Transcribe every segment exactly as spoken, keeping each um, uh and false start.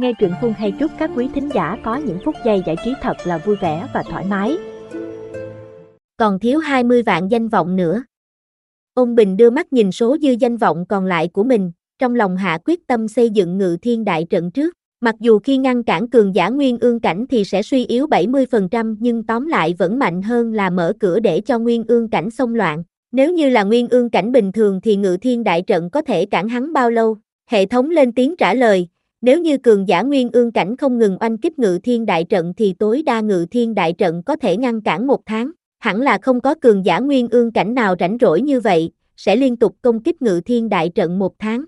Nghe truyện Phương hay chúc các quý thính giả có những phút giây giải trí thật là vui vẻ và thoải mái. Còn thiếu hai mươi vạn danh vọng nữa. Ôn Bình đưa mắt nhìn số dư danh vọng còn lại của mình, trong lòng hạ quyết tâm xây dựng Ngự Thiên đại trận trước. Mặc dù khi ngăn cản cường giả Nguyên Ương cảnh thì sẽ suy yếu bảy mươi phần trăm, nhưng tóm lại vẫn mạnh hơn là mở cửa để cho Nguyên Ương cảnh xông loạn. Nếu như là Nguyên Ương cảnh bình thường thì Ngự Thiên đại trận có thể cản hắn bao lâu? Hệ thống lên tiếng trả lời, nếu như cường giả Nguyên Ương cảnh không ngừng oanh kích Ngự Thiên đại trận thì tối đa Ngự Thiên đại trận có thể ngăn cản một tháng. Hẳn là không có cường giả Nguyên Ương cảnh nào rảnh rỗi như vậy, sẽ liên tục công kích Ngự Thiên đại trận một tháng.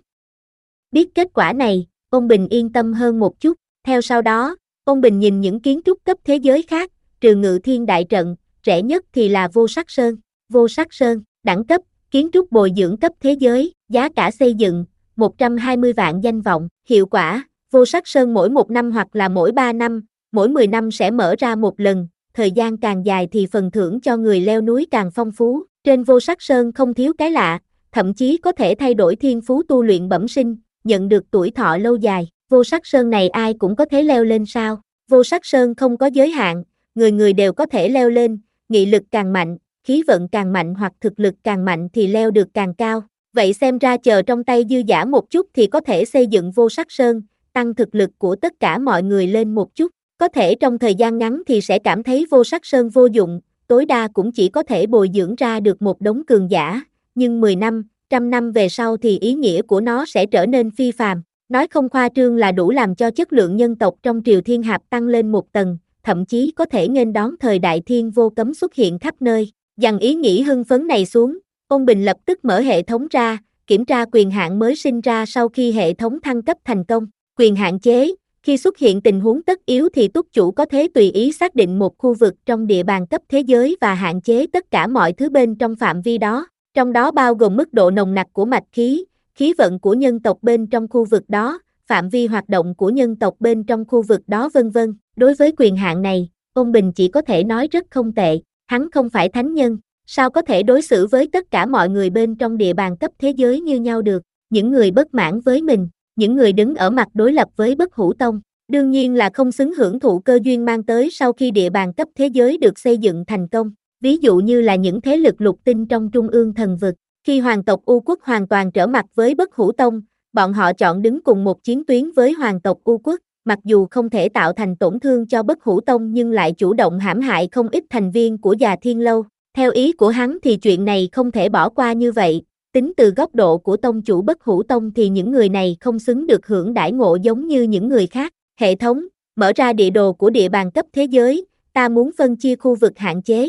Biết kết quả này, Ôn Bình yên tâm hơn một chút. Theo sau đó, Ôn Bình nhìn những kiến trúc cấp thế giới khác, trừ Ngự Thiên đại trận, rẻ nhất thì là Vô Sắc Sơn. Vô Sắc Sơn, đẳng cấp, kiến trúc bồi dưỡng cấp thế giới, giá cả xây dựng, một trăm hai mươi vạn danh vọng. Hiệu quả, Vô Sắc Sơn mỗi một năm hoặc là mỗi ba năm, mỗi mười năm sẽ mở ra một lần, thời gian càng dài thì phần thưởng cho người leo núi càng phong phú. Trên Vô Sắc Sơn không thiếu cái lạ, thậm chí có thể thay đổi thiên phú tu luyện bẩm sinh, nhận được tuổi thọ lâu dài. Vô Sắc Sơn này ai cũng có thể leo lên sao? Vô Sắc Sơn không có giới hạn, người người đều có thể leo lên, nghị lực càng mạnh, khí vận càng mạnh hoặc thực lực càng mạnh thì leo được càng cao. Vậy xem ra chờ trong tay dư dả một chút thì có thể xây dựng Vô Sắc Sơn, tăng thực lực của tất cả mọi người lên một chút. Có thể trong thời gian ngắn thì sẽ cảm thấy Vô Sắc Sơn vô dụng, tối đa cũng chỉ có thể bồi dưỡng ra được một đống cường giả, nhưng mười năm, trăm năm về sau thì ý nghĩa của nó sẽ trở nên phi phàm. Nói không khoa trương là đủ làm cho chất lượng nhân tộc trong Triều Thiên Hạp tăng lên một tầng, thậm chí có thể nghênh đón thời đại thiên vô cấm xuất hiện khắp nơi. Dằn ý nghĩ hưng phấn này xuống, Ôn Bình lập tức mở hệ thống ra, kiểm tra quyền hạn mới sinh ra sau khi hệ thống thăng cấp thành công. Quyền hạn chế, khi xuất hiện tình huống tất yếu thì túc chủ có thể tùy ý xác định một khu vực trong địa bàn cấp thế giới và hạn chế tất cả mọi thứ bên trong phạm vi đó, trong đó bao gồm mức độ nồng nặc của mạch khí, khí vận của nhân tộc bên trong khu vực đó, phạm vi hoạt động của nhân tộc bên trong khu vực đó vân vân. Đối với quyền hạn này, Ôn Bình chỉ có thể nói rất không tệ, hắn không phải thánh nhân, sao có thể đối xử với tất cả mọi người bên trong địa bàn cấp thế giới như nhau được, những người bất mãn với mình, những người đứng ở mặt đối lập với Bất Hủ Tông, đương nhiên là không xứng hưởng thụ cơ duyên mang tới sau khi địa bàn cấp thế giới được xây dựng thành công. Ví dụ như là những thế lực lục tinh trong Trung ương thần vực, khi hoàng tộc U Quốc hoàn toàn trở mặt với Bất Hủ Tông, bọn họ chọn đứng cùng một chiến tuyến với hoàng tộc U Quốc, mặc dù không thể tạo thành tổn thương cho Bất Hủ Tông nhưng lại chủ động hãm hại không ít thành viên của Già Thiên Lâu. Theo ý của hắn thì chuyện này không thể bỏ qua như vậy. Tính từ góc độ của tông chủ Bất Hủ Tông thì những người này không xứng được hưởng đãi ngộ giống như những người khác. Hệ thống, mở ra địa đồ của địa bàn cấp thế giới, ta muốn phân chia khu vực hạn chế.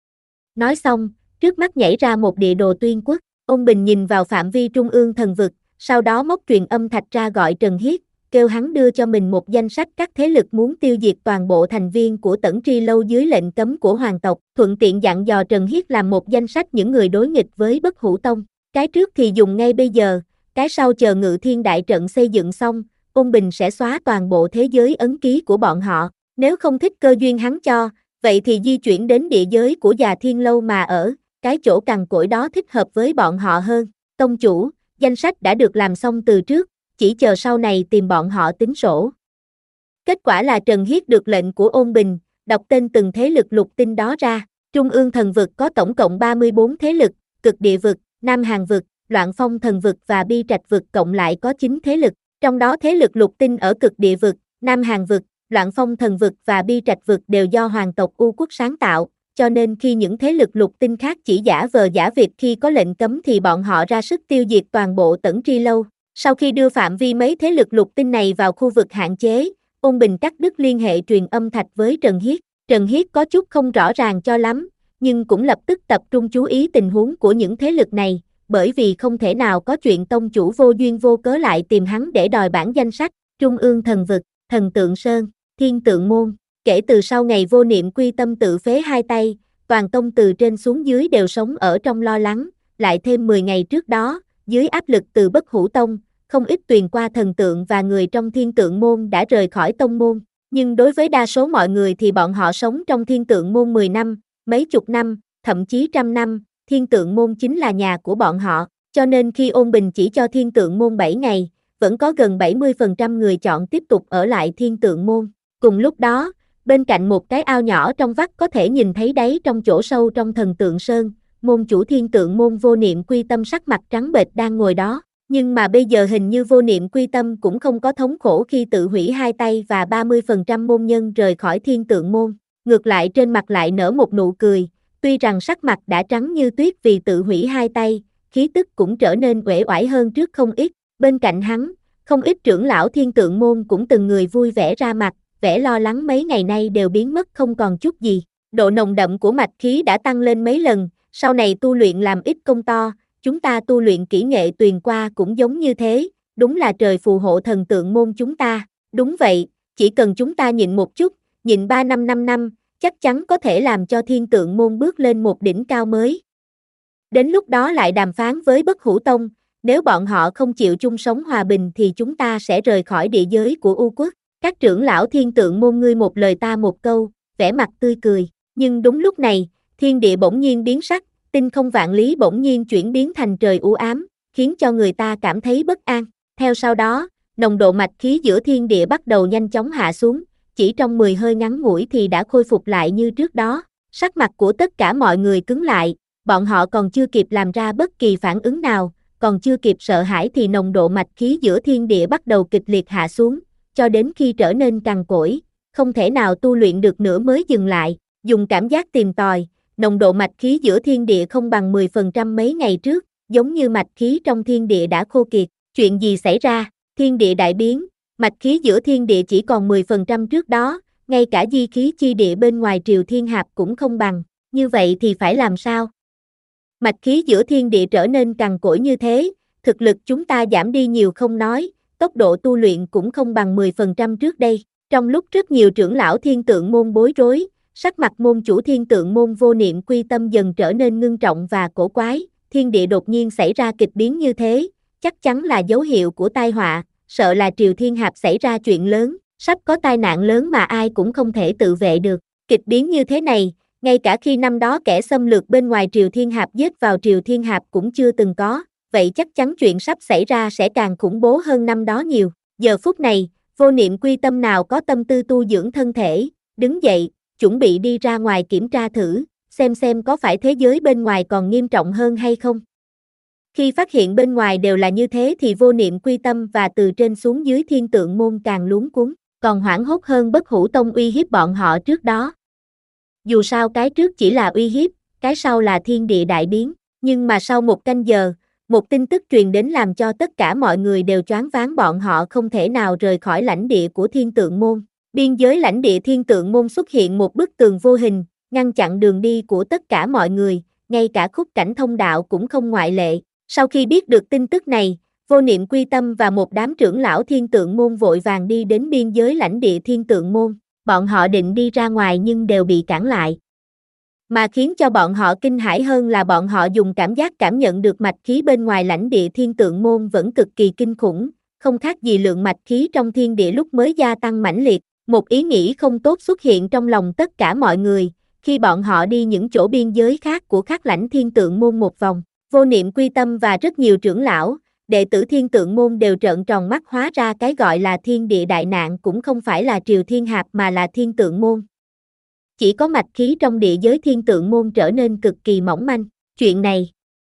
Nói xong, trước mắt nhảy ra một địa đồ tuyên quốc. Ôn Bình nhìn vào phạm vi trung ương thần vực, sau đó móc truyền âm thạch ra gọi Trần Hiết, kêu hắn đưa cho mình một danh sách các thế lực muốn tiêu diệt toàn bộ thành viên của Tẩn Tri Lâu dưới lệnh cấm của hoàng tộc, thuận tiện dặn dò Trần Hiết làm một danh sách những người đối nghịch với Bất Hủ Tông. Cái trước thì dùng ngay bây giờ, cái sau chờ Ngự Thiên đại trận xây dựng xong, Ôn Bình sẽ xóa toàn bộ thế giới ấn ký của bọn họ. Nếu không thích cơ duyên hắn cho, vậy thì di chuyển đến địa giới của Già Thiên Lâu mà ở, cái chỗ cằn cỗi đó thích hợp với bọn họ hơn. Tông chủ, danh sách đã được làm xong từ trước, chỉ chờ sau này tìm bọn họ tính sổ. Kết quả là Trần Hiết được lệnh của Ôn Bình, đọc tên từng thế lực lục tinh đó ra. Trung ương thần vực có tổng cộng ba mươi bốn thế lực, Cực Địa vực, Nam Hàn vực, Loạn Phong thần vực và Bi Trạch vực cộng lại có chín thế lực. Trong đó thế lực lục tinh ở Cực Địa vực, Nam Hàn vực, Loạn Phong thần vực và Bi Trạch vực đều do hoàng tộc U Quốc sáng tạo, cho nên khi những thế lực lục tinh khác chỉ giả vờ giả vịt khi có lệnh cấm thì bọn họ ra sức tiêu diệt toàn bộ Tẩn Tri Lâu. Sau khi đưa phạm vi mấy thế lực lục tinh này vào khu vực hạn chế, Ôn Bình cắt đứt liên hệ truyền âm thạch với Trần Hiết. Trần Hiết có chút không rõ ràng cho lắm, nhưng cũng lập tức tập trung chú ý tình huống của những thế lực này, bởi vì không thể nào có chuyện tông chủ vô duyên vô cớ lại tìm hắn để đòi bản danh sách. Trung ương thần vực, Thần Tượng Sơn, Thiên Tượng Môn. Kể từ sau ngày Vô Niệm quy tâm tự phế hai tay, toàn tông từ trên xuống dưới đều sống ở trong lo lắng, lại thêm mười ngày trước đó, dưới áp lực từ Bất Hủ Tông, không ít tuyền qua thần tượng và người trong Thiên Tượng Môn đã rời khỏi tông môn, nhưng đối với đa số mọi người thì bọn họ sống trong Thiên Tượng Môn mười năm, mấy chục năm, thậm chí trăm năm, Thiên Tượng Môn chính là nhà của bọn họ, cho nên khi Ôn Bình chỉ cho Thiên Tượng Môn bảy ngày, vẫn có gần bảy mươi phần trăm người chọn tiếp tục ở lại Thiên Tượng Môn. Cùng lúc đó, bên cạnh một cái ao nhỏ trong vắt có thể nhìn thấy đáy trong chỗ sâu trong Thần Tượng Sơn, môn chủ Thiên Tượng Môn Vô Niệm Quy Tâm sắc mặt trắng bệch đang ngồi đó. Nhưng mà bây giờ hình như Vô Niệm Quy Tâm cũng không có thống khổ khi tự hủy hai tay và ba mươi phần trăm môn nhân rời khỏi Thiên Tượng Môn. Ngược lại trên mặt lại nở một nụ cười, tuy rằng sắc mặt đã trắng như tuyết vì tự hủy hai tay, khí tức cũng trở nên uể oải hơn trước không ít. Bên cạnh hắn, không ít trưởng lão Thiên Tượng Môn cũng từng người vui vẻ ra mặt, vẻ lo lắng mấy ngày nay đều biến mất không còn chút gì. Độ nồng đậm của mạch khí đã tăng lên mấy lần, sau này tu luyện làm ít công to, chúng ta tu luyện kỹ nghệ tuyền qua cũng giống như thế, đúng là trời phù hộ Thần Tượng Môn chúng ta. Đúng vậy, chỉ cần chúng ta nhịn một chút, nhịn ba năm năm năm, chắc chắn có thể làm cho Thiên Tượng Môn bước lên một đỉnh cao mới. Đến lúc đó lại đàm phán với Bất Hủ Tông, nếu bọn họ không chịu chung sống hòa bình thì chúng ta sẽ rời khỏi địa giới của U Quốc. Các trưởng lão Thiên Tượng Môn ngươi một lời ta một câu, vẻ mặt tươi cười. Nhưng đúng lúc này, thiên địa bỗng nhiên biến sắc, tinh không vạn lý bỗng nhiên chuyển biến thành trời u ám, khiến cho người ta cảm thấy bất an. Theo sau đó, nồng độ mạch khí giữa thiên địa bắt đầu nhanh chóng hạ xuống, chỉ trong mười hơi ngắn ngủi thì đã khôi phục lại như trước đó. Sắc mặt của tất cả mọi người cứng lại, bọn họ còn chưa kịp làm ra bất kỳ phản ứng nào, còn chưa kịp sợ hãi thì nồng độ mạch khí giữa thiên địa bắt đầu kịch liệt hạ xuống, cho đến khi trở nên cằn cỗi, không thể nào tu luyện được nữa mới dừng lại. Dùng cảm giác tìm tòi, nồng độ mạch khí giữa thiên địa không bằng mười phần trăm mấy ngày trước, giống như mạch khí trong thiên địa đã khô kiệt. Chuyện gì xảy ra? Thiên địa đại biến, mạch khí giữa thiên địa chỉ còn mười phần trăm trước đó, ngay cả di khí chi địa bên ngoài Triều Thiên Hạp cũng không bằng, như vậy thì phải làm sao? Mạch khí giữa thiên địa trở nên cằn cỗi như thế, thực lực chúng ta giảm đi nhiều không nói, tốc độ tu luyện cũng không bằng mười phần trăm trước đây. Trong lúc rất nhiều trưởng lão Thiên Tượng Môn bối rối, sắc mặt môn chủ Thiên Tượng Môn Vô Niệm Quy Tâm dần trở nên ngưng trọng và cổ quái. Thiên địa đột nhiên xảy ra kịch biến như thế, chắc chắn là dấu hiệu của tai họa, sợ là Triều Thiên Hạp xảy ra chuyện lớn, sắp có tai nạn lớn mà ai cũng không thể tự vệ được. Kịch biến như thế này, ngay cả khi năm đó kẻ xâm lược bên ngoài Triều Thiên Hạp giết vào Triều Thiên Hạp cũng chưa từng có, vậy chắc chắn chuyện sắp xảy ra sẽ càng khủng bố hơn năm đó nhiều. Giờ phút này, Vô Niệm Quy Tâm nào có tâm tư tu dưỡng thân thể, đứng dậy, chuẩn bị đi ra ngoài kiểm tra thử, xem xem có phải thế giới bên ngoài còn nghiêm trọng hơn hay không. Khi phát hiện bên ngoài đều là như thế thì Vô Niệm Quy Tâm và từ trên xuống dưới Thiên Tượng Môn càng luống cuống, còn hoảng hốt hơn Bất Hủ Tông uy hiếp bọn họ trước đó. Dù sao cái trước chỉ là uy hiếp, cái sau là thiên địa đại biến, nhưng mà sau một canh giờ, một tin tức truyền đến làm cho tất cả mọi người đều choáng váng, bọn họ không thể nào rời khỏi lãnh địa của Thiên Tượng Môn. Biên giới lãnh địa Thiên Tượng Môn xuất hiện một bức tường vô hình, ngăn chặn đường đi của tất cả mọi người, ngay cả khúc cảnh thông đạo cũng không ngoại lệ. Sau khi biết được tin tức này, Vô Niệm Quy Tâm và một đám trưởng lão Thiên Tượng Môn vội vàng đi đến biên giới lãnh địa Thiên Tượng Môn. Bọn họ định đi ra ngoài nhưng đều bị cản lại. Mà khiến cho bọn họ kinh hãi hơn là bọn họ dùng cảm giác cảm nhận được mạch khí bên ngoài lãnh địa Thiên Tượng Môn vẫn cực kỳ kinh khủng, không khác gì lượng mạch khí trong thiên địa lúc mới gia tăng mãnh liệt. Một ý nghĩ không tốt xuất hiện trong lòng tất cả mọi người, khi bọn họ đi những chỗ biên giới khác của các lãnh Thiên Tượng Môn một vòng. Vô Niệm Quy Tâm và rất nhiều trưởng lão, đệ tử Thiên Tượng Môn đều trợn tròn mắt, hóa ra cái gọi là thiên địa đại nạn cũng không phải là Triều Thiên Hạp mà là Thiên Tượng Môn. Chỉ có mạch khí trong địa giới Thiên Tượng Môn trở nên cực kỳ mỏng manh. Chuyện này,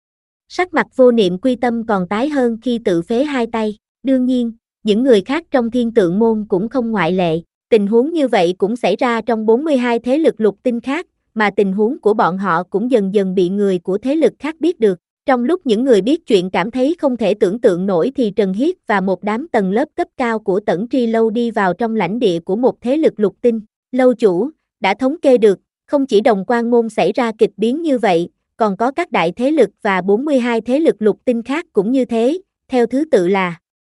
sắc mặt Vô Niệm Quy Tâm còn tái hơn khi tự phế hai tay. Đương nhiên, những người khác trong Thiên Tượng Môn cũng không ngoại lệ. Tình huống như vậy cũng xảy ra trong bốn mươi hai thế lực lục tinh khác, mà tình huống của bọn họ cũng dần dần bị người của thế lực khác biết được. Trong lúc những người biết chuyện cảm thấy không thể tưởng tượng nổi thì Trần Hiết và một đám tầng lớp cấp cao của Tẩn Tri Lâu đi vào trong lãnh địa của một thế lực lục tinh. Lâu chủ, đã thống kê được, không chỉ Đồng Quan Môn xảy ra kịch biến như vậy, còn có các đại thế lực và bốn mươi hai thế lực lục tinh khác cũng như thế, theo thứ tự là.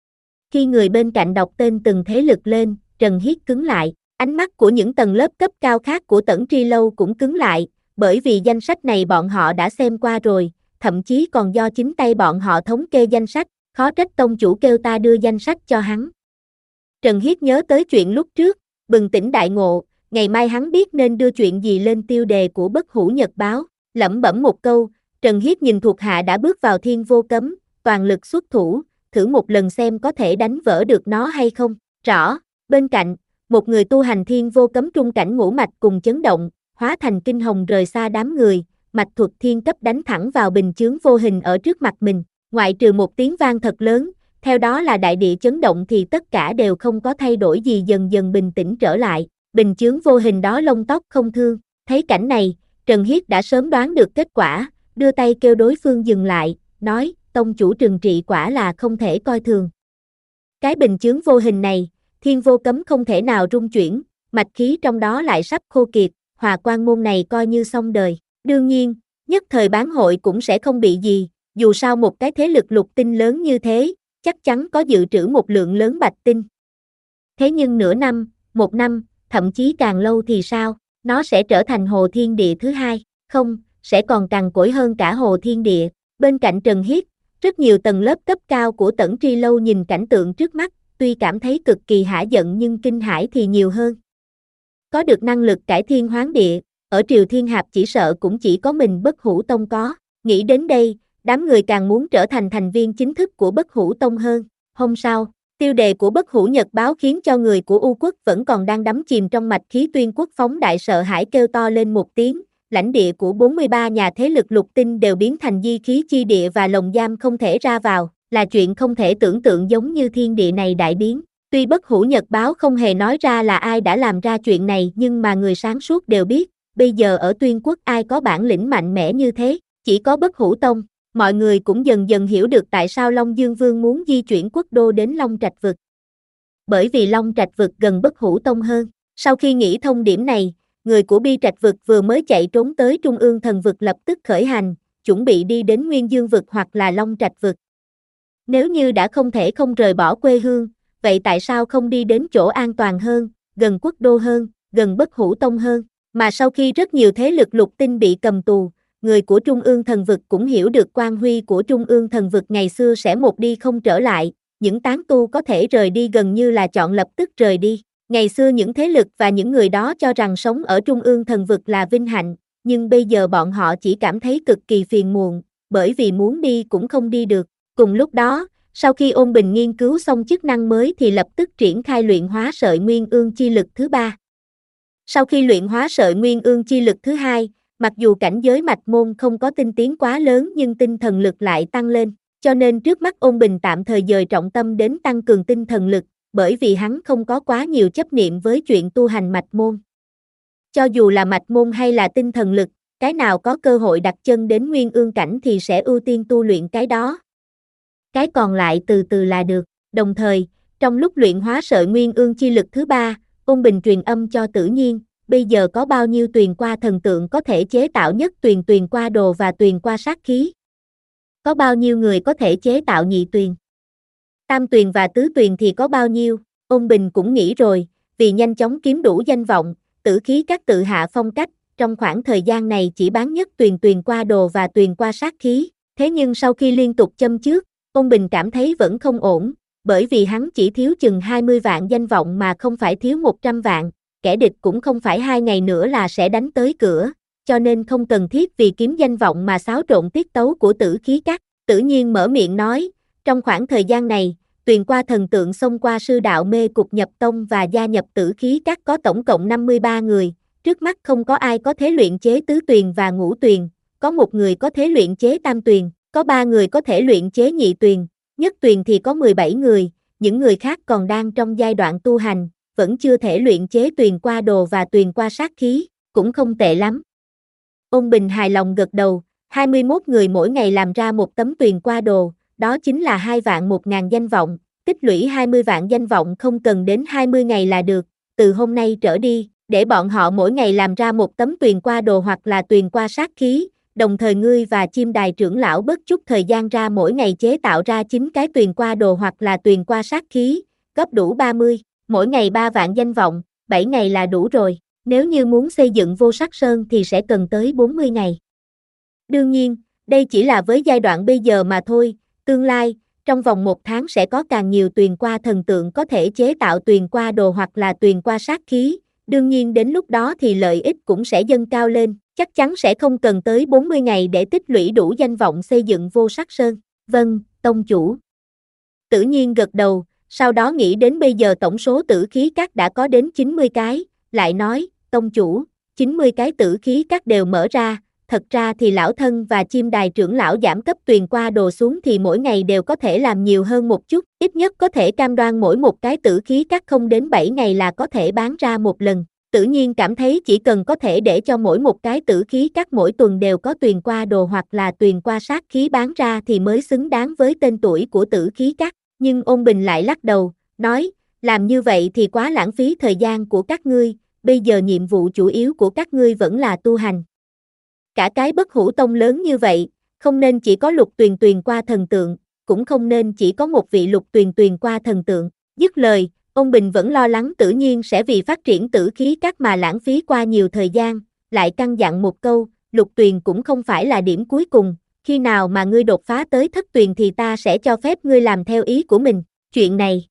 Khi người bên cạnh đọc tên từng thế lực lên, Trần Hiết cứng lại, ánh mắt của những tầng lớp cấp cao khác của Tẩn Tri Lâu cũng cứng lại, bởi vì danh sách này bọn họ đã xem qua rồi, thậm chí còn do chính tay bọn họ thống kê danh sách, khó trách tông chủ kêu ta đưa danh sách cho hắn. Trần Hiết nhớ tới chuyện lúc trước, bừng tỉnh đại ngộ, ngày mai hắn biết nên đưa chuyện gì lên tiêu đề của Bất Hủ Nhật Báo, lẩm bẩm một câu, Trần Hiết nhìn thuộc hạ đã bước vào Thiên Vô Cấm, toàn lực xuất thủ, thử một lần xem có thể đánh vỡ được nó hay không. Rõ, bên cạnh, một người tu hành thiên vô cấm trung cảnh ngũ mạch cùng chấn động, hóa thành kinh hồng rời xa đám người, mạch thuật thiên cấp đánh thẳng vào bình chướng vô hình ở trước mặt mình, ngoại trừ một tiếng vang thật lớn, theo đó là đại địa chấn động thì tất cả đều không có thay đổi gì, dần dần bình tĩnh trở lại, bình chướng vô hình đó lông tóc không thương. Thấy cảnh này, Trần Hiết đã sớm đoán được kết quả, đưa tay kêu đối phương dừng lại, nói, tông chủ trừng trị quả là không thể coi thường. Cái bình chướng vô hình này, thiên vô cấm không thể nào rung chuyển, mạch khí trong đó lại sắp khô kiệt, Hòa Quan môn này coi như xong đời. Đương nhiên, nhất thời bán hội cũng sẽ không bị gì, dù sao một cái thế lực lục tinh lớn như thế, chắc chắn có dự trữ một lượng lớn bạch tinh. Thế nhưng nửa năm, một năm, thậm chí càng lâu thì sao? Nó sẽ trở thành hồ thiên địa thứ hai, không, sẽ còn càng cỗi hơn cả hồ thiên địa. Bên cạnh Trần Hiết, rất nhiều tầng lớp cấp cao của Tẩn Tri Lâu nhìn cảnh tượng trước mắt, tuy cảm thấy cực kỳ hả giận nhưng kinh hãi thì nhiều hơn. Có được năng lực cải thiên hoán địa, ở Triều Thiên Hạp chỉ sợ cũng chỉ có mình Bất Hủ Tông có. Nghĩ đến đây, đám người càng muốn trở thành thành viên chính thức của Bất Hủ Tông hơn. Hôm sau, tiêu đề của Bất Hủ Nhật báo khiến cho người của U quốc vẫn còn đang đắm chìm trong mạch khí tuyên quốc phóng đại sợ hãi kêu to lên một tiếng, lãnh địa của bốn mươi ba nhà thế lực lục tinh đều biến thành di khí chi địa và lồng giam không thể ra vào, là chuyện không thể tưởng tượng, giống như thiên địa này đại biến. Tuy Bất Hủ Nhật báo không hề nói ra là ai đã làm ra chuyện này, nhưng mà người sáng suốt đều biết, bây giờ ở Tuyên quốc ai có bản lĩnh mạnh mẽ như thế, chỉ có Bất Hủ Tông. Mọi người cũng dần dần hiểu được tại sao Long Dương Vương muốn di chuyển quốc đô đến Long Trạch Vực. Bởi vì Long Trạch Vực gần Bất Hủ Tông hơn. Sau khi nghĩ thông điểm này, người của Bi Trạch Vực vừa mới chạy trốn tới Trung ương Thần Vực lập tức khởi hành, chuẩn bị đi đến Nguyên Dương Vực hoặc là Long Trạch Vực. Nếu như đã không thể không rời bỏ quê hương, vậy tại sao không đi đến chỗ an toàn hơn, gần quốc đô hơn, gần Bất Hủ Tông hơn? Mà sau khi rất nhiều thế lực lục tinh bị cầm tù, người của Trung ương Thần Vực cũng hiểu được quan huy của Trung ương Thần Vực ngày xưa sẽ một đi không trở lại, những tán tu có thể rời đi gần như là chọn lập tức rời đi. Ngày xưa những thế lực và những người đó cho rằng sống ở Trung ương Thần Vực là vinh hạnh, nhưng bây giờ bọn họ chỉ cảm thấy cực kỳ phiền muộn, bởi vì muốn đi cũng không đi được. Cùng lúc đó, sau khi Ôn Bình nghiên cứu xong chức năng mới thì lập tức triển khai luyện hóa sợi nguyên ương chi lực thứ ba. Sau khi luyện hóa sợi nguyên ương chi lực thứ hai, mặc dù cảnh giới mạch môn không có tinh tiến quá lớn nhưng tinh thần lực lại tăng lên, cho nên trước mắt Ôn Bình tạm thời dời trọng tâm đến tăng cường tinh thần lực, bởi vì hắn không có quá nhiều chấp niệm với chuyện tu hành mạch môn. Cho dù là mạch môn hay là tinh thần lực, cái nào có cơ hội đặt chân đến nguyên ương cảnh thì sẽ ưu tiên tu luyện cái đó. Cái còn lại từ từ là được. Đồng thời, trong lúc luyện hóa sợi nguyên ương chi lực thứ ba, Ôn Bình truyền âm cho Tử Nhiên, bây giờ có bao nhiêu tuyền qua thần tượng có thể chế tạo nhất tuyền tuyền qua đồ và tuyền qua sát khí? Có bao nhiêu người có thể chế tạo nhị tuyền? Tam tuyền và tứ tuyền thì có bao nhiêu? Ôn Bình cũng nghĩ rồi, vì nhanh chóng kiếm đủ danh vọng, Tử Khí các tự hạ phong cách, trong khoảng thời gian này chỉ bán nhất tuyền tuyền qua đồ và tuyền qua sát khí. Thế nhưng sau khi liên tục châm trước, Ôn Bình cảm thấy vẫn không ổn, bởi vì hắn chỉ thiếu chừng hai mươi vạn danh vọng mà không phải thiếu một trăm vạn, kẻ địch cũng không phải hai ngày nữa là sẽ đánh tới cửa, cho nên không cần thiết vì kiếm danh vọng mà xáo trộn tiết tấu của Tử Khí các. Tự nhiên mở miệng nói, trong khoảng thời gian này, tuyền qua thần tượng xông qua sư đạo mê cục nhập tông và gia nhập Tử Khí các có tổng cộng năm mươi ba người, trước mắt không có ai có thể luyện chế tứ tuyền và ngũ tuyền, có một người có thể luyện chế tam tuyền, có ba người có thể luyện chế nhị tuyền, nhất tuyền thì có mười bảy người, những người khác còn đang trong giai đoạn tu hành, vẫn chưa thể luyện chế tuyền qua đồ và tuyền qua sát khí, cũng không tệ lắm. Ôn Bình hài lòng gật đầu, hai mươi mốt người mỗi ngày làm ra một tấm tuyền qua đồ, đó chính là hai vạn một ngàn danh vọng, tích lũy hai mươi vạn danh vọng không cần đến hai mươi ngày là được, từ hôm nay trở đi, để bọn họ mỗi ngày làm ra một tấm tuyền qua đồ hoặc là tuyền qua sát khí, đồng thời ngươi và Chim Đài trưởng lão bớt chút thời gian ra mỗi ngày chế tạo ra chín cái tuyền qua đồ hoặc là tuyền qua sát khí, góp đủ ba mươi, mỗi ngày ba vạn danh vọng, bảy ngày là đủ rồi, nếu như muốn xây dựng Vô Sắc Sơn thì sẽ cần tới bốn mươi ngày. Đương nhiên, đây chỉ là với giai đoạn bây giờ mà thôi, tương lai, trong vòng một tháng sẽ có càng nhiều tuyền qua thần tượng có thể chế tạo tuyền qua đồ hoặc là tuyền qua sát khí, đương nhiên đến lúc đó thì lợi ích cũng sẽ dâng cao lên, chắc chắn sẽ không cần tới bốn mươi ngày để tích lũy đủ danh vọng xây dựng Vô Sắc Sơn. Vâng, tông chủ. Tử Nhiên gật đầu, sau đó nghĩ đến bây giờ tổng số tử khí các đã có đến chín mươi cái, lại nói, tông chủ, chín mươi cái tử khí các đều mở ra, thật ra thì lão thân và chim đài trưởng lão giảm cấp tuyền qua đồ xuống thì mỗi ngày đều có thể làm nhiều hơn một chút, ít nhất có thể cam đoan mỗi một cái tử khí các không đến bảy ngày là có thể bán ra một lần. Tự nhiên cảm thấy chỉ cần có thể để cho mỗi một cái tử khí các mỗi tuần đều có tuyền qua đồ hoặc là tuyền qua sát khí bán ra thì mới xứng đáng với tên tuổi của tử khí các. Nhưng Ôn Bình lại lắc đầu, nói, làm như vậy thì quá lãng phí thời gian của các ngươi, bây giờ nhiệm vụ chủ yếu của các ngươi vẫn là tu hành. Cả cái Bất Hủ Tông lớn như vậy, không nên chỉ có Lục Tuyền tuyền qua thần tượng, cũng không nên chỉ có một vị Lục Tuyền tuyền qua thần tượng. Dứt lời, Ôn Bình vẫn lo lắng Tử Nhiên sẽ vì phát triển tử khí các mà lãng phí qua nhiều thời gian, lại căn dặn một câu, Lục Tuyền cũng không phải là điểm cuối cùng, khi nào mà ngươi đột phá tới thất tuyền thì ta sẽ cho phép ngươi làm theo ý của mình, chuyện này.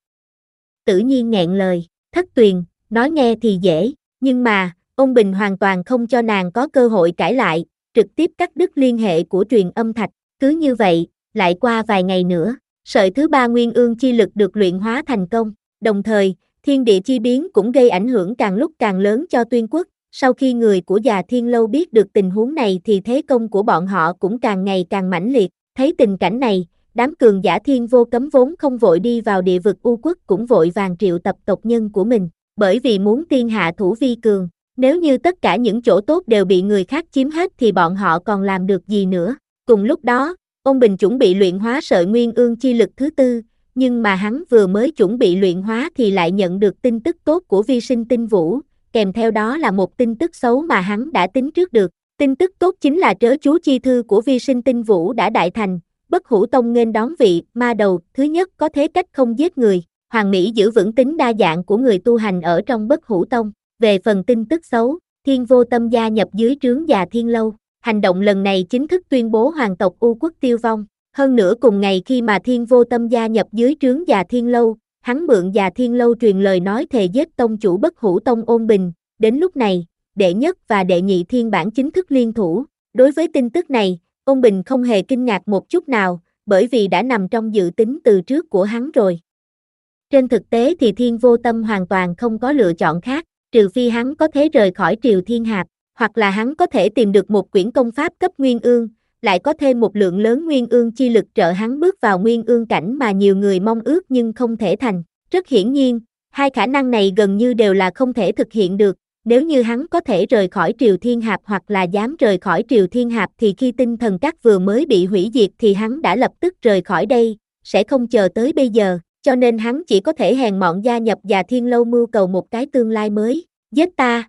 Tử Nhiên nghẹn lời, thất tuyền, nói nghe thì dễ, nhưng mà, Ôn Bình hoàn toàn không cho nàng có cơ hội cãi lại, trực tiếp cắt đứt liên hệ của truyền âm thạch, cứ như vậy, lại qua vài ngày nữa, sợi thứ ba nguyên ương chi lực được luyện hóa thành công, đồng thời, thiên địa chi biến cũng gây ảnh hưởng càng lúc càng lớn cho Tuyên Quốc, sau khi người của Già Thiên Lâu biết được tình huống này thì thế công của bọn họ cũng càng ngày càng mãnh liệt, thấy tình cảnh này, đám cường giả Thiên Vô Cấm vốn không vội đi vào địa vực U Quốc cũng vội vàng triệu tập tộc nhân của mình, bởi vì muốn tiên hạ thủ vi cường. Nếu như tất cả những chỗ tốt đều bị người khác chiếm hết thì bọn họ còn làm được gì nữa. Cùng lúc đó, Ôn Bình chuẩn bị luyện hóa sợi nguyên ương chi lực thứ tư, nhưng mà hắn vừa mới chuẩn bị luyện hóa thì lại nhận được tin tức tốt của Vi Sinh Tinh Vũ, kèm theo đó là một tin tức xấu mà hắn đã tính trước được. Tin tức tốt chính là trớ chú chi thư của Vi Sinh Tinh Vũ đã đại thành, Bất Hủ Tông nghênh đón vị ma đầu thứ nhất có thế cách không giết người, hoàn mỹ giữ vững tính đa dạng của người tu hành ở trong Bất Hủ Tông. Về phần tin tức xấu, Thiên Vô Tâm gia nhập dưới trướng Già Thiên Lâu, hành động lần này chính thức tuyên bố hoàng tộc U Quốc tiêu vong. Hơn nữa cùng ngày khi mà Thiên Vô Tâm gia nhập dưới trướng Già Thiên Lâu, hắn mượn Già Thiên Lâu truyền lời nói thề giết tông chủ Bất Hủ Tông Ôn Bình, đến lúc này, đệ nhất và đệ nhị thiên bản chính thức liên thủ. Đối với tin tức này, Ôn Bình không hề kinh ngạc một chút nào, bởi vì đã nằm trong dự tính từ trước của hắn rồi. Trên thực tế thì Thiên Vô Tâm hoàn toàn không có lựa chọn khác, trừ phi hắn có thể rời khỏi Triều Thiên Hạp, hoặc là hắn có thể tìm được một quyển công pháp cấp Nguyên Ương, lại có thêm một lượng lớn Nguyên Ương chi lực trợ hắn bước vào Nguyên Ương cảnh mà nhiều người mong ước nhưng không thể thành. Rất hiển nhiên, hai khả năng này gần như đều là không thể thực hiện được, nếu như hắn có thể rời khỏi Triều Thiên Hạp hoặc là dám rời khỏi Triều Thiên Hạp thì khi tinh thần các vừa mới bị hủy diệt thì hắn đã lập tức rời khỏi đây, sẽ không chờ tới bây giờ. Cho nên hắn chỉ có thể hèn mọn gia nhập Già Thiên Lâu mưu cầu một cái tương lai mới. Giết ta!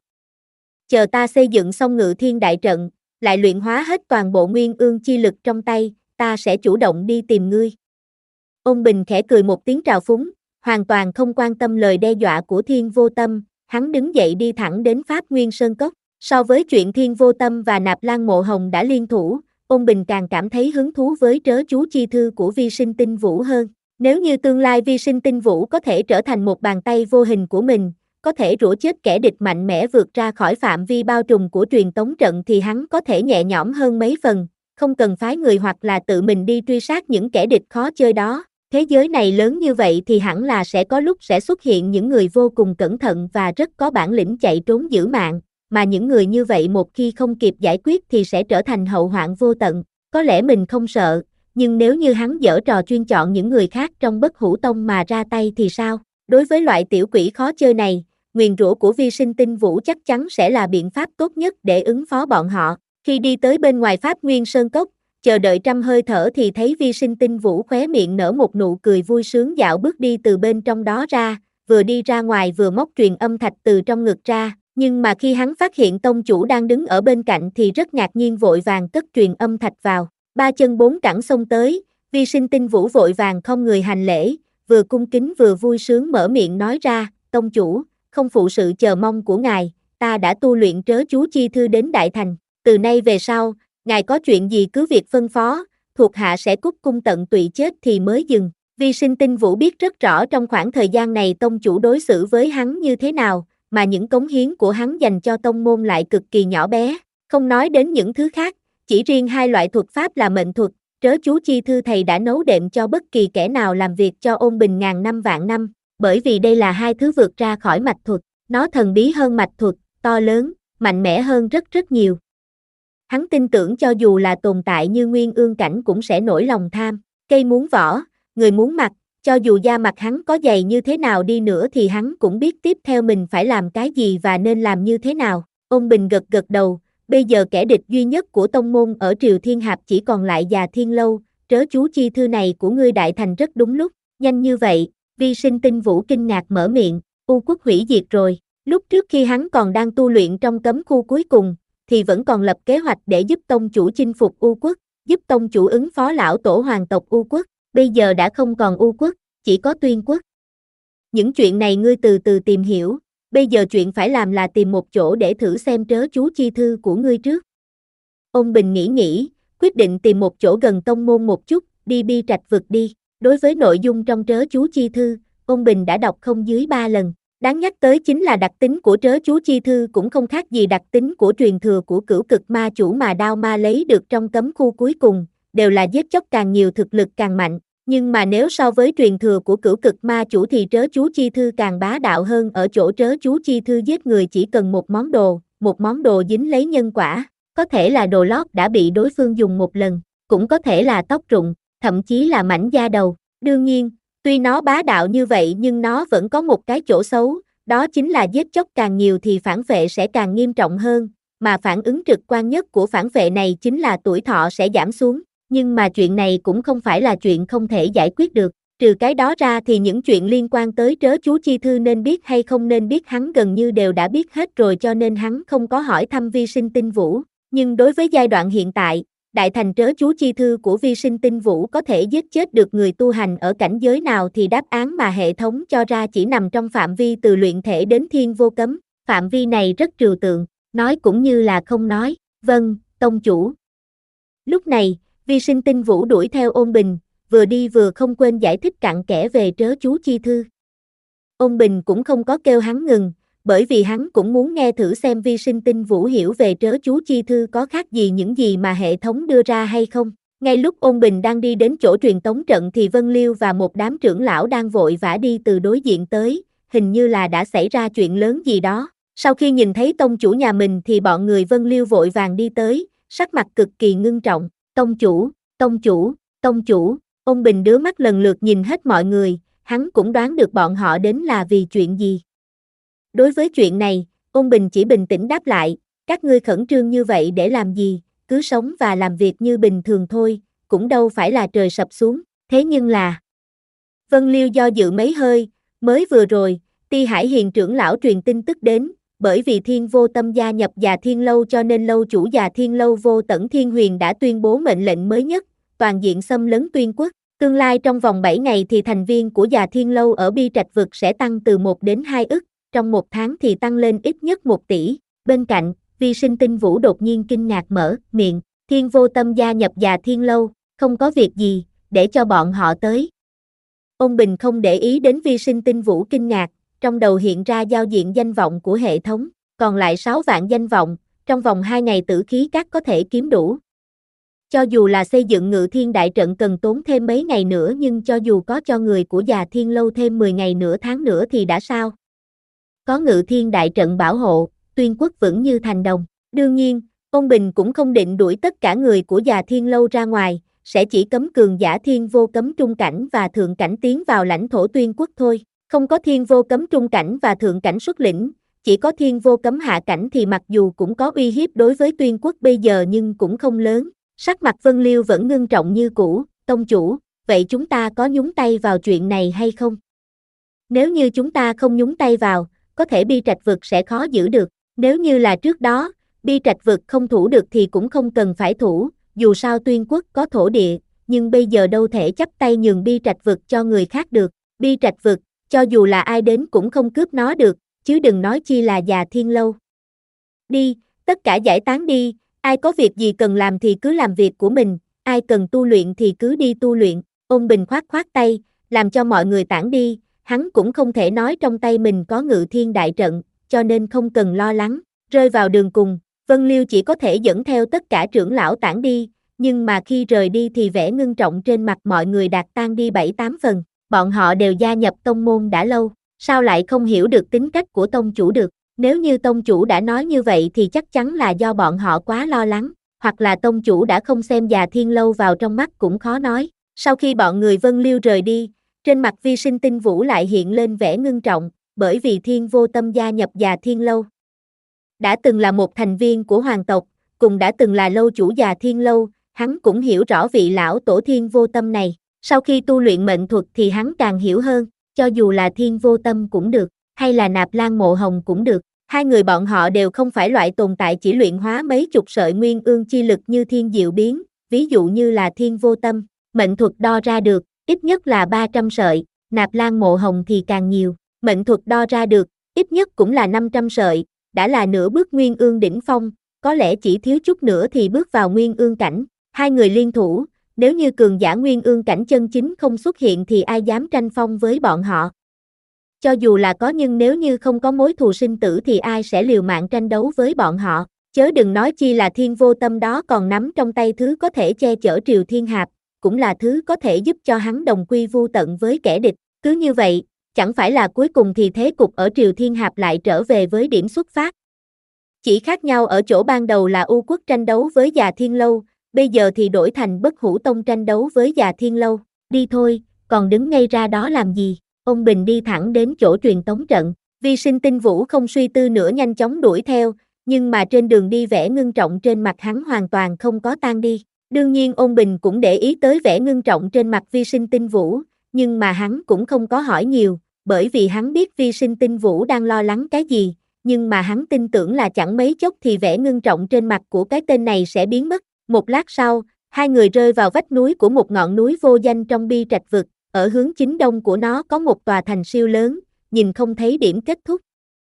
Chờ ta xây dựng xong Ngự Thiên đại trận, lại luyện hóa hết toàn bộ nguyên ương chi lực trong tay, ta sẽ chủ động đi tìm ngươi. Ôn Bình khẽ cười một tiếng trào phúng, hoàn toàn không quan tâm lời đe dọa của Thiên Vô Tâm, hắn đứng dậy đi thẳng đến Pháp Nguyên Sơn Cốc. So với chuyện Thiên Vô Tâm và Nạp Lan Mộ Hồng đã liên thủ, Ôn Bình càng cảm thấy hứng thú với trớ chú chi thư của Vi Sinh Tinh Vũ hơn. Nếu như tương lai Vi Sinh Tinh Vũ có thể trở thành một bàn tay vô hình của mình, có thể rũ chết kẻ địch mạnh mẽ vượt ra khỏi phạm vi bao trùm của truyền tống trận thì hắn có thể nhẹ nhõm hơn mấy phần, không cần phái người hoặc là tự mình đi truy sát những kẻ địch khó chơi đó. Thế giới này lớn như vậy thì hẳn là sẽ có lúc sẽ xuất hiện những người vô cùng cẩn thận và rất có bản lĩnh chạy trốn giữ mạng, mà những người như vậy một khi không kịp giải quyết thì sẽ trở thành hậu hoạn vô tận. Có lẽ mình không sợ, nhưng nếu như hắn giở trò chuyên chọn những người khác trong Bất Hủ Tông mà ra tay thì sao? Đối với loại tiểu quỷ khó chơi này, nguyền rủa của Vi Sinh Tinh Vũ chắc chắn sẽ là biện pháp tốt nhất để ứng phó bọn họ. Khi đi tới bên ngoài Pháp Nguyên Sơn Cốc, chờ đợi trăm hơi thở thì thấy Vi Sinh Tinh Vũ khóe miệng nở một nụ cười vui sướng dạo bước đi từ bên trong đó ra, vừa đi ra ngoài vừa móc truyền âm thạch từ trong ngực ra, nhưng mà khi hắn phát hiện tông chủ đang đứng ở bên cạnh thì rất ngạc nhiên vội vàng cất truyền âm thạch vào. Ba chân bốn cẳng xông tới, Vi Sinh Tinh Vũ vội vàng không người hành lễ, vừa cung kính vừa vui sướng mở miệng nói ra, tông chủ, không phụ sự chờ mong của ngài, ta đã tu luyện trớ chú chi thư đến đại thành, từ nay về sau, ngài có chuyện gì cứ việc phân phó, thuộc hạ sẽ cúc cung tận tụy chết thì mới dừng. Vi Sinh Tinh Vũ biết rất rõ trong khoảng thời gian này tông chủ đối xử với hắn như thế nào, mà những cống hiến của hắn dành cho tông môn lại cực kỳ nhỏ bé, không nói đến những thứ khác, chỉ riêng hai loại thuật pháp là mệnh thuật, trớ chú chi thư thầy đã nấu đệm cho bất kỳ kẻ nào làm việc cho ôn bình ngàn năm vạn năm, bởi vì đây là hai thứ vượt ra khỏi mạch thuật, nó thần bí hơn mạch thuật, to lớn, mạnh mẽ hơn rất rất nhiều. Hắn tin tưởng cho dù là tồn tại như Nguyên Ương Cảnh cũng sẽ nổi lòng tham, cây muốn vỏ, người muốn mặt, cho dù da mặt hắn có dày như thế nào đi nữa thì hắn cũng biết tiếp theo mình phải làm cái gì và nên làm như thế nào. Ôn Bình gật gật đầu, bây giờ kẻ địch duy nhất của tông môn ở Triều Thiên Hạp chỉ còn lại Già Thiên Lâu, trớ chú chi thư này của ngươi đại thành rất đúng lúc, nhanh như vậy, Vi Sinh Tinh Vũ kinh ngạc mở miệng, U quốc hủy diệt rồi, lúc trước khi hắn còn đang tu luyện trong cấm khu cuối cùng, thì vẫn còn lập kế hoạch để giúp tông chủ chinh phục U quốc, giúp tông chủ ứng phó lão tổ hoàng tộc U quốc, bây giờ đã không còn U quốc, chỉ có Tuyên quốc. Những chuyện này ngươi từ từ tìm hiểu, bây giờ chuyện phải làm là tìm một chỗ để thử xem trớ chú chi thư của ngươi trước. Ôn Bình nghĩ nghĩ, quyết định tìm một chỗ gần tông môn một chút, đi Bi Trạch vực đi. Đối với nội dung trong trớ chú chi thư, Ôn Bình đã đọc không dưới ba lần. Đáng nhắc tới chính là đặc tính của trớ chú chi thư cũng không khác gì đặc tính của truyền thừa của Cửu Cực Ma chủ mà Đao Ma lấy được trong cấm khu cuối cùng, đều là giết chóc càng nhiều thực lực càng mạnh. Nhưng mà nếu so với truyền thừa của Cửu Cực Ma chủ thì trớ chú chi thư càng bá đạo hơn ở chỗ trớ chú chi thư giết người chỉ cần một món đồ, một món đồ dính lấy nhân quả, có thể là đồ lót đã bị đối phương dùng một lần, cũng có thể là tóc rụng, thậm chí là mảnh da đầu. Đương nhiên, tuy nó bá đạo như vậy nhưng nó vẫn có một cái chỗ xấu, đó chính là giết chóc càng nhiều thì phản vệ sẽ càng nghiêm trọng hơn, mà phản ứng trực quan nhất của phản vệ này chính là tuổi thọ sẽ giảm xuống. Nhưng mà chuyện này cũng không phải là chuyện không thể giải quyết được, trừ cái đó ra thì những chuyện liên quan tới trớ chú chi thư nên biết hay không nên biết hắn gần như đều đã biết hết rồi, cho nên hắn không có hỏi thăm Vi Sinh Tinh Vũ. Nhưng đối với giai đoạn hiện tại, đại thành trớ chú chi thư của Vi Sinh Tinh Vũ có thể giết chết được người tu hành ở cảnh giới nào thì đáp án mà hệ thống cho ra chỉ nằm trong phạm vi từ luyện thể đến thiên vô cấm, phạm vi này rất trừu tượng, nói cũng như là không nói. Vâng, tông chủ. Lúc này, Vi Sinh Tinh Vũ đuổi theo Ôn Bình, vừa đi vừa không quên giải thích cặn kẽ về trớ chú chi thư. Ôn Bình cũng không có kêu hắn ngừng, bởi vì hắn cũng muốn nghe thử xem Vi Sinh Tinh Vũ hiểu về trớ chú chi thư có khác gì những gì mà hệ thống đưa ra hay không. Ngay lúc Ôn Bình đang đi đến chỗ truyền tống trận thì Vân Liêu và một đám trưởng lão đang vội vã đi từ đối diện tới, hình như là đã xảy ra chuyện lớn gì đó. Sau khi nhìn thấy tông chủ nhà mình thì bọn người Vân Liêu vội vàng đi tới, sắc mặt cực kỳ ngưng trọng. Tông chủ, tông chủ, tông chủ, Ôn Bình đưa mắt lần lượt nhìn hết mọi người, hắn cũng đoán được bọn họ đến là vì chuyện gì. Đối với chuyện này, Ôn Bình chỉ bình tĩnh đáp lại, các ngươi khẩn trương như vậy để làm gì, cứ sống và làm việc như bình thường thôi, cũng đâu phải là trời sập xuống, thế nhưng là... Vân Liêu do dự mấy hơi, mới vừa rồi, Ti Hải Hiền trưởng lão truyền tin tức đến, bởi vì Thiên Vô Tâm gia nhập Già Thiên Lâu cho nên lâu chủ Già Thiên Lâu Vô Tẩn Thiên Huyền đã tuyên bố mệnh lệnh mới nhất, toàn diện xâm lấn Tuyên quốc. Tương lai trong vòng bảy ngày thì thành viên của Già Thiên Lâu ở Bi Trạch vực sẽ tăng từ một đến hai ức, trong một tháng thì tăng lên ít nhất một tỷ. Bên cạnh, Vi Sinh Tinh Vũ đột nhiên kinh ngạc mở miệng, Thiên Vô Tâm gia nhập Già Thiên Lâu, không có việc gì, để cho bọn họ tới. Ôn Bình không để ý đến Vi Sinh Tinh Vũ kinh ngạc, trong đầu hiện ra giao diện danh vọng của hệ thống, còn lại sáu vạn danh vọng, trong vòng hai ngày tử khí các có thể kiếm đủ. Cho dù là xây dựng Ngự Thiên đại trận cần tốn thêm mấy ngày nữa nhưng cho dù có cho người của Già Thiên Lâu thêm mười ngày nửa tháng nữa thì đã sao? Có Ngự Thiên đại trận bảo hộ, Tuyên quốc vững như thành đồng. Đương nhiên, Ôn Bình cũng không định đuổi tất cả người của Già Thiên Lâu ra ngoài, sẽ chỉ cấm cường giả thiên vô cấm trung cảnh và thượng cảnh tiến vào lãnh thổ Tuyên quốc thôi. Không có thiên vô cấm trung cảnh và thượng cảnh xuất lĩnh, chỉ có thiên vô cấm hạ cảnh thì mặc dù cũng có uy hiếp đối với Tuyên quốc bây giờ nhưng cũng không lớn. Sắc mặt Vân Liêu vẫn ngưng trọng như cũ, tông chủ, vậy chúng ta có nhúng tay vào chuyện này hay không? Nếu như chúng ta không nhúng tay vào, có thể Bi Trạch vực sẽ khó giữ được. Nếu như là trước đó, Bi Trạch vực không thủ được thì cũng không cần phải thủ, dù sao Tuyên quốc có thổ địa, nhưng bây giờ đâu thể chấp tay nhường Bi Trạch vực cho người khác được. Bi Trạch vực, cho dù là ai đến cũng không cướp nó được, chứ đừng nói chi là Già Thiên Lâu. Đi, tất cả giải tán đi, ai có việc gì cần làm thì cứ làm việc của mình, ai cần tu luyện thì cứ đi tu luyện. Ôn Bình khoát khoát tay, làm cho mọi người tản đi, hắn cũng không thể nói trong tay mình có Ngự Thiên đại trận, cho nên không cần lo lắng. Rơi vào đường cùng, Vân Liêu chỉ có thể dẫn theo tất cả trưởng lão tản đi, nhưng mà khi rời đi thì vẻ ngưng trọng trên mặt mọi người đạt tan đi bảy tám phần. Bọn họ đều gia nhập tông môn đã lâu, sao lại không hiểu được tính cách của tông chủ được? Nếu như tông chủ đã nói như vậy thì chắc chắn là do bọn họ quá lo lắng, hoặc là tông chủ đã không xem Già Thiên Lâu vào trong mắt cũng khó nói. Sau khi bọn người Vân Liêu rời đi, trên mặt Vi Sinh Tinh Vũ lại hiện lên vẻ ngưng trọng, bởi vì Thiên Vô Tâm gia nhập Già Thiên Lâu. Đã từng là một thành viên của hoàng tộc, cùng đã từng là lâu chủ Già Thiên Lâu, hắn cũng hiểu rõ vị lão tổ Thiên Vô Tâm này. Sau khi tu luyện mệnh thuật thì hắn càng hiểu hơn, cho dù là Thiên Vô Tâm cũng được, hay là Nạp Lan Mộ Hồng cũng được. Hai người bọn họ đều không phải loại tồn tại chỉ luyện hóa mấy chục sợi nguyên ương chi lực như Thiên Diệu Biến, ví dụ như là Thiên Vô Tâm, mệnh thuật đo ra được, ít nhất là ba trăm sợi, Nạp Lan Mộ Hồng thì càng nhiều, mệnh thuật đo ra được, ít nhất cũng là năm trăm sợi, đã là nửa bước nguyên ương đỉnh phong, có lẽ chỉ thiếu chút nữa thì bước vào nguyên ương cảnh. Hai người liên thủ, nếu như cường giả nguyên ương cảnh chân chính không xuất hiện thì ai dám tranh phong với bọn họ. Cho dù là có nhưng nếu như không có mối thù sinh tử thì ai sẽ liều mạng tranh đấu với bọn họ, chớ đừng nói chi là Thiên Vô Tâm đó còn nắm trong tay thứ có thể che chở Triều Thiên Hạp, cũng là thứ có thể giúp cho hắn đồng quy vu tận với kẻ địch. Cứ như vậy, chẳng phải là cuối cùng thì thế cục ở Triều Thiên Hạp lại trở về với điểm xuất phát. Chỉ khác nhau ở chỗ ban đầu là U Quốc tranh đấu với Già Thiên Lâu, bây giờ thì đổi thành Bất Hủ Tông tranh đấu với Già Thiên Lâu. Đi thôi, còn đứng ngay ra đó làm gì? Ông Bình đi thẳng đến chỗ truyền tống trận. Vi Sinh Tinh Vũ không suy tư nữa nhanh chóng đuổi theo, nhưng mà trên đường đi vẻ ngưng trọng trên mặt hắn hoàn toàn không có tan đi. Đương nhiên ông Bình cũng để ý tới vẻ ngưng trọng trên mặt Vi Sinh Tinh Vũ, nhưng mà hắn cũng không có hỏi nhiều, bởi vì hắn biết Vi Sinh Tinh Vũ đang lo lắng cái gì, nhưng mà hắn tin tưởng là chẳng mấy chốc thì vẻ ngưng trọng trên mặt của cái tên này sẽ biến mất. Một lát sau, hai người rơi vào vách núi của một ngọn núi vô danh trong Bi Trạch Vực, ở hướng chính đông của nó có một tòa thành siêu lớn, nhìn không thấy điểm kết thúc.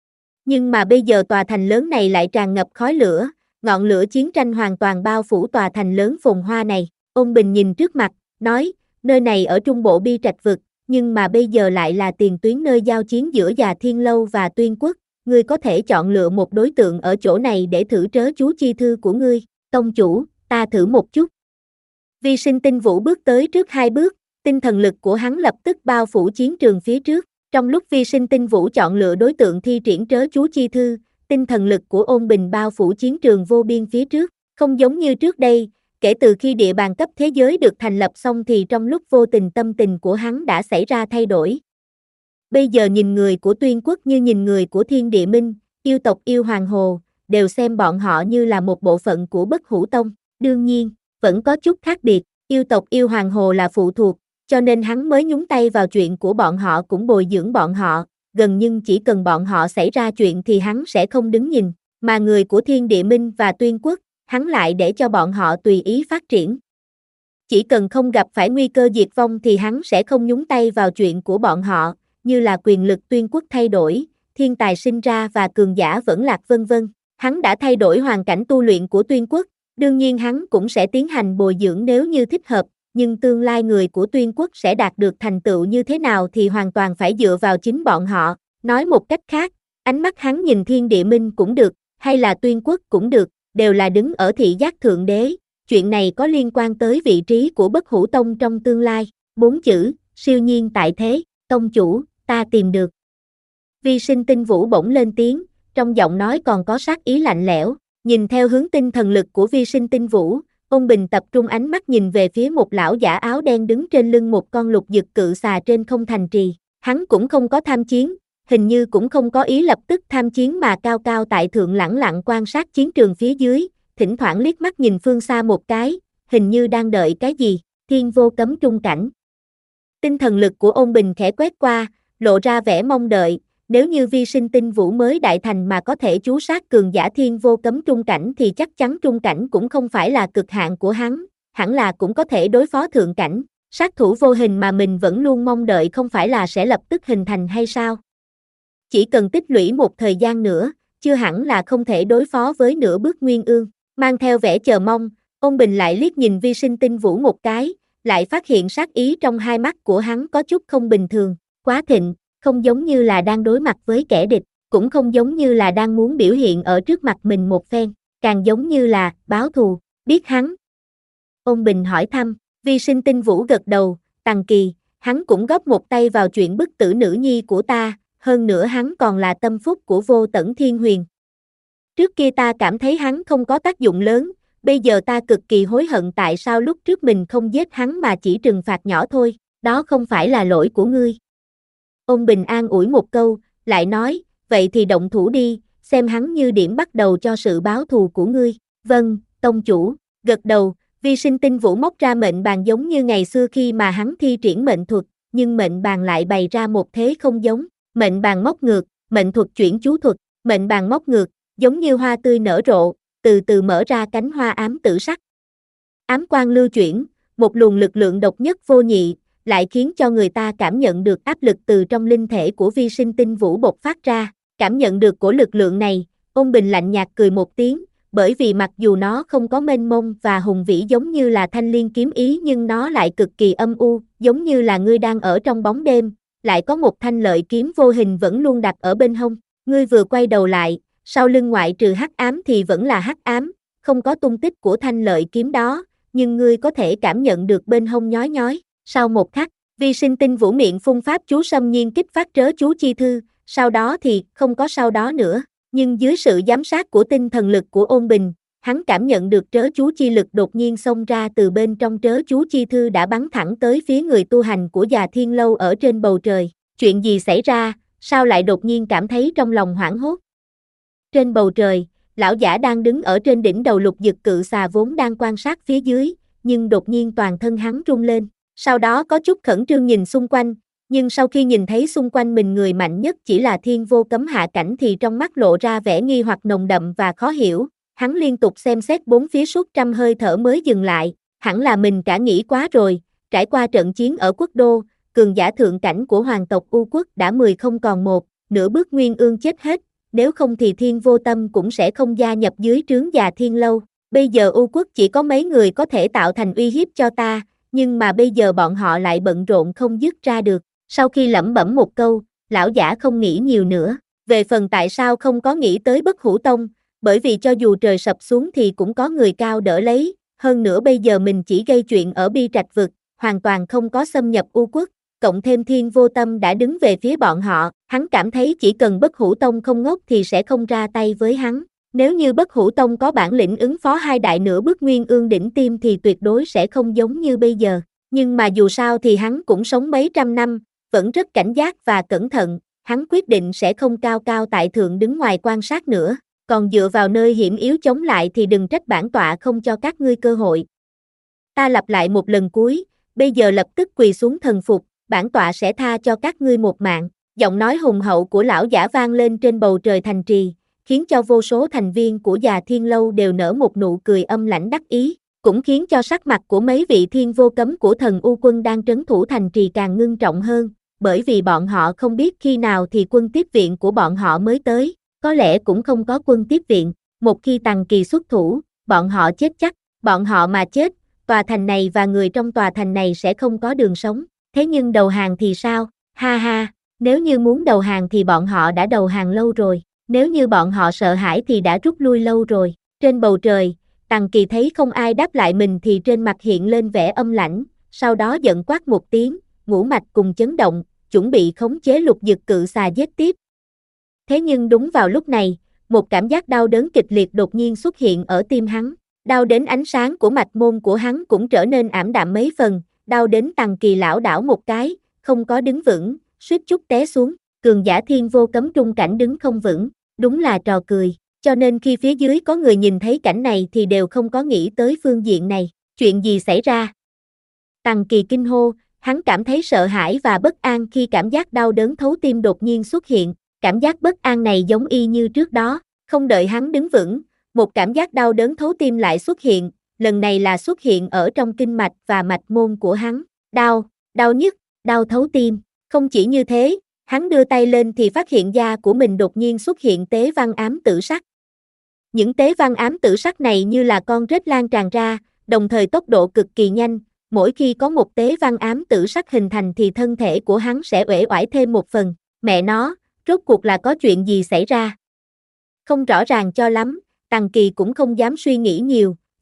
Nhưng mà bây giờ tòa thành lớn này lại tràn ngập khói lửa, ngọn lửa chiến tranh hoàn toàn bao phủ tòa thành lớn phồn hoa này. Ôn Bình nhìn trước mặt, nói, nơi này ở trung bộ Bi Trạch Vực, nhưng mà bây giờ lại là tiền tuyến nơi giao chiến giữa Già Thiên Lâu và Tuyên Quốc, ngươi có thể chọn lựa một đối tượng ở chỗ này để thử trớ chú chi thư của ngươi. Tông chủ, ta thử một chút. Vi Sinh Tinh Vũ bước tới trước hai bước, tinh thần lực của hắn lập tức bao phủ chiến trường phía trước. Trong lúc Vi Sinh Tinh Vũ chọn lựa đối tượng thi triển trớ chú chi thư, tinh thần lực của Ôn Bình bao phủ chiến trường vô biên phía trước. Không giống như trước đây, kể từ khi địa bàn cấp thế giới được thành lập xong thì trong lúc vô tình tâm tình của hắn đã xảy ra thay đổi. Bây giờ nhìn người của Tuyên Quốc như nhìn người của Thiên Địa Minh, yêu tộc yêu Hoàng Hồ, đều xem bọn họ như là một bộ phận của Bất Hủ Tông. Đương nhiên, vẫn có chút khác biệt, yêu tộc yêu Hoàng Hồ là phụ thuộc, cho nên hắn mới nhúng tay vào chuyện của bọn họ cũng bồi dưỡng bọn họ, gần nhưng chỉ cần bọn họ xảy ra chuyện thì hắn sẽ không đứng nhìn, mà người của Thiên Địa Minh và Tuyên Quốc, hắn lại để cho bọn họ tùy ý phát triển. Chỉ cần không gặp phải nguy cơ diệt vong thì hắn sẽ không nhúng tay vào chuyện của bọn họ, như là quyền lực Tuyên Quốc thay đổi, thiên tài sinh ra và cường giả vẫn lạc vân vân. Hắn đã thay đổi hoàn cảnh tu luyện của Tuyên Quốc, đương nhiên hắn cũng sẽ tiến hành bồi dưỡng nếu như thích hợp, nhưng tương lai người của Tuyên Quốc sẽ đạt được thành tựu như thế nào thì hoàn toàn phải dựa vào chính bọn họ. Nói một cách khác, ánh mắt hắn nhìn Thiên Địa Minh cũng được, hay là Tuyên Quốc cũng được, đều là đứng ở thị giác thượng đế, chuyện này có liên quan tới vị trí của Bất Hủ Tông trong tương lai. Bốn chữ, siêu nhiên tại thế, tông chủ, ta tìm được. Vi Sinh Tinh Vũ bỗng lên tiếng, trong giọng nói còn có sát ý lạnh lẽo, nhìn theo hướng tinh thần lực của Vi Sinh Tinh Vũ, Ôn Bình tập trung ánh mắt nhìn về phía một lão giả áo đen đứng trên lưng một con lục dực cự xà trên không thành trì. Hắn cũng không có tham chiến, hình như cũng không có ý lập tức tham chiến mà cao cao tại thượng lẳng lặng quan sát chiến trường phía dưới, thỉnh thoảng liếc mắt nhìn phương xa một cái, hình như đang đợi cái gì. Thiên Vô Cấm trung cảnh. Tinh thần lực của Ôn Bình khẽ quét qua, lộ ra vẻ mong đợi. Nếu như Vi Sinh Tinh Vũ mới đại thành mà có thể chú sát cường giả Thiên Vô Cấm trung cảnh thì chắc chắn trung cảnh cũng không phải là cực hạn của hắn, hẳn là cũng có thể đối phó thượng cảnh. Sát thủ vô hình mà mình vẫn luôn mong đợi không phải là sẽ lập tức hình thành hay sao? Chỉ cần tích lũy một thời gian nữa, chưa hẳn là không thể đối phó với nửa bước nguyên ương. Mang theo vẻ chờ mong, Ôn Bình lại liếc nhìn Vi Sinh Tinh Vũ một cái, lại phát hiện sát ý trong hai mắt của hắn có chút không bình thường, quá thịnh. Không giống như là đang đối mặt với kẻ địch, cũng không giống như là đang muốn biểu hiện ở trước mặt mình một phen, càng giống như là báo thù. Biết hắn. Ôn Bình hỏi thăm, Vi Sinh Tinh Vũ gật đầu, Tằng Kỳ, hắn cũng góp một tay vào chuyện bức tử nữ nhi của ta, hơn nữa hắn còn là tâm phúc của Vô Tẩn Thiên Huyền. Trước kia ta cảm thấy hắn không có tác dụng lớn, bây giờ ta cực kỳ hối hận tại sao lúc trước mình không giết hắn mà chỉ trừng phạt nhỏ thôi, đó không phải là lỗi của ngươi. Ôn Bình an ủi một câu, lại nói, vậy thì động thủ đi, xem hắn như điểm bắt đầu cho sự báo thù của ngươi. Vâng, tông chủ, gật đầu, Vi Sinh Tinh Vũ móc ra mệnh bàn giống như ngày xưa khi mà hắn thi triển mệnh thuật, nhưng mệnh bàn lại bày ra một thế không giống, mệnh bàn móc ngược, mệnh thuật chuyển chú thuật, mệnh bàn móc ngược, giống như hoa tươi nở rộ, từ từ mở ra cánh hoa ám tử sắc. Ám quang lưu chuyển, một luồng lực lượng độc nhất vô nhị, lại khiến cho người ta cảm nhận được áp lực từ trong linh thể của Vi Sinh Tinh Vũ bộc phát ra. Cảm nhận được của lực lượng này, Ôn Bình lạnh nhạt cười một tiếng, bởi vì mặc dù nó không có mênh mông và hùng vĩ giống như là thanh liên kiếm ý nhưng nó lại cực kỳ âm u, giống như là ngươi đang ở trong bóng đêm, lại có một thanh lợi kiếm vô hình vẫn luôn đặt ở bên hông. Ngươi vừa quay đầu lại, sau lưng ngoại trừ hắc ám thì vẫn là hắc ám, không có tung tích của thanh lợi kiếm đó, nhưng ngươi có thể cảm nhận được bên hông nhói nhói. Sau một khắc, Vi Sinh Tinh Vũ miệng phun pháp chú xâm nhiên kích phát trớ chú chi thư, sau đó thì không có sau đó nữa, nhưng dưới sự giám sát của tinh thần lực của Ôn Bình, hắn cảm nhận được trớ chú chi lực đột nhiên xông ra từ bên trong trớ chú chi thư đã bắn thẳng tới phía người tu hành của Già Thiên Lâu ở trên bầu trời. Chuyện gì xảy ra, sao lại đột nhiên cảm thấy trong lòng hoảng hốt? Trên bầu trời, lão giả đang đứng ở trên đỉnh đầu Lục Dực Cự Xà vốn đang quan sát phía dưới, nhưng đột nhiên toàn thân hắn rung lên, sau đó có chút khẩn trương nhìn xung quanh, nhưng sau khi nhìn thấy xung quanh mình người mạnh nhất chỉ là Thiên Vô Cấm hạ cảnh thì trong mắt lộ ra vẻ nghi hoặc nồng đậm và khó hiểu, hắn liên tục xem xét bốn phía suốt trăm hơi thở mới dừng lại, hẳn là mình cả nghĩ quá rồi, trải qua trận chiến ở quốc đô, cường giả thượng cảnh của hoàng tộc U Quốc đã mười không còn một, nửa bước nguyên ương chết hết, nếu không thì Thiên Vô Tâm cũng sẽ không gia nhập dưới trướng Già Thiên Lâu, bây giờ U Quốc chỉ có mấy người có thể tạo thành uy hiếp cho ta, nhưng mà bây giờ bọn họ lại bận rộn không dứt ra được. Sau khi lẩm bẩm một câu, lão giả không nghĩ nhiều nữa, về phần tại sao không có nghĩ tới Bất Hủ Tông, bởi vì cho dù trời sập xuống thì cũng có người cao đỡ lấy, hơn nữa bây giờ mình chỉ gây chuyện ở Bi Trạch Vực, hoàn toàn không có xâm nhập U Quốc, cộng thêm Thiên Vô Tâm đã đứng về phía bọn họ, hắn cảm thấy chỉ cần Bất Hủ Tông không ngốc thì sẽ không ra tay với hắn. Nếu như Bất Hủ Tông có bản lĩnh ứng phó hai đại nửa bước nguyên ương đỉnh tim thì tuyệt đối sẽ không giống như bây giờ, nhưng mà dù sao thì hắn cũng sống mấy trăm năm, vẫn rất cảnh giác và cẩn thận, hắn quyết định sẽ không cao cao tại thượng đứng ngoài quan sát nữa, còn dựa vào nơi hiểm yếu chống lại thì đừng trách bản tọa không cho các ngươi cơ hội. Ta lặp lại một lần cuối, bây giờ lập tức quỳ xuống thần phục, bản tọa sẽ tha cho các ngươi một mạng. Giọng nói hùng hậu của lão giả vang lên trên bầu trời thành trì, khiến cho vô số thành viên của Già Thiên Lâu đều nở một nụ cười âm lãnh đắc ý, cũng khiến cho sắc mặt của mấy vị Thiên Vô Cấm của thần U Quân đang trấn thủ thành trì càng ngưng trọng hơn, bởi vì bọn họ không biết khi nào thì quân tiếp viện của bọn họ mới tới, có lẽ cũng không có quân tiếp viện, một khi Tằng Kỳ xuất thủ, bọn họ chết chắc, bọn họ mà chết, tòa thành này và người trong tòa thành này sẽ không có đường sống, thế nhưng đầu hàng thì sao, ha ha, nếu như muốn đầu hàng thì bọn họ đã đầu hàng lâu rồi, nếu như bọn họ sợ hãi thì đã rút lui lâu rồi. Trên bầu trời, Tằng Kỳ thấy không ai đáp lại mình thì trên mặt hiện lên vẻ âm lãnh, sau đó giận quát một tiếng, ngũ mạch cùng chấn động, chuẩn bị khống chế Lục Dực Cự Xà giết tiếp. Thế nhưng đúng vào lúc này, một cảm giác đau đớn kịch liệt đột nhiên xuất hiện ở tim hắn, đau đến ánh sáng của mạch môn của hắn cũng trở nên ảm đạm mấy phần, đau đến Tằng Kỳ lảo đảo một cái, không có đứng vững, suýt chút té xuống, cường giả Thiên Vô Cấm trung cảnh đứng không vững, đúng là trò cười, cho nên khi phía dưới có người nhìn thấy cảnh này thì đều không có nghĩ tới phương diện này, chuyện gì xảy ra? Tằng Kỳ kinh hô, hắn cảm thấy sợ hãi và bất an khi cảm giác đau đớn thấu tim đột nhiên xuất hiện, cảm giác bất an này giống y như trước đó, không đợi hắn đứng vững, một cảm giác đau đớn thấu tim lại xuất hiện, lần này là xuất hiện ở trong kinh mạch và mạch môn của hắn, đau, đau nhức, đau thấu tim, không chỉ như thế, hắn đưa tay lên thì phát hiện da của mình đột nhiên xuất hiện tế văn ám tử sắc. Những tế văn ám tử sắc này như là con rết lan tràn ra, đồng thời tốc độ cực kỳ nhanh, mỗi khi có một tế văn ám tử sắc hình thành thì thân thể của hắn sẽ uể oải thêm một phần, mẹ nó, rốt cuộc là có chuyện gì xảy ra? Không rõ ràng cho lắm, Tằng Kỳ cũng không dám suy nghĩ nhiều,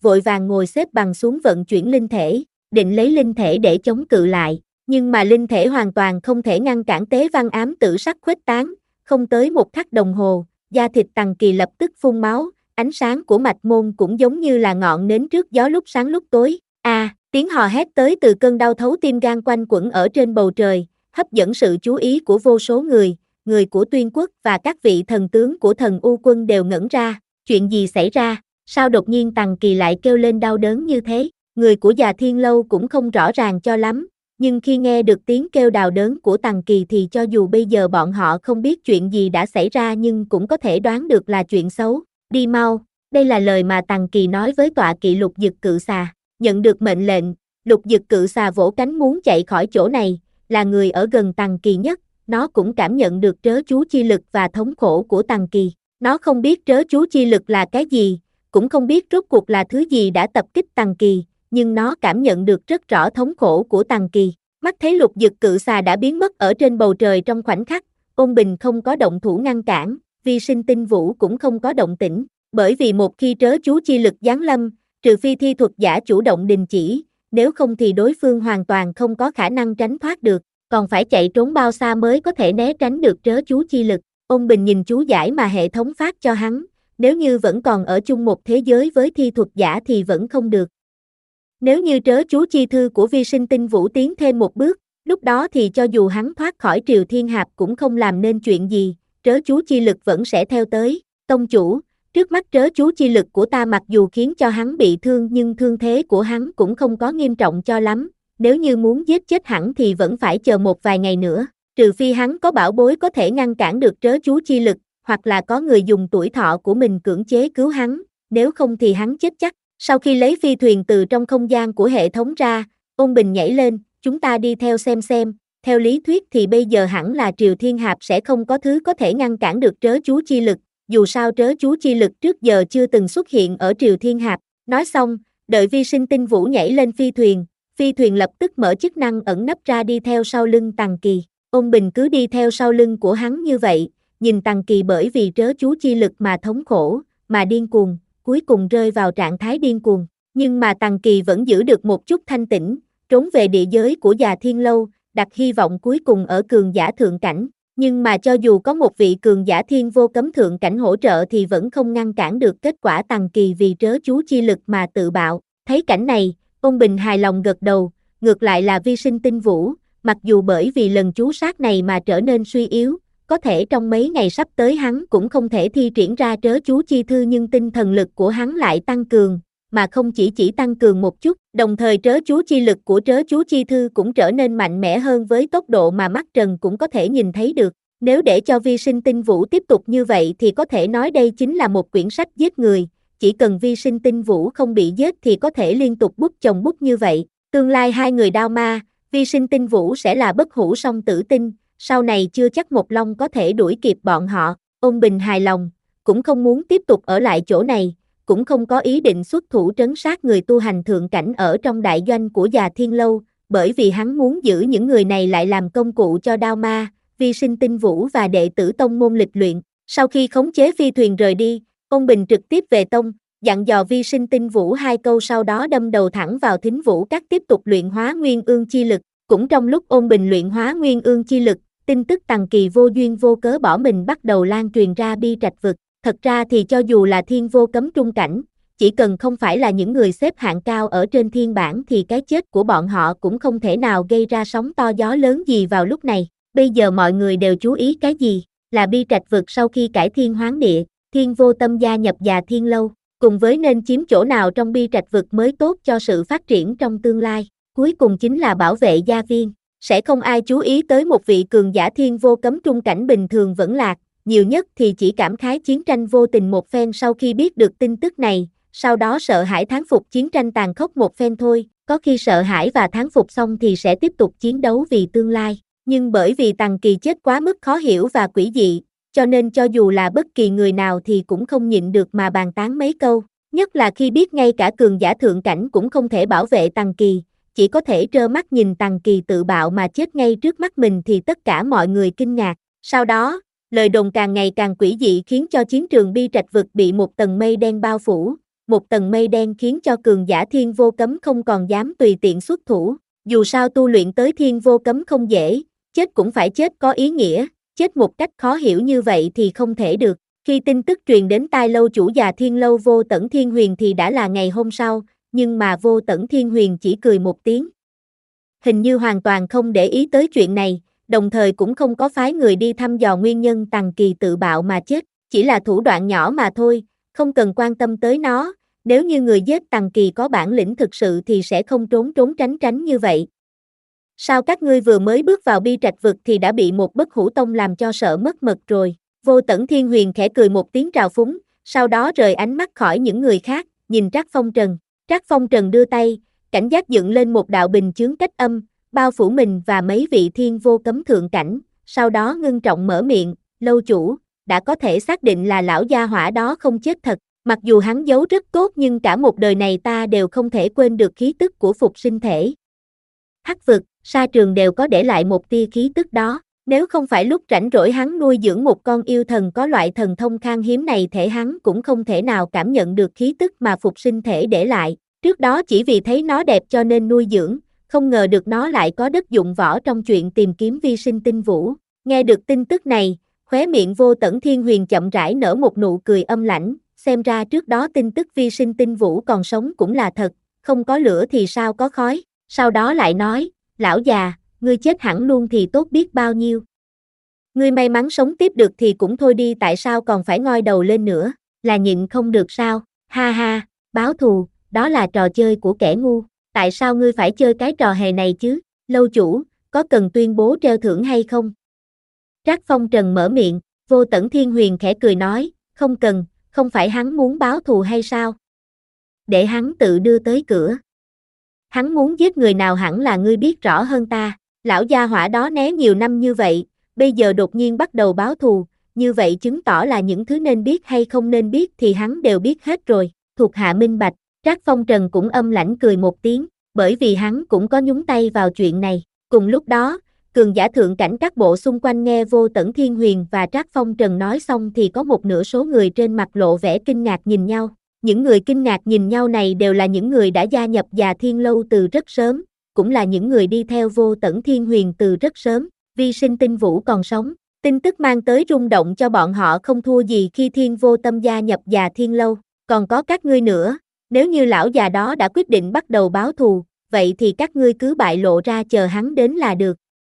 vội vàng ngồi xếp bằng xuống vận chuyển linh thể, định lấy linh thể để chống cự lại, nhưng mà linh thể hoàn toàn không thể ngăn cản tế văn ám tử sắc khuếch tán, không tới một khắc đồng hồ, da thịt Tằng Kỳ lập tức phun máu, ánh sáng của mạch môn cũng giống như là ngọn nến trước gió lúc sáng lúc tối. A, à, tiếng hò hét tới từ cơn đau thấu tim gan quanh quẩn ở trên bầu trời, hấp dẫn sự chú ý của vô số người, người của Tuyên Quốc và các vị thần tướng của Thần U Quân đều ngẩn ra, chuyện gì xảy ra, sao đột nhiên Tằng Kỳ lại kêu lên đau đớn như thế, người của Già Thiên Lâu cũng không rõ ràng cho lắm, nhưng khi nghe được tiếng kêu đau đớn của Tằng Kỳ thì cho dù bây giờ bọn họ không biết chuyện gì đã xảy ra nhưng cũng có thể đoán được là chuyện xấu, đi mau, đây là lời mà Tằng Kỳ nói với tọa kỵ Lục Dực Cự Xà, nhận được mệnh lệnh, Lục Dực Cự Xà vỗ cánh muốn chạy khỏi chỗ này, là người ở gần Tằng Kỳ nhất, nó cũng cảm nhận được trớ chú chi lực và thống khổ của Tằng Kỳ, nó không biết trớ chú chi lực là cái gì, cũng không biết rốt cuộc là thứ gì đã tập kích Tằng Kỳ, nhưng nó cảm nhận được rất rõ thống khổ của Tằng Kỳ. Mắt thấy Lục Dực Cự Xà đã biến mất ở trên bầu trời trong khoảnh khắc, Ôn Bình không có động thủ ngăn cản, Vi Sinh Tinh Vũ cũng không có động tĩnh, bởi vì một khi trớ chú chi lực giáng lâm, trừ phi thi thuật giả chủ động đình chỉ, nếu không thì đối phương hoàn toàn không có khả năng tránh thoát được, còn phải chạy trốn bao xa mới có thể né tránh được trớ chú chi lực. Ôn Bình nhìn chú giải mà hệ thống phát cho hắn, nếu như vẫn còn ở chung một thế giới với thi thuật giả thì vẫn không được. Nếu như trớ chú chi thư của Vi Sinh Tinh Vũ tiến thêm một bước, lúc đó thì cho dù hắn thoát khỏi Triều Thiên Hạp cũng không làm nên chuyện gì, trớ chú chi lực vẫn sẽ theo tới. Tông chủ, trước mắt trớ chú chi lực của ta mặc dù khiến cho hắn bị thương nhưng thương thế của hắn cũng không có nghiêm trọng cho lắm, nếu như muốn giết chết hắn thì vẫn phải chờ một vài ngày nữa, trừ phi hắn có bảo bối có thể ngăn cản được trớ chú chi lực, hoặc là có người dùng tuổi thọ của mình cưỡng chế cứu hắn, nếu không thì hắn chết chắc. Sau khi lấy phi thuyền từ trong không gian của hệ thống ra, Ôn Bình nhảy lên, chúng ta đi theo xem xem, theo lý thuyết thì bây giờ hẳn là Triều Thiên Hạp sẽ không có thứ có thể ngăn cản được trớ chú chi lực, dù sao trớ chú chi lực trước giờ chưa từng xuất hiện ở Triều Thiên Hạp. Nói xong, đợi Vi Sinh Tinh Vũ nhảy lên phi thuyền, phi thuyền lập tức mở chức năng ẩn nấp ra đi theo sau lưng Tằng Kỳ. Ôn Bình cứ đi theo sau lưng của hắn như vậy, nhìn Tằng Kỳ bởi vì trớ chú chi lực mà thống khổ, mà điên cuồng, cuối cùng rơi vào trạng thái điên cuồng. Nhưng mà Tằng Kỳ vẫn giữ được một chút thanh tĩnh, trốn về địa giới của Già Thiên Lâu, đặt hy vọng cuối cùng ở cường giả thượng cảnh. Nhưng mà cho dù có một vị cường giả thiên vô cấm thượng cảnh hỗ trợ thì vẫn không ngăn cản được kết quả Tằng Kỳ vì trớ chú chi lực mà tự bạo. Thấy cảnh này, Ôn Bình hài lòng gật đầu, ngược lại là Vi Sinh Tinh Vũ, mặc dù bởi vì lần chú sát này mà trở nên suy yếu, có thể trong mấy ngày sắp tới hắn cũng không thể thi triển ra trớ chú chi thư nhưng tinh thần lực của hắn lại tăng cường, mà không chỉ chỉ tăng cường một chút, đồng thời trớ chú chi lực của trớ chú chi thư cũng trở nên mạnh mẽ hơn với tốc độ mà mắt trần cũng có thể nhìn thấy được. Nếu để cho Vi Sinh Tinh Vũ tiếp tục như vậy thì có thể nói đây chính là một quyển sách giết người, chỉ cần Vi Sinh Tinh Vũ không bị giết thì có thể liên tục bút chồng bút như vậy. Tương lai hai người đao ma, Vi Sinh Tinh Vũ sẽ là bất hủ song tử tinh, sau này chưa chắc Một Long có thể đuổi kịp bọn họ. Ôn Bình hài lòng, cũng không muốn tiếp tục ở lại chỗ này, cũng không có ý định xuất thủ trấn sát người tu hành thượng cảnh ở trong đại doanh của Già Thiên Lâu, bởi vì hắn muốn giữ những người này lại làm công cụ cho đao ma, Vi Sinh Tinh Vũ và đệ tử tông môn lịch luyện. Sau khi khống chế phi thuyền rời đi, Ôn Bình trực tiếp về tông, dặn dò Vi Sinh Tinh Vũ hai câu sau đó đâm đầu thẳng vào Thính Vũ Các tiếp tục luyện hóa nguyên ương chi lực. Cũng trong lúc Ôn Bình luyện hóa nguyên ương chi lực, tin tức Tằng Kỳ vô duyên vô cớ bỏ mình bắt đầu lan truyền ra Bi Trạch vực. Thật ra thì cho dù là thiên vô cấm trung cảnh, chỉ cần không phải là những người xếp hạng cao ở trên thiên bảng thì cái chết của bọn họ cũng không thể nào gây ra sóng to gió lớn gì vào lúc này. Bây giờ mọi người đều chú ý cái gì? Là Bi Trạch vực sau khi cải thiên hoán địa, Thiên Vô Tâm gia nhập Già Thiên Lâu, cùng với nên chiếm chỗ nào trong Bi Trạch vực mới tốt cho sự phát triển trong tương lai. Cuối cùng chính là bảo vệ gia viên, sẽ không ai chú ý tới một vị cường giả thiên vô cấm trung cảnh bình thường vẫn lạc, nhiều nhất thì chỉ cảm khái chiến tranh vô tình một phen sau khi biết được tin tức này, sau đó sợ hãi thán phục chiến tranh tàn khốc một phen thôi, có khi sợ hãi và thán phục xong thì sẽ tiếp tục chiến đấu vì tương lai, nhưng bởi vì Tằng Kỳ chết quá mức khó hiểu và quỷ dị, cho nên cho dù là bất kỳ người nào thì cũng không nhịn được mà bàn tán mấy câu, nhất là khi biết ngay cả cường giả thượng cảnh cũng không thể bảo vệ Tằng Kỳ, chỉ có thể trơ mắt nhìn Tằng Kỳ tự bạo mà chết ngay trước mắt mình thì tất cả mọi người kinh ngạc. Sau đó, lời đồn càng ngày càng quỷ dị khiến cho chiến trường Bi Trạch vực bị một tầng mây đen bao phủ, một tầng mây đen khiến cho cường giả thiên vô cấm không còn dám tùy tiện xuất thủ, dù sao tu luyện tới thiên vô cấm không dễ, chết cũng phải chết có ý nghĩa, chết một cách khó hiểu như vậy thì không thể được. Khi tin tức truyền đến tai lâu chủ Già Thiên Lâu Vô Tẩn Thiên Huyền thì đã là ngày hôm sau, nhưng mà Vô Tẩn Thiên Huyền chỉ cười một tiếng. Hình như hoàn toàn không để ý tới chuyện này, đồng thời cũng không có phái người đi thăm dò nguyên nhân Tằng Kỳ tự bạo mà chết, chỉ là thủ đoạn nhỏ mà thôi, không cần quan tâm tới nó, nếu như người giết Tằng Kỳ có bản lĩnh thực sự thì sẽ không trốn trốn tránh tránh như vậy. Sao các ngươi vừa mới bước vào Bi Trạch vực thì đã bị một Bất Hủ Tông làm cho sợ mất mật rồi? Vô Tẩn Thiên Huyền khẽ cười một tiếng trào phúng, sau đó rời ánh mắt khỏi những người khác, nhìn Trác Phong Trần. Trác Phong Trần đưa tay, cảnh giác dựng lên một đạo bình chướng cách âm, bao phủ mình và mấy vị thiên vô cấm thượng cảnh, sau đó ngưng trọng mở miệng, lâu chủ, đã có thể xác định là lão gia hỏa đó không chết thật, mặc dù hắn giấu rất tốt nhưng cả một đời này ta đều không thể quên được khí tức của phục sinh thể. Hắc vực, sa trường đều có để lại một tia khí tức đó, nếu không phải lúc rảnh rỗi hắn nuôi dưỡng một con yêu thần có loại thần thông khan hiếm này thể hắn cũng không thể nào cảm nhận được khí tức mà phục sinh thể để lại, trước đó chỉ vì thấy nó đẹp cho nên nuôi dưỡng, không ngờ được nó lại có đất dụng võ trong chuyện tìm kiếm vi sinh tinh vũ. Nghe được tin tức này, khóe miệng Vô Tẩn Thiên Huyền chậm rãi nở một nụ cười âm lãnh, xem ra trước đó tin tức vi sinh tinh vũ còn sống cũng là thật, không có lửa thì sao có khói, sau đó lại nói, lão già, ngươi chết hẳn luôn thì tốt biết bao nhiêu. Ngươi may mắn sống tiếp được thì cũng thôi đi, tại sao còn phải ngoi đầu lên nữa, là nhịn không được sao, ha ha, báo thù, đó là trò chơi của kẻ ngu, tại sao ngươi phải chơi cái trò hề này chứ, lâu chủ, có cần tuyên bố treo thưởng hay không? Trác Phong Trần mở miệng, Vô Tẩn Thiên Huyền khẽ cười nói, không cần, không phải hắn muốn báo thù hay sao? Để hắn tự đưa tới cửa. Hắn muốn giết người nào hẳn là ngươi biết rõ hơn ta, lão gia hỏa đó né nhiều năm như vậy, bây giờ đột nhiên bắt đầu báo thù, như vậy chứng tỏ là những thứ nên biết hay không nên biết thì hắn đều biết hết rồi, thuộc hạ minh bạch. Trác Phong Trần cũng âm lãnh cười một tiếng, bởi vì hắn cũng có nhúng tay vào chuyện này. Cùng lúc đó, cường giả thượng cảnh các bộ xung quanh nghe Vô Tẩn Thiên Huyền và Trác Phong Trần nói xong thì có một nửa số người trên mặt lộ vẻ kinh ngạc nhìn nhau. Những người kinh ngạc nhìn nhau này đều là những người đã gia nhập Già Thiên Lâu từ rất sớm, cũng là những người đi theo Vô Tẩn Thiên Huyền từ rất sớm. Vi sinh tinh vũ còn sống, tin tức mang tới rung động cho bọn họ không thua gì khi Thiên Vô Tâm gia nhập Già Thiên Lâu. Còn có các ngươi nữa, nếu như lão già đó đã quyết định bắt đầu báo thù, vậy thì các ngươi cứ bại lộ ra chờ hắn đến là được.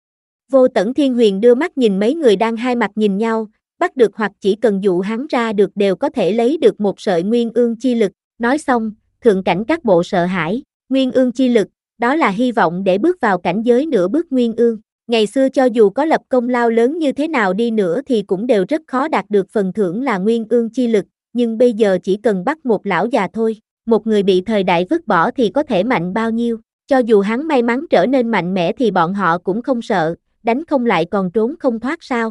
Vô Tẩn Thiên Huyền đưa mắt nhìn mấy người đang hai mặt nhìn nhau, bắt được hoặc chỉ cần dụ hắn ra được đều có thể lấy được một sợi nguyên ương chi lực, nói xong, thượng cảnh các bộ sợ hãi, nguyên ương chi lực, đó là hy vọng để bước vào cảnh giới nửa bước nguyên ương. Ngày xưa cho dù có lập công lao lớn như thế nào đi nữa thì cũng đều rất khó đạt được phần thưởng là nguyên ương chi lực, nhưng bây giờ chỉ cần bắt một lão già thôi, một người bị thời đại vứt bỏ thì có thể mạnh bao nhiêu, cho dù hắn may mắn trở nên mạnh mẽ thì bọn họ cũng không sợ, đánh không lại còn trốn không thoát sao.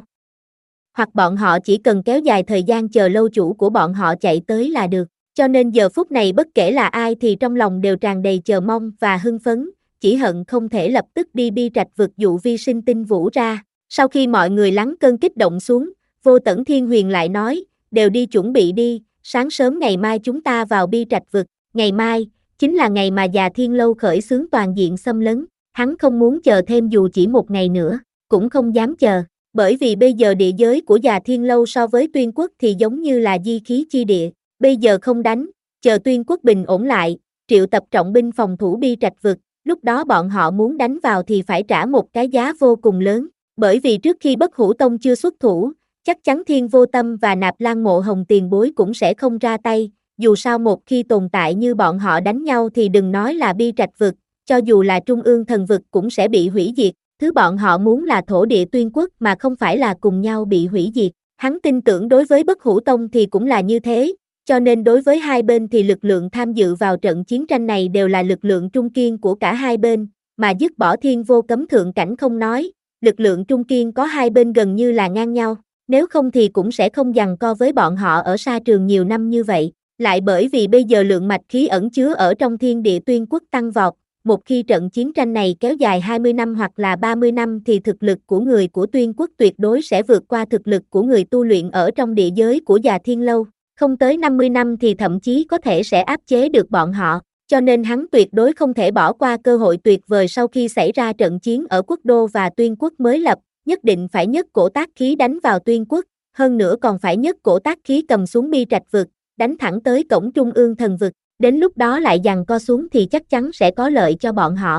Hoặc bọn họ chỉ cần kéo dài thời gian chờ lâu chủ của bọn họ chạy tới là được, cho nên giờ phút này bất kể là ai thì trong lòng đều tràn đầy chờ mong và hưng phấn, chỉ hận không thể lập tức đi Bi Trạch vực dụ vi sinh tinh vũ ra. Sau khi mọi người lắng cơn kích động xuống, Vô Tẩn Thiên Huyền lại nói, đều đi chuẩn bị đi, sáng sớm ngày mai chúng ta vào Bi Trạch vực, ngày mai, chính là ngày mà Già Thiên Lâu khởi xướng toàn diện xâm lấn, hắn không muốn chờ thêm dù chỉ một ngày nữa, cũng không dám chờ, bởi vì bây giờ địa giới của Già Thiên Lâu so với Tuyên Quốc thì giống như là di khí chi địa, bây giờ không đánh, chờ Tuyên Quốc bình ổn lại, triệu tập trọng binh phòng thủ Bi Trạch vực, lúc đó bọn họ muốn đánh vào thì phải trả một cái giá vô cùng lớn, bởi vì trước khi Bất Hủ Tông chưa xuất thủ, chắc chắn Thiên Vô Tâm và Nạp Lan Mộ Hồng tiền bối cũng sẽ không ra tay, dù sao một khi tồn tại như bọn họ đánh nhau thì đừng nói là Bi Trạch vực, cho dù là Trung ương thần vực cũng sẽ bị hủy diệt, thứ bọn họ muốn là thổ địa Tuyên Quốc mà không phải là cùng nhau bị hủy diệt, hắn tin tưởng đối với Bất Hủ Tông thì cũng là như thế, cho nên đối với hai bên thì lực lượng tham dự vào trận chiến tranh này đều là lực lượng trung kiên của cả hai bên, mà dứt bỏ Thiên Vô Cấm thượng cảnh không nói, lực lượng trung kiên có hai bên gần như là ngang nhau, nếu không thì cũng sẽ không giằng co với bọn họ ở sa trường nhiều năm như vậy, lại bởi vì bây giờ lượng mạch khí ẩn chứa ở trong thiên địa Tuyên Quốc tăng vọt, một khi trận chiến tranh này kéo dài hai mươi năm hoặc là ba mươi năm thì thực lực của người của Tuyên Quốc tuyệt đối sẽ vượt qua thực lực của người tu luyện ở trong địa giới của Già Thiên Lâu. Không tới năm mươi năm thì thậm chí có thể sẽ áp chế được bọn họ, cho nên hắn tuyệt đối không thể bỏ qua cơ hội tuyệt vời sau khi xảy ra trận chiến ở Quốc Đô và Tuyên Quốc mới lập, nhất định phải nhất cổ tác khí đánh vào Tuyên Quốc, hơn nữa còn phải nhất cổ tác khí cầm xuống Bi Trạch vực, đánh thẳng tới cổng Trung ương thần vực, đến lúc đó lại giằng co xuống thì chắc chắn sẽ có lợi cho bọn họ.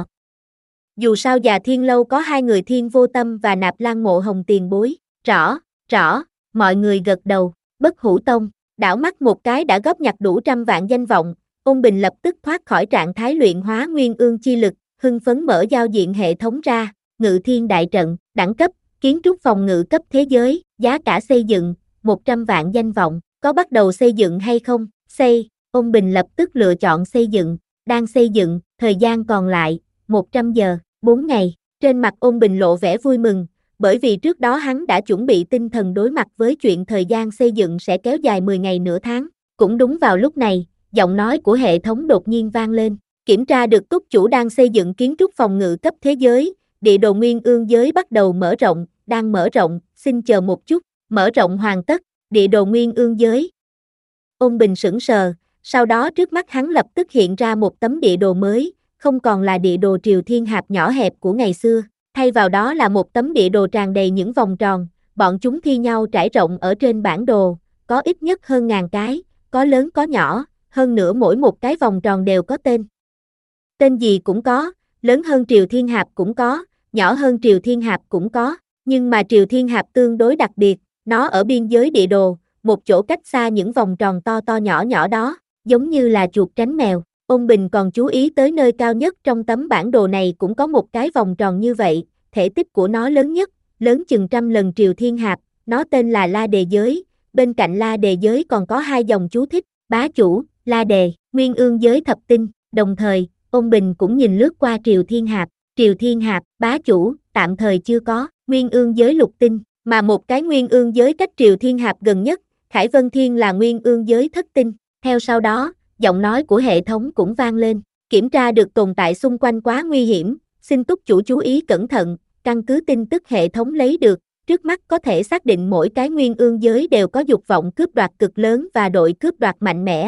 Dù sao Già Thiên Lâu có hai người Thiên Vô Tâm và Nạp Lan Mộ Hồng tiền bối, rõ, rõ, mọi người gật đầu, Bất Hủ Tông, đảo mắt một cái đã góp nhặt đủ trăm vạn danh vọng, Ôn Bình lập tức thoát khỏi trạng thái luyện hóa nguyên ương chi lực, hưng phấn mở giao diện hệ thống ra, Ngự Thiên Đại Trận, đẳng cấp, kiến trúc phòng ngự cấp thế giới, giá cả xây dựng, một trăm vạn danh vọng, có bắt đầu xây dựng hay không, xây, Ôn Bình lập tức lựa chọn xây dựng, đang xây dựng, thời gian còn lại, một trăm giờ, bốn ngày, trên mặt Ôn Bình lộ vẻ vui mừng, bởi vì trước đó hắn đã chuẩn bị tinh thần đối mặt với chuyện thời gian xây dựng sẽ kéo dài mười ngày nửa tháng, cũng đúng vào lúc này, giọng nói của hệ thống đột nhiên vang lên, kiểm tra được túc chủ đang xây dựng kiến trúc phòng ngự cấp thế giới, địa đồ nguyên ương giới bắt đầu mở rộng, đang mở rộng, xin chờ một chút, mở rộng hoàn tất, địa đồ nguyên ương giới. Ôn Bình sững sờ, sau đó trước mắt hắn lập tức hiện ra một tấm địa đồ mới, không còn là địa đồ Triều Thiên Hạp nhỏ hẹp của ngày xưa, thay vào đó là một tấm địa đồ tràn đầy những vòng tròn, bọn chúng thi nhau trải rộng ở trên bản đồ, có ít nhất hơn ngàn cái, có lớn có nhỏ, hơn nữa mỗi một cái vòng tròn đều có tên. Tên gì cũng có, lớn hơn Triều Thiên Hạp cũng có, nhỏ hơn Triều Thiên Hạp cũng có, nhưng mà Triều Thiên Hạp tương đối đặc biệt, nó ở biên giới địa đồ, một chỗ cách xa những vòng tròn to to nhỏ nhỏ đó, giống như là chuột tránh mèo. Ôn Bình còn chú ý tới nơi cao nhất trong tấm bản đồ này cũng có một cái vòng tròn như vậy, thể tích của nó lớn nhất, lớn chừng trăm lần Triều Thiên Hạp, nó tên là La Đề Giới, bên cạnh La Đề Giới còn có hai dòng chú thích, bá chủ, La Đề, Nguyên Ương Giới thập tinh, đồng thời, Ôn Bình cũng nhìn lướt qua Triều Thiên Hạp, Triều Thiên Hạp, bá chủ, tạm thời chưa có, Nguyên Ương Giới lục tinh, mà một cái Nguyên Ương Giới cách Triều Thiên Hạp gần nhất, Khải Vân Thiên là Nguyên Ương Giới thất tinh, theo sau đó, giọng nói của hệ thống cũng vang lên, kiểm tra được tồn tại xung quanh quá nguy hiểm, xin túc chủ chú ý cẩn thận, căn cứ tin tức hệ thống lấy được, trước mắt có thể xác định mỗi cái nguyên ương giới đều có dục vọng cướp đoạt cực lớn và đội cướp đoạt mạnh mẽ.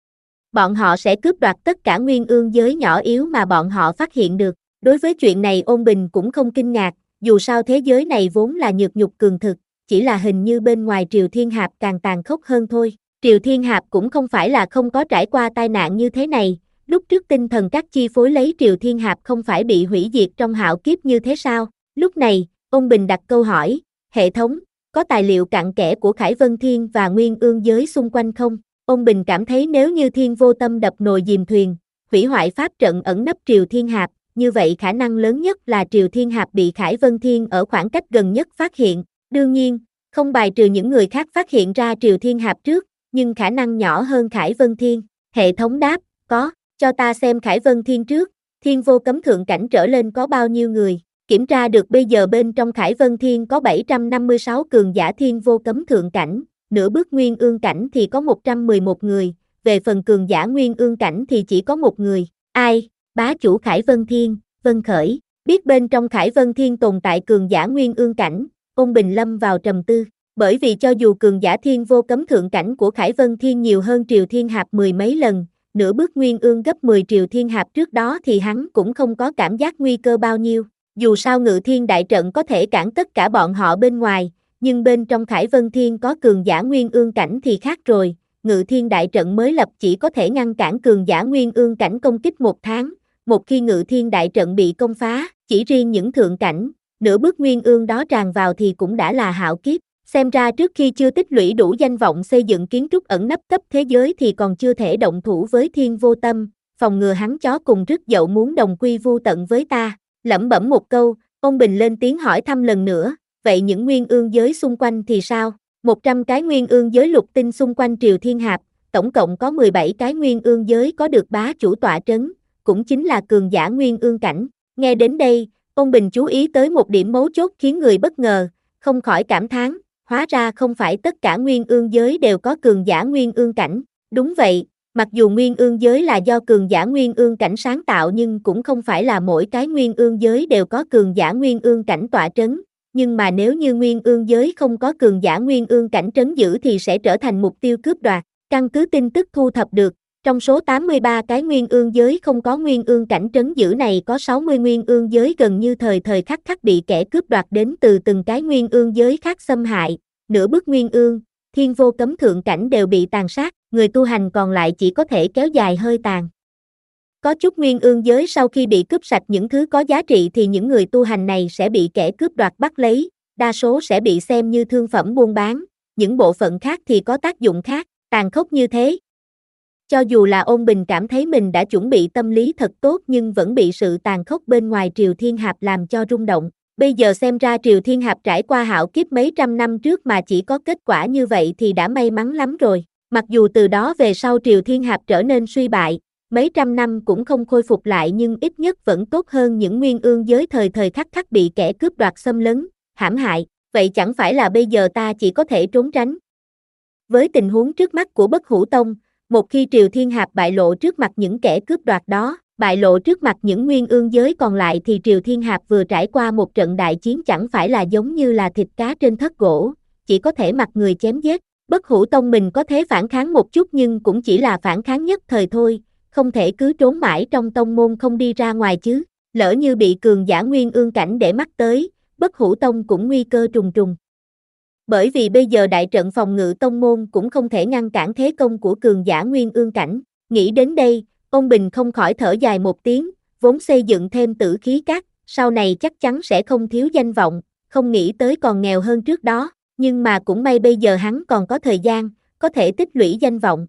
Bọn họ sẽ cướp đoạt tất cả nguyên ương giới nhỏ yếu mà bọn họ phát hiện được, đối với chuyện này Ôn Bình cũng không kinh ngạc, dù sao thế giới này vốn là nhược nhục cường thực, chỉ là hình như bên ngoài Triều Thiên Hạp càng tàn khốc hơn thôi. Triều Thiên Hạp cũng không phải là không có trải qua tai nạn như thế này, lúc trước tinh thần các chi phối lấy Triều Thiên Hạp không phải bị hủy diệt trong hạo kiếp như thế sao? Lúc này, Ôn Bình đặt câu hỏi, hệ thống, có tài liệu cặn kẽ của Khải Vân Thiên và Nguyên Ương Giới xung quanh không? Ôn Bình cảm thấy nếu như Thiên Vô Tâm đập nồi dìm thuyền, hủy hoại pháp trận ẩn nấp Triều Thiên Hạp, như vậy khả năng lớn nhất là Triều Thiên Hạp bị Khải Vân Thiên ở khoảng cách gần nhất phát hiện, đương nhiên, không bài trừ những người khác phát hiện ra Triều Thiên Hạp trước, nhưng khả năng nhỏ hơn Khải Vân Thiên. Hệ thống đáp, có, cho ta xem Khải Vân Thiên trước, Thiên Vô Cấm thượng cảnh trở lên có bao nhiêu người, kiểm tra được bây giờ bên trong Khải Vân Thiên có bảy trăm năm mươi sáu cường giả Thiên Vô Cấm thượng cảnh, nửa bước nguyên ương cảnh thì có một trăm mười một người, về phần cường giả nguyên ương cảnh thì chỉ có một người, ai, bá chủ Khải Vân Thiên, Vân Khởi, biết bên trong Khải Vân Thiên tồn tại cường giả nguyên ương cảnh, Ôn Bình lâm vào trầm tư. Bởi vì cho dù cường giả Thiên Vô Cấm thượng cảnh của Khải Vân Thiên nhiều hơn Triều Thiên Hạp mười mấy lần, nửa bước nguyên ương gấp mười Triều Thiên Hạp trước đó thì hắn cũng không có cảm giác nguy cơ bao nhiêu. Dù sao Ngự Thiên Đại Trận có thể cản tất cả bọn họ bên ngoài, nhưng bên trong Khải Vân Thiên có cường giả nguyên ương cảnh thì khác rồi. Ngự Thiên Đại Trận mới lập chỉ có thể ngăn cản cường giả nguyên ương cảnh công kích một tháng. Một khi Ngự Thiên Đại Trận bị công phá, chỉ riêng những thượng cảnh, nửa bước nguyên ương đó tràn vào thì cũng đã là hạo kiếp. Xem ra trước khi chưa tích lũy đủ danh vọng xây dựng kiến trúc ẩn nấp cấp thế giới thì còn chưa thể động thủ với Thiên Vô Tâm, phòng ngừa hắn chó cùng rứt dậu muốn đồng quy vu tận với ta. Lẩm bẩm một câu, Ôn Bình lên tiếng hỏi thăm lần nữa, vậy những nguyên ương giới xung quanh thì sao? một trăm cái nguyên ương giới lục tinh xung quanh Triều Thiên Hạp, tổng cộng có mười bảy cái nguyên ương giới có được bá chủ tọa trấn, cũng chính là cường giả nguyên ương cảnh. Nghe đến đây, Ôn Bình chú ý tới một điểm mấu chốt khiến người bất ngờ, không khỏi cảm thán. Hóa ra không phải tất cả nguyên ương giới đều có cường giả nguyên ương cảnh. Đúng vậy, mặc dù nguyên ương giới là do cường giả nguyên ương cảnh sáng tạo nhưng cũng không phải là mỗi cái nguyên ương giới đều có cường giả nguyên ương cảnh tọa trấn. Nhưng mà nếu như nguyên ương giới không có cường giả nguyên ương cảnh trấn giữ thì sẽ trở thành mục tiêu cướp đoạt. Căn cứ tin tức thu thập được, trong số tám mươi ba cái nguyên ương giới không có nguyên ương cảnh trấn giữ này có sáu mươi nguyên ương giới gần như thời thời khắc khắc bị kẻ cướp đoạt đến từ từng cái nguyên ương giới khác xâm hại, nửa bước nguyên ương, thiên vô cấm thượng cảnh đều bị tàn sát, người tu hành còn lại chỉ có thể kéo dài hơi tàn. Có chút nguyên ương giới sau khi bị cướp sạch những thứ có giá trị thì những người tu hành này sẽ bị kẻ cướp đoạt bắt lấy, đa số sẽ bị xem như thương phẩm buôn bán, những bộ phận khác thì có tác dụng khác, tàn khốc như thế. Cho dù là Ôn Bình cảm thấy mình đã chuẩn bị tâm lý thật tốt nhưng vẫn bị sự tàn khốc bên ngoài Triều Thiên Hạp làm cho rung động. Bây giờ xem ra Triều Thiên Hạp trải qua hạo kiếp mấy trăm năm trước mà chỉ có kết quả như vậy thì đã may mắn lắm rồi. Mặc dù từ đó về sau Triều Thiên Hạp trở nên suy bại, mấy trăm năm cũng không khôi phục lại nhưng ít nhất vẫn tốt hơn những nguyên ương giới thời thời khắc khắc bị kẻ cướp đoạt xâm lấn, hãm hại. Vậy chẳng phải là bây giờ ta chỉ có thể trốn tránh. Với tình huống trước mắt của Bất Hủ Tông, một khi Triều Thiên Hạp bại lộ trước mặt những kẻ cướp đoạt đó, bại lộ trước mặt những nguyên ương giới còn lại thì Triều Thiên Hạp vừa trải qua một trận đại chiến chẳng phải là giống như là thịt cá trên thớt gỗ, chỉ có thể mặc người chém giết. Bất Hủ Tông mình có thể phản kháng một chút nhưng cũng chỉ là phản kháng nhất thời thôi, không thể cứ trốn mãi trong tông môn không đi ra ngoài chứ, lỡ như bị cường giả nguyên ương cảnh để mắt tới, Bất Hủ Tông cũng nguy cơ trùng trùng. Bởi vì bây giờ đại trận phòng ngự tông môn cũng không thể ngăn cản thế công của cường giả nguyên ương cảnh. Nghĩ đến đây, Ôn Bình không khỏi thở dài một tiếng, vốn xây dựng thêm Tử Khí Các, sau này chắc chắn sẽ không thiếu danh vọng, không nghĩ tới còn nghèo hơn trước đó, nhưng mà cũng may bây giờ hắn còn có thời gian, có thể tích lũy danh vọng.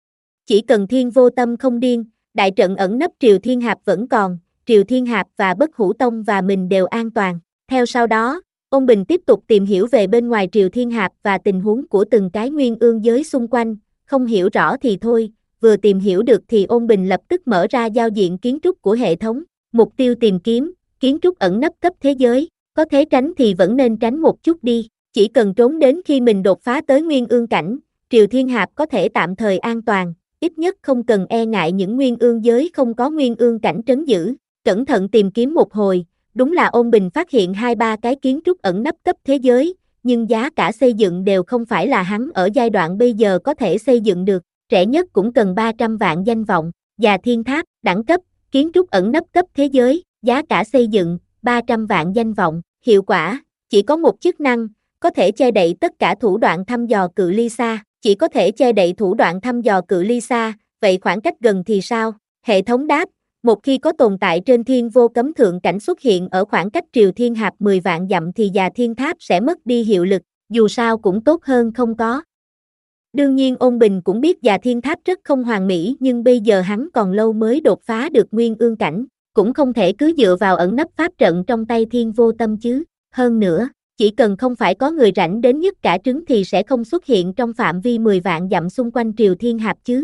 Chỉ cần Thiên Vô Tâm không điên, đại trận ẩn nấp Triều Thiên Hạp vẫn còn, Triều Thiên Hạp và Bất Hủ Tông và mình đều an toàn. Theo sau đó, Ôn Bình tiếp tục tìm hiểu về bên ngoài Triều Thiên Hạp và tình huống của từng cái nguyên ương giới xung quanh, không hiểu rõ thì thôi, vừa tìm hiểu được thì Ôn Bình lập tức mở ra giao diện kiến trúc của hệ thống, mục tiêu tìm kiếm, kiến trúc ẩn nấp cấp thế giới, có thể tránh thì vẫn nên tránh một chút đi, chỉ cần trốn đến khi mình đột phá tới nguyên ương cảnh, Triều Thiên Hạp có thể tạm thời an toàn, ít nhất không cần e ngại những nguyên ương giới không có nguyên ương cảnh trấn giữ, cẩn thận tìm kiếm một hồi. Đúng là Ôn Bình phát hiện hai ba cái kiến trúc ẩn nấp cấp thế giới, nhưng giá cả xây dựng đều không phải là hắn ở giai đoạn bây giờ có thể xây dựng được, rẻ nhất cũng cần ba trăm vạn danh vọng. Già Thiên Tháp, đẳng cấp, kiến trúc ẩn nấp cấp thế giới, giá cả xây dựng, ba trăm vạn danh vọng, hiệu quả, chỉ có một chức năng, có thể che đậy tất cả thủ đoạn thăm dò cự ly xa, chỉ có thể che đậy thủ đoạn thăm dò cự ly xa, vậy khoảng cách gần thì sao? Hệ thống đáp, một khi có tồn tại trên Thiên Vô Cấm thượng cảnh xuất hiện ở khoảng cách Triều Thiên Hạp mười vạn dặm thì Già Thiên Tháp sẽ mất đi hiệu lực, dù sao cũng tốt hơn không có. Đương nhiên Ôn Bình cũng biết Già Thiên Tháp rất không hoàn mỹ nhưng bây giờ hắn còn lâu mới đột phá được nguyên ương cảnh, cũng không thể cứ dựa vào ẩn nấp pháp trận trong tay Thiên Vô Tâm chứ. Hơn nữa, chỉ cần không phải có người rảnh đến nhất cả trứng thì sẽ không xuất hiện trong phạm vi mười vạn dặm xung quanh Triều Thiên Hạp chứ.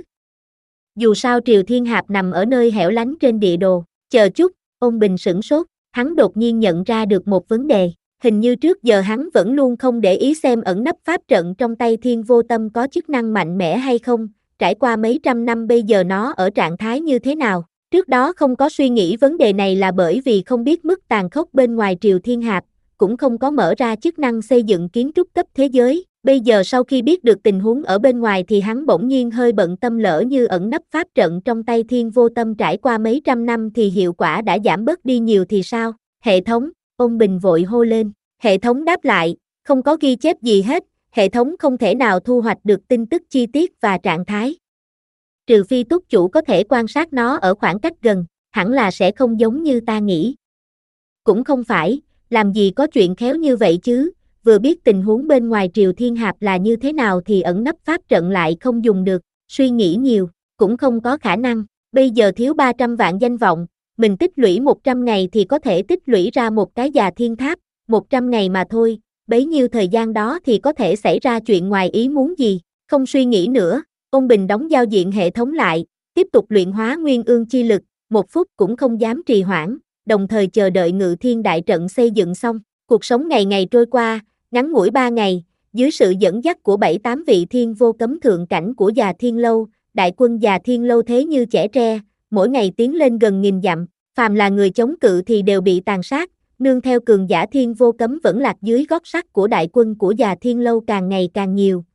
Dù sao Triều Thiên Hạp nằm ở nơi hẻo lánh trên địa đồ, chờ chút, Ôn Bình sửng sốt, hắn đột nhiên nhận ra được một vấn đề, hình như trước giờ hắn vẫn luôn không để ý xem ẩn nấp pháp trận trong tay Thiên Vô Tâm có chức năng mạnh mẽ hay không, trải qua mấy trăm năm bây giờ nó ở trạng thái như thế nào, trước đó không có suy nghĩ vấn đề này là bởi vì không biết mức tàn khốc bên ngoài Triều Thiên Hạp, cũng không có mở ra chức năng xây dựng kiến trúc cấp thế giới. Bây giờ sau khi biết được tình huống ở bên ngoài thì hắn bỗng nhiên hơi bận tâm lỡ như ẩn nấp pháp trận trong tay Thiên Vô Tâm trải qua mấy trăm năm thì hiệu quả đã giảm bớt đi nhiều thì sao? Hệ thống, Ôn Bình vội hô lên. Hệ thống đáp lại, không có ghi chép gì hết, hệ thống không thể nào thu hoạch được tin tức chi tiết và trạng thái. Trừ phi túc chủ có thể quan sát nó ở khoảng cách gần, hẳn là sẽ không giống như ta nghĩ. Cũng không phải, làm gì có chuyện khéo như vậy chứ. Vừa biết tình huống bên ngoài Triều Thiên Hạp là như thế nào thì ẩn nấp pháp trận lại không dùng được, suy nghĩ nhiều, cũng không có khả năng, bây giờ thiếu ba trăm vạn danh vọng, mình tích lũy một trăm ngày thì có thể tích lũy ra một cái Già Thiên Tháp, một trăm ngày mà thôi, bấy nhiêu thời gian đó thì có thể xảy ra chuyện ngoài ý muốn gì, không suy nghĩ nữa, Ôn Bình đóng giao diện hệ thống lại, tiếp tục luyện hóa nguyên ương chi lực, một phút cũng không dám trì hoãn, đồng thời chờ đợi Ngự Thiên đại trận xây dựng xong, cuộc sống ngày ngày trôi qua. Ngắn ngủi ba ngày, dưới sự dẫn dắt của bảy tám vị Thiên Vô Cấm thượng cảnh của Già Thiên Lâu, đại quân Già Thiên Lâu thế như chẻ tre, mỗi ngày tiến lên gần nghìn dặm, phàm là người chống cự thì đều bị tàn sát, nương theo cường giả Thiên Vô Cấm vẫn lạc dưới gót sắt của đại quân của Già Thiên Lâu càng ngày càng nhiều,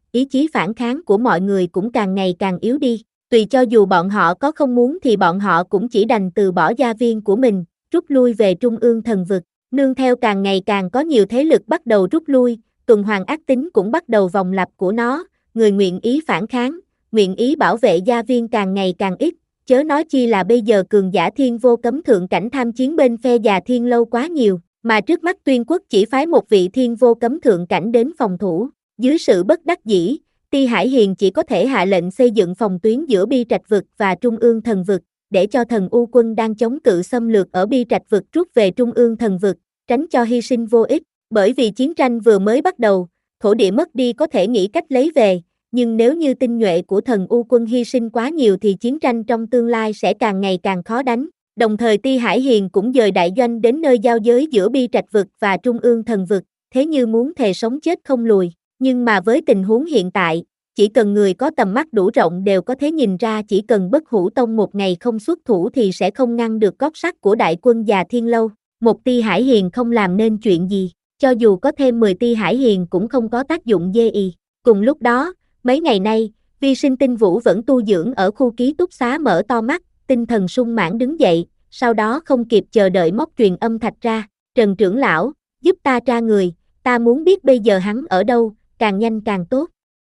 ý chí phản kháng của mọi người cũng càng ngày càng yếu đi. Tùy cho dù bọn họ có không muốn thì bọn họ cũng chỉ đành từ bỏ gia viên của mình, rút lui về trung ương thần vực. Nương theo càng ngày càng có nhiều thế lực bắt đầu rút lui, tuần hoàn ác tính cũng bắt đầu vòng lặp của nó, người nguyện ý phản kháng, nguyện ý bảo vệ gia viên càng ngày càng ít, chớ nói chi là bây giờ cường giả thiên vô cấm thượng cảnh tham chiến bên phe Già Thiên Lâu quá nhiều, mà trước mắt Tuyên Quốc chỉ phái một vị thiên vô cấm thượng cảnh đến phòng thủ. Dưới sự bất đắc dĩ, Ti Hải Hiền chỉ có thể hạ lệnh xây dựng phòng tuyến giữa Bi Trạch vực và Trung ương thần vực, để cho thần U quân đang chống cự xâm lược ở Bi Trạch vực rút về Trung ương thần vực, tránh cho hy sinh vô ích. Bởi vì chiến tranh vừa mới bắt đầu, thổ địa mất đi có thể nghĩ cách lấy về, nhưng nếu như tinh nhuệ của thần U quân hy sinh quá nhiều thì chiến tranh trong tương lai sẽ càng ngày càng khó đánh. Đồng thời Ti Hải Hiền cũng dời đại doanh đến nơi giao giới giữa Bi Trạch vực và Trung ương thần vực, thế như muốn thề sống chết không lùi. Nhưng mà với tình huống hiện tại, chỉ cần người có tầm mắt đủ rộng đều có thể nhìn ra chỉ cần Bất Hủ Tông một ngày không xuất thủ thì sẽ không ngăn được gót sắt của đại quân Già Thiên Lâu. Một Ti Hải Hiền không làm nên chuyện gì, cho dù có thêm mười Ti Hải Hiền cũng không có tác dụng dê y. Cùng lúc đó, mấy ngày nay, Vi Sinh Tinh Vũ vẫn tu dưỡng ở khu ký túc xá mở to mắt, tinh thần sung mãn đứng dậy, sau đó không kịp chờ đợi móc truyền âm thạch ra. Trần trưởng lão, giúp ta tra người, ta muốn biết bây giờ hắn ở đâu, càng nhanh càng tốt.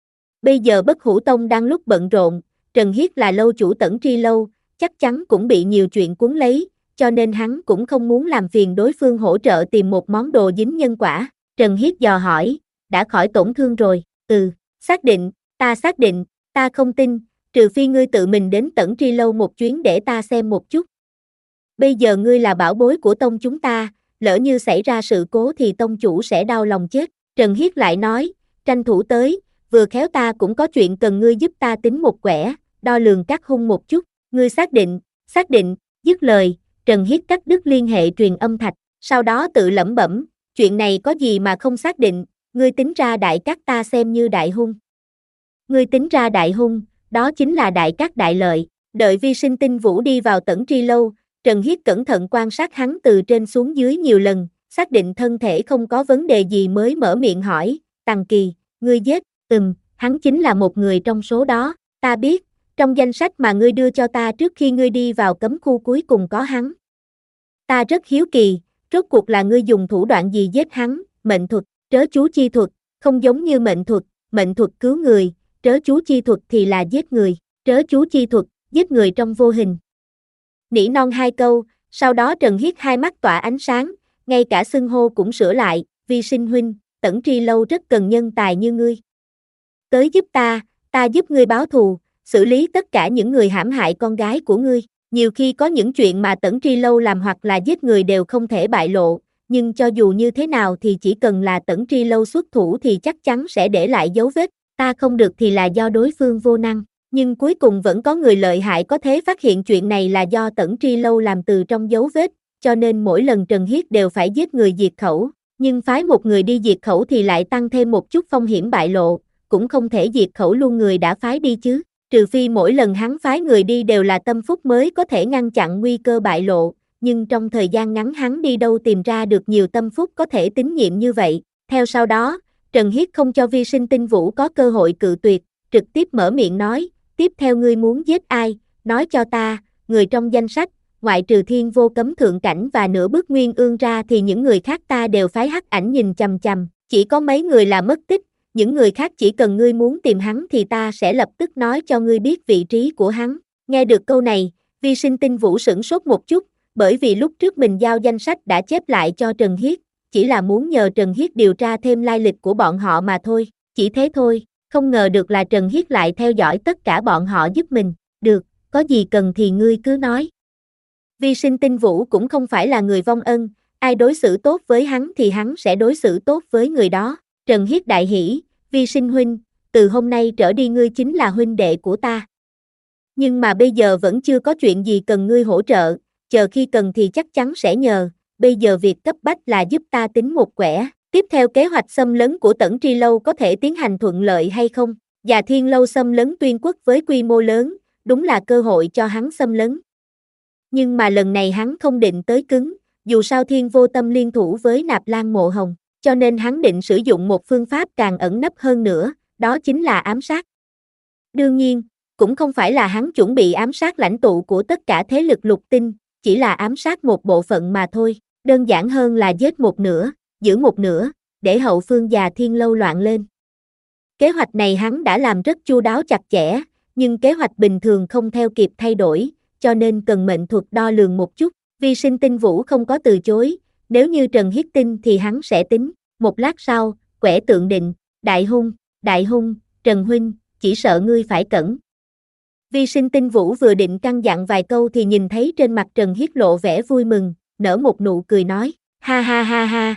Bây giờ Bất Hủ Tông đang lúc bận rộn, Trần Hiết là lâu chủ Tẩn Tri Lâu, chắc chắn cũng bị nhiều chuyện cuốn lấy, cho nên hắn cũng không muốn làm phiền đối phương hỗ trợ tìm một món đồ dính nhân quả. Trần Hiết dò hỏi, đã khỏi tổn thương rồi? Ừ, xác định, ta xác định, ta không tin, trừ phi ngươi tự mình đến Tẩn Tri Lâu một chuyến để ta xem một chút. Bây giờ ngươi là bảo bối của tông chúng ta, lỡ như xảy ra sự cố thì tông chủ sẽ đau lòng chết. Trần Hiết lại nói, tranh thủ tới, vừa khéo ta cũng có chuyện cần ngươi giúp ta tính một quẻ, đo lường các hung một chút. Ngươi xác định, xác định, dứt lời, Trần Hiết cắt đứt liên hệ truyền âm thạch, sau đó tự lẩm bẩm, chuyện này có gì mà không xác định, ngươi tính ra đại cát ta xem như đại hung. Ngươi tính ra đại hung, đó chính là đại cát đại lợi. Đợi Vi Sinh Tinh Vũ đi vào Tẩn Tri Lâu, Trần Hiết cẩn thận quan sát hắn từ trên xuống dưới nhiều lần, xác định thân thể không có vấn đề gì mới mở miệng hỏi, Tằng Kỳ, ngươi giết, ừm, hắn chính là một người trong số đó, ta biết, trong danh sách mà ngươi đưa cho ta trước khi ngươi đi vào cấm khu cuối cùng có hắn. Ta rất hiếu kỳ, rốt cuộc là ngươi dùng thủ đoạn gì giết hắn, mệnh thuật, trớ chú chi thuật, không giống như mệnh thuật, mệnh thuật cứu người, trớ chú chi thuật thì là giết người, trớ chú chi thuật, giết người trong vô hình. Nỉ non hai câu, sau đó Trần Hiết hai mắt tỏa ánh sáng, ngay cả xưng hô cũng sửa lại, Vi Sinh huynh, Tẩn Tri Lâu rất cần nhân tài như ngươi. Tới giúp ta, ta giúp ngươi báo thù, xử lý tất cả những người hãm hại con gái của ngươi. Nhiều khi có những chuyện mà Tẩn Tri Lâu làm hoặc là giết người đều không thể bại lộ, nhưng cho dù như thế nào thì chỉ cần là Tẩn Tri Lâu xuất thủ thì chắc chắn sẽ để lại dấu vết. Ta không được thì là do đối phương vô năng, nhưng cuối cùng vẫn có người lợi hại có thể phát hiện chuyện này là do Tẩn Tri Lâu làm từ trong dấu vết, cho nên mỗi lần Trần Hiết đều phải giết người diệt khẩu, nhưng phái một người đi diệt khẩu thì lại tăng thêm một chút phong hiểm bại lộ, cũng không thể diệt khẩu luôn người đã phái đi chứ, trừ phi mỗi lần hắn phái người đi đều là tâm phúc mới có thể ngăn chặn nguy cơ bại lộ, nhưng trong thời gian ngắn hắn đi đâu tìm ra được nhiều tâm phúc có thể tín nhiệm như vậy. Theo sau đó, Trần Hiết không cho Vi Sinh Tinh Vũ có cơ hội cự tuyệt, trực tiếp mở miệng nói, tiếp theo ngươi muốn giết ai, nói cho ta, người trong danh sách, ngoại trừ Thiên Vô Cấm thượng cảnh và nửa bước Nguyên Ương ra thì những người khác ta đều phái hắc ảnh nhìn chằm chằm, chỉ có mấy người là mất tích, những người khác chỉ cần ngươi muốn tìm hắn thì ta sẽ lập tức nói cho ngươi biết vị trí của hắn. Nghe được câu này, Vi Sinh Tinh Vũ sửng sốt một chút, bởi vì lúc trước mình giao danh sách đã chép lại cho Trần Hiết, chỉ là muốn nhờ Trần Hiết điều tra thêm lai lịch của bọn họ mà thôi, chỉ thế thôi, không ngờ được là Trần Hiết lại theo dõi tất cả bọn họ giúp mình, được, có gì cần thì ngươi cứ nói. Vi Sinh Tinh Vũ cũng không phải là người vong ân, ai đối xử tốt với hắn thì hắn sẽ đối xử tốt với người đó. Trần Hiết đại hỉ, Vi Sinh huynh, từ hôm nay trở đi ngươi chính là huynh đệ của ta. Nhưng mà bây giờ vẫn chưa có chuyện gì cần ngươi hỗ trợ, chờ khi cần thì chắc chắn sẽ nhờ, bây giờ việc cấp bách là giúp ta tính một quẻ. Tiếp theo kế hoạch xâm lấn của Tẩn Tri Lâu có thể tiến hành thuận lợi hay không? Già Thiên Lâu xâm lấn Tuyên Quốc với quy mô lớn, đúng là cơ hội cho hắn xâm lấn. Nhưng mà lần này hắn không định tới cứng, dù sao Thiên Vô Tâm liên thủ với Nạp Lan Mộ Hồng, cho nên hắn định sử dụng một phương pháp càng ẩn nấp hơn nữa, đó chính là ám sát. Đương nhiên, cũng không phải là hắn chuẩn bị ám sát lãnh tụ của tất cả thế lực lục tinh, chỉ là ám sát một bộ phận mà thôi, đơn giản hơn là giết một nửa, giữ một nửa, để hậu phương Già Thiên Lâu loạn lên. Kế hoạch này hắn đã làm rất chu đáo chặt chẽ, nhưng kế hoạch bình thường không theo kịp thay đổi, cho nên cần mệnh thuật đo lường một chút. Vi Sinh Tinh Vũ không có từ chối, nếu như Trần Hiết tin thì hắn sẽ tính. Một lát sau, Quẻ Tượng định, đại hung, đại hung, Trần huynh, chỉ sợ ngươi phải cẩn. Vi Sinh Tinh Vũ vừa định căn dặn vài câu thì nhìn thấy trên mặt Trần Hiết lộ vẻ vui mừng, nở một nụ cười nói, ha ha ha ha.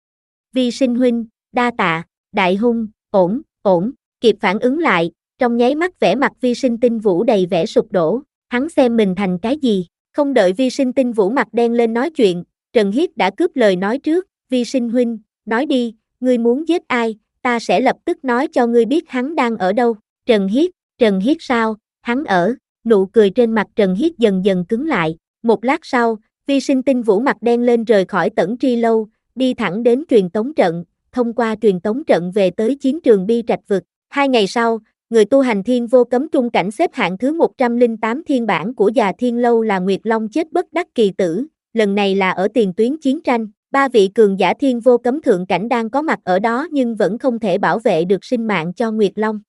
Vi Sinh huynh, đa tạ, đại hung, ổn, ổn, kịp phản ứng lại, trong nháy mắt vẻ mặt Vi Sinh Tinh Vũ đầy vẻ sụp đổ, hắn xem mình thành cái gì, không đợi Vi Sinh Tinh Vũ mặt đen lên nói chuyện, Trần Hiết đã cướp lời nói trước, Vi Sinh huynh, nói đi, ngươi muốn giết ai, ta sẽ lập tức nói cho ngươi biết hắn đang ở đâu. Trần Hiết, Trần Hiết sao, hắn ở, nụ cười trên mặt Trần Hiết dần dần cứng lại, một lát sau, Vi Sinh Tinh Vũ mặt đen lên rời khỏi Tẩn Tri Lâu, đi thẳng đến truyền tống trận, thông qua truyền tống trận về tới chiến trường Bi Trạch Vực. Hai ngày sau, người tu hành thiên vô cấm trung cảnh xếp hạng thứ một trăm lẻ tám thiên bản của Già Thiên Lâu là Nguyệt Long chết bất đắc kỳ tử, lần này là ở tiền tuyến chiến tranh, ba vị cường giả thiên vô cấm thượng cảnh đang có mặt ở đó nhưng vẫn không thể bảo vệ được sinh mạng cho Nguyệt Long.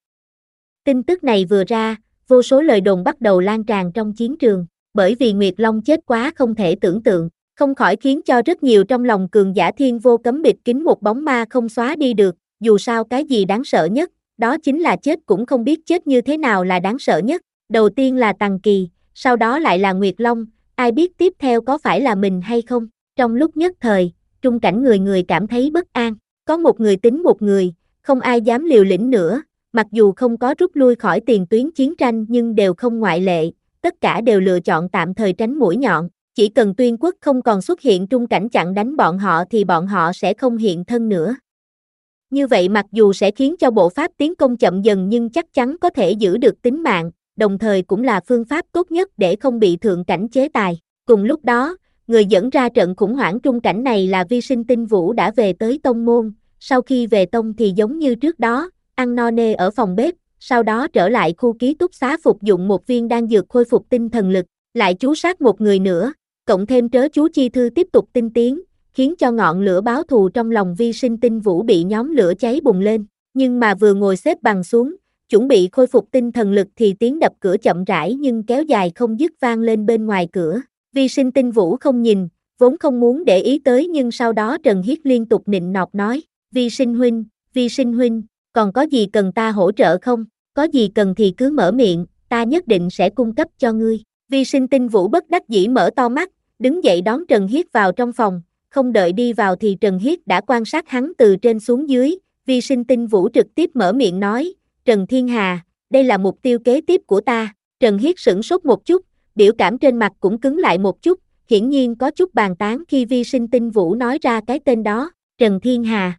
Tin tức này vừa ra, vô số lời đồn bắt đầu lan tràn trong chiến trường, bởi vì Nguyệt Long chết quá không thể tưởng tượng, không khỏi khiến cho rất nhiều trong lòng cường giả thiên vô cấm bịt kín một bóng ma không xóa đi được, dù sao cái gì đáng sợ nhất, đó chính là chết cũng không biết chết như thế nào là đáng sợ nhất, đầu tiên là Tằng Kỳ, sau đó lại là Nguyệt Long, ai biết tiếp theo có phải là mình hay không, trong lúc nhất thời, trung cảnh người người cảm thấy bất an, có một người tính một người, không ai dám liều lĩnh nữa, mặc dù không có rút lui khỏi tiền tuyến chiến tranh nhưng đều không ngoại lệ, tất cả đều lựa chọn tạm thời tránh mũi nhọn, chỉ cần Tuyên Quốc không còn xuất hiện trung cảnh chặn đánh bọn họ thì bọn họ sẽ không hiện thân nữa. Như vậy mặc dù sẽ khiến cho bộ pháp tiến công chậm dần nhưng chắc chắn có thể giữ được tính mạng, đồng thời cũng là phương pháp tốt nhất để không bị thượng cảnh chế tài. Cùng lúc đó, người dẫn ra trận khủng hoảng trung cảnh này là Vi Sinh Tinh Vũ đã về tới tông môn, sau khi về tông thì giống như trước đó, ăn no nê ở phòng bếp, sau đó trở lại khu ký túc xá phục dụng một viên đan dược khôi phục tinh thần lực, lại chú sát một người nữa, cộng thêm trớ chú chi thư tiếp tục tinh tiến, khiến cho ngọn lửa báo thù trong lòng Vi Sinh Tinh Vũ bị nhóm lửa cháy bùng lên, nhưng mà vừa ngồi xếp bằng xuống, chuẩn bị khôi phục tinh thần lực thì tiếng đập cửa chậm rãi nhưng kéo dài không dứt vang lên bên ngoài cửa. Vi Sinh Tinh Vũ không nhìn, vốn không muốn để ý tới nhưng sau đó Trần Hiết liên tục nịnh nọt nói, Vi Sinh huynh, Vi Sinh huynh, còn có gì cần ta hỗ trợ không, có gì cần thì cứ mở miệng, ta nhất định sẽ cung cấp cho ngươi. Vi Sinh Tinh Vũ bất đắc dĩ mở to mắt, đứng dậy đón Trần Hiết vào trong phòng, không đợi đi vào thì Trần Hiết đã quan sát hắn từ trên xuống dưới, Vi Sinh Tinh Vũ trực tiếp mở miệng nói, Trần Thiên Hà, đây là mục tiêu kế tiếp của ta. Trần Hiết sửng sốt một chút, biểu cảm trên mặt cũng cứng lại một chút, hiển nhiên có chút bàn tán khi Vi Sinh Tinh Vũ nói ra cái tên đó, Trần Thiên Hà.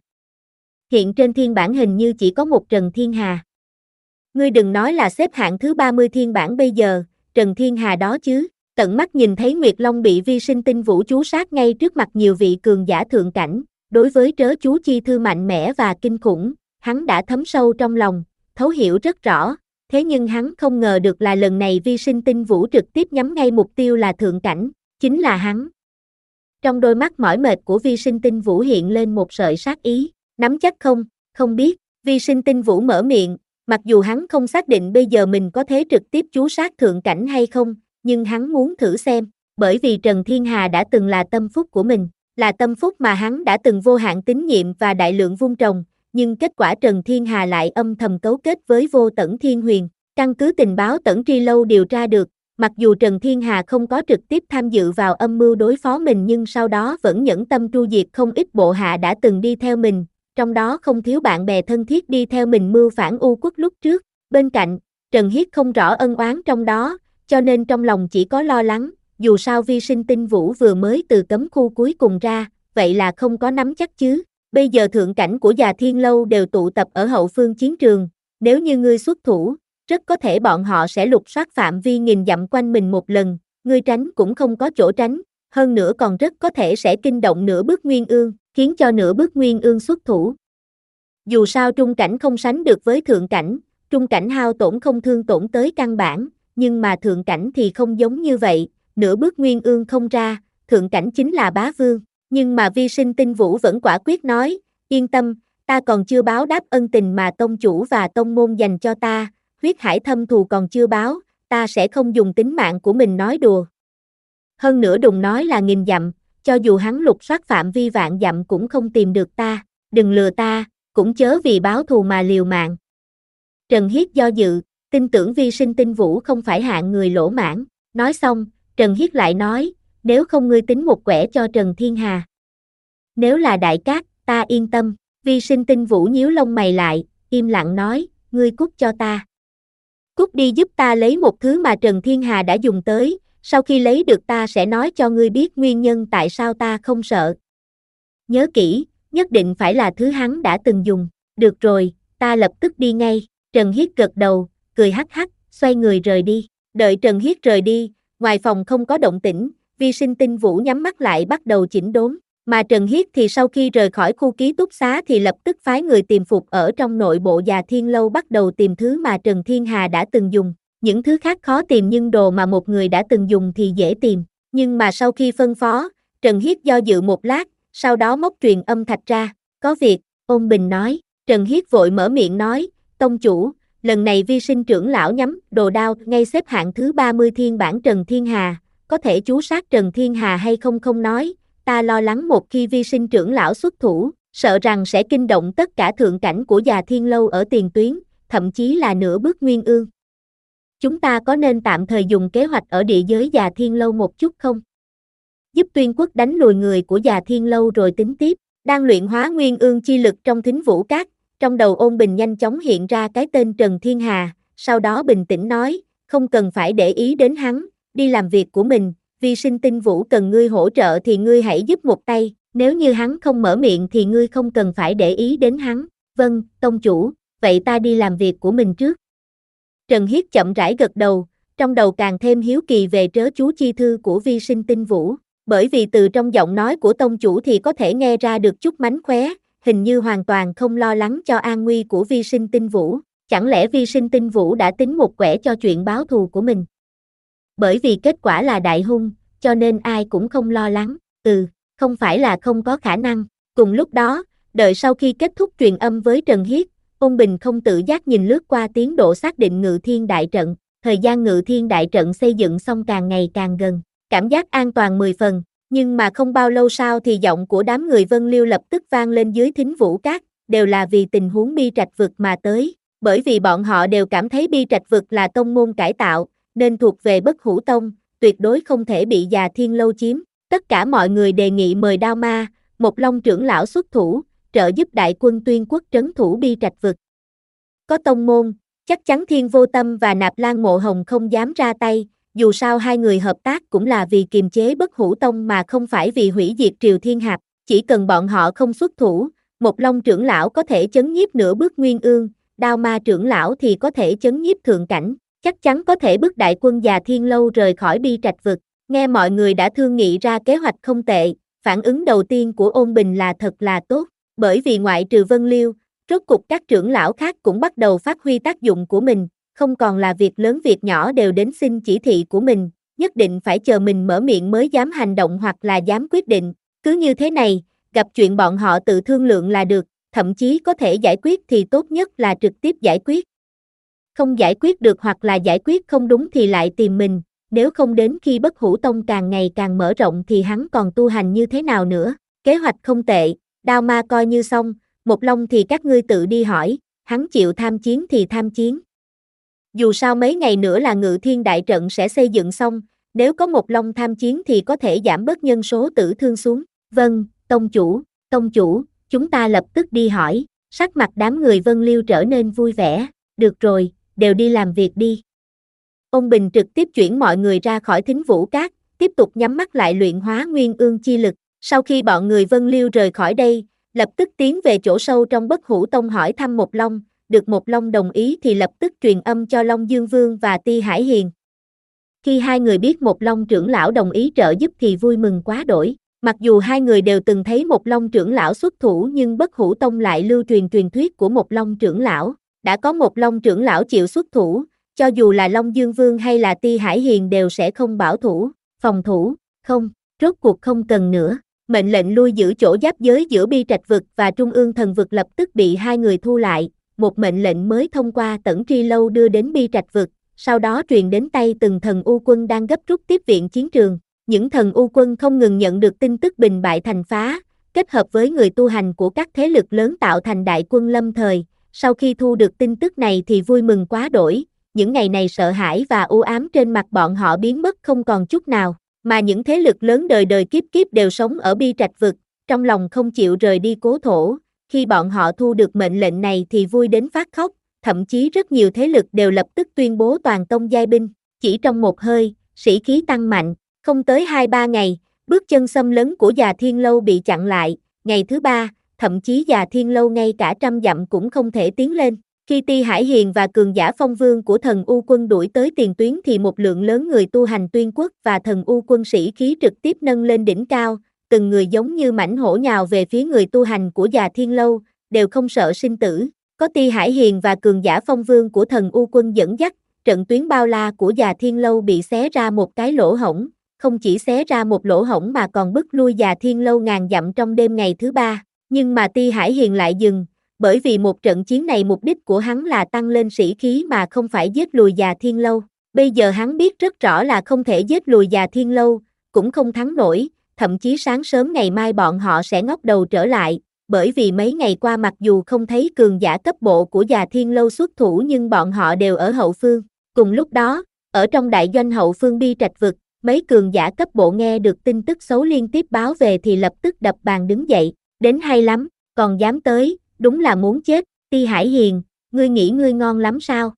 Hiện trên thiên bản hình như chỉ có một Trần Thiên Hà. Ngươi đừng nói là xếp hạng thứ ba mươi thiên bản bây giờ, Trần Thiên Hà đó chứ. Tận mắt nhìn thấy Nguyệt Long bị Vi Sinh Tinh Vũ chú sát ngay trước mặt nhiều vị cường giả thượng cảnh, đối với trớ chú chi thư mạnh mẽ và kinh khủng, hắn đã thấm sâu trong lòng, thấu hiểu rất rõ, thế nhưng hắn không ngờ được là lần này Vi Sinh Tinh Vũ trực tiếp nhắm ngay mục tiêu là thượng cảnh, chính là hắn. Trong đôi mắt mỏi mệt của Vi Sinh Tinh Vũ hiện lên một sợi sát ý, nắm chắc không, không biết, Vi Sinh Tinh Vũ mở miệng, mặc dù hắn không xác định bây giờ mình có thể trực tiếp chú sát thượng cảnh hay không, nhưng hắn muốn thử xem, bởi vì Trần Thiên Hà đã từng là tâm phúc của mình, là tâm phúc mà hắn đã từng vô hạn tín nhiệm và đại lượng vun trồng, nhưng kết quả Trần Thiên Hà lại âm thầm cấu kết với Vô Tẩn Thiên Huyền, căn cứ tình báo Tẩn Tri Lâu điều tra được, mặc dù Trần Thiên Hà không có trực tiếp tham dự vào âm mưu đối phó mình nhưng sau đó vẫn nhẫn tâm tru diệt không ít bộ hạ đã từng đi theo mình, trong đó không thiếu bạn bè thân thiết đi theo mình mưu phản U Quốc lúc trước, bên cạnh, Trần Hiết không rõ ân oán trong đó, cho nên trong lòng chỉ có lo lắng, dù sao Vi Sinh Tinh Vũ vừa mới từ cấm khu cuối cùng ra, vậy là không có nắm chắc chứ, bây giờ thượng cảnh của Già Thiên Lâu đều tụ tập ở hậu phương chiến trường, nếu như ngươi xuất thủ, rất có thể bọn họ sẽ lục soát phạm vi nghìn dặm quanh mình một lần, ngươi tránh cũng không có chỗ tránh, hơn nữa còn rất có thể sẽ kinh động nửa bước Nguyên Ương, khiến cho nửa bước Nguyên Ương xuất thủ. Dù sao trung cảnh không sánh được với thượng cảnh, trung cảnh hao tổn không thương tổn tới căn bản, nhưng mà thượng cảnh thì không giống như vậy, nửa bước nguyên ương không ra, thượng cảnh chính là bá vương. Nhưng mà Vi Sinh Tinh Vũ vẫn quả quyết nói, yên tâm, ta còn chưa báo đáp ân tình mà tông chủ và tông môn dành cho ta, huyết hải thâm thù còn chưa báo, ta sẽ không dùng tính mạng của mình nói đùa. Hơn nữa đừng nói là nghìn dặm, cho dù hắn lục soát phạm vi vạn dặm cũng không tìm được ta, đừng lừa ta, cũng chớ vì báo thù mà liều mạng. Trần Hiết do dự, tin tưởng Vi Sinh Tinh Vũ không phải hạng người lỗ mãn, nói xong, Trần Hiết lại nói, nếu không ngươi tính một quẻ cho Trần Thiên Hà. Nếu là đại cát, ta yên tâm, Vi Sinh Tinh Vũ nhíu lông mày lại, im lặng nói, ngươi cút cho ta. Cút đi giúp ta lấy một thứ mà Trần Thiên Hà đã dùng tới, sau khi lấy được ta sẽ nói cho ngươi biết nguyên nhân tại sao ta không sợ. Nhớ kỹ, nhất định phải là thứ hắn đã từng dùng, được rồi, ta lập tức đi ngay, Trần Hiết gật đầu, cười hắc hắc, xoay người rời đi, đợi Trần Hiết rời đi, ngoài phòng không có động tĩnh, Vi Sinh Tinh Vũ nhắm mắt lại bắt đầu chỉnh đốn, mà Trần Hiết thì sau khi rời khỏi khu ký túc xá thì lập tức phái người tìm phục ở trong nội bộ Già Thiên Lâu bắt đầu tìm thứ mà Trần Thiên Hà đã từng dùng, những thứ khác khó tìm nhưng đồ mà một người đã từng dùng thì dễ tìm, nhưng mà sau khi phân phó, Trần Hiết do dự một lát, sau đó móc truyền âm thạch ra, có việc, Ôn Bình nói, Trần Hiết vội mở miệng nói, tông chủ, lần này Vi Sinh trưởng lão nhắm đồ đao ngay xếp hạng thứ ba mươi thiên bản Trần Thiên Hà, có thể chú sát Trần Thiên Hà hay không không nói, ta lo lắng một khi Vi Sinh trưởng lão xuất thủ, sợ rằng sẽ kinh động tất cả thượng cảnh của Già Thiên Lâu ở tiền tuyến, thậm chí là nửa bước nguyên ương. Chúng ta có nên tạm thời dùng kế hoạch ở địa giới Già Thiên Lâu một chút không? Giúp Tuyên Quốc đánh lùi người của Già Thiên Lâu rồi tính tiếp, đang luyện hóa nguyên ương chi lực trong Thính Vũ Các, trong đầu Ôn Bình nhanh chóng hiện ra cái tên Trần Thiên Hà, sau đó bình tĩnh nói, không cần phải để ý đến hắn, đi làm việc của mình, Vi Sinh Tinh Vũ cần ngươi hỗ trợ thì ngươi hãy giúp một tay, nếu như hắn không mở miệng thì ngươi không cần phải để ý đến hắn, vâng, tông chủ, vậy ta đi làm việc của mình trước. Trần Hiết chậm rãi gật đầu, trong đầu càng thêm hiếu kỳ về trớ chú chi thư của Vi Sinh Tinh Vũ, bởi vì từ trong giọng nói của tông chủ thì có thể nghe ra được chút mánh khóe, hình như hoàn toàn không lo lắng cho an nguy của Vi Sinh Tinh Vũ, chẳng lẽ Vi Sinh Tinh Vũ đã tính một quẻ cho chuyện báo thù của mình? Bởi vì kết quả là đại hung, cho nên ai cũng không lo lắng, ừ, không phải là không có khả năng. Cùng lúc đó, đợi sau khi kết thúc truyền âm với Trần Hiết, Ôn Bình không tự giác nhìn lướt qua tiến độ xác định Ngự Thiên Đại Trận, thời gian Ngự Thiên Đại Trận xây dựng xong càng ngày càng gần, cảm giác an toàn mười phần, nhưng mà không bao lâu sau thì giọng của đám người Vân Liêu lập tức vang lên dưới Thính Vũ Các, đều là vì tình huống Bi Trạch Vực mà tới, bởi vì bọn họ đều cảm thấy Bi Trạch Vực là tông môn cải tạo, nên thuộc về Bất Hủ Tông, tuyệt đối không thể bị Già Thiên Lâu chiếm. Tất cả mọi người đề nghị mời Đao Ma, Một Long trưởng lão xuất thủ, trợ giúp đại quân Tuyên Quốc trấn thủ Bi Trạch Vực. Có tông môn, chắc chắn Thiên Vô Tâm và Nạp Lan Mộ Hồng không dám ra tay, dù sao hai người hợp tác cũng là vì kiềm chế Bất Hủ Tông mà không phải vì hủy diệt Triều Thiên Hạp, chỉ cần bọn họ không xuất thủ, Một Long trưởng lão có thể chấn nhiếp nửa bước nguyên ương, Đao Ma trưởng lão thì có thể chấn nhiếp thượng cảnh, chắc chắn có thể bức đại quân Già Thiên Lâu rời khỏi Bi Trạch Vực. Nghe mọi người đã thương nghị ra kế hoạch không tệ, phản ứng đầu tiên của Ôn Bình là thật là tốt, bởi vì ngoại trừ Vân Liêu, rốt cục các trưởng lão khác cũng bắt đầu phát huy tác dụng của mình, không còn là việc lớn việc nhỏ đều đến xin chỉ thị của mình, nhất định phải chờ mình mở miệng mới dám hành động hoặc là dám quyết định, cứ như thế này, gặp chuyện bọn họ tự thương lượng là được, thậm chí có thể giải quyết thì tốt nhất là trực tiếp giải quyết. Không giải quyết được hoặc là giải quyết không đúng thì lại tìm mình, nếu không đến khi Bất Hủ Tông càng ngày càng mở rộng thì hắn còn tu hành như thế nào nữa, kế hoạch không tệ, Đao Ma coi như xong, Một Long thì các ngươi tự đi hỏi, hắn chịu tham chiến thì tham chiến. Dù sao mấy ngày nữa là Ngự Thiên Đại Trận sẽ xây dựng xong, nếu có Một Long tham chiến thì có thể giảm bớt nhân số tử thương xuống. Vâng, tông chủ, tông chủ, chúng ta lập tức đi hỏi, sắc mặt đám người Vân Liêu trở nên vui vẻ, được rồi, đều đi làm việc đi. Ôn Bình trực tiếp chuyển mọi người ra khỏi Thính Vũ Các, tiếp tục nhắm mắt lại luyện hóa nguyên ương chi lực, sau khi bọn người Vân Liêu rời khỏi đây, lập tức tiến về chỗ sâu trong Bất Hủ Tông hỏi thăm Một Long, được Một Long đồng ý thì lập tức truyền âm cho Long Dương Vương và Ti Hải Hiền. Khi hai người biết Một Long trưởng lão đồng ý trợ giúp thì vui mừng quá đỗi, Mặc dù hai người đều từng thấy Một Long trưởng lão xuất thủ nhưng Bất Hủ Tông lại lưu truyền truyền thuyết của Một Long trưởng lão. Đã có Một Long trưởng lão chịu xuất thủ, cho dù là Long Dương Vương hay là Ti Hải Hiền đều sẽ không bảo thủ, phòng thủ, không, rốt cuộc không cần nữa. Mệnh lệnh lui giữ chỗ giáp giới giữa Bi Trạch vực và Trung ương Thần vực lập tức bị hai người thu lại, một mệnh lệnh mới thông qua Tẩn Tri Lâu đưa đến Bi Trạch vực, sau đó truyền đến tay từng thần U quân đang gấp rút tiếp viện chiến trường. Những thần U quân không ngừng nhận được tin tức bình bại thành phá, kết hợp với người tu hành của các thế lực lớn tạo thành đại quân lâm thời. Sau khi thu được tin tức này thì vui mừng quá đỗi, những ngày này sợ hãi và u ám trên mặt bọn họ biến mất không còn chút nào, mà những thế lực lớn đời đời kiếp kiếp đều sống ở Bi Trạch vực, trong lòng không chịu rời đi cố thổ. Khi bọn họ thu được mệnh lệnh này thì vui đến phát khóc, thậm chí rất nhiều thế lực đều lập tức tuyên bố toàn tông giai binh, chỉ trong một hơi, sĩ khí tăng mạnh, không tới hai ba ngày, bước chân xâm lấn của Già Thiên Lâu bị chặn lại, ngày thứ ba, thậm chí Già Thiên Lâu ngay cả trăm dặm cũng không thể tiến lên. Khi Ti Hải Hiền và cường giả phong vương của thần U quân đuổi tới tiền tuyến thì một lượng lớn người tu hành tuyên quốc và thần U quân sĩ khí trực tiếp nâng lên đỉnh cao, từng người giống như mãnh hổ nhào về phía người tu hành của Già Thiên Lâu, đều không sợ sinh tử. Có Ti Hải Hiền và cường giả phong vương của thần U quân dẫn dắt, trận tuyến bao la của Già Thiên Lâu bị xé ra một cái lỗ hổng, không chỉ xé ra một lỗ hổng mà còn bức lui Già Thiên Lâu ngàn dặm trong đêm ngày thứ ba. Nhưng mà Ti Hải Hiền lại dừng, bởi vì một trận chiến này mục đích của hắn là tăng lên sĩ khí mà không phải giết lùi Già Thiên Lâu. Bây giờ hắn biết rất rõ là không thể giết lùi Già Thiên Lâu, cũng không thắng nổi, thậm chí sáng sớm ngày mai bọn họ sẽ ngóc đầu trở lại, bởi vì mấy ngày qua mặc dù không thấy cường giả cấp bộ của Già Thiên Lâu xuất thủ nhưng bọn họ đều ở hậu phương. Cùng lúc đó, ở trong đại doanh hậu phương Bi Trạch vực, mấy cường giả cấp bộ nghe được tin tức xấu liên tiếp báo về thì lập tức đập bàn đứng dậy, đến hay lắm, còn dám tới, đúng là muốn chết. Ti Hải Hiền, ngươi nghĩ ngươi ngon lắm sao?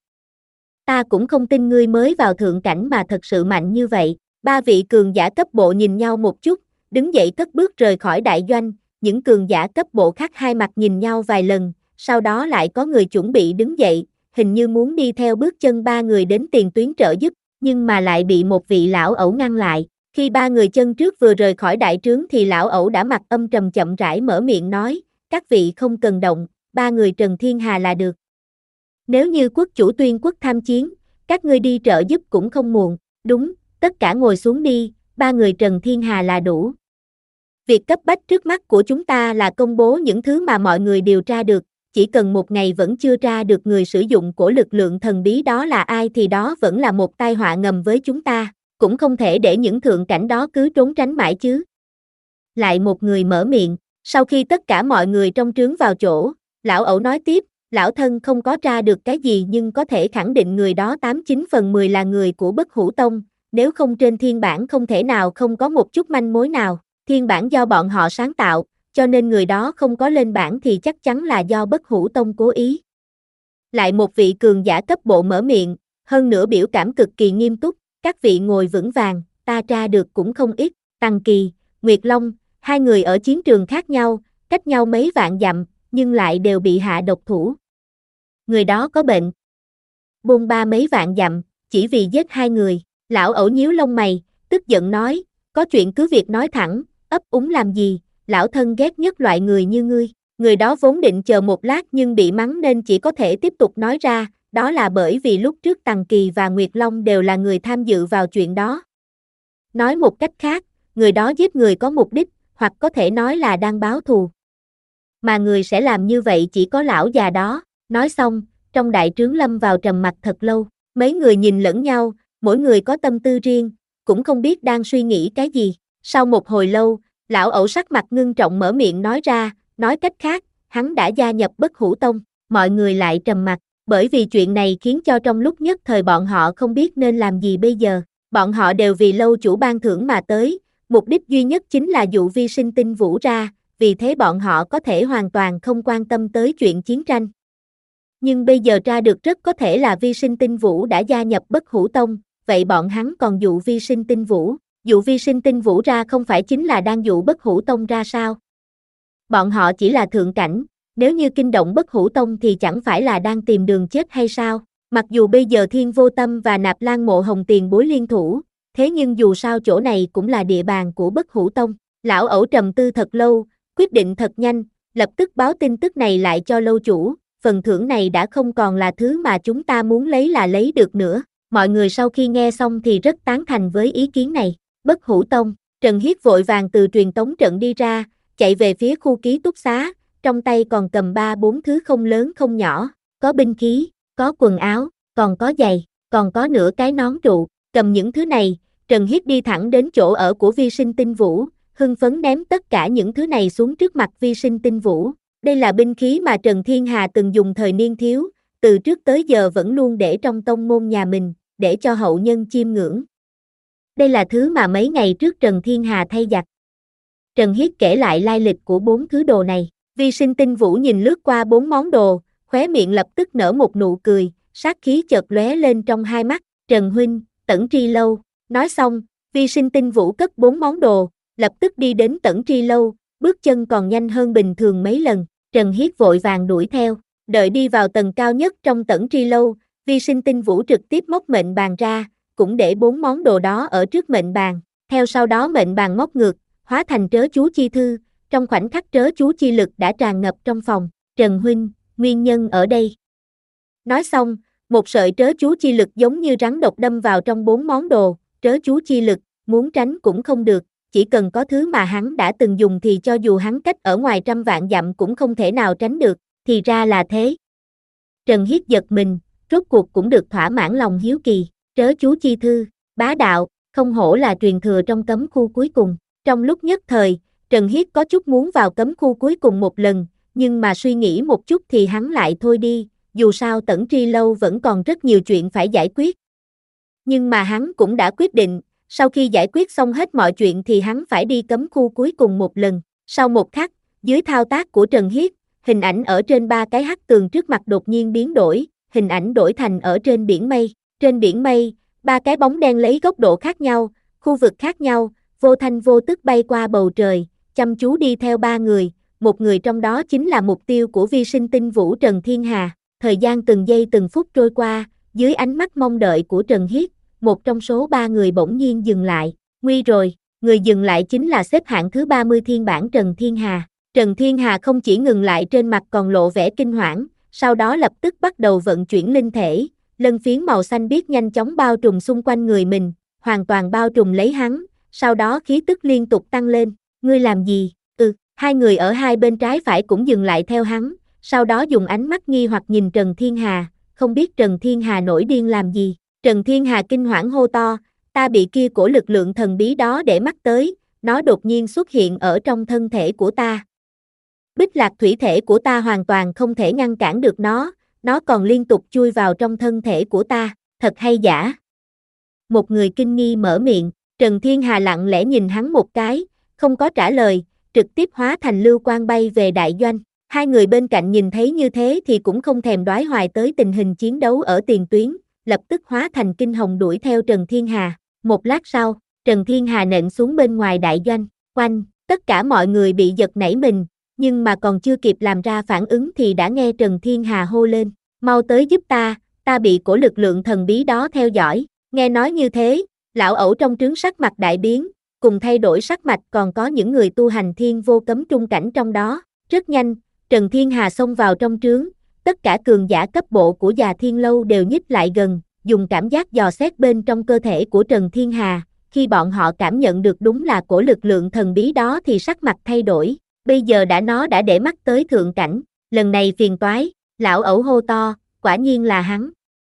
Ta cũng không tin ngươi mới vào thượng cảnh mà thật sự mạnh như vậy. Ba vị cường giả cấp bộ nhìn nhau một chút, đứng dậy cất bước rời khỏi đại doanh, những cường giả cấp bộ khác hai mặt nhìn nhau vài lần, sau đó lại có người chuẩn bị đứng dậy, hình như muốn đi theo bước chân ba người đến tiền tuyến trợ giúp, nhưng mà lại bị một vị lão ẩu ngăn lại. Khi ba người chân trước vừa rời khỏi đại trướng thì lão ẩu đã mặt âm trầm chậm rãi mở miệng nói, các vị không cần động, ba người Trần Thiên Hà là được. Nếu như quốc chủ tuyên quốc tham chiến, các ngươi đi trợ giúp cũng không muộn, đúng, tất cả ngồi xuống đi, ba người Trần Thiên Hà là đủ. Việc cấp bách trước mắt của chúng ta là công bố những thứ mà mọi người điều tra được, chỉ cần một ngày vẫn chưa tra được người sử dụng của lực lượng thần bí đó là ai thì đó vẫn là một tai họa ngầm với chúng ta, cũng không thể để những thượng cảnh đó cứ trốn tránh mãi chứ. Lại một người mở miệng, sau khi tất cả mọi người trong trướng vào chỗ, lão ẩu nói tiếp, lão thân không có tra được cái gì nhưng có thể khẳng định người đó tám chín phần mười là người của Bất Hủ Tông, nếu không trên thiên bản không thể nào không có một chút manh mối nào, thiên bản do bọn họ sáng tạo, cho nên người đó không có lên bảng thì chắc chắn là do Bất Hủ Tông cố ý. Lại một vị cường giả cấp bộ mở miệng, hơn nữa biểu cảm cực kỳ nghiêm túc, các vị ngồi vững vàng, ta tra được cũng không ít, Tăng Kỳ, Nguyệt Long, hai người ở chiến trường khác nhau, cách nhau mấy vạn dặm, nhưng lại đều bị hạ độc thủ. Người đó có bệnh. Bôn ba mấy vạn dặm, chỉ vì giết hai người, lão ẩu nhíu lông mày, tức giận nói, có chuyện cứ việc nói thẳng, ấp úng làm gì, lão thân ghét nhất loại người như ngươi. Người đó vốn định chờ một lát nhưng bị mắng nên chỉ có thể tiếp tục nói ra, đó là bởi vì lúc trước Tằng Kỳ và Nguyệt Long đều là người tham dự vào chuyện đó. Nói một cách khác, người đó giết người có mục đích, hoặc có thể nói là đang báo thù. Mà người sẽ làm như vậy chỉ có lão già đó. Nói xong, trong đại trướng lâm vào trầm mặc thật lâu, mấy người nhìn lẫn nhau, mỗi người có tâm tư riêng, cũng không biết đang suy nghĩ cái gì. Sau một hồi lâu, lão ẩu sắc mặt ngưng trọng mở miệng nói ra, nói cách khác, hắn đã gia nhập Bất Hủ Tông, mọi người lại trầm mặc, bởi vì chuyện này khiến cho trong lúc nhất thời bọn họ không biết nên làm gì bây giờ. Bọn họ đều vì lâu chủ ban thưởng mà tới, mục đích duy nhất chính là dụ Vi Sinh Tinh Vũ ra, vì thế bọn họ có thể hoàn toàn không quan tâm tới chuyện chiến tranh. Nhưng bây giờ tra được rất có thể là Vi Sinh Tinh Vũ đã gia nhập Bất Hủ Tông, vậy bọn hắn còn dụ Vi Sinh Tinh Vũ, dụ Vi Sinh Tinh Vũ ra không phải chính là đang dụ Bất Hủ Tông ra sao? Bọn họ chỉ là thượng cảnh, nếu như kinh động Bất Hủ Tông thì chẳng phải là đang tìm đường chết hay sao? Mặc dù bây giờ Thiên Vô Tâm và Nạp Lan Mộ Hồng tiền bối liên thủ, thế nhưng dù sao chỗ này cũng là địa bàn của Bất Hủ Tông. Lão ẩu trầm tư thật lâu, quyết định thật nhanh, lập tức báo tin tức này lại cho lâu chủ, phần thưởng này đã không còn là thứ mà chúng ta muốn lấy là lấy được nữa. Mọi người sau khi nghe xong thì rất tán thành với ý kiến này. Bất Hủ Tông, Trần Hiết vội vàng từ truyền tống trận đi ra, chạy về phía khu ký túc xá, trong tay còn cầm ba bốn thứ không lớn không nhỏ, có binh khí, có quần áo, còn có giày, còn có nửa cái nón trụ. Cầm những thứ này, Trần Hiết đi thẳng đến chỗ ở của Vi Sinh Tinh Vũ, hưng phấn ném tất cả những thứ này xuống trước mặt Vi Sinh Tinh Vũ. Đây là binh khí mà Trần Thiên Hà từng dùng thời niên thiếu, từ trước tới giờ vẫn luôn để trong tông môn nhà mình, để cho hậu nhân chiêm ngưỡng. Đây là thứ mà mấy ngày trước Trần Thiên Hà thay giặt. Trần Hiết kể lại lai lịch của bốn thứ đồ này. Vi Sinh Tinh Vũ nhìn lướt qua bốn món đồ, khóe miệng lập tức nở một nụ cười, sát khí chợt lóe lên trong hai mắt. Trần huynh, Tẩn Tri Lâu. Nói xong, Vi Sinh Tinh Vũ cất bốn món đồ, lập tức đi đến Tẩn Tri Lâu, bước chân còn nhanh hơn bình thường mấy lần. Trần Hiết vội vàng đuổi theo, đợi đi vào tầng cao nhất trong Tẩn Tri Lâu, Vi Sinh Tinh Vũ trực tiếp móc mệnh bàn ra, cũng để bốn món đồ đó ở trước mệnh bàn. Theo sau đó mệnh bàn móc ngược, hóa thành trớ chú chi thư, trong khoảnh khắc trớ chú chi lực đã tràn ngập trong phòng. Trần huynh, nguyên nhân ở đây. Nói xong, một sợi trớ chú chi lực giống như rắn độc đâm vào trong bốn món đồ, trớ chú chi lực, muốn tránh cũng không được, chỉ cần có thứ mà hắn đã từng dùng thì cho dù hắn cách ở ngoài trăm vạn dặm cũng không thể nào tránh được, thì ra là thế. Trần Hiết giật mình, rốt cuộc cũng được thỏa mãn lòng hiếu kỳ, trớ chú chi thư, bá đạo, không hổ là truyền thừa trong cấm khu cuối cùng. Trong lúc nhất thời, Trần Hiết có chút muốn vào cấm khu cuối cùng một lần, nhưng mà suy nghĩ một chút thì hắn lại thôi đi, dù sao Tẩn Tri Lâu vẫn còn rất nhiều chuyện phải giải quyết. Nhưng mà hắn cũng đã quyết định, sau khi giải quyết xong hết mọi chuyện thì hắn phải đi cấm khu cuối cùng một lần. Sau một khắc, dưới thao tác của Trần Hiết, hình ảnh ở trên ba cái hắc tường trước mặt đột nhiên biến đổi, hình ảnh đổi thành ở trên biển mây. Trên biển mây, ba cái bóng đen lấy góc độ khác nhau, khu vực khác nhau, vô thanh vô tức bay qua bầu trời, chăm chú đi theo ba người, một người trong đó chính là mục tiêu của Vi Sinh Tinh Vũ Trần Thiên Hà. Thời gian từng giây từng phút trôi qua, dưới ánh mắt mong đợi của Trần Hiết, một trong số ba người bỗng nhiên dừng lại. Nguy rồi, người dừng lại chính là xếp hạng thứ ba mươi thiên bản Trần Thiên Hà. Trần Thiên Hà không chỉ ngừng lại, trên mặt còn lộ vẻ kinh hoảng, sau đó lập tức bắt đầu vận chuyển linh thể, lân phiến màu xanh biếc nhanh chóng bao trùm xung quanh người mình, hoàn toàn bao trùm lấy hắn, sau đó khí tức liên tục tăng lên. Ngươi làm gì? Ừ, hai người ở hai bên trái phải cũng dừng lại theo hắn, sau đó dùng ánh mắt nghi hoặc nhìn Trần Thiên Hà, không biết Trần Thiên Hà nổi điên làm gì. Trần Thiên Hà kinh hoảng hô to, ta bị kia cổ lực lượng thần bí đó để mắt tới, nó đột nhiên xuất hiện ở trong thân thể của ta. Bích lạc thủy thể của ta hoàn toàn không thể ngăn cản được nó, nó còn liên tục chui vào trong thân thể của ta, thật hay giả? Một người kinh nghi mở miệng, Trần Thiên Hà lặng lẽ nhìn hắn một cái, không có trả lời, trực tiếp hóa thành lưu quang bay về đại doanh. Hai người bên cạnh nhìn thấy như thế thì cũng không thèm đoái hoài tới tình hình chiến đấu ở tiền tuyến, lập tức hóa thành kinh hồng đuổi theo Trần Thiên Hà. Một lát sau, Trần Thiên Hà nện xuống bên ngoài đại doanh, quanh, tất cả mọi người bị giật nảy mình, nhưng mà còn chưa kịp làm ra phản ứng thì đã nghe Trần Thiên Hà hô lên, mau tới giúp ta, ta bị cổ lực lượng thần bí đó theo dõi. Nghe nói như thế, lão ẩu trong trướng sắc mặt đại biến, cùng thay đổi sắc mặt còn có những người tu hành thiên vô cấm trung cảnh trong đó. Rất nhanh, Trần Thiên Hà xông vào trong trướng, tất cả cường giả cấp bộ của Già Thiên Lâu đều nhích lại gần, dùng cảm giác dò xét bên trong cơ thể của Trần Thiên Hà. Khi bọn họ cảm nhận được đúng là cổ lực lượng thần bí đó thì sắc mặt thay đổi, bây giờ đã nó đã để mắt tới thượng cảnh, lần này phiền toái, lão ẩu hô to, quả nhiên là hắn.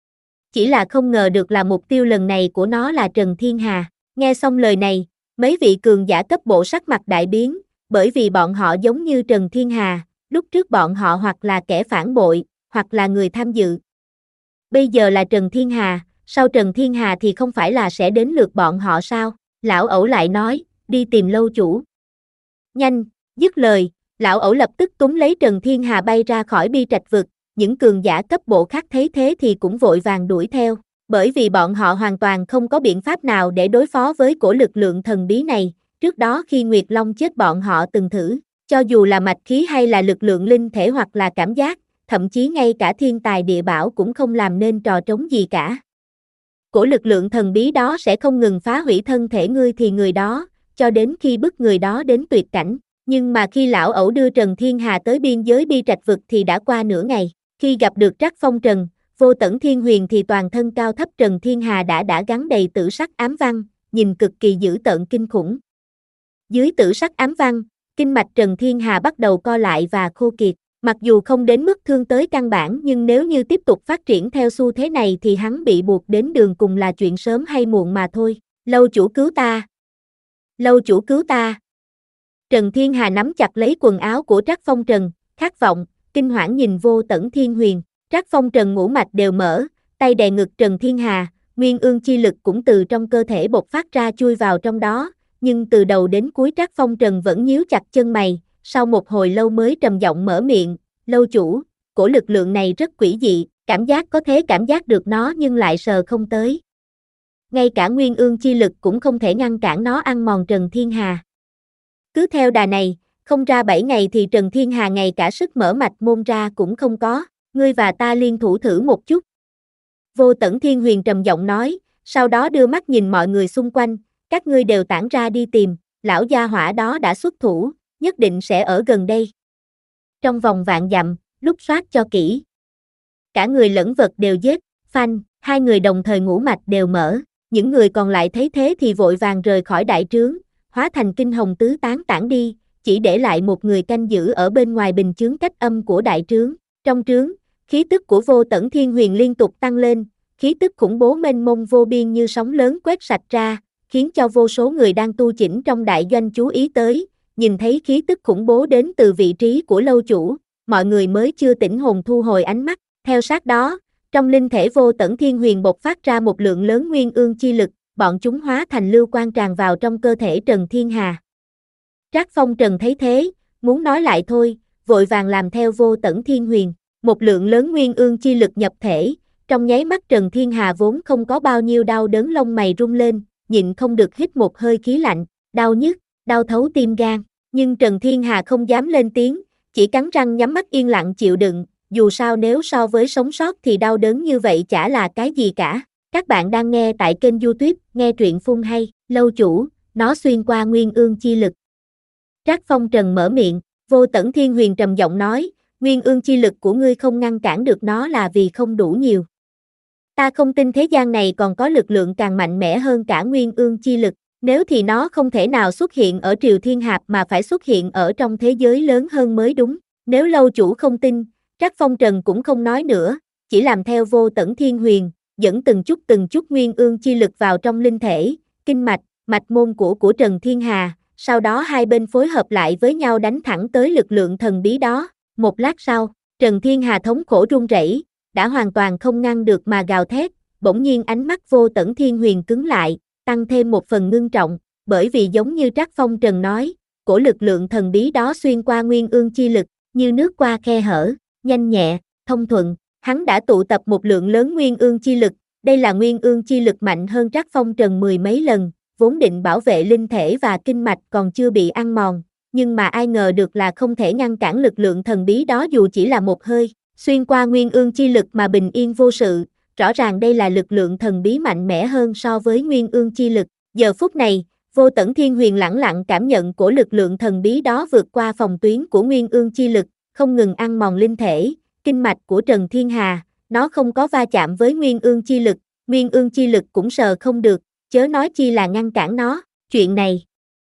Chỉ là không ngờ được là mục tiêu lần này của nó là Trần Thiên Hà. Nghe xong lời này, mấy vị cường giả cấp bộ sắc mặt đại biến, bởi vì bọn họ giống như Trần Thiên Hà, lúc trước bọn họ hoặc là kẻ phản bội, hoặc là người tham dự. Bây giờ là Trần Thiên Hà, sau Trần Thiên Hà thì không phải là sẽ đến lượt bọn họ sao? Lão ẩu lại nói, đi tìm lâu chủ. Nhanh, dứt lời, lão ẩu lập tức túm lấy Trần Thiên Hà bay ra khỏi bi trạch vực, những cường giả cấp bộ khác thấy thế thì cũng vội vàng đuổi theo, bởi vì bọn họ hoàn toàn không có biện pháp nào để đối phó với cổ lực lượng thần bí này. Trước đó khi Nguyệt Long chết bọn họ từng thử, cho dù là mạch khí hay là lực lượng linh thể hoặc là cảm giác, thậm chí ngay cả thiên tài địa bảo cũng không làm nên trò trống gì cả. Cổ lực lượng thần bí đó sẽ không ngừng phá hủy thân thể ngươi thì người đó, cho đến khi bức người đó đến tuyệt cảnh. Nhưng mà khi lão ẩu đưa Trần Thiên Hà tới biên giới Bi Trạch vực thì đã qua nửa ngày. Khi gặp được Trác Phong Trần, Vô Tẩn Thiên Huyền thì toàn thân cao thấp Trần Thiên Hà đã đã gắn đầy tử sắc ám văn, nhìn cực kỳ dữ tợn kinh khủng. Dưới tử sắc ám văn, kinh mạch Trần Thiên Hà bắt đầu co lại và khô kiệt. Mặc dù không đến mức thương tới căn bản nhưng nếu như tiếp tục phát triển theo xu thế này thì hắn bị buộc đến đường cùng là chuyện sớm hay muộn mà thôi. Lâu chủ cứu ta! Lâu chủ cứu ta! Trần Thiên Hà nắm chặt lấy quần áo của Trác Phong Trần, khát vọng, kinh hoảng nhìn Vô Tẩn Thiên Huyền. Trác Phong Trần ngũ mạch đều mở, tay đè ngực Trần Thiên Hà, nguyên ương chi lực cũng từ trong cơ thể bộc phát ra chui vào trong đó, nhưng từ đầu đến cuối Trác Phong Trần vẫn nhíu chặt chân mày, sau một hồi lâu mới trầm giọng mở miệng, lâu chủ, cổ lực lượng này rất quỷ dị, cảm giác có thể cảm giác được nó nhưng lại sờ không tới. Ngay cả nguyên ương chi lực cũng không thể ngăn cản nó ăn mòn Trần Thiên Hà. Cứ theo đà này, không ra bảy ngày thì Trần Thiên Hà ngay cả sức mở mạch môn ra cũng không có, ngươi và ta liên thủ thử một chút. Vô Tẩn Thiên Huyền trầm giọng nói, sau đó đưa mắt nhìn mọi người xung quanh, các ngươi đều tản ra đi tìm, lão gia hỏa đó đã xuất thủ, nhất định sẽ ở gần đây. Trong vòng vạn dặm, lúc soát cho kỹ. Cả người lẫn vật đều giết, phanh, hai người đồng thời ngũ mạch đều mở, những người còn lại thấy thế thì vội vàng rời khỏi đại trướng, hóa thành kinh hồng tứ tán tản đi, chỉ để lại một người canh giữ ở bên ngoài bình chướng cách âm của đại trướng. Trong trướng, khí tức của Vô Tẩn Thiên Huyền liên tục tăng lên, khí tức khủng bố mênh mông vô biên như sóng lớn quét sạch ra, khiến cho vô số người đang tu chỉnh trong đại doanh chú ý tới, nhìn thấy khí tức khủng bố đến từ vị trí của lâu chủ, mọi người mới chưa tỉnh hồn thu hồi ánh mắt. Theo sát đó, trong linh thể Vô Tẩn Thiên Huyền bộc phát ra một lượng lớn nguyên ương chi lực, bọn chúng hóa thành lưu quang tràn vào trong cơ thể Trần Thiên Hà. Trác Phong Trần thấy thế, muốn nói lại thôi, vội vàng làm theo Vô Tẩn Thiên Huyền, một lượng lớn nguyên ương chi lực nhập thể, trong nháy mắt Trần Thiên Hà vốn không có bao nhiêu đau đớn lông mày rung lên, nhịn không được hít một hơi khí lạnh, đau nhức, đau thấu tim gan, nhưng Trần Thiên Hà không dám lên tiếng, chỉ cắn răng nhắm mắt yên lặng chịu đựng, dù sao nếu so với sống sót thì đau đớn như vậy chả là cái gì cả. Các bạn đang nghe tại kênh YouTube, nghe truyện phun hay, lâu chủ, nó xuyên qua nguyên ương chi lực. Trác Phong Trần mở miệng, Vô Tẩn Thiên Huyền trầm giọng nói, nguyên ương chi lực của ngươi không ngăn cản được nó là vì không đủ nhiều. Ta không tin thế gian này còn có lực lượng càng mạnh mẽ hơn cả nguyên ương chi lực, nếu thì nó không thể nào xuất hiện ở Triều Thiên Hạp mà phải xuất hiện ở trong thế giới lớn hơn mới đúng. Nếu lâu chủ không tin, Trác Phong Trần cũng không nói nữa, chỉ làm theo Vô Tẩn Thiên Huyền, dẫn từng chút từng chút nguyên ương chi lực vào trong linh thể, kinh mạch, mạch môn của của Trần Thiên Hà, sau đó hai bên phối hợp lại với nhau đánh thẳng tới lực lượng thần bí đó. Một lát sau, Trần Thiên Hà thống khổ run rẩy, đã hoàn toàn không ngăn được mà gào thét, bỗng nhiên ánh mắt Vô Tẩn Thiên Huyền cứng lại, tăng thêm một phần ngưng trọng, bởi vì giống như Trác Phong Trần nói, cổ lực lượng thần bí đó xuyên qua nguyên ương chi lực, như nước qua khe hở, nhanh nhẹ, thông thuận, hắn đã tụ tập một lượng lớn nguyên ương chi lực, đây là nguyên ương chi lực mạnh hơn Trác Phong Trần mười mấy lần, vốn định bảo vệ linh thể và kinh mạch còn chưa bị ăn mòn, nhưng mà ai ngờ được là không thể ngăn cản lực lượng thần bí đó dù chỉ là một hơi, xuyên qua nguyên ương chi lực mà bình yên vô sự, rõ ràng đây là lực lượng thần bí mạnh mẽ hơn so với nguyên ương chi lực. Giờ phút này, Vô Tẩn Thiên Huyền lẳng lặng cảm nhận của lực lượng thần bí đó vượt qua phòng tuyến của nguyên ương chi lực, không ngừng ăn mòn linh thể, kinh mạch của Trần Thiên Hà, nó không có va chạm với nguyên ương chi lực, nguyên ương chi lực cũng sờ không được, chớ nói chi là ngăn cản nó. Chuyện này,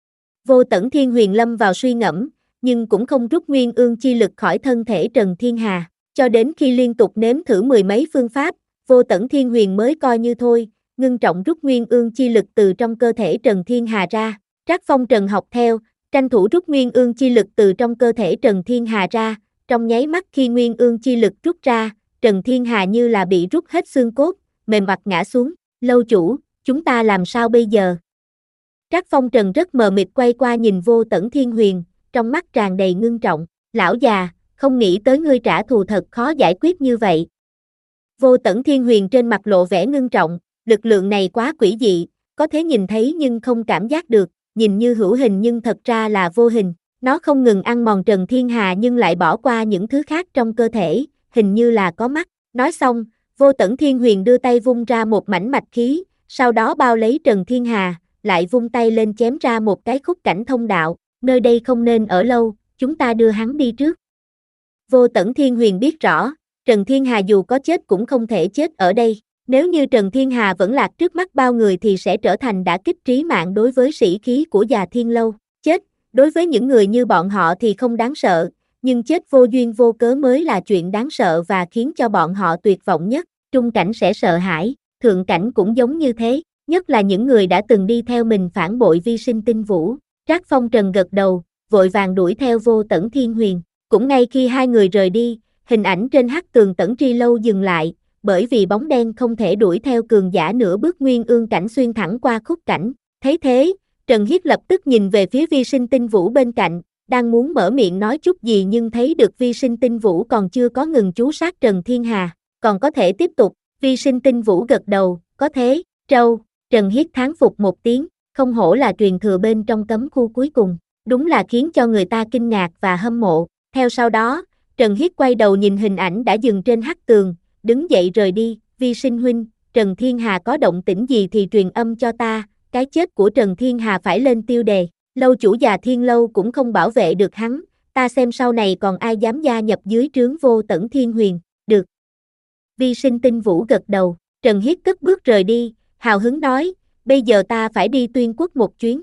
Vô Tẩn Thiên Huyền lâm vào suy ngẫm, nhưng cũng không rút nguyên ương chi lực khỏi thân thể Trần Thiên Hà, cho đến khi liên tục nếm thử mười mấy phương pháp, Vô Tẩn Thiên Huyền mới coi như thôi, ngưng trọng rút nguyên ương chi lực từ trong cơ thể Trần Thiên Hà ra. Trác Phong Trần học theo, tranh thủ rút nguyên ương chi lực từ trong cơ thể Trần Thiên Hà ra, trong nháy mắt khi nguyên ương chi lực rút ra, Trần Thiên Hà như là bị rút hết xương cốt, mềm mặt ngã xuống. Lâu chủ, chúng ta làm sao bây giờ? Trác Phong Trần rất mờ mịt quay qua nhìn Vô Tẩn Thiên Huyền, trong mắt tràn đầy ngưng trọng. Lão già, không nghĩ tới ngươi trả thù thật khó giải quyết như vậy. Vô Tẩn Thiên Huyền trên mặt lộ vẻ ngưng trọng, lực lượng này quá quỷ dị, có thể nhìn thấy nhưng không cảm giác được, nhìn như hữu hình nhưng thật ra là vô hình. Nó không ngừng ăn mòn Trần Thiên Hà nhưng lại bỏ qua những thứ khác trong cơ thể, hình như là có mắt. Nói xong, Vô Tẩn Thiên Huyền đưa tay vung ra một mảnh mạch khí, sau đó bao lấy Trần Thiên Hà, lại vung tay lên chém ra một cái khúc cảnh thông đạo, nơi đây không nên ở lâu, chúng ta đưa hắn đi trước. Vô Tẩn Thiên Huyền biết rõ, Trần Thiên Hà dù có chết cũng không thể chết ở đây, nếu như Trần Thiên Hà vẫn lạc trước mắt bao người thì sẽ trở thành đả kích trí mạng đối với sĩ khí của Già Thiên Lâu. Chết, đối với những người như bọn họ thì không đáng sợ, nhưng chết vô duyên vô cớ mới là chuyện đáng sợ và khiến cho bọn họ tuyệt vọng nhất. Trung cảnh sẽ sợ hãi, thượng cảnh cũng giống như thế, nhất là những người đã từng đi theo mình phản bội Vi Sinh Tinh Vũ. Trác Phong Trần gật đầu, vội vàng đuổi theo Vô Tẩn Thiên Huyền. Cũng ngay khi hai người rời đi, hình ảnh trên hắc tường Tẩn Tri Lâu dừng lại, bởi vì bóng đen không thể đuổi theo cường giả nửa bước nguyên ương cảnh xuyên thẳng qua khúc cảnh. Thấy thế, Trần Hiết lập tức nhìn về phía Vi Sinh Tinh Vũ bên cạnh, đang muốn mở miệng nói chút gì nhưng thấy được Vi Sinh Tinh Vũ còn chưa có ngừng chú sát Trần Thiên Hà, còn có thể tiếp tục. Vi Sinh Tinh Vũ gật đầu, có thế, trâu. Trần Hiết thán phục một tiếng, không hổ là truyền thừa bên trong cấm khu cuối cùng, đúng là khiến cho người ta kinh ngạc và hâm mộ. Theo sau đó, Trần Hiết quay đầu nhìn hình ảnh đã dừng trên hắc tường, đứng dậy rời đi. Vi Sinh huynh, Trần Thiên Hà có động tĩnh gì thì truyền âm cho ta, cái chết của Trần Thiên Hà phải lên tiêu đề, lâu chủ Già Thiên Lâu cũng không bảo vệ được hắn, ta xem sau này còn ai dám gia nhập dưới trướng Vô Tẩn Thiên Huyền. Được. Vi Sinh Tinh Vũ gật đầu, Trần Hiết cất bước rời đi, hào hứng nói, bây giờ ta phải đi Tuyên Quốc một chuyến.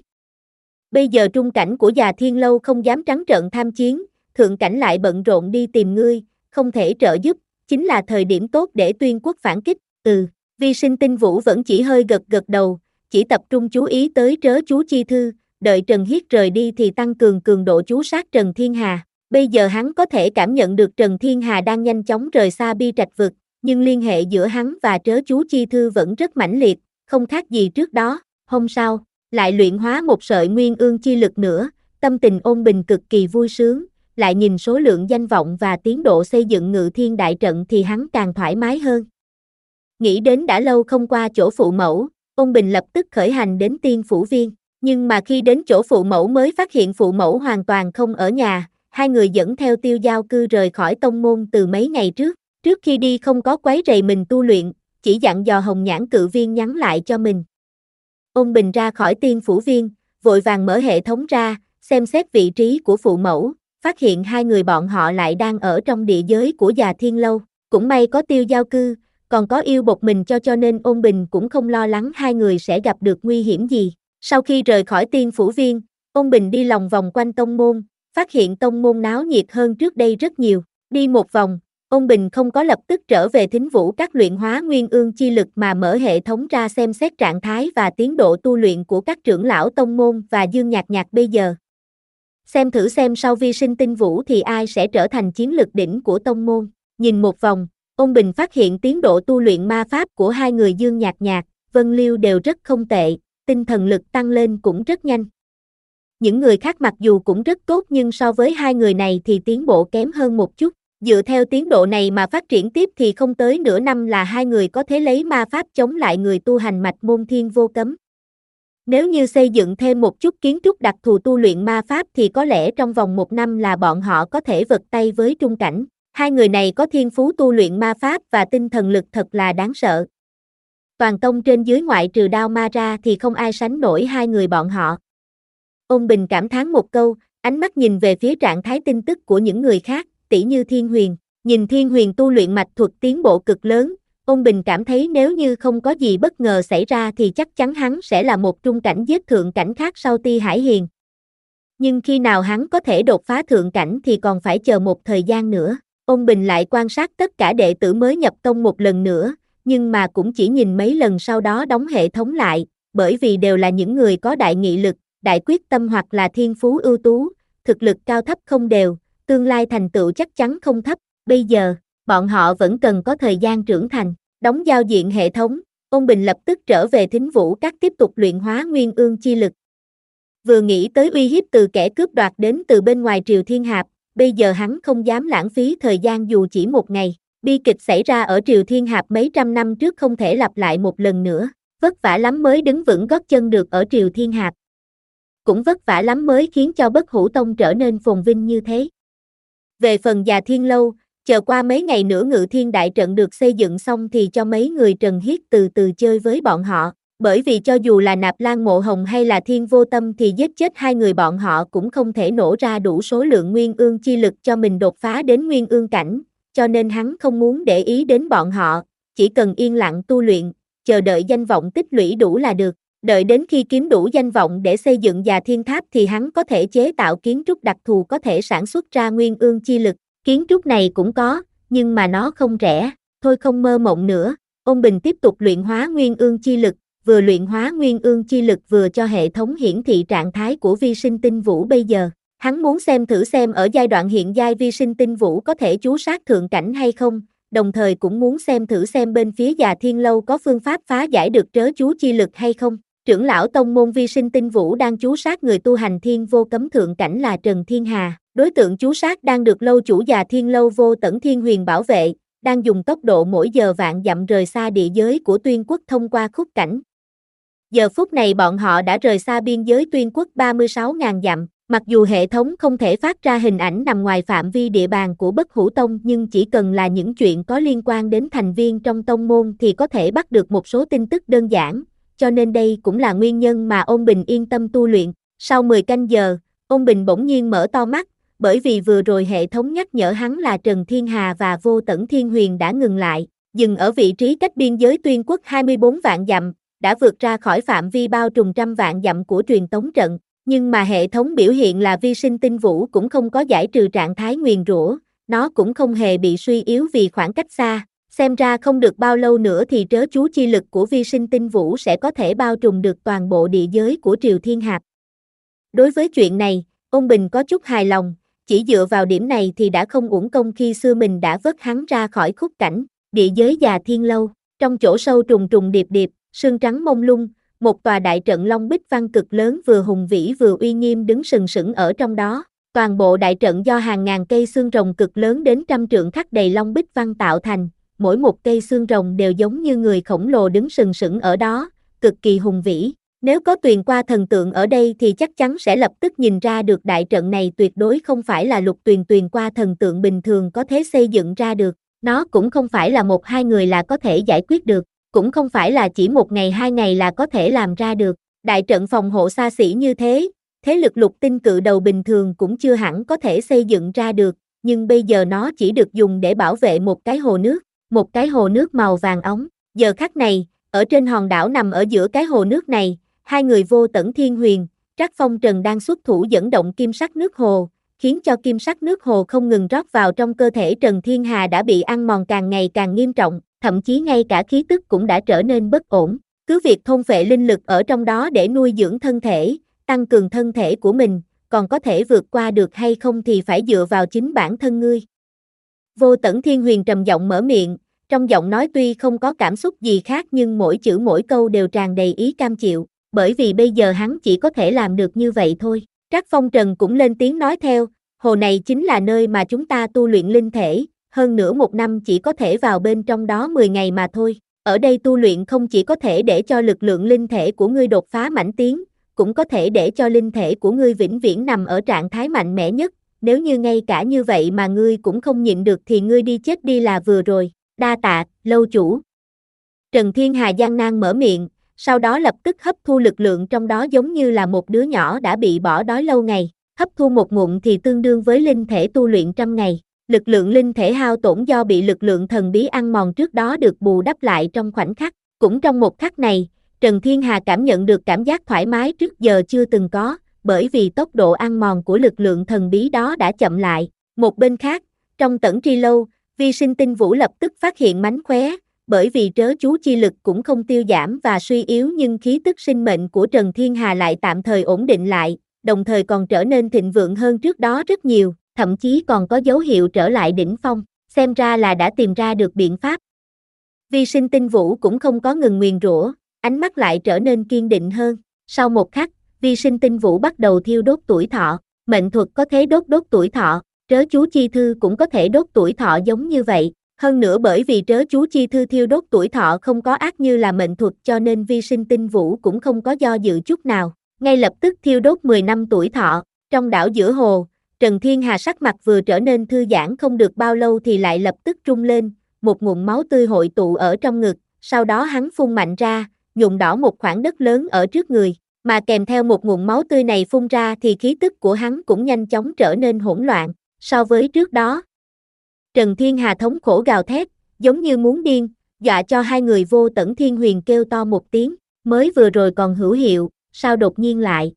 Bây giờ trung cảnh của Già Thiên Lâu không dám trắng trợn tham chiến, thượng cảnh lại bận rộn đi tìm ngươi, không thể trợ giúp, chính là thời điểm tốt để Tuyên Quốc phản kích. Ừ, Vi Sinh Tinh Vũ vẫn chỉ hơi gật gật đầu, chỉ tập trung chú ý tới trớ chú chi thư, đợi Trần Hiết rời đi thì tăng cường cường độ chú sát Trần Thiên Hà. Bây giờ hắn có thể cảm nhận được Trần Thiên Hà đang nhanh chóng rời xa Bi Trạch Vực, nhưng liên hệ giữa hắn và trớ chú chi thư vẫn rất mãnh liệt, không khác gì trước đó. Hôm sau, lại luyện hóa một sợi nguyên ương chi lực nữa, tâm tình ôn bình cực kỳ vui sướng, lại nhìn số lượng danh vọng và tiến độ xây dựng Ngự Thiên đại trận thì hắn càng thoải mái hơn. Nghĩ đến đã lâu không qua chỗ phụ mẫu, ôn bình lập tức khởi hành đến Tiên Phủ Viên, nhưng mà khi đến chỗ phụ mẫu mới phát hiện phụ mẫu hoàn toàn không ở nhà, hai người dẫn theo Tiêu Giao Cư rời khỏi tông môn từ mấy ngày trước. Trước khi đi không có quấy rầy mình tu luyện, chỉ dặn dò Hồng Nhãn Cự Viên nhắn lại cho mình. Ôn bình ra khỏi Tiên Phủ Viên, vội vàng mở hệ thống ra, xem xét vị trí của phụ mẫu, phát hiện hai người bọn họ lại đang ở trong địa giới của Già Thiên Lâu. Cũng may có Tiêu Giao Cư, còn có yêu bột mình cho cho nên ôn bình cũng không lo lắng hai người sẽ gặp được nguy hiểm gì. Sau khi rời khỏi Tiên Phủ Viên, ôn bình đi lòng vòng quanh tông môn, phát hiện tông môn náo nhiệt hơn trước đây rất nhiều. Đi một vòng, ôn bình không có lập tức trở về Thính Vũ các luyện hóa nguyên ương chi lực mà mở hệ thống ra xem xét trạng thái và tiến độ tu luyện của các trưởng lão tông môn và Dương Nhạc Nhạc bây giờ. Xem thử xem sau Vi Sinh Tinh Vũ thì ai sẽ trở thành chiến lực đỉnh của tông môn. Nhìn một vòng, ôn bình phát hiện tiến độ tu luyện ma pháp của hai người Dương Nhạc Nhạc, Vân Liêu đều rất không tệ, tinh thần lực tăng lên cũng rất nhanh. Những người khác mặc dù cũng rất tốt nhưng so với hai người này thì tiến bộ kém hơn một chút. Dựa theo tiến độ này mà phát triển tiếp thì không tới nửa năm là hai người có thể lấy ma pháp chống lại người tu hành mạch môn Thiên Vô Cấm. Nếu như xây dựng thêm một chút kiến trúc đặc thù tu luyện ma pháp thì có lẽ trong vòng một năm là bọn họ có thể vật tay với trung cảnh. Hai người này có thiên phú tu luyện ma pháp và tinh thần lực thật là đáng sợ. Toàn tông trên dưới ngoại trừ Đao Ma ra thì không ai sánh nổi hai người bọn họ. Ôn bình cảm thán một câu, ánh mắt nhìn về phía trạng thái tin tức của những người khác, tỷ như Thiên Huyền. Nhìn Thiên Huyền tu luyện mạch thuật tiến bộ cực lớn, ôn bình cảm thấy nếu như không có gì bất ngờ xảy ra thì chắc chắn hắn sẽ là một trung cảnh giết thượng cảnh khác sau Ti Hải Hiền. Nhưng khi nào hắn có thể đột phá thượng cảnh thì còn phải chờ một thời gian nữa. Ôn bình lại quan sát tất cả đệ tử mới nhập tông một lần nữa, nhưng mà cũng chỉ nhìn mấy lần sau đó đóng hệ thống lại, bởi vì đều là những người có đại nghị lực, đại quyết tâm hoặc là thiên phú ưu tú, thực lực cao thấp không đều, tương lai thành tựu chắc chắn không thấp. Bây giờ, bọn họ vẫn cần có thời gian trưởng thành. Đóng giao diện hệ thống, ôn bình lập tức trở về Thính Vũ các tiếp tục luyện hóa nguyên ương chi lực. Vừa nghĩ tới uy hiếp từ kẻ cướp đoạt đến từ bên ngoài Triều Thiên Hạp, bây giờ hắn không dám lãng phí thời gian dù chỉ một ngày. Bi kịch xảy ra ở Triều Thiên Hạp mấy trăm năm trước không thể lặp lại một lần nữa, vất vả lắm mới đứng vững gót chân được ở Triều Thiên Hạp. Cũng vất vả lắm mới khiến cho Bất Hủ Tông trở nên phồn vinh như thế. Về phần Già Thiên Lâu, chờ qua mấy ngày nữa Ngự Thiên đại trận được xây dựng xong thì cho mấy người Trần Hiết từ từ chơi với bọn họ. Bởi vì cho dù là Nạp Lan Mộ Hồng hay là Thiên Vô Tâm thì giết chết hai người bọn họ cũng không thể nổ ra đủ số lượng nguyên ương chi lực cho mình đột phá đến nguyên ương cảnh, cho nên hắn không muốn để ý đến bọn họ, chỉ cần yên lặng tu luyện, chờ đợi danh vọng tích lũy đủ là được. Đợi đến khi kiếm đủ danh vọng để xây dựng Già Thiên Tháp thì hắn có thể chế tạo kiến trúc đặc thù có thể sản xuất ra nguyên ương chi lực. Kiến trúc này cũng có, nhưng mà nó không rẻ, thôi không mơ mộng nữa. Ôn Bình tiếp tục luyện hóa nguyên ương chi lực, vừa luyện hóa nguyên ương chi lực vừa cho hệ thống hiển thị trạng thái của vi sinh tinh vũ bây giờ. Hắn muốn xem thử xem ở giai đoạn hiện giai vi sinh tinh vũ có thể trú sát thượng cảnh hay không, đồng thời cũng muốn xem thử xem bên phía Già Thiên Lâu có phương pháp phá giải được trớ chú chi lực hay không. Trưởng lão tông môn vi sinh tinh vũ đang trú sát người tu hành thiên vô cấm thượng cảnh là Trần Thiên Hà. Đối tượng trú sát đang được lâu chủ Già Thiên Lâu Vô Tẩn Thiên Huyền bảo vệ, đang dùng tốc độ mỗi giờ vạn dặm rời xa địa giới của Tuyên Quốc thông qua khúc cảnh. Giờ phút này bọn họ đã rời xa biên giới Tuyên Quốc ba mươi sáu nghìn dặm, mặc dù hệ thống không thể phát ra hình ảnh nằm ngoài phạm vi địa bàn của Bất Hủ Tông nhưng chỉ cần là những chuyện có liên quan đến thành viên trong tông môn thì có thể bắt được một số tin tức đơn giản, cho nên đây cũng là nguyên nhân mà Ôn Bình yên tâm tu luyện. Sau mười canh giờ, Ôn Bình bỗng nhiên mở to mắt, bởi vì vừa rồi hệ thống nhắc nhở hắn là Trần Thiên Hà và Vô Tẩn Thiên Huyền đã ngừng lại, dừng ở vị trí cách biên giới Tuyên Quốc hai mươi bốn vạn dặm, đã vượt ra khỏi phạm vi bao trùm trăm vạn dặm của truyền tống trận, nhưng mà hệ thống biểu hiện là vi sinh tinh vũ cũng không có giải trừ trạng thái nguyền rủa, nó cũng không hề bị suy yếu vì khoảng cách xa, xem ra không được bao lâu nữa thì trớ chú chi lực của vi sinh tinh vũ sẽ có thể bao trùm được toàn bộ địa giới của Triều Thiên Hạp. Đối với chuyện này, Ôn Bình có chút hài lòng, chỉ dựa vào điểm này thì đã không uổng công khi xưa mình đã vớt hắn ra khỏi khúc cảnh, địa giới Già Thiên Lâu, trong chỗ sâu trùng trùng điệp điệp, sương trắng mông lung, một tòa đại trận long bích văn cực lớn vừa hùng vĩ vừa uy nghiêm đứng sừng sững ở trong đó. Toàn bộ đại trận do hàng ngàn cây xương rồng cực lớn đến trăm trượng khắc đầy long bích văn tạo thành, mỗi một cây xương rồng đều giống như người khổng lồ đứng sừng sững ở đó, cực kỳ hùng vĩ. Nếu có Tuyền Qua thần tượng ở đây thì chắc chắn sẽ lập tức nhìn ra được đại trận này tuyệt đối không phải là Lục Tuyền Tuyền Qua thần tượng bình thường có thể xây dựng ra được, nó cũng không phải là một hai người là có thể giải quyết được, cũng không phải là chỉ một ngày hai ngày là có thể làm ra được. Đại trận phòng hộ xa xỉ như thế, thế lực lục tinh cự đầu bình thường cũng chưa hẳn có thể xây dựng ra được, nhưng bây giờ nó chỉ được dùng để bảo vệ một cái hồ nước, một cái hồ nước màu vàng óng. Giờ khắc này, ở trên hòn đảo nằm ở giữa cái hồ nước này, hai người Vô Tẩn Thiên Huyền, Trác Phong Trần đang xuất thủ dẫn động kim sắc nước hồ, khiến cho kim sắc nước hồ không ngừng rót vào trong cơ thể Trần Thiên Hà đã bị ăn mòn càng ngày càng nghiêm trọng, thậm chí ngay cả khí tức cũng đã trở nên bất ổn. Cứ việc thôn phệ linh lực ở trong đó để nuôi dưỡng thân thể, tăng cường thân thể của mình, còn có thể vượt qua được hay không thì phải dựa vào chính bản thân ngươi. Vô Tẩn Thiên Huyền trầm giọng mở miệng, trong giọng nói tuy không có cảm xúc gì khác nhưng mỗi chữ mỗi câu đều tràn đầy ý cam chịu, bởi vì bây giờ hắn chỉ có thể làm được như vậy thôi. Trác Phong Trần cũng lên tiếng nói theo, hồ này chính là nơi mà chúng ta tu luyện linh thể, hơn nữa một năm chỉ có thể vào bên trong đó mười ngày mà thôi. Ở đây tu luyện không chỉ có thể để cho lực lượng linh thể của ngươi đột phá mãnh tiến, cũng có thể để cho linh thể của ngươi vĩnh viễn nằm ở trạng thái mạnh mẽ nhất, nếu như ngay cả như vậy mà ngươi cũng không nhịn được thì ngươi đi chết đi là vừa rồi. Đa tạ, lâu chủ. Trần Thiên Hà gian nan mở miệng, sau đó lập tức hấp thu lực lượng trong đó giống như là một đứa nhỏ đã bị bỏ đói lâu ngày, hấp thu một ngụm thì tương đương với linh thể tu luyện trăm ngày. Lực lượng linh thể hao tổn do bị lực lượng thần bí ăn mòn trước đó được bù đắp lại trong khoảnh khắc. Cũng trong một khắc này, Trần Thiên Hà cảm nhận được cảm giác thoải mái trước giờ chưa từng có, bởi vì tốc độ ăn mòn của lực lượng thần bí đó đã chậm lại. Một bên khác, trong Tẩn Tri Lâu, Vi Sinh Tinh Vũ lập tức phát hiện mánh khóe, bởi vì trớ chú chi lực cũng không tiêu giảm và suy yếu nhưng khí tức sinh mệnh của Trần Thiên Hà lại tạm thời ổn định lại, đồng thời còn trở nên thịnh vượng hơn trước đó rất nhiều, thậm chí còn có dấu hiệu trở lại đỉnh phong, xem ra là đã tìm ra được biện pháp. Vi Sinh Tinh Vũ cũng không có ngừng nguyền rủa, ánh mắt lại trở nên kiên định hơn. Sau một khắc, Vi Sinh Tinh Vũ bắt đầu thiêu đốt tuổi thọ, mệnh thuật có thể đốt đốt tuổi thọ, trớ chú chi thư cũng có thể đốt tuổi thọ giống như vậy. Hơn nữa bởi vì trớ chú chi thư thiêu đốt tuổi thọ không có ác như là mệnh thuật cho nên Vi Sinh Tinh Vũ cũng không có do dự chút nào, ngay lập tức thiêu đốt mười năm tuổi thọ. Trong đảo giữa hồ, Trần Thiên Hà sắc mặt vừa trở nên thư giãn không được bao lâu thì lại lập tức rung lên, một ngụm máu tươi hội tụ ở trong ngực, sau đó hắn phun mạnh ra, nhuộm đỏ một khoảng đất lớn ở trước người, mà kèm theo một nguồn máu tươi này phun ra thì khí tức của hắn cũng nhanh chóng trở nên hỗn loạn, so với trước đó. Trần Thiên Hà thống khổ gào thét, giống như muốn điên, dọa cho hai người Vô Tẩn Thiên Huyền kêu to một tiếng, mới vừa rồi còn hữu hiệu, sao đột nhiên lại.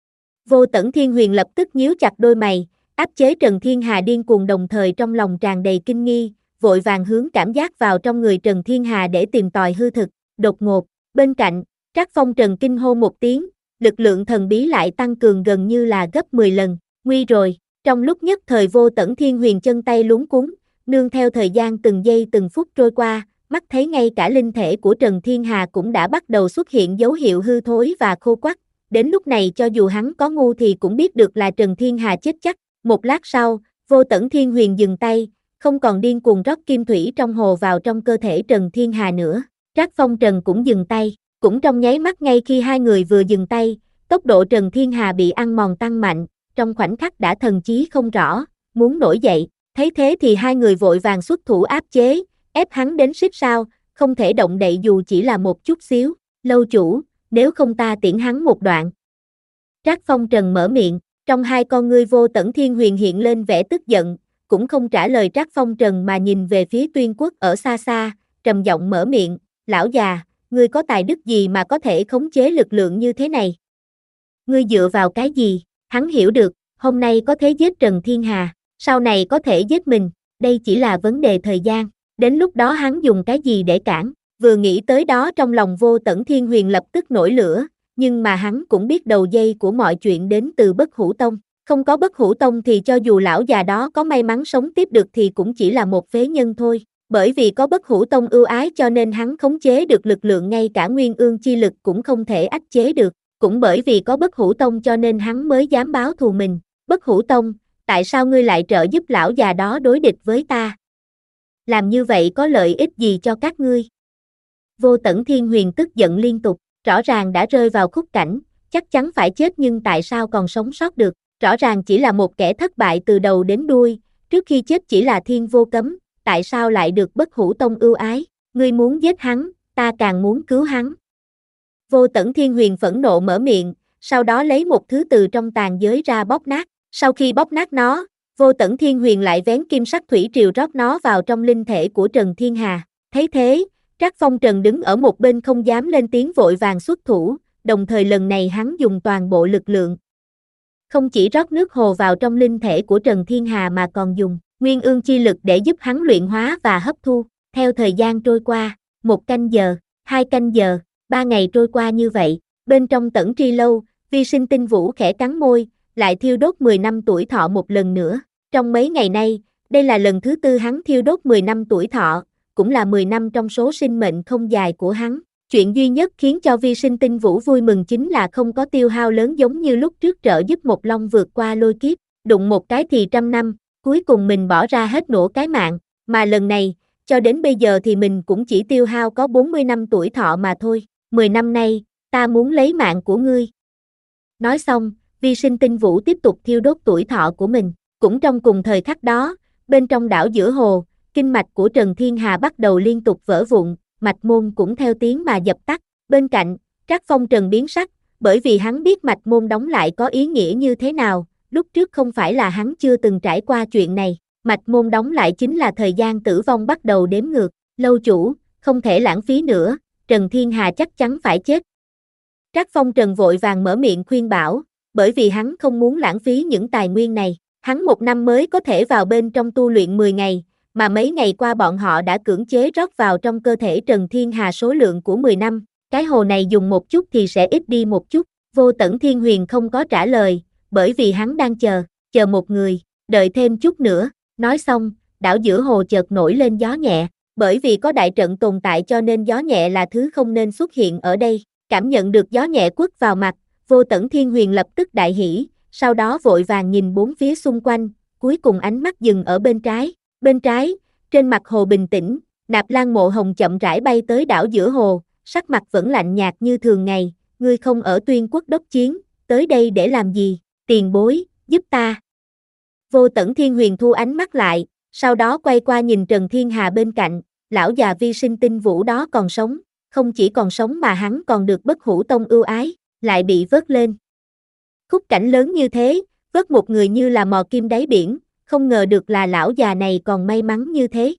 Vô Tẩn Thiên Huyền lập tức nhíu chặt đôi mày, áp chế Trần Thiên Hà điên cuồng đồng thời trong lòng tràn đầy kinh nghi, vội vàng hướng cảm giác vào trong người Trần Thiên Hà để tìm tòi hư thực, đột ngột, bên cạnh, Trác Phong Trần kinh hô một tiếng, lực lượng thần bí lại tăng cường gần như là gấp mười lần, nguy rồi, trong lúc nhất thời Vô Tẩn Thiên Huyền chân tay luống cuống, nương theo thời gian từng giây từng phút trôi qua, mắt thấy ngay cả linh thể của Trần Thiên Hà cũng đã bắt đầu xuất hiện dấu hiệu hư thối và khô quắt, đến lúc này cho dù hắn có ngu thì cũng biết được là Trần Thiên Hà chết chắc, một lát sau, Vô Tẩn Thiên Huyền dừng tay, không còn điên cuồng rót kim thủy trong hồ vào trong cơ thể Trần Thiên Hà nữa, Trác Phong Trần cũng dừng tay, cũng trong nháy mắt ngay khi hai người vừa dừng tay, tốc độ Trần Thiên Hà bị ăn mòn tăng mạnh, trong khoảnh khắc đã thần trí không rõ, muốn nổi dậy, thấy thế thì hai người vội vàng xuất thủ áp chế, ép hắn đến xích sao, không thể động đậy dù chỉ là một chút xíu, lâu chủ, nếu không ta tiễn hắn một đoạn. Trác Phong Trần mở miệng, trong hai con ngươi Vô Tẩn Thiên Huyền hiện lên vẻ tức giận, cũng không trả lời Trác Phong Trần mà nhìn về phía Tuyên Quốc ở xa xa, trầm giọng mở miệng, lão già, ngươi có tài đức gì mà có thể khống chế lực lượng như thế này? Ngươi dựa vào cái gì? Hắn hiểu được, hôm nay có thể giết Trần Thiên Hà, sau này có thể giết mình, đây chỉ là vấn đề thời gian, đến lúc đó hắn dùng cái gì để cản? Vừa nghĩ tới đó trong lòng Vô Tẩn Thiên Huyền lập tức nổi lửa, nhưng mà hắn cũng biết đầu dây của mọi chuyện đến từ Bất Hủ Tông, không có Bất Hủ Tông thì cho dù lão già đó có may mắn sống tiếp được thì cũng chỉ là một phế nhân thôi, bởi vì có Bất Hủ Tông ưu ái cho nên hắn khống chế được lực lượng ngay cả Nguyên Ương chi lực cũng không thể ách chế được, cũng bởi vì có Bất Hủ Tông cho nên hắn mới dám báo thù mình, Bất Hủ Tông, tại sao ngươi lại trợ giúp lão già đó đối địch với ta? Làm như vậy có lợi ích gì cho các ngươi? Vô Tẩn Thiên Huyền tức giận liên tục, rõ ràng đã rơi vào khúc cảnh, chắc chắn phải chết nhưng tại sao còn sống sót được, rõ ràng chỉ là một kẻ thất bại từ đầu đến đuôi, trước khi chết chỉ là thiên vô cấm, tại sao lại được Bất Hủ Tông ưu ái, ngươi muốn giết hắn, ta càng muốn cứu hắn. Vô Tẩn Thiên Huyền phẫn nộ mở miệng, sau đó lấy một thứ từ trong tàn giới ra bóp nát, sau khi bóp nát nó, Vô Tẩn Thiên Huyền lại vén kim sắc thủy triều rót nó vào trong linh thể của Trần Thiên Hà, thấy thế, Trác Phong Trần đứng ở một bên không dám lên tiếng vội vàng xuất thủ, đồng thời lần này hắn dùng toàn bộ lực lượng. Không chỉ rót nước hồ vào trong linh thể của Trần Thiên Hà mà còn dùng Nguyên Ương chi lực để giúp hắn luyện hóa và hấp thu. Theo thời gian trôi qua, một canh giờ, hai canh giờ, ba ngày trôi qua như vậy, bên trong Tẩn Tri Lâu, Vi Sinh Tinh Vũ khẽ cắn môi, lại thiêu đốt mười năm tuổi thọ một lần nữa. Trong mấy ngày nay, đây là lần thứ tư hắn thiêu đốt mười năm tuổi thọ, cũng là mười năm trong số sinh mệnh không dài của hắn. Chuyện duy nhất khiến cho Vi Sinh Tinh Vũ vui mừng chính là không có tiêu hao lớn giống như lúc trước trợ giúp một long vượt qua lôi kiếp, đụng một cái thì trăm năm, cuối cùng mình bỏ ra hết nửa cái mạng, mà lần này, cho đến bây giờ thì mình cũng chỉ tiêu hao có bốn mươi năm tuổi thọ mà thôi, mười năm nay, ta muốn lấy mạng của ngươi. Nói xong, Vi Sinh Tinh Vũ tiếp tục thiêu đốt tuổi thọ của mình, cũng trong cùng thời khắc đó, bên trong đảo giữa hồ, kinh mạch của Trần Thiên Hà bắt đầu liên tục vỡ vụn, mạch môn cũng theo tiếng mà dập tắt, bên cạnh, Trác Phong Trần biến sắc, bởi vì hắn biết mạch môn đóng lại có ý nghĩa như thế nào, lúc trước không phải là hắn chưa từng trải qua chuyện này, mạch môn đóng lại chính là thời gian tử vong bắt đầu đếm ngược, lâu chủ, không thể lãng phí nữa, Trần Thiên Hà chắc chắn phải chết. Trác Phong Trần vội vàng mở miệng khuyên bảo, bởi vì hắn không muốn lãng phí những tài nguyên này, hắn một năm mới có thể vào bên trong tu luyện mười ngày, mà mấy ngày qua bọn họ đã cưỡng chế rót vào trong cơ thể Trần Thiên Hà số lượng của mười năm, cái hồ này dùng một chút thì sẽ ít đi một chút, Vô Tẩn Thiên Huyền không có trả lời, bởi vì hắn đang chờ, chờ một người, đợi thêm chút nữa, nói xong, đảo giữa hồ chợt nổi lên gió nhẹ, bởi vì có đại trận tồn tại cho nên gió nhẹ là thứ không nên xuất hiện ở đây, cảm nhận được gió nhẹ quất vào mặt, Vô Tẩn Thiên Huyền lập tức đại hỉ, sau đó vội vàng nhìn bốn phía xung quanh, cuối cùng ánh mắt dừng ở bên trái. Bên trái, trên mặt hồ bình tĩnh, Nạp Lan Mộ Hồng chậm rãi bay tới đảo giữa hồ, sắc mặt vẫn lạnh nhạt như thường ngày, ngươi không ở Tuyên Quốc đốc chiến, tới đây để làm gì, tiền bối, giúp ta. Vô Tẩn Thiên Huyền thu ánh mắt lại, sau đó quay qua nhìn Trần Thiên Hà bên cạnh, lão già Vi Sinh Tinh Vũ đó còn sống, không chỉ còn sống mà hắn còn được Bất Hủ Tông ưu ái, lại bị vớt lên. Khúc cảnh lớn như thế, vớt một người như là mò kim đáy biển, không ngờ được là lão già này còn may mắn như thế.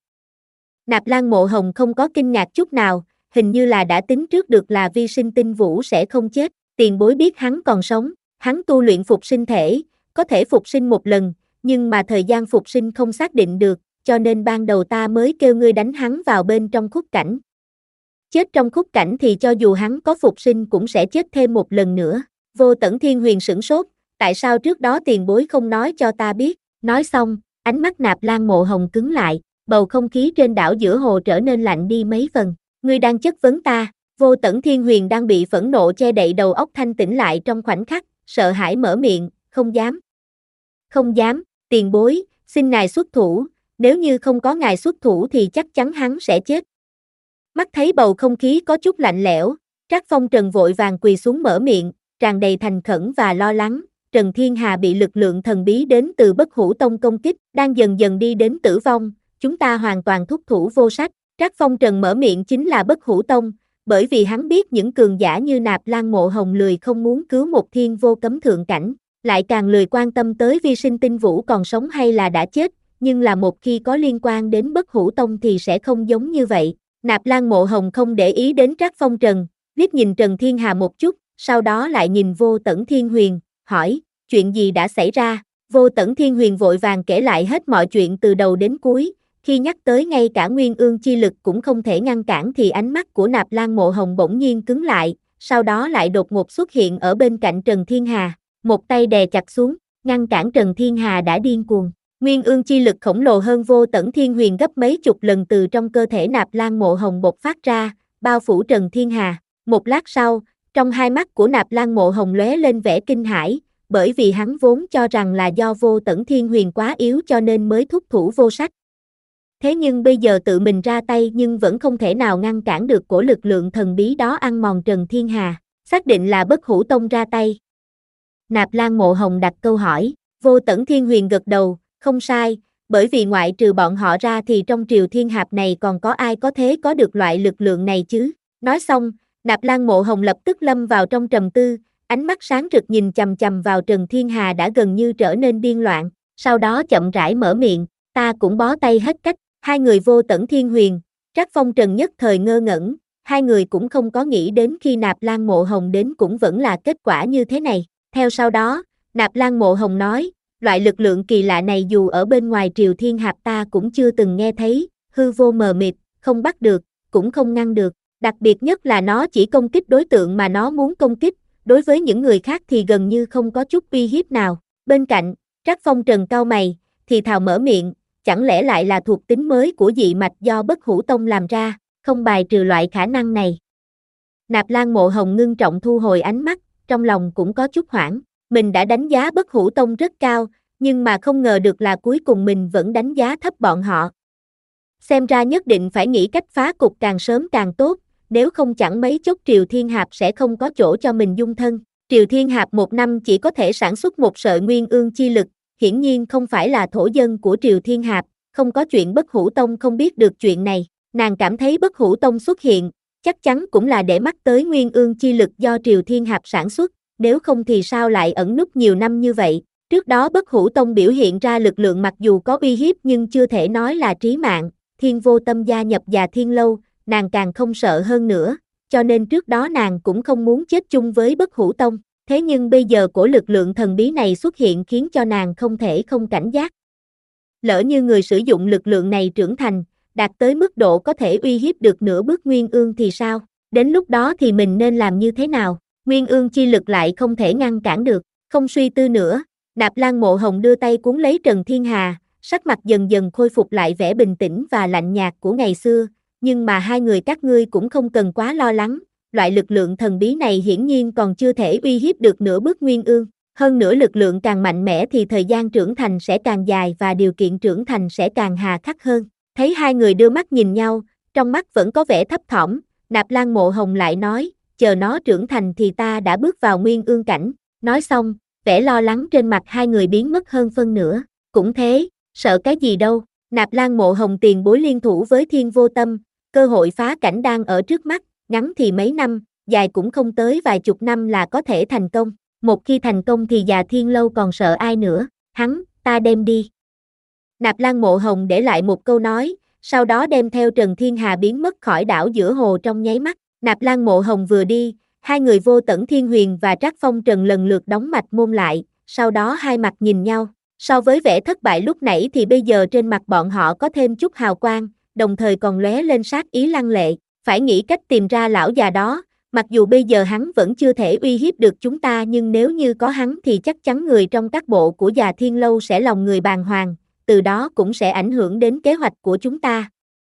Nạp Lan Mộ Hồng không có kinh ngạc chút nào, hình như là đã tính trước được là Vi Sinh Tinh Vũ sẽ không chết, tiền bối biết hắn còn sống, hắn tu luyện phục sinh thể, có thể phục sinh một lần, nhưng mà thời gian phục sinh không xác định được, cho nên ban đầu ta mới kêu ngươi đánh hắn vào bên trong khúc cảnh. Chết trong khúc cảnh thì cho dù hắn có phục sinh cũng sẽ chết thêm một lần nữa. Vô Tẩn Thiên Huyền sửng sốt, tại sao trước đó tiền bối không nói cho ta biết, nói xong, ánh mắt Nạp Lan Mộ Hồng cứng lại, bầu không khí trên đảo giữa hồ trở nên lạnh đi mấy phần. Ngươi đang chất vấn ta? Vô Tẩn Thiên Huyền đang bị phẫn nộ che đậy đầu óc thanh tĩnh lại trong khoảnh khắc, sợ hãi mở miệng, không dám. Không dám, tiền bối, xin ngài xuất thủ, nếu như không có ngài xuất thủ thì chắc chắn hắn sẽ chết. Mắt thấy bầu không khí có chút lạnh lẽo, Trác Phong Trần vội vàng quỳ xuống mở miệng, tràn đầy thành khẩn và lo lắng. Trần Thiên Hà bị lực lượng thần bí đến từ Bất Hủ Tông công kích, đang dần dần đi đến tử vong, chúng ta hoàn toàn thúc thủ vô sách. Trác Phong Trần mở miệng chính là Bất Hủ Tông, bởi vì hắn biết những cường giả như Nạp Lan Mộ Hồng lười không muốn cứu một thiên vô cấm thượng cảnh, lại càng lười quan tâm tới Vi Sinh Tinh Vũ còn sống hay là đã chết, nhưng là một khi có liên quan đến Bất Hủ Tông thì sẽ không giống như vậy. Nạp Lan Mộ Hồng không để ý đến Trác Phong Trần, liếc nhìn Trần Thiên Hà một chút, sau đó lại nhìn Vô Tẩn Thiên Huyền, hỏi, chuyện gì đã xảy ra? Vô Tẩn Thiên Huyền vội vàng kể lại hết mọi chuyện từ đầu đến cuối, khi nhắc tới ngay cả Nguyên Ương chi lực cũng không thể ngăn cản thì ánh mắt của Nạp Lan Mộ Hồng bỗng nhiên cứng lại, sau đó lại đột ngột xuất hiện ở bên cạnh Trần Thiên Hà, một tay đè chặt xuống, ngăn cản Trần Thiên Hà đã điên cuồng. Nguyên Ương chi lực khổng lồ hơn Vô Tẩn Thiên Huyền gấp mấy chục lần từ trong cơ thể Nạp Lan Mộ Hồng bộc phát ra, bao phủ Trần Thiên Hà. Một lát sau, trong hai mắt của Nạp Lan Mộ Hồng lóe lên vẻ kinh hãi, bởi vì hắn vốn cho rằng là do Vô Tẩn Thiên Huyền quá yếu cho nên mới thúc thủ vô sách. Thế nhưng bây giờ tự mình ra tay nhưng vẫn không thể nào ngăn cản được cổ lực lượng thần bí đó ăn mòn Trần Thiên Hà, xác định là Bất Hủ Tông ra tay. Nạp Lan Mộ Hồng đặt câu hỏi, Vô Tẩn Thiên Huyền gật đầu, không sai, bởi vì ngoại trừ bọn họ ra thì trong triều thiên hạp này còn có ai có thế có được loại lực lượng này chứ. Nói xong, Nạp Lan Mộ Hồng lập tức lâm vào trong trầm tư, ánh mắt sáng rực nhìn chằm chằm vào Trần Thiên Hà đã gần như trở nên điên loạn, sau đó chậm rãi mở miệng, ta cũng bó tay hết cách. Hai người Vô Tẩn Thiên Huyền, Trác Phong Trần nhất thời ngơ ngẩn, hai người cũng không có nghĩ đến khi Nạp Lan Mộ Hồng đến cũng vẫn là kết quả như thế này. Theo sau đó, Nạp Lan Mộ Hồng nói, loại lực lượng kỳ lạ này dù ở bên ngoài triều thiên hạp ta cũng chưa từng nghe thấy, hư vô mờ mịt, không bắt được, cũng không ngăn được, đặc biệt nhất là nó chỉ công kích đối tượng mà nó muốn công kích, đối với những người khác thì gần như không có chút uy hiếp nào. Bên cạnh, Trác Phong Trần cau mày, thì thào mở miệng, chẳng lẽ lại là thuộc tính mới của dị mạch do Bất Hủ Tông làm ra, không bài trừ loại khả năng này. Nạp Lan Mộ Hồng ngưng trọng thu hồi ánh mắt, trong lòng cũng có chút hoảng, mình đã đánh giá Bất Hủ Tông rất cao, nhưng mà không ngờ được là cuối cùng mình vẫn đánh giá thấp bọn họ. Xem ra nhất định phải nghĩ cách phá cục càng sớm càng tốt, nếu không chẳng mấy chốc Triều Thiên Hạp sẽ không có chỗ cho mình dung thân. Triều Thiên Hạp một năm chỉ có thể sản xuất một sợi nguyên ương chi lực, hiển nhiên không phải là thổ dân của Triều Thiên Hạp, không có chuyện Bất Hủ Tông không biết được chuyện này. Nàng cảm thấy Bất Hủ Tông xuất hiện, chắc chắn cũng là để mắt tới nguyên ương chi lực do Triều Thiên Hạp sản xuất, nếu không thì sao lại ẩn núp nhiều năm như vậy. Trước đó Bất Hủ Tông biểu hiện ra lực lượng mặc dù có uy hiếp nhưng chưa thể nói là trí mạng, Thiên Vô Tâm gia nhập Già Thiên Lâu, nàng càng không sợ hơn nữa, cho nên trước đó nàng cũng không muốn chết chung với Bất Hủ Tông, thế nhưng bây giờ cổ lực lượng thần bí này xuất hiện khiến cho nàng không thể không cảnh giác. Lỡ như người sử dụng lực lượng này trưởng thành, đạt tới mức độ có thể uy hiếp được nửa bước nguyên ương thì sao? Đến lúc đó thì mình nên làm như thế nào? Nguyên ương chi lực lại không thể ngăn cản được, không suy tư nữa, Nạp Lan Mộ Hồng đưa tay cuốn lấy Trần Thiên Hà, sắc mặt dần dần khôi phục lại vẻ bình tĩnh và lạnh nhạt của ngày xưa, nhưng mà hai người các ngươi cũng không cần quá lo lắng, loại lực lượng thần bí này hiển nhiên còn chưa thể uy hiếp được nửa bước nguyên ương, hơn nữa lực lượng càng mạnh mẽ thì thời gian trưởng thành sẽ càng dài và điều kiện trưởng thành sẽ càng hà khắc hơn. Thấy hai người đưa mắt nhìn nhau, trong mắt vẫn có vẻ thấp thỏm, Nạp Lan Mộ Hồng lại nói, chờ nó trưởng thành thì ta đã bước vào nguyên ương cảnh. Nói xong, vẻ lo lắng trên mặt hai người biến mất hơn phân nửa. Cũng thế, sợ cái gì đâu, Nạp Lan Mộ Hồng tiền bối liên thủ với Thiên Vô Tâm, cơ hội phá cảnh đang ở trước mắt, ngắn thì mấy năm, dài cũng không tới vài chục năm là có thể thành công. Một khi thành công thì già Thiên Lâu còn sợ ai nữa, hắn, ta đem đi. Nạp Lan Mộ Hồng để lại một câu nói, sau đó đem theo Trần Thiên Hà biến mất khỏi đảo giữa hồ trong nháy mắt. Nạp Lan Mộ Hồng vừa đi, hai người Vô Tẩn Thiên Huyền và Trác Phong Trần lần lượt đóng mạch môn lại, sau đó hai mặt nhìn nhau. So với vẻ thất bại lúc nãy thì bây giờ trên mặt bọn họ có thêm chút hào quang, đồng thời còn lóe lên sát ý lăng lệ. Phải nghĩ cách tìm ra lão già đó, mặc dù bây giờ hắn vẫn chưa thể uy hiếp được chúng ta nhưng nếu như có hắn thì chắc chắn người trong các bộ của già Thiên Lâu sẽ lòng người bàng hoàng, từ đó cũng sẽ ảnh hưởng đến kế hoạch của chúng ta.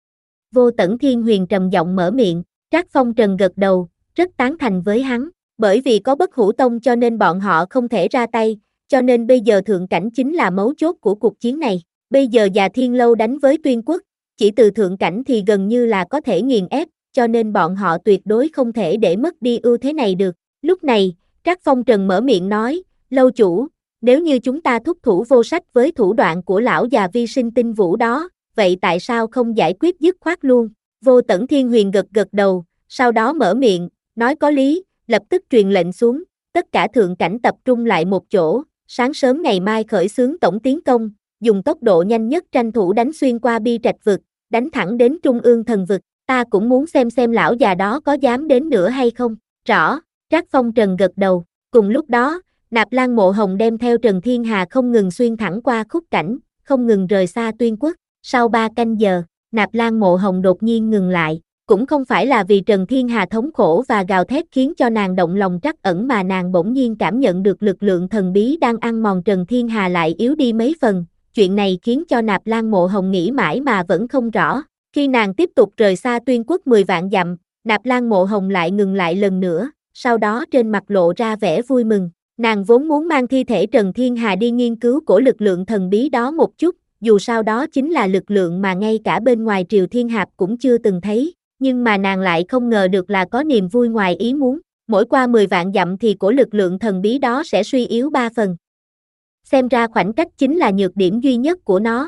Vô Tẩn Thiên Huyền trầm giọng mở miệng, Trác Phong Trần gật đầu, rất tán thành với hắn, bởi vì có Bất Hủ Tông cho nên bọn họ không thể ra tay, cho nên bây giờ thượng cảnh chính là mấu chốt của cuộc chiến này. Bây giờ già Thiên Lâu đánh với Tuyên Quốc, chỉ từ thượng cảnh thì gần như là có thể nghiền ép, cho nên bọn họ tuyệt đối không thể để mất đi ưu thế này được. Lúc này, Trác Phong Trần mở miệng nói, Lâu chủ, nếu như chúng ta thúc thủ vô sách với thủ đoạn của lão già vi sinh tinh vũ đó, vậy tại sao không giải quyết dứt khoát luôn? Vô Tẩn Thiên Huyền gật gật đầu, sau đó mở miệng, nói có lý, lập tức truyền lệnh xuống, tất cả thượng cảnh tập trung lại một chỗ, sáng sớm ngày mai khởi xướng tổng tiến công, dùng tốc độ nhanh nhất tranh thủ đánh xuyên qua Bi Trạch vực, đánh thẳng đến Trung ương thần vực, ta cũng muốn xem xem lão già đó có dám đến nữa hay không. Rõ, Trác Phong Trần gật đầu, cùng lúc đó, Nạp Lan Mộ Hồng đem theo Trần Thiên Hà không ngừng xuyên thẳng qua khúc cảnh, không ngừng rời xa Tuyên Quốc. Sau ba canh giờ, Nạp Lan Mộ Hồng đột nhiên ngừng lại, cũng không phải là vì Trần Thiên Hà thống khổ và gào thét khiến cho nàng động lòng trắc ẩn mà nàng bỗng nhiên cảm nhận được lực lượng thần bí đang ăn mòn Trần Thiên Hà lại yếu đi mấy phần. Chuyện này khiến cho Nạp Lan Mộ Hồng nghĩ mãi mà vẫn không rõ. Khi nàng tiếp tục rời xa Tuyên Quốc mười vạn dặm, Nạp Lan Mộ Hồng lại ngừng lại lần nữa, sau đó trên mặt lộ ra vẻ vui mừng. Nàng vốn muốn mang thi thể Trần Thiên Hà đi nghiên cứu cổ lực lượng thần bí đó một chút, dù sao đó chính là lực lượng mà ngay cả bên ngoài Triều Thiên Hạp cũng chưa từng thấy, nhưng mà nàng lại không ngờ được là có niềm vui ngoài ý muốn, mỗi qua mười vạn dặm thì cổ lực lượng thần bí đó sẽ suy yếu ba phần. Xem ra khoảnh cách chính là nhược điểm duy nhất của nó.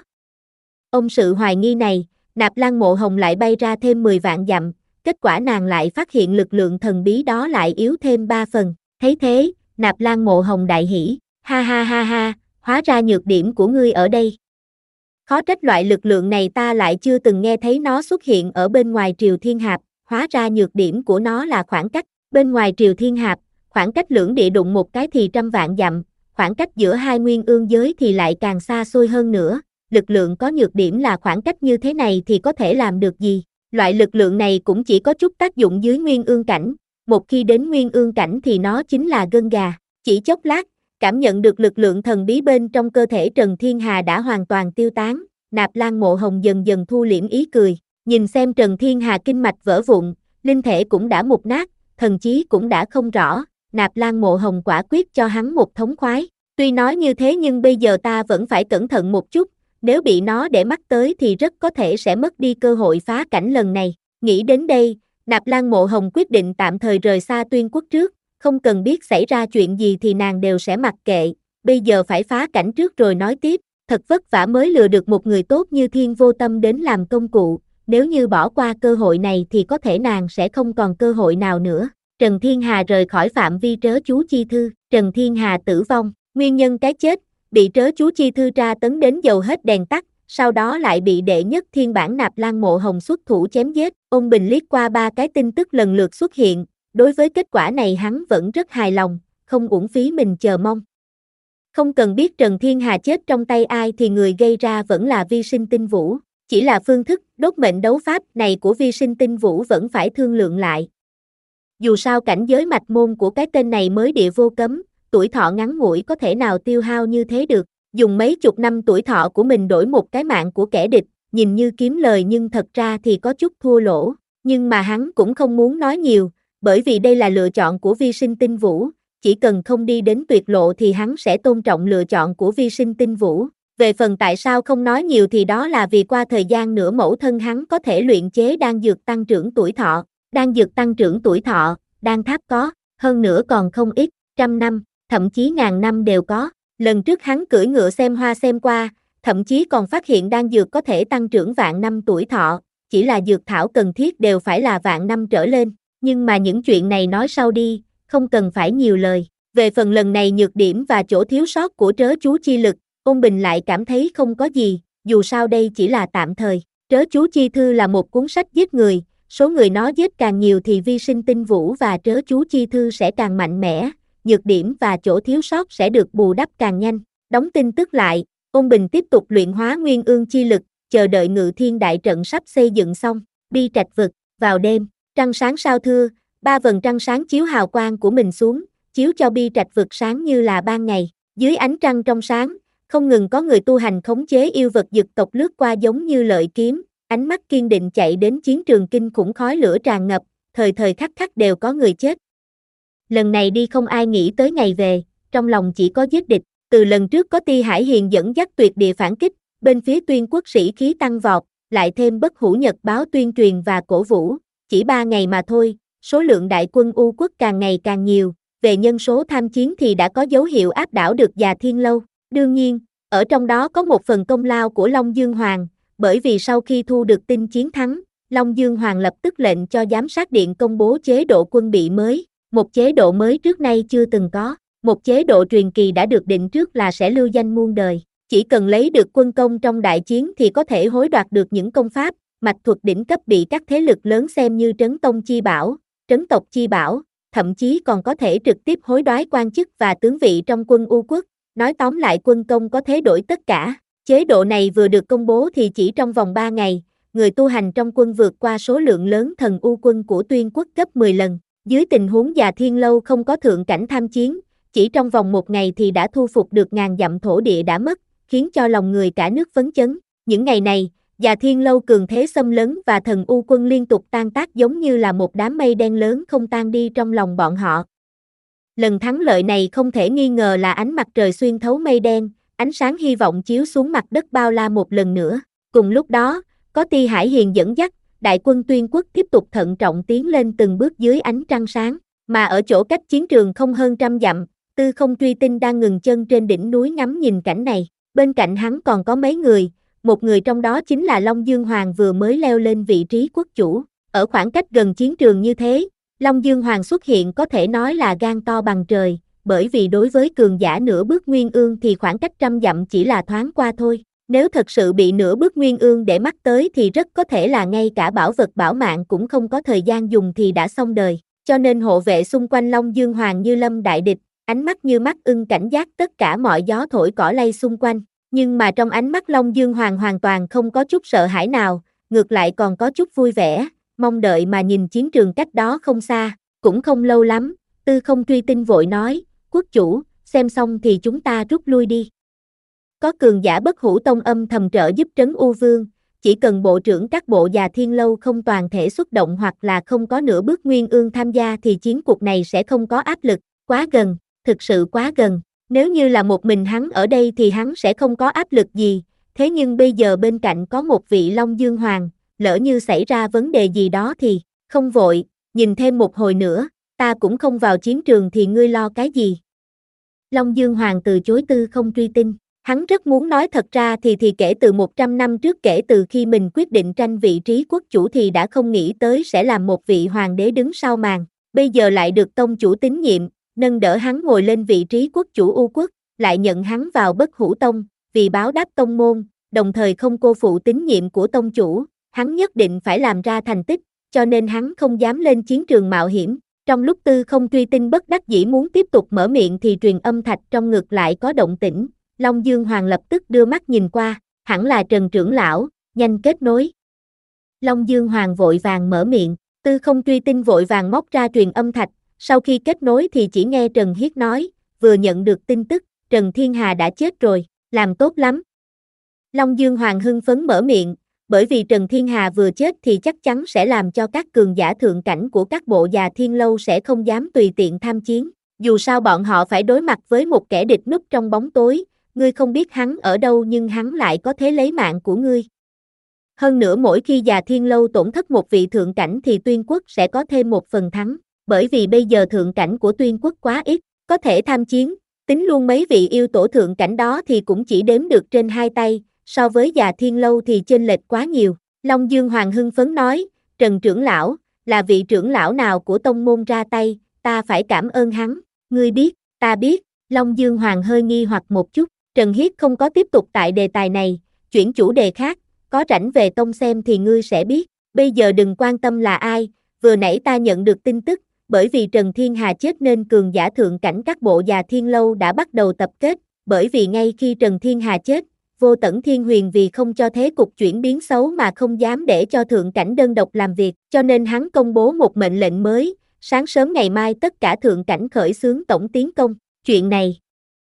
Ông sự hoài nghi này, Nạp Lan Mộ Hồng lại bay ra thêm mười vạn dặm, kết quả nàng lại phát hiện lực lượng thần bí đó lại yếu thêm ba phần, thấy thế, Nạp Lan Mộ Hồng đại hỉ, ha ha ha ha, hóa ra nhược điểm của ngươi ở đây. Khó trách loại lực lượng này ta lại chưa từng nghe thấy nó xuất hiện ở bên ngoài Triều Thiên Hạp, hóa ra nhược điểm của nó là khoảng cách. Bên ngoài Triều Thiên Hạp, khoảng cách lưỡng địa đụng một cái thì trăm vạn dặm, khoảng cách giữa hai nguyên ương giới thì lại càng xa xôi hơn nữa. Lực lượng có nhược điểm là khoảng cách như thế này thì có thể làm được gì? Loại lực lượng này cũng chỉ có chút tác dụng dưới nguyên ương cảnh, một khi đến nguyên ương cảnh thì nó chính là gân gà. Chỉ chốc lát, cảm nhận được lực lượng thần bí bên trong cơ thể Trần Thiên Hà đã hoàn toàn tiêu tán, Nạp Lan Mộ Hồng dần dần thu liễm ý cười, nhìn xem Trần Thiên Hà kinh mạch vỡ vụn, linh thể cũng đã mục nát, thần trí cũng đã không rõ, Nạp Lan Mộ Hồng quả quyết cho hắn một thống khoái. Tuy nói như thế nhưng bây giờ ta vẫn phải cẩn thận một chút, nếu bị nó để mắt tới thì rất có thể sẽ mất đi cơ hội phá cảnh lần này. Nghĩ đến đây, Nạp Lan Mộ Hồng quyết định tạm thời rời xa Tuyên Quốc trước, không cần biết xảy ra chuyện gì thì nàng đều sẽ mặc kệ, bây giờ phải phá cảnh trước rồi nói tiếp, thật vất vả mới lừa được một người tốt như Thiên Vô Tâm đến làm công cụ, nếu như bỏ qua cơ hội này thì có thể nàng sẽ không còn cơ hội nào nữa. Trần Thiên Hà rời khỏi phạm vi trớ chú chi thư, Trần Thiên Hà tử vong, nguyên nhân cái chết, bị trớ chú chi thư tra tấn đến dầu hết đèn tắt, sau đó lại bị đệ nhất thiên bản Nạp Lan Mộ Hồng xuất thủ chém giết. Ôn Bình liếc qua ba cái tin tức lần lượt xuất hiện, đối với kết quả này hắn vẫn rất hài lòng, không uổng phí mình chờ mong. Không cần biết Trần Thiên Hà chết trong tay ai thì người gây ra vẫn là Vi Sinh Tinh Vũ, chỉ là phương thức đốt mệnh đấu pháp này của Vi Sinh Tinh Vũ vẫn phải thương lượng lại. Dù sao cảnh giới mạch môn của cái tên này mới địa vô cấm, tuổi thọ ngắn ngủi có thể nào tiêu hao như thế được, dùng mấy chục năm tuổi thọ của mình đổi một cái mạng của kẻ địch, nhìn như kiếm lời nhưng thật ra thì có chút thua lỗ, nhưng mà hắn cũng không muốn nói nhiều, bởi vì đây là lựa chọn của Vi Sinh Tinh Vũ, chỉ cần không đi đến tuyệt lộ thì hắn sẽ tôn trọng lựa chọn của Vi Sinh Tinh Vũ. Về phần tại sao không nói nhiều thì đó là vì qua thời gian nửa mẫu thân hắn có thể luyện chế đan dược tăng trưởng tuổi thọ, đan dược tăng trưởng tuổi thọ, đan tháp có, hơn nữa còn không ít, trăm năm, thậm chí ngàn năm đều có. Lần trước hắn cưỡi ngựa xem hoa xem qua, thậm chí còn phát hiện đan dược có thể tăng trưởng vạn năm tuổi thọ, chỉ là dược thảo cần thiết đều phải là vạn năm trở lên. Nhưng mà những chuyện này nói sau đi, không cần phải nhiều lời. Về phần lần này nhược điểm và chỗ thiếu sót của trớ chú chi lực, Ôn Bình lại cảm thấy không có gì, dù sao đây chỉ là tạm thời. Trớ chú chi thư là một cuốn sách giết người, số người nó giết càng nhiều thì vi sinh tinh vũ và trớ chú chi thư sẽ càng mạnh mẽ, nhược điểm và chỗ thiếu sót sẽ được bù đắp càng nhanh. Đóng tin tức lại, Ôn Bình tiếp tục luyện hóa nguyên ương chi lực, chờ đợi Ngự Thiên đại trận sắp xây dựng xong. Bi Trạch vực, vào đêm, trăng sáng sao thưa, ba vầng trăng sáng chiếu hào quang của mình xuống, chiếu cho Bi Trạch vực sáng như là ban ngày. Dưới ánh trăng trong sáng, không ngừng có người tu hành khống chế yêu vật dực tộc lướt qua giống như lợi kiếm, ánh mắt kiên định chạy đến chiến trường kinh khủng, khói lửa tràn ngập, thời thời khắc khắc đều có người chết. Lần này đi không ai nghĩ tới ngày về, trong lòng chỉ có giết địch. Từ lần trước có Ti Hải Hiền dẫn dắt tuyệt địa phản kích, bên phía Tuyên quốc sĩ khí tăng vọt, lại thêm Bất Hủ Nhật báo tuyên truyền và cổ vũ, chỉ ba ngày mà thôi, số lượng đại quân U quốc càng ngày càng nhiều, về nhân số tham chiến thì đã có dấu hiệu áp đảo được Già Thiên Lâu. Đương nhiên, ở trong đó có một phần công lao của Long Dương Hoàng, bởi vì sau khi thu được tin chiến thắng, Long Dương Hoàng lập tức lệnh cho giám sát điện công bố chế độ quân bị mới, một chế độ mới trước nay chưa từng có. Một chế độ truyền kỳ đã được định trước là sẽ lưu danh muôn đời, chỉ cần lấy được quân công trong đại chiến thì có thể hối đoạt được những công pháp, mạch thuật đỉnh cấp bị các thế lực lớn xem như trấn tông chi bảo, trấn tộc chi bảo, thậm chí còn có thể trực tiếp hối đoái quan chức và tướng vị trong quân U quốc. Nói tóm lại, quân công có thể đổi tất cả. Chế độ này vừa được công bố thì chỉ trong vòng ba ngày, người tu hành trong quân vượt qua số lượng lớn thần U quân của Tuyên quốc gấp mười lần. Dưới tình huống Già Thiên Lâu không có thượng cảnh tham chiến, chỉ trong vòng một ngày thì đã thu phục được ngàn dặm thổ địa đã mất, khiến cho lòng người cả nước phấn chấn. Những ngày này, Già Thiên Lâu cường thế xâm lấn và thần U quân liên tục tan tác giống như là một đám mây đen lớn không tan đi trong lòng bọn họ. Lần thắng lợi này không thể nghi ngờ là ánh mặt trời xuyên thấu mây đen, ánh sáng hy vọng chiếu xuống mặt đất bao la một lần nữa. Cùng lúc đó, có Ti Hải Hiền dẫn dắt, đại quân Tuyên quốc tiếp tục thận trọng tiến lên từng bước dưới ánh trăng sáng, mà ở chỗ cách chiến trường không hơn trăm dặm, Tư Không Truy Tinh đang ngừng chân trên đỉnh núi ngắm nhìn cảnh này. Bên cạnh hắn còn có mấy người, một người trong đó chính là Long Dương Hoàng vừa mới leo lên vị trí quốc chủ. Ở khoảng cách gần chiến trường như thế, Long Dương Hoàng xuất hiện có thể nói là gan to bằng trời, bởi vì đối với cường giả nửa bước nguyên ương thì khoảng cách trăm dặm chỉ là thoáng qua thôi. Nếu thật sự bị nửa bước nguyên ương để mắt tới thì rất có thể là ngay cả bảo vật bảo mạng cũng không có thời gian dùng thì đã xong đời. Cho nên hộ vệ xung quanh Long Dương Hoàng như lâm đại địch, ánh mắt như mắt ưng cảnh giác tất cả mọi gió thổi cỏ lay xung quanh. Nhưng mà trong ánh mắt Long Dương Hoàng hoàn toàn không có chút sợ hãi nào, ngược lại còn có chút vui vẻ, mong đợi mà nhìn chiến trường cách đó không xa. Cũng không lâu lắm, Tư Không Truy Tinh vội nói, quốc chủ, xem xong thì chúng ta rút lui đi. Có cường giả Bất Hủ Tông âm thầm trợ giúp trấn U Vương, chỉ cần bộ trưởng các bộ Già Thiên Lâu không toàn thể xuất động hoặc là không có nửa bước nguyên ương tham gia thì chiến cuộc này sẽ không có áp lực. Quá gần, thực sự quá gần. Nếu như là một mình hắn ở đây thì hắn sẽ không có áp lực gì, thế nhưng bây giờ bên cạnh có một vị Long Dương Hoàng, lỡ như xảy ra vấn đề gì đó thì, không vội, nhìn thêm một hồi nữa, ta cũng không vào chiến trường thì ngươi lo cái gì. Long Dương Hoàng từ chối Tư Không Truy Tinh, hắn rất muốn nói thật ra thì thì kể từ một trăm năm trước, kể từ khi mình quyết định tranh vị trí quốc chủ thì đã không nghĩ tới sẽ làm một vị hoàng đế đứng sau màn, bây giờ lại được tông chủ tín nhiệm, nâng đỡ hắn ngồi lên vị trí quốc chủ U quốc, lại nhận hắn vào Bất Hủ Tông, vì báo đáp tông môn, đồng thời không cô phụ tín nhiệm của tông chủ, hắn nhất định phải làm ra thành tích, cho nên hắn không dám lên chiến trường mạo hiểm. Trong lúc Tư Không Truy Tinh bất đắc dĩ muốn tiếp tục mở miệng thì truyền âm thạch trong ngực lại có động tĩnh, Long Dương Hoàng lập tức đưa mắt nhìn qua, hẳn là Trần trưởng lão, nhanh kết nối. Long Dương Hoàng vội vàng mở miệng, Tư Không Truy Tinh vội vàng móc ra truyền âm thạch, sau khi kết nối thì chỉ nghe Trần Hiết nói, vừa nhận được tin tức, Trần Thiên Hà đã chết rồi, làm tốt lắm. Long Dương Hoàng hưng phấn mở miệng, bởi vì Trần Thiên Hà vừa chết thì chắc chắn sẽ làm cho các cường giả thượng cảnh của các bộ Già Thiên Lâu sẽ không dám tùy tiện tham chiến, dù sao bọn họ phải đối mặt với một kẻ địch núp trong bóng tối, ngươi không biết hắn ở đâu nhưng hắn lại có thể lấy mạng của ngươi. Hơn nữa mỗi khi Già Thiên Lâu tổn thất một vị thượng cảnh thì Tuyên quốc sẽ có thêm một phần thắng, bởi vì bây giờ thượng cảnh của Tuyên quốc quá ít, có thể tham chiến, tính luôn mấy vị yêu tổ thượng cảnh đó thì cũng chỉ đếm được trên hai tay, so với Già Thiên Lâu thì chênh lệch quá nhiều. Long Dương Hoàng hưng phấn nói, Trần trưởng lão, là vị trưởng lão nào của tông môn ra tay, ta phải cảm ơn hắn, ngươi biết, ta biết, Long Dương Hoàng hơi nghi hoặc một chút, Trần Hiết không có tiếp tục tại đề tài này, chuyển chủ đề khác, có rảnh về tông xem thì ngươi sẽ biết, bây giờ đừng quan tâm là ai, vừa nãy ta nhận được tin tức, bởi vì Trần Thiên Hà chết nên cường giả thượng cảnh các bộ Già Thiên Lâu đã bắt đầu tập kết, bởi vì ngay khi Trần Thiên Hà chết, Vô Tẩn Thiên Huyền vì không cho thế cục chuyển biến xấu mà không dám để cho thượng cảnh đơn độc làm việc, cho nên hắn công bố một mệnh lệnh mới, sáng sớm ngày mai tất cả thượng cảnh khởi xướng tổng tiến công, chuyện này.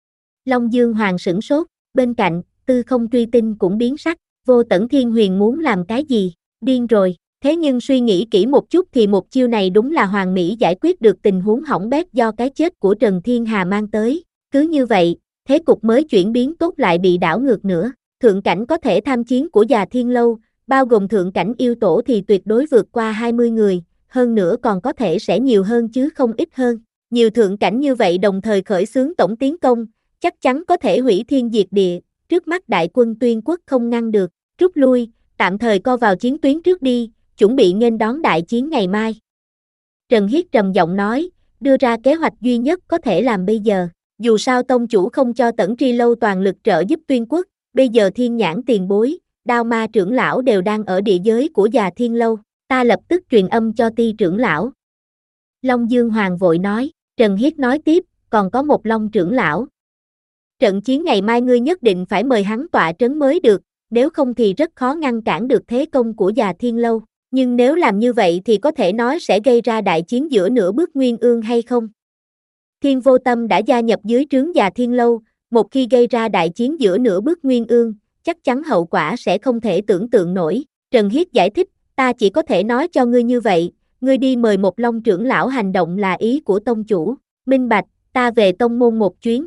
Long Dương Hoàng sửng sốt, bên cạnh, Tư Không Truy Tinh cũng biến sắc, Vô Tẩn Thiên Huyền muốn làm cái gì, điên rồi, thế nhưng suy nghĩ kỹ một chút thì một chiêu này đúng là hoàn mỹ giải quyết được tình huống hỏng bét do cái chết của Trần Thiên Hà mang tới, cứ như vậy, thế cục mới chuyển biến tốt lại bị đảo ngược nữa, thượng cảnh có thể tham chiến của Già Thiên Lâu, bao gồm thượng cảnh yêu tổ thì tuyệt đối vượt qua hai mươi người, hơn nữa còn có thể sẽ nhiều hơn chứ không ít hơn, nhiều thượng cảnh như vậy đồng thời khởi xướng tổng tiến công, chắc chắn có thể hủy thiên diệt địa, trước mắt đại quân Tuyên Quốc không ngăn được, rút lui, tạm thời co vào chiến tuyến trước đi, chuẩn bị nghênh đón đại chiến ngày mai. Trần Hiết trầm giọng nói, đưa ra kế hoạch duy nhất có thể làm bây giờ, dù sao tông chủ không cho Tẩn Tri Lâu toàn lực trợ giúp Tuyên Quốc, bây giờ Thiên Nhãn tiền bối, Đao Ma trưởng lão đều đang ở địa giới của Già Thiên Lâu, ta lập tức truyền âm cho Ti trưởng lão. Long Dương Hoàng vội nói, Trần Hiết nói tiếp, còn có một Long trưởng lão. Trận chiến ngày mai ngươi nhất định phải mời hắn tọa trấn mới được, nếu không thì rất khó ngăn cản được thế công của Già Thiên Lâu, nhưng nếu làm như vậy thì có thể nói sẽ gây ra đại chiến giữa nửa bước Nguyên Ương hay không? Thiên Vô Tâm đã gia nhập dưới trướng Già Thiên Lâu, một khi gây ra đại chiến giữa nửa bước Nguyên Ương, chắc chắn hậu quả sẽ không thể tưởng tượng nổi. Trần Hiết giải thích, ta chỉ có thể nói cho ngươi như vậy, ngươi đi mời một Long trưởng lão hành động là ý của tông chủ, minh bạch, ta về tông môn một chuyến.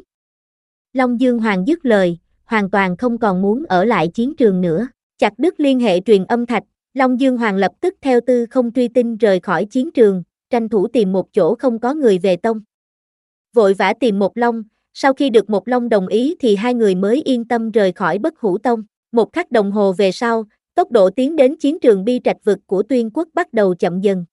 Long Dương Hoàng dứt lời, hoàn toàn không còn muốn ở lại chiến trường nữa, chặt đứt liên hệ truyền âm thạch, Long Dương Hoàng lập tức theo Tư Không Truy Tinh rời khỏi chiến trường, tranh thủ tìm một chỗ không có người về tông. Vội vã tìm một Long, sau khi được một Long đồng ý thì hai người mới yên tâm rời khỏi Bất Hủ Tông, một khắc đồng hồ về sau, tốc độ tiến đến chiến trường Bi Trạch vực của Tuyên Quốc bắt đầu chậm dần.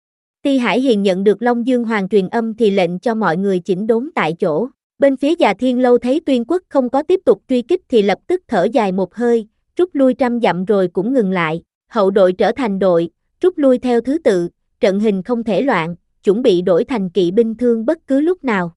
Ti Hải Hiền nhận được Long Dương Hoàng truyền âm thì lệnh cho mọi người chỉnh đốn tại chỗ. Bên phía Già Thiên Lâu thấy Tuyên Quốc không có tiếp tục truy kích thì lập tức thở dài một hơi, rút lui trăm dặm rồi cũng ngừng lại, hậu đội trở thành đội, rút lui theo thứ tự, trận hình không thể loạn, chuẩn bị đổi thành kỵ binh thương bất cứ lúc nào.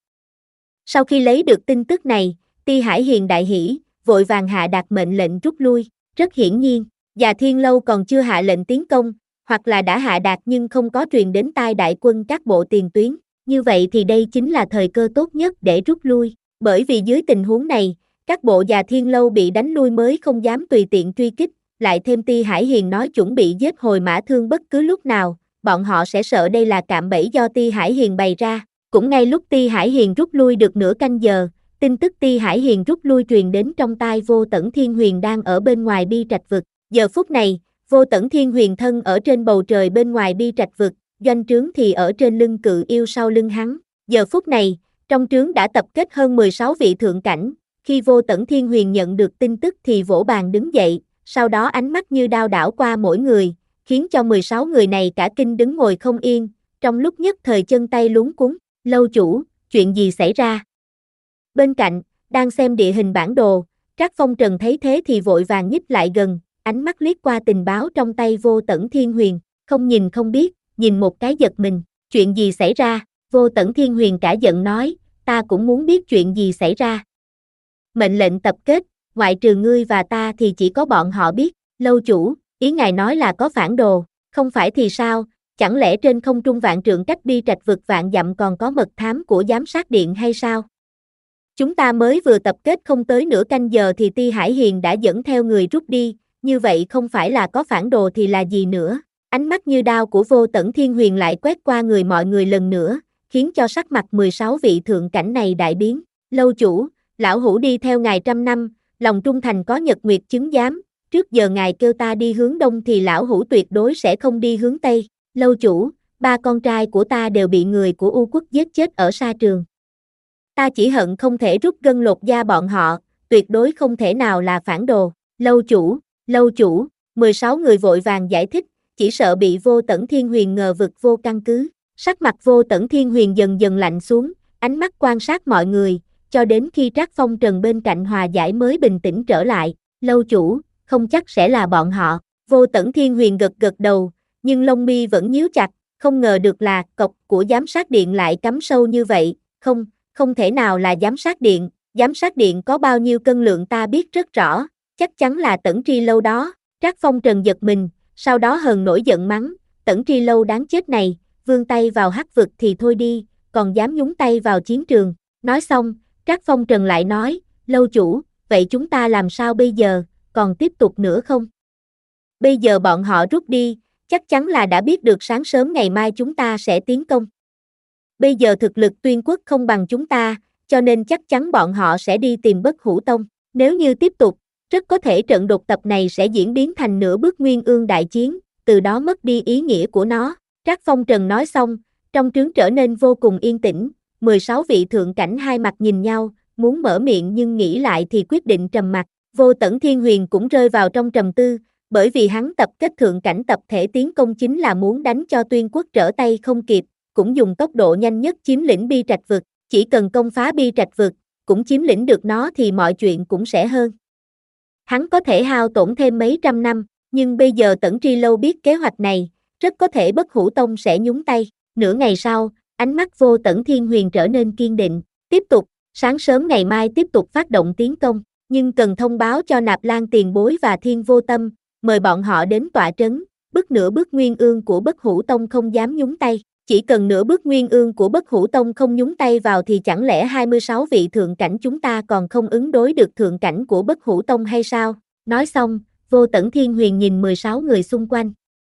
Sau khi lấy được tin tức này, Ti Hải Hiền đại hỉ, vội vàng hạ đạt mệnh lệnh rút lui, rất hiển nhiên, Già Thiên Lâu còn chưa hạ lệnh tiến công, hoặc là đã hạ đạt nhưng không có truyền đến tai đại quân các bộ tiền tuyến. Như vậy thì đây chính là thời cơ tốt nhất để rút lui, bởi vì dưới tình huống này, các bộ Già Thiên Lâu bị đánh lui mới không dám tùy tiện truy kích, lại thêm Ti Hải Hiền nói chuẩn bị giết hồi mã thương bất cứ lúc nào, bọn họ sẽ sợ đây là cạm bẫy do Ti Hải Hiền bày ra. Cũng ngay lúc Ti Hải Hiền rút lui được nửa canh giờ, tin tức Ti Hải Hiền rút lui truyền đến trong tai Vô Tẩn Thiên Huyền đang ở bên ngoài Bi Trạch vực. Giờ phút này, Vô Tẩn Thiên Huyền thân ở trên bầu trời bên ngoài Bi Trạch vực, doanh trướng thì ở trên lưng cự yêu sau lưng hắn. Giờ phút này, trong trướng đã tập kết hơn mười sáu vị thượng cảnh, khi Vô Tẩn Thiên Huyền nhận được tin tức thì vỗ bàn đứng dậy, sau đó ánh mắt như đao đảo qua mỗi người, khiến cho mười sáu người này cả kinh đứng ngồi không yên, trong lúc nhất thời chân tay luống cuống. Lâu chủ, chuyện gì xảy ra? Bên cạnh, đang xem địa hình bản đồ, Trác Phong Trần thấy thế thì vội vàng nhích lại gần, ánh mắt liếc qua tình báo trong tay Vô Tẩn Thiên Huyền, không nhìn không biết, nhìn một cái giật mình, chuyện gì xảy ra? Vô Tẩn Thiên Huyền cả giận nói, ta cũng muốn biết chuyện gì xảy ra. Mệnh lệnh tập kết, ngoại trừ ngươi và ta thì chỉ có bọn họ biết. Lâu chủ, ý ngài nói là có phản đồ, không phải thì sao? Chẳng lẽ trên không trung vạn trượng cách Bi Trạch vực vạn dặm còn có mật thám của giám sát điện hay sao? Chúng ta mới vừa tập kết không tới nửa canh giờ thì Ti Hải Hiền đã dẫn theo người rút đi, như vậy không phải là có phản đồ thì là gì nữa? Ánh mắt như đao của Vô Tẩn Thiên Huyền lại quét qua người mọi người lần nữa, khiến cho sắc mặt mười sáu vị thượng cảnh này đại biến. Lâu chủ, lão hủ đi theo ngài trăm năm, lòng trung thành có nhật nguyệt chứng giám, trước giờ ngài kêu ta đi hướng đông thì lão hủ tuyệt đối sẽ không đi hướng tây. Lâu chủ, ba con trai của ta đều bị người của U quốc giết chết ở sa trường. Ta chỉ hận không thể rút gân lột da bọn họ, tuyệt đối không thể nào là phản đồ. Lâu chủ, lâu chủ, mười sáu người vội vàng giải thích, chỉ sợ bị Vô Tẩn Thiên Huyền ngờ vực vô căn cứ. Sắc mặt Vô Tẩn Thiên Huyền dần dần lạnh xuống, ánh mắt quan sát mọi người, cho đến khi Trác Phong Trần bên cạnh hòa giải mới bình tĩnh trở lại. Lâu chủ, không chắc sẽ là bọn họ. Vô Tẩn Thiên Huyền gật gật đầu, nhưng lông mi vẫn nhíu chặt, không ngờ được là cọc của giám sát điện lại cắm sâu như vậy. Không, không thể nào là giám sát điện, giám sát điện có bao nhiêu cân lượng ta biết rất rõ, chắc chắn là Tẩn Tri Lâu đó. Trác Phong Trần giật mình, sau đó hờn nổi giận mắng, Tẩn Tri Lâu đáng chết này, vươn tay vào hắc vực thì thôi đi, còn dám nhúng tay vào chiến trường. Nói xong, Trác Phong Trần lại nói, lâu chủ, vậy chúng ta làm sao bây giờ, còn tiếp tục nữa không? Bây giờ bọn họ rút đi, chắc chắn là đã biết được sáng sớm ngày mai chúng ta sẽ tiến công. Bây giờ thực lực Tuyên Quốc không bằng chúng ta, cho nên chắc chắn bọn họ sẽ đi tìm Bất Hủ Tông. Nếu như tiếp tục, rất có thể trận đột tập này sẽ diễn biến thành nửa bước Nguyên Ương đại chiến, từ đó mất đi ý nghĩa của nó. Trác Phong Trần nói xong, trong trướng trở nên vô cùng yên tĩnh, mười sáu vị thượng cảnh hai mặt nhìn nhau, muốn mở miệng nhưng nghĩ lại thì quyết định trầm mặc. Vô Tẩn Thiên Huyền cũng rơi vào trong trầm tư, bởi vì hắn tập kết thượng cảnh tập thể tiến công chính là muốn đánh cho Tuyên Quốc trở tay không kịp, cũng dùng tốc độ nhanh nhất chiếm lĩnh Bi Trạch vực, chỉ cần công phá Bi Trạch vực, cũng chiếm lĩnh được nó thì mọi chuyện cũng sẽ hơn. Hắn có thể hao tổn thêm mấy trăm năm, nhưng bây giờ Tẩn Tri Lâu biết kế hoạch này, rất có thể Bất Hủ Tông sẽ nhúng tay. Nửa ngày sau, ánh mắt Vô Tẩn Thiên Huyền trở nên kiên định, tiếp tục, sáng sớm ngày mai tiếp tục phát động tiến công, nhưng cần thông báo cho Nạp Lan Tiền Bối và Thiên Vô Tâm, mời bọn họ đến tọa trấn, bức nửa bước Nguyên Ương của Bất Hủ Tông không dám nhúng tay. Chỉ cần nửa bước Nguyên Ương của Bất Hủ Tông không nhúng tay vào thì chẳng lẽ hai mươi sáu vị thượng cảnh chúng ta còn không ứng đối được thượng cảnh của Bất Hủ Tông hay sao? Nói xong, Vô Tẩn Thiên Huyền nhìn mười sáu người xung quanh.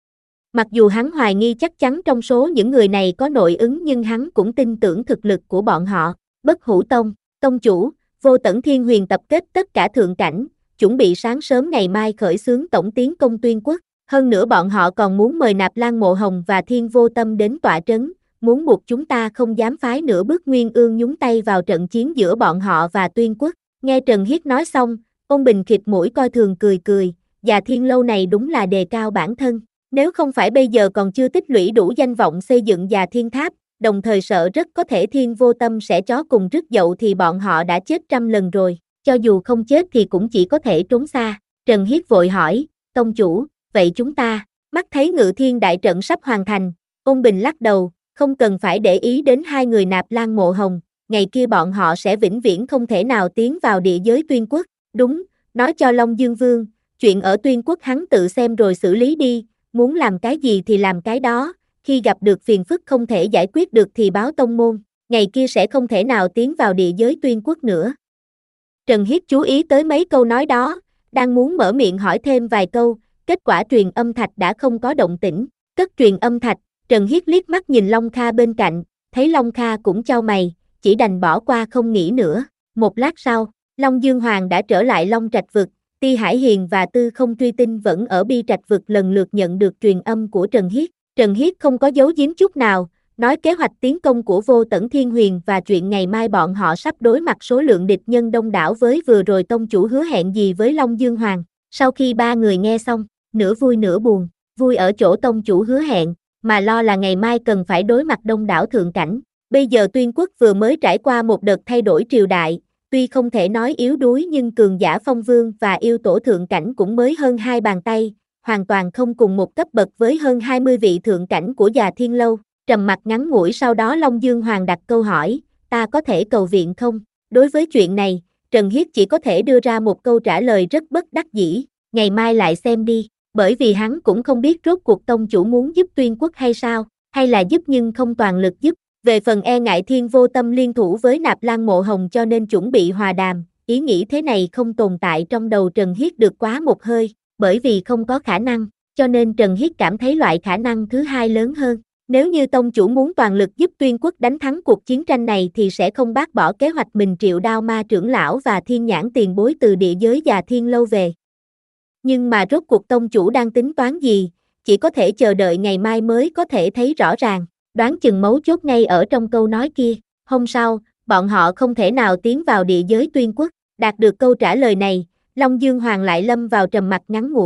Mặc dù hắn hoài nghi chắc chắn trong số những người này có nội ứng nhưng hắn cũng tin tưởng thực lực của bọn họ. Bất Hủ Tông, tông chủ, Vô Tẩn Thiên Huyền tập kết tất cả thượng cảnh, chuẩn bị sáng sớm ngày mai khởi xướng tổng tiến công Tuyên Quốc. Hơn nữa bọn họ còn muốn mời Nạp Lan Mộ Hồng và Thiên Vô Tâm đến tọa trấn, muốn buộc chúng ta không dám phái nửa bước Nguyên Ương nhúng tay vào trận chiến giữa bọn họ và Tuyên Quốc. Nghe Trần Hiết nói xong, Ôn Bình khịt mũi coi thường cười cười, Già Thiên Lâu này đúng là đề cao bản thân. Nếu không phải bây giờ còn chưa tích lũy đủ danh vọng xây dựng Già Thiên Tháp, đồng thời sợ rất có thể Thiên Vô Tâm sẽ chó cùng rứt dậu thì bọn họ đã chết trăm lần rồi. Cho dù không chết thì cũng chỉ có thể trốn xa. Trần Hiết vội hỏi, tông chủ, vậy chúng ta, mắt thấy Ngự Thiên đại trận sắp hoàn thành, Ôn Bình lắc đầu, không cần phải để ý đến hai người Nạp Lan Mộ Hồng, ngày kia bọn họ sẽ vĩnh viễn không thể nào tiến vào địa giới Tuyên Quốc. Đúng, nói cho Long Dương Vương, chuyện ở Tuyên Quốc hắn tự xem rồi xử lý đi, muốn làm cái gì thì làm cái đó, khi gặp được phiền phức không thể giải quyết được thì báo tông môn, ngày kia sẽ không thể nào tiến vào địa giới Tuyên Quốc nữa. Trần Hiết chú ý tới mấy câu nói đó, đang muốn mở miệng hỏi thêm vài câu, kết quả truyền âm thạch đã không có động tĩnh. Cất truyền âm thạch, Trần Hiết liếc mắt nhìn Long Kha bên cạnh, thấy Long Kha cũng chau mày, chỉ đành bỏ qua không nghĩ nữa. Một lát sau, Long Dương Hoàng đã trở lại Long Trạch vực, Ti Hải Hiền và Tư Không Truy Tinh vẫn ở Bi Trạch vực lần lượt nhận được truyền âm của Trần Hiết. Trần Hiết không có giấu giếm chút nào, nói kế hoạch tiến công của Vô Tẩn Thiên Huyền và chuyện ngày mai bọn họ sắp đối mặt số lượng địch nhân đông đảo với vừa rồi tông chủ hứa hẹn gì với Long Dương Hoàng. Sau khi ba người nghe xong, nửa vui nửa buồn, vui ở chỗ tông chủ hứa hẹn, mà lo là ngày mai cần phải đối mặt đông đảo thượng cảnh. Bây giờ Tuyên Quốc vừa mới trải qua một đợt thay đổi triều đại, tuy không thể nói yếu đuối nhưng cường giả phong vương và yêu tổ thượng cảnh cũng mới hơn hai bàn tay, hoàn toàn không cùng một cấp bậc với hơn hai mươi vị thượng cảnh của Già Thiên Lâu. Trầm mặc ngắn ngủi sau đó Long Dương Hoàng đặt câu hỏi, ta có thể cầu viện không? Đối với chuyện này, Trần Hiết chỉ có thể đưa ra một câu trả lời rất bất đắc dĩ, ngày mai lại xem đi, bởi vì hắn cũng không biết rốt cuộc tông chủ muốn giúp Tuyên Quốc hay sao, hay là giúp nhưng không toàn lực giúp. Về phần e ngại Thiên Vô Tâm liên thủ với Nạp Lan Mộ Hồng cho nên chuẩn bị hòa đàm, ý nghĩ thế này không tồn tại trong đầu Trần Hiết được quá một hơi, bởi vì không có khả năng, cho nên Trần Hiết cảm thấy loại khả năng thứ hai lớn hơn. Nếu như tông chủ muốn toàn lực giúp Tuyên Quốc đánh thắng cuộc chiến tranh này thì sẽ không bác bỏ kế hoạch mình triệu Đao Ma trưởng lão và Thiên Nhãn tiền bối từ địa giới Già Thiên Lâu về. Nhưng mà rốt cuộc tông chủ đang tính toán gì, chỉ có thể chờ đợi ngày mai mới có thể thấy rõ ràng, đoán chừng mấu chốt ngay ở trong câu nói kia. Hôm sau, bọn họ không thể nào tiến vào địa giới Tuyên Quốc, đạt được câu trả lời này, Long Dương Hoàng lại lâm vào trầm mặc ngắn ngủi,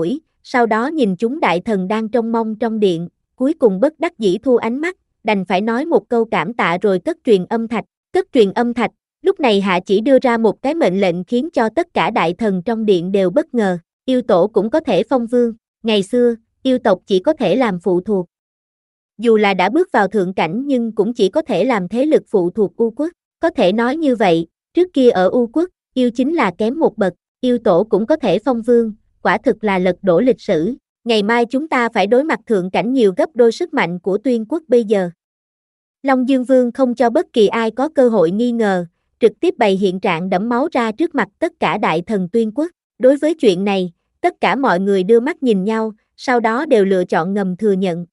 sau đó nhìn chúng đại thần đang trông mong trong điện, cuối cùng bất đắc dĩ thu ánh mắt, đành phải nói một câu cảm tạ rồi cất truyền âm thạch, cất truyền âm thạch, lúc này Hạ Chỉ đưa ra một cái mệnh lệnh khiến cho tất cả đại thần trong điện đều bất ngờ, yêu tổ cũng có thể phong vương, ngày xưa, yêu tộc chỉ có thể làm phụ thuộc. Dù là đã bước vào thượng cảnh nhưng cũng chỉ có thể làm thế lực phụ thuộc U quốc, có thể nói như vậy, trước kia ở U quốc, yêu chính là kém một bậc, yêu tổ cũng có thể phong vương, quả thực là lật đổ lịch sử. Ngày mai chúng ta phải đối mặt thượng cảnh nhiều gấp đôi sức mạnh của Tuyên quốc bây giờ. Long Dương Vương không cho bất kỳ ai có cơ hội nghi ngờ, trực tiếp bày hiện trạng đẫm máu ra trước mặt tất cả đại thần Tuyên quốc. Đối với chuyện này, tất cả mọi người đưa mắt nhìn nhau, sau đó đều lựa chọn ngầm thừa nhận.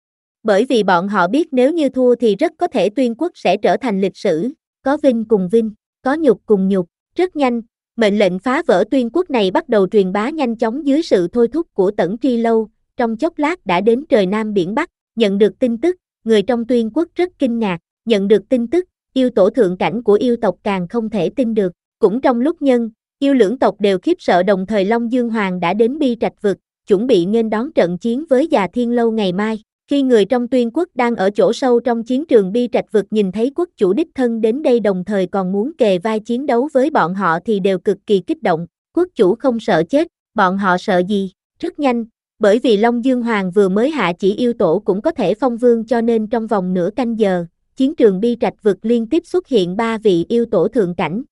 Bởi vì bọn họ biết nếu như thua thì rất có thể Tuyên quốc sẽ trở thành lịch sử, có vinh cùng vinh, có nhục cùng nhục. Rất nhanh, mệnh lệnh phá vỡ Tuyên quốc này bắt đầu truyền bá nhanh chóng dưới sự thôi thúc của Tẩn Tri Lâu, trong chốc lát đã đến trời Nam biển Bắc. Nhận được tin tức, người trong Tuyên quốc rất kinh ngạc, nhận được tin tức, yêu tổ thượng cảnh của yêu tộc càng không thể tin được. Cũng trong lúc nhân, yêu lưỡng tộc đều khiếp sợ, đồng thời Long Dương Hoàng đã đến Bi Trạch vực, chuẩn bị nghênh đón trận chiến với Già Thiên Lâu ngày mai. Khi người trong Tuyên quốc đang ở chỗ sâu trong chiến trường Bi Trạch vực nhìn thấy quốc chủ đích thân đến đây đồng thời còn muốn kề vai chiến đấu với bọn họ thì đều cực kỳ kích động. Quốc chủ không sợ chết, bọn họ sợ gì? Rất nhanh, bởi vì Long Dương Hoàng vừa mới hạ chỉ yêu tổ cũng có thể phong vương cho nên trong vòng nửa canh giờ, chiến trường Bi Trạch vực liên tiếp xuất hiện ba vị yêu tổ thượng cảnh.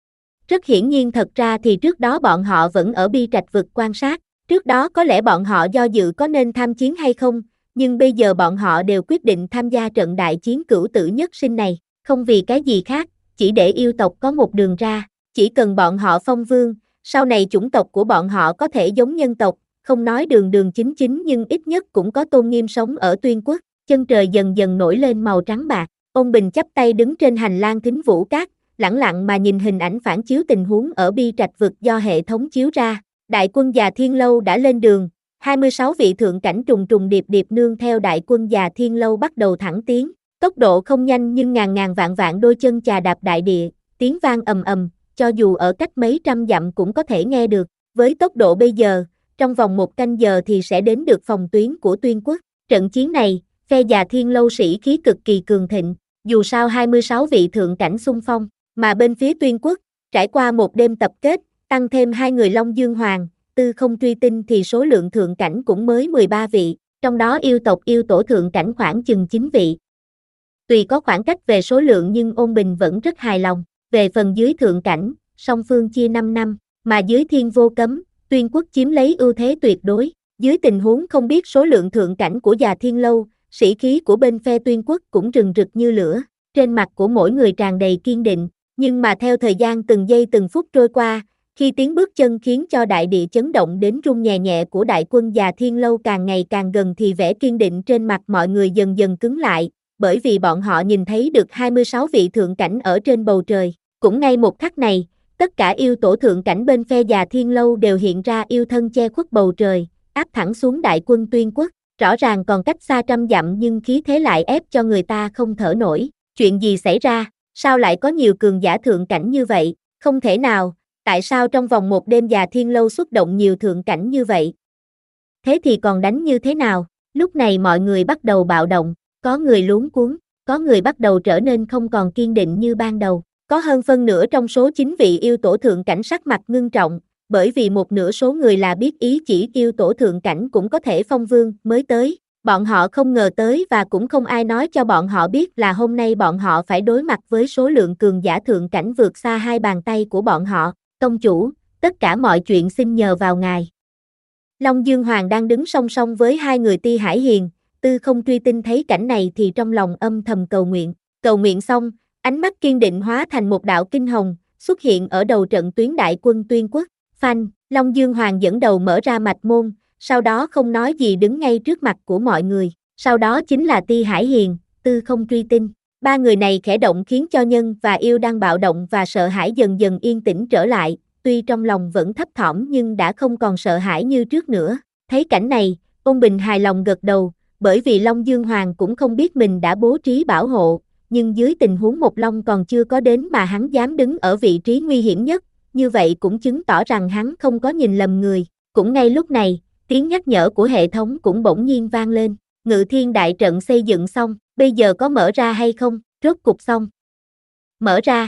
Rất hiển nhiên thật ra thì trước đó bọn họ vẫn ở Bi Trạch vực quan sát, trước đó có lẽ bọn họ do dự có nên tham chiến hay không, nhưng bây giờ bọn họ đều quyết định tham gia trận đại chiến cửu tử nhất sinh này, không vì cái gì khác, chỉ để yêu tộc có một đường ra, chỉ cần bọn họ phong vương, sau này chủng tộc của bọn họ có thể giống nhân tộc, không nói đường đường chính chính nhưng ít nhất cũng có tôn nghiêm sống ở Tuyên quốc. Chân trời dần dần nổi lên màu trắng bạc, Ôn Bình chắp tay đứng trên hành lang Thính Vũ Cát, lẳng lặng mà nhìn hình ảnh phản chiếu tình huống ở Bi Trạch vực do hệ thống chiếu ra. Đại quân Già Thiên Lâu đã lên đường, hai mươi sáu vị thượng cảnh trùng trùng điệp điệp nương theo đại quân Già Thiên Lâu bắt đầu thẳng tiến, tốc độ không nhanh nhưng ngàn ngàn vạn vạn đôi chân chà đạp đại địa, tiếng vang ầm ầm, cho dù ở cách mấy trăm dặm cũng có thể nghe được. Với tốc độ bây giờ, trong vòng một canh giờ thì sẽ đến được phòng tuyến của Tuyên quốc. Trận chiến này, phe Già Thiên Lâu sĩ khí cực kỳ cường thịnh, dù sao hai mươi sáu vị thượng cảnh xung phong, mà bên phía Tuyên quốc, trải qua một đêm tập kết, tăng thêm hai người Long Dương Hoàng, Tư Không Truy Tinh thì số lượng thượng cảnh cũng mới mười ba vị, trong đó yêu tộc yêu tổ thượng cảnh khoảng chừng chín vị. Tuy có khoảng cách về số lượng nhưng Ôn Bình vẫn rất hài lòng. Về phần dưới thượng cảnh, song phương chia năm năm, mà dưới Thiên Vô Cấm, Tuyên quốc chiếm lấy ưu thế tuyệt đối. Dưới tình huống không biết số lượng thượng cảnh của Già Thiên Lâu, sĩ khí của bên phe Tuyên quốc cũng rừng rực như lửa, trên mặt của mỗi người tràn đầy kiên định, nhưng mà theo thời gian từng giây từng phút trôi qua, khi tiếng bước chân khiến cho đại địa chấn động đến rung nhẹ nhẹ của đại quân Già Thiên Lâu càng ngày càng gần thì vẻ kiên định trên mặt mọi người dần dần cứng lại, bởi vì bọn họ nhìn thấy được hai mươi sáu vị thượng cảnh ở trên bầu trời. Cũng ngay một khắc này, tất cả yêu tổ thượng cảnh bên phe Già Thiên Lâu đều hiện ra yêu thân che khuất bầu trời, áp thẳng xuống đại quân Tuyên quốc. Rõ ràng còn cách xa trăm dặm nhưng khí thế lại ép cho người ta không thở nổi. Chuyện gì xảy ra? Sao lại có nhiều cường giả thượng cảnh như vậy? Không thể nào, tại sao trong vòng một đêm Già Thiên Lâu xuất động nhiều thượng cảnh như vậy? Thế thì còn đánh như thế nào? Lúc này mọi người bắt đầu bạo động, có người luống cuống, có người bắt đầu trở nên không còn kiên định như ban đầu. Có hơn phân nửa trong số chín vị yêu tổ thượng cảnh sắc mặt ngưng trọng, bởi vì một nửa số người là biết ý chỉ yêu tổ thượng cảnh cũng có thể phong vương mới tới. Bọn họ không ngờ tới và cũng không ai nói cho bọn họ biết là hôm nay bọn họ phải đối mặt với số lượng cường giả thượng cảnh vượt xa hai bàn tay của bọn họ. Tông chủ, tất cả mọi chuyện xin nhờ vào ngài. Long Dương Hoàng đang đứng song song với hai người Ti Hải Hiền, Tư Không Truy Tinh thấy cảnh này thì trong lòng âm thầm cầu nguyện. Cầu nguyện xong, ánh mắt kiên định hóa thành một đạo kinh hồng, xuất hiện ở đầu trận tuyến đại quân Tuyên quốc. Phanh, Long Dương Hoàng dẫn đầu mở ra mạch môn, sau đó không nói gì đứng ngay trước mặt của mọi người. Sau đó chính là Ti Hải Hiền, Tư Không Truy Tinh. Ba người này khẽ động khiến cho nhân và yêu đang bạo động và sợ hãi dần dần yên tĩnh trở lại, tuy trong lòng vẫn thấp thỏm nhưng đã không còn sợ hãi như trước nữa. Thấy cảnh này, Ôn Bình hài lòng gật đầu, bởi vì Long Dương Hoàng cũng không biết mình đã bố trí bảo hộ, nhưng dưới tình huống một long còn chưa có đến mà hắn dám đứng ở vị trí nguy hiểm nhất, như vậy cũng chứng tỏ rằng hắn không có nhìn lầm người. Cũng ngay lúc này, tiếng nhắc nhở của hệ thống cũng bỗng nhiên vang lên. Ngự thiên đại trận xây dựng xong, bây giờ có mở ra hay không? Rốt cục xong. Mở ra.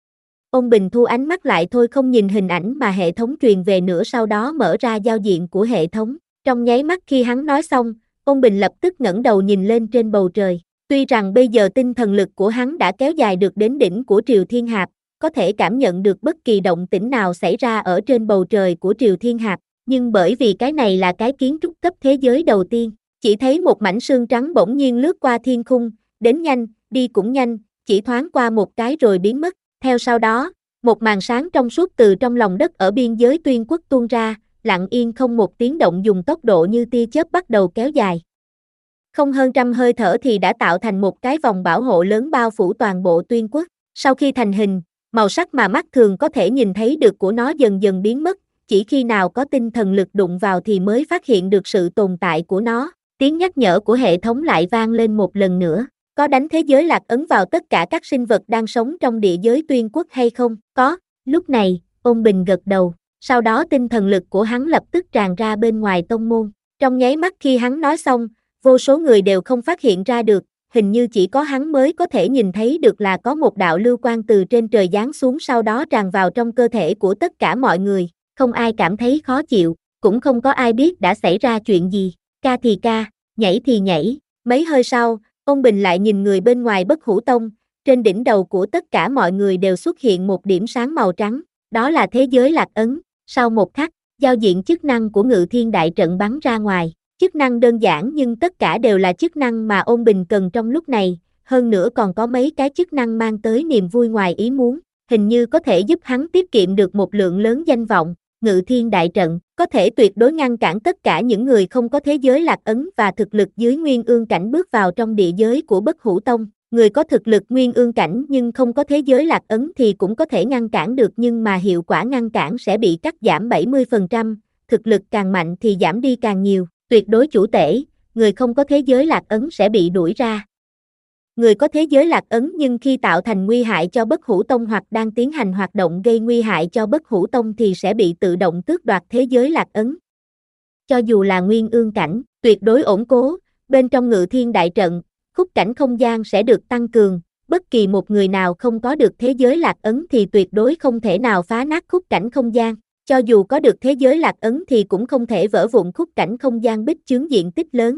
Ôn Bình thu ánh mắt lại thôi không nhìn hình ảnh mà hệ thống truyền về nữa, sau đó mở ra giao diện của hệ thống. Trong nháy mắt khi hắn nói xong, Ôn Bình lập tức ngẩng đầu nhìn lên trên bầu trời. Tuy rằng bây giờ tinh thần lực của hắn đã kéo dài được đến đỉnh của Triều Thiên Hạp, có thể cảm nhận được bất kỳ động tĩnh nào xảy ra ở trên bầu trời của Triều Thiên Hạp, nhưng bởi vì cái này là cái kiến trúc cấp thế giới đầu tiên, chỉ thấy một mảnh sương trắng bỗng nhiên lướt qua thiên khung, đến nhanh, đi cũng nhanh, chỉ thoáng qua một cái rồi biến mất. Theo sau đó, một màn sáng trong suốt từ trong lòng đất ở biên giới Tuyên Quốc tuôn ra, lặng yên không một tiếng động dùng tốc độ như tia chớp bắt đầu kéo dài. Không hơn trăm hơi thở thì đã tạo thành một cái vòng bảo hộ lớn bao phủ toàn bộ Tuyên Quốc. Sau khi thành hình, màu sắc mà mắt thường có thể nhìn thấy được của nó dần dần biến mất, chỉ khi nào có tinh thần lực đụng vào thì mới phát hiện được sự tồn tại của nó. Tiếng nhắc nhở của hệ thống lại vang lên một lần nữa. Có đánh thế giới lạc ấn vào tất cả các sinh vật đang sống trong địa giới Tuyên Quốc hay không? Có. Lúc này, Ôn Bình gật đầu. Sau đó tinh thần lực của hắn lập tức tràn ra bên ngoài tông môn. Trong nháy mắt khi hắn nói xong, vô số người đều không phát hiện ra được, hình như chỉ có hắn mới có thể nhìn thấy được là có một đạo lưu quang từ trên trời giáng xuống, sau đó tràn vào trong cơ thể của tất cả mọi người. Không ai cảm thấy khó chịu, cũng không có ai biết đã xảy ra chuyện gì. Ca thì ca, nhảy thì nhảy. Mấy hơi sau, Ôn Bình lại nhìn người bên ngoài Bất Hủ Tông, trên đỉnh đầu của tất cả mọi người đều xuất hiện một điểm sáng màu trắng, đó là thế giới lạc ấn. Sau một khắc, giao diện chức năng của Ngự Thiên Đại Trận bắn ra ngoài. Chức năng đơn giản nhưng tất cả đều là chức năng mà Ôn Bình cần trong lúc này, hơn nữa còn có mấy cái chức năng mang tới niềm vui ngoài ý muốn, hình như có thể giúp hắn tiết kiệm được một lượng lớn danh vọng. Ngự Thiên Đại Trận có thể tuyệt đối ngăn cản tất cả những người không có thế giới lạc ấn và thực lực dưới Nguyên Ương cảnh bước vào trong địa giới của Bất Hủ Tông. Người có thực lực Nguyên Ương cảnh nhưng không có thế giới lạc ấn thì cũng có thể ngăn cản được, nhưng mà hiệu quả ngăn cản sẽ bị cắt giảm bảy mươi phần trăm, thực lực càng mạnh thì giảm đi càng nhiều. Tuyệt đối chủ tể, người không có thế giới lạc ấn sẽ bị đuổi ra. Người có thế giới lạc ấn nhưng khi tạo thành nguy hại cho Bất Hủ Tông hoặc đang tiến hành hoạt động gây nguy hại cho Bất Hủ Tông thì sẽ bị tự động tước đoạt thế giới lạc ấn. Cho dù là Nguyên Ương cảnh, tuyệt đối ổn cố, bên trong Ngự Thiên Đại Trận, khúc cảnh không gian sẽ được tăng cường, bất kỳ một người nào không có được thế giới lạc ấn thì tuyệt đối không thể nào phá nát khúc cảnh không gian. Cho dù có được thế giới lạc ấn thì cũng không thể vỡ vụn khúc cảnh không gian bích chướng diện tích lớn.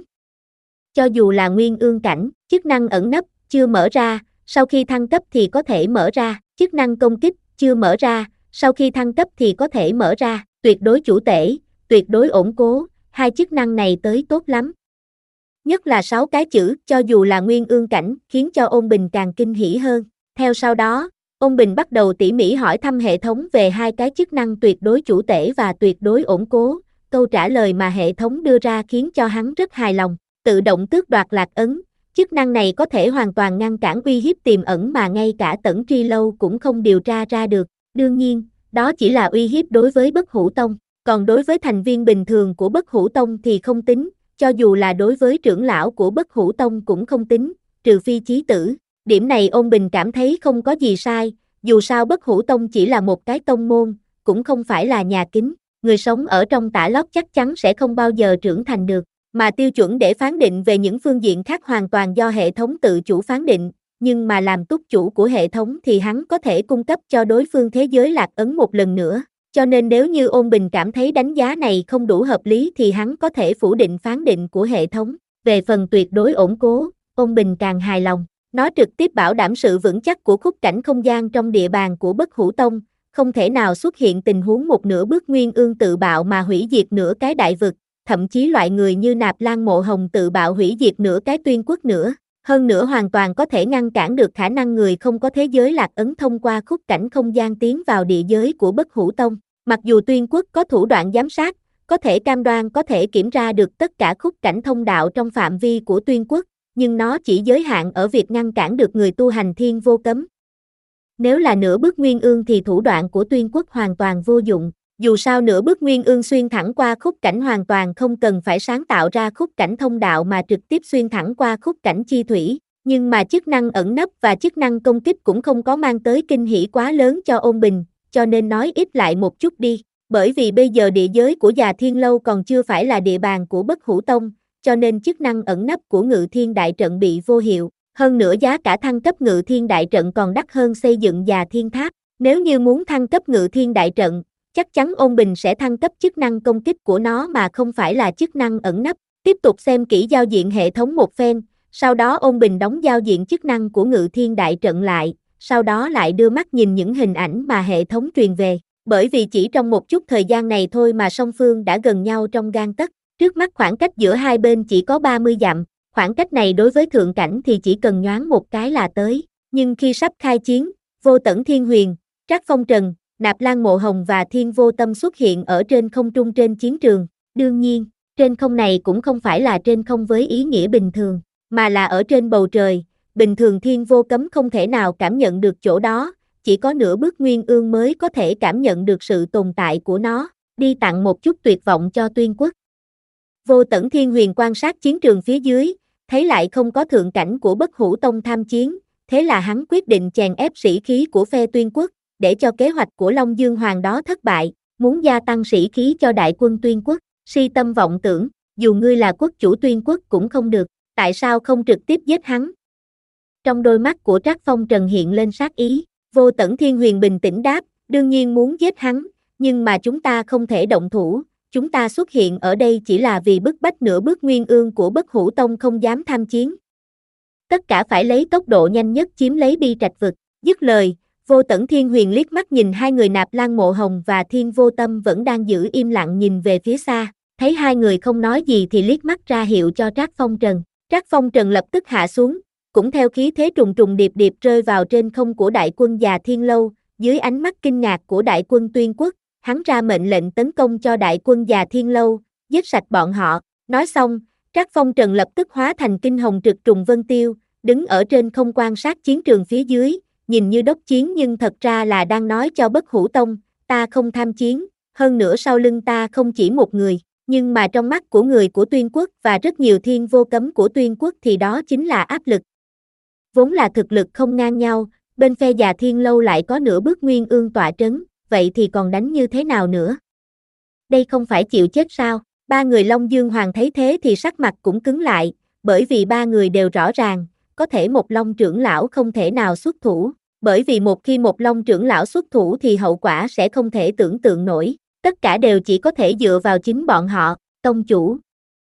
Cho dù là Nguyên Ương cảnh, chức năng ẩn nấp, chưa mở ra, sau khi thăng cấp thì có thể mở ra, chức năng công kích, chưa mở ra, sau khi thăng cấp thì có thể mở ra, tuyệt đối chủ tể, tuyệt đối ổn cố, hai chức năng này tới tốt lắm. Nhất là sáu cái chữ, cho dù là Nguyên Ương cảnh, khiến cho Ôn Bình càng kinh hỉ hơn. Theo sau đó, Ôn Bình bắt đầu tỉ mỉ hỏi thăm hệ thống về hai cái chức năng tuyệt đối chủ tể và tuyệt đối ổn cố. Câu trả lời mà hệ thống đưa ra khiến cho hắn rất hài lòng. Tự động tước đoạt lạc ấn, chức năng này có thể hoàn toàn ngăn cản uy hiếp tiềm ẩn mà ngay cả Tẩn Tri Lâu cũng không điều tra ra được. Đương nhiên, đó chỉ là uy hiếp đối với Bất Hủ Tông, còn đối với thành viên bình thường của Bất Hủ Tông thì không tính, cho dù là đối với trưởng lão của Bất Hủ Tông cũng không tính, trừ phi chí tử. Điểm này Ôn Bình cảm thấy không có gì sai, dù sao Bất Hủ Tông chỉ là một cái tông môn, cũng không phải là nhà kính, người sống ở trong tả lót chắc chắn sẽ không bao giờ trưởng thành được, mà tiêu chuẩn để phán định về những phương diện khác hoàn toàn do hệ thống tự chủ phán định, nhưng mà làm túc chủ của hệ thống thì hắn có thể cung cấp cho đối phương thế giới lạc ấn một lần nữa, cho nên nếu như Ôn Bình cảm thấy đánh giá này không đủ hợp lý thì hắn có thể phủ định phán định của hệ thống. Về phần tuyệt đối ổn cố, Ôn Bình càng hài lòng. Nó trực tiếp bảo đảm sự vững chắc của khúc cảnh không gian trong địa bàn của Bất Hủ Tông, không thể nào xuất hiện tình huống một nửa bước Nguyên Ương tự bạo mà hủy diệt nửa cái đại vực, thậm chí loại người như Nạp Lan Mộ Hồng tự bạo hủy diệt nửa cái Tuyên Quốc nữa. Hơn nữa hoàn toàn có thể ngăn cản được khả năng người không có thế giới lạc ấn thông qua khúc cảnh không gian tiến vào địa giới của Bất Hủ Tông. Mặc dù Tuyên Quốc có thủ đoạn giám sát, có thể cam đoan có thể kiểm tra được tất cả khúc cảnh thông đạo trong phạm vi của Tuyên Quốc, nhưng nó chỉ giới hạn ở việc ngăn cản được người tu hành thiên vô cấm. Nếu là nửa bước Nguyên Ương thì thủ đoạn của Tuyên Quốc hoàn toàn vô dụng, dù sao nửa bước Nguyên Ương xuyên thẳng qua khúc cảnh hoàn toàn không cần phải sáng tạo ra khúc cảnh thông đạo mà trực tiếp xuyên thẳng qua khúc cảnh chi thủy, nhưng mà chức năng ẩn nấp và chức năng công kích cũng không có mang tới kinh hỉ quá lớn cho Ôn Bình, cho nên nói ít lại một chút đi. Bởi vì bây giờ địa giới của Già Thiên Lâu còn chưa phải là địa bàn của Bất Hủ Tông, cho nên chức năng ẩn nấp của Ngự Thiên Đại Trận bị vô hiệu. Hơn nữa giá cả thăng cấp Ngự Thiên Đại Trận còn đắt hơn xây dựng Già Thiên Tháp. Nếu như muốn thăng cấp Ngự Thiên Đại Trận, chắc chắn Ôn Bình sẽ thăng cấp chức năng công kích của nó mà không phải là chức năng ẩn nấp. Tiếp tục xem kỹ giao diện hệ thống một phen, sau đó Ôn Bình đóng giao diện chức năng của Ngự Thiên Đại Trận lại, sau đó lại đưa mắt nhìn những hình ảnh mà hệ thống truyền về. Bởi vì chỉ trong một chút thời gian này thôi mà song phương đã gần nhau trong gang tấc. Trước mắt khoảng cách giữa hai bên chỉ có ba mươi dặm, khoảng cách này đối với thượng cảnh thì chỉ cần nhoáng một cái là tới. Nhưng khi sắp khai chiến, Vô Tẩn Thiên Huyền, Trác Phong Trần, Nạp Lan Mộ Hồng và Thiên Vô Tâm xuất hiện ở trên không trung trên chiến trường. Đương nhiên, trên không này cũng không phải là trên không với ý nghĩa bình thường, mà là ở trên bầu trời. Bình thường Thiên Vô Cấm không thể nào cảm nhận được chỗ đó, chỉ có nửa bước Nguyên Ương mới có thể cảm nhận được sự tồn tại của nó. Đi tặng một chút tuyệt vọng cho Tuyên Quốc. Vô Tẩn Thiên Huyền quan sát chiến trường phía dưới, thấy lại không có thượng cảnh của Bất Hủ Tông tham chiến, thế là hắn quyết định chèn ép sĩ khí của phe Tuyên Quốc, để cho kế hoạch của Long Dương Hoàng đó thất bại, muốn gia tăng sĩ khí cho đại quân Tuyên Quốc. Si tâm vọng tưởng, dù ngươi là quốc chủ Tuyên Quốc cũng không được, tại sao không trực tiếp giết hắn? Trong đôi mắt của Trác Phong Trần hiện lên sát ý. Vô Tẩn Thiên Huyền bình tĩnh đáp, đương nhiên muốn giết hắn, nhưng mà chúng ta không thể động thủ, chúng ta xuất hiện ở đây chỉ là vì bức bách nửa bước Nguyên Ương của Bất Hủ Tông không dám tham chiến. Tất cả phải lấy tốc độ nhanh nhất chiếm lấy Bi Trạch Vực. Dứt lời, Vô Tẩn Thiên Huyền liếc mắt nhìn hai người Nạp Lan Mộ Hồng và Thiên Vô Tâm vẫn đang giữ im lặng nhìn về phía xa, thấy hai người không nói gì thì liếc mắt ra hiệu cho Trác Phong Trần. Trác Phong Trần lập tức hạ xuống, cũng theo khí thế trùng trùng điệp điệp rơi vào trên không của đại quân Già Thiên Lâu. Dưới ánh mắt kinh ngạc của đại quân Tuyên Quốc, hắn ra mệnh lệnh tấn công cho đại quân Già Thiên Lâu, giết sạch bọn họ. Nói xong, Trác Phong Trần lập tức hóa thành kinh hồng trực trùng vân tiêu, đứng ở trên không quan sát chiến trường phía dưới, nhìn như đốc chiến nhưng thật ra là đang nói cho Bất Hủ Tông, ta không tham chiến, hơn nữa sau lưng ta không chỉ một người, nhưng mà trong mắt của người của Tuyên Quốc và rất nhiều Thiên Vô Cấm của Tuyên Quốc thì đó chính là áp lực. Vốn là thực lực không ngang nhau, bên phe Già Thiên Lâu lại có nửa bước Nguyên Ương tọa trấn, vậy thì còn đánh như thế nào nữa? Đây không phải chịu chết sao? Ba người Long Dương Hoàng thấy thế thì sắc mặt cũng cứng lại, bởi vì ba người đều rõ ràng, có thể một Long trưởng lão không thể nào xuất thủ, bởi vì một khi một Long trưởng lão xuất thủ thì hậu quả sẽ không thể tưởng tượng nổi, tất cả đều chỉ có thể dựa vào chính bọn họ. Tông chủ.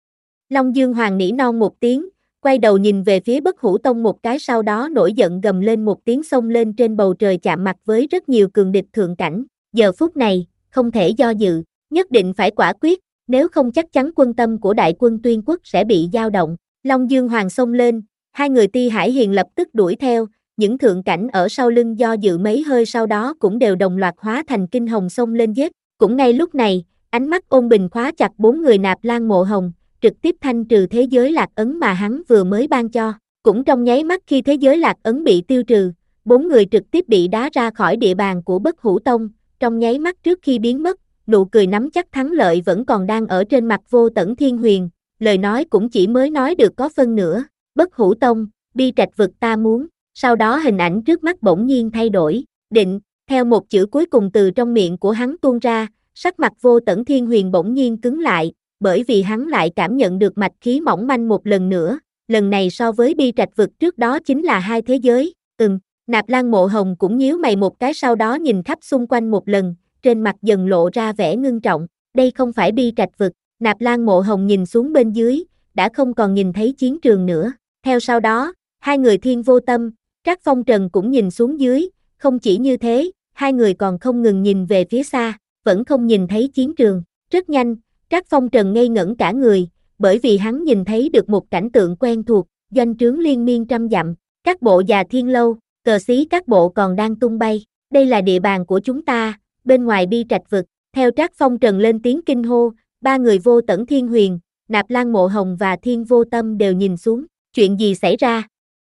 Long Dương Hoàng nỉ non một tiếng, quay đầu nhìn về phía Bất Hủ Tông một cái, sau đó nổi giận gầm lên một tiếng xông lên trên bầu trời chạm mặt với rất nhiều cường địch thượng cảnh. Giờ phút này, không thể do dự, nhất định phải quả quyết, nếu không chắc chắn quân tâm của đại quân Tuyên Quốc sẽ bị dao động. Long Dương Hoàng xông lên, hai người Ti Hải Hiền lập tức đuổi theo, những thượng cảnh ở sau lưng do dự mấy hơi sau đó cũng đều đồng loạt hóa thành kinh hồng xông lên giết. Cũng ngay lúc này, ánh mắt Ôn Bình khóa chặt bốn người Nạp Lan Mộ Hồng, trực tiếp thanh trừ thế giới lạc ấn mà hắn vừa mới ban cho. Cũng trong nháy mắt khi thế giới lạc ấn bị tiêu trừ, bốn người trực tiếp bị đá ra khỏi địa bàn của Bất Hủ Tông. Trong nháy mắt trước khi biến mất, nụ cười nắm chắc thắng lợi vẫn còn đang ở trên mặt Vô Tẩn Thiên Huyền, lời nói cũng chỉ mới nói được có phân nửa. Bất Hủ Tông, Bi Trạch Vực ta muốn. Sau đó hình ảnh trước mắt bỗng nhiên thay đổi, định, theo một chữ cuối cùng từ trong miệng của hắn tuôn ra, sắc mặt Vô Tẩn Thiên Huyền bỗng nhiên cứng lại, bởi vì hắn lại cảm nhận được mạch khí mỏng manh một lần nữa, lần này so với Bi Trạch Vực trước đó chính là hai thế giới. Ừm, Nạp Lan Mộ Hồng cũng nhíu mày một cái, sau đó nhìn khắp xung quanh một lần, trên mặt dần lộ ra vẻ ngưng trọng, đây không phải Bi Trạch Vực. Nạp Lan Mộ Hồng nhìn xuống bên dưới, đã không còn nhìn thấy chiến trường nữa. Theo sau đó, hai người Thiên Vô Tâm, Trác Phong Trần cũng nhìn xuống dưới, không chỉ như thế, hai người còn không ngừng nhìn về phía xa, vẫn không nhìn thấy chiến trường. Rất nhanh, Trác Phong Trần ngây ngẩn cả người, bởi vì hắn nhìn thấy được một cảnh tượng quen thuộc, doanh trướng liên miên trăm dặm, các bộ Già Thiên Lâu, cờ xí các bộ còn đang tung bay, đây là địa bàn của chúng ta, bên ngoài Bi Trạch Vực. Theo Trác Phong Trần lên tiếng kinh hô, ba người Vô Tẩn Thiên Huyền, Nạp Lan Mộ Hồng và Thiên Vô Tâm đều nhìn xuống, chuyện gì xảy ra?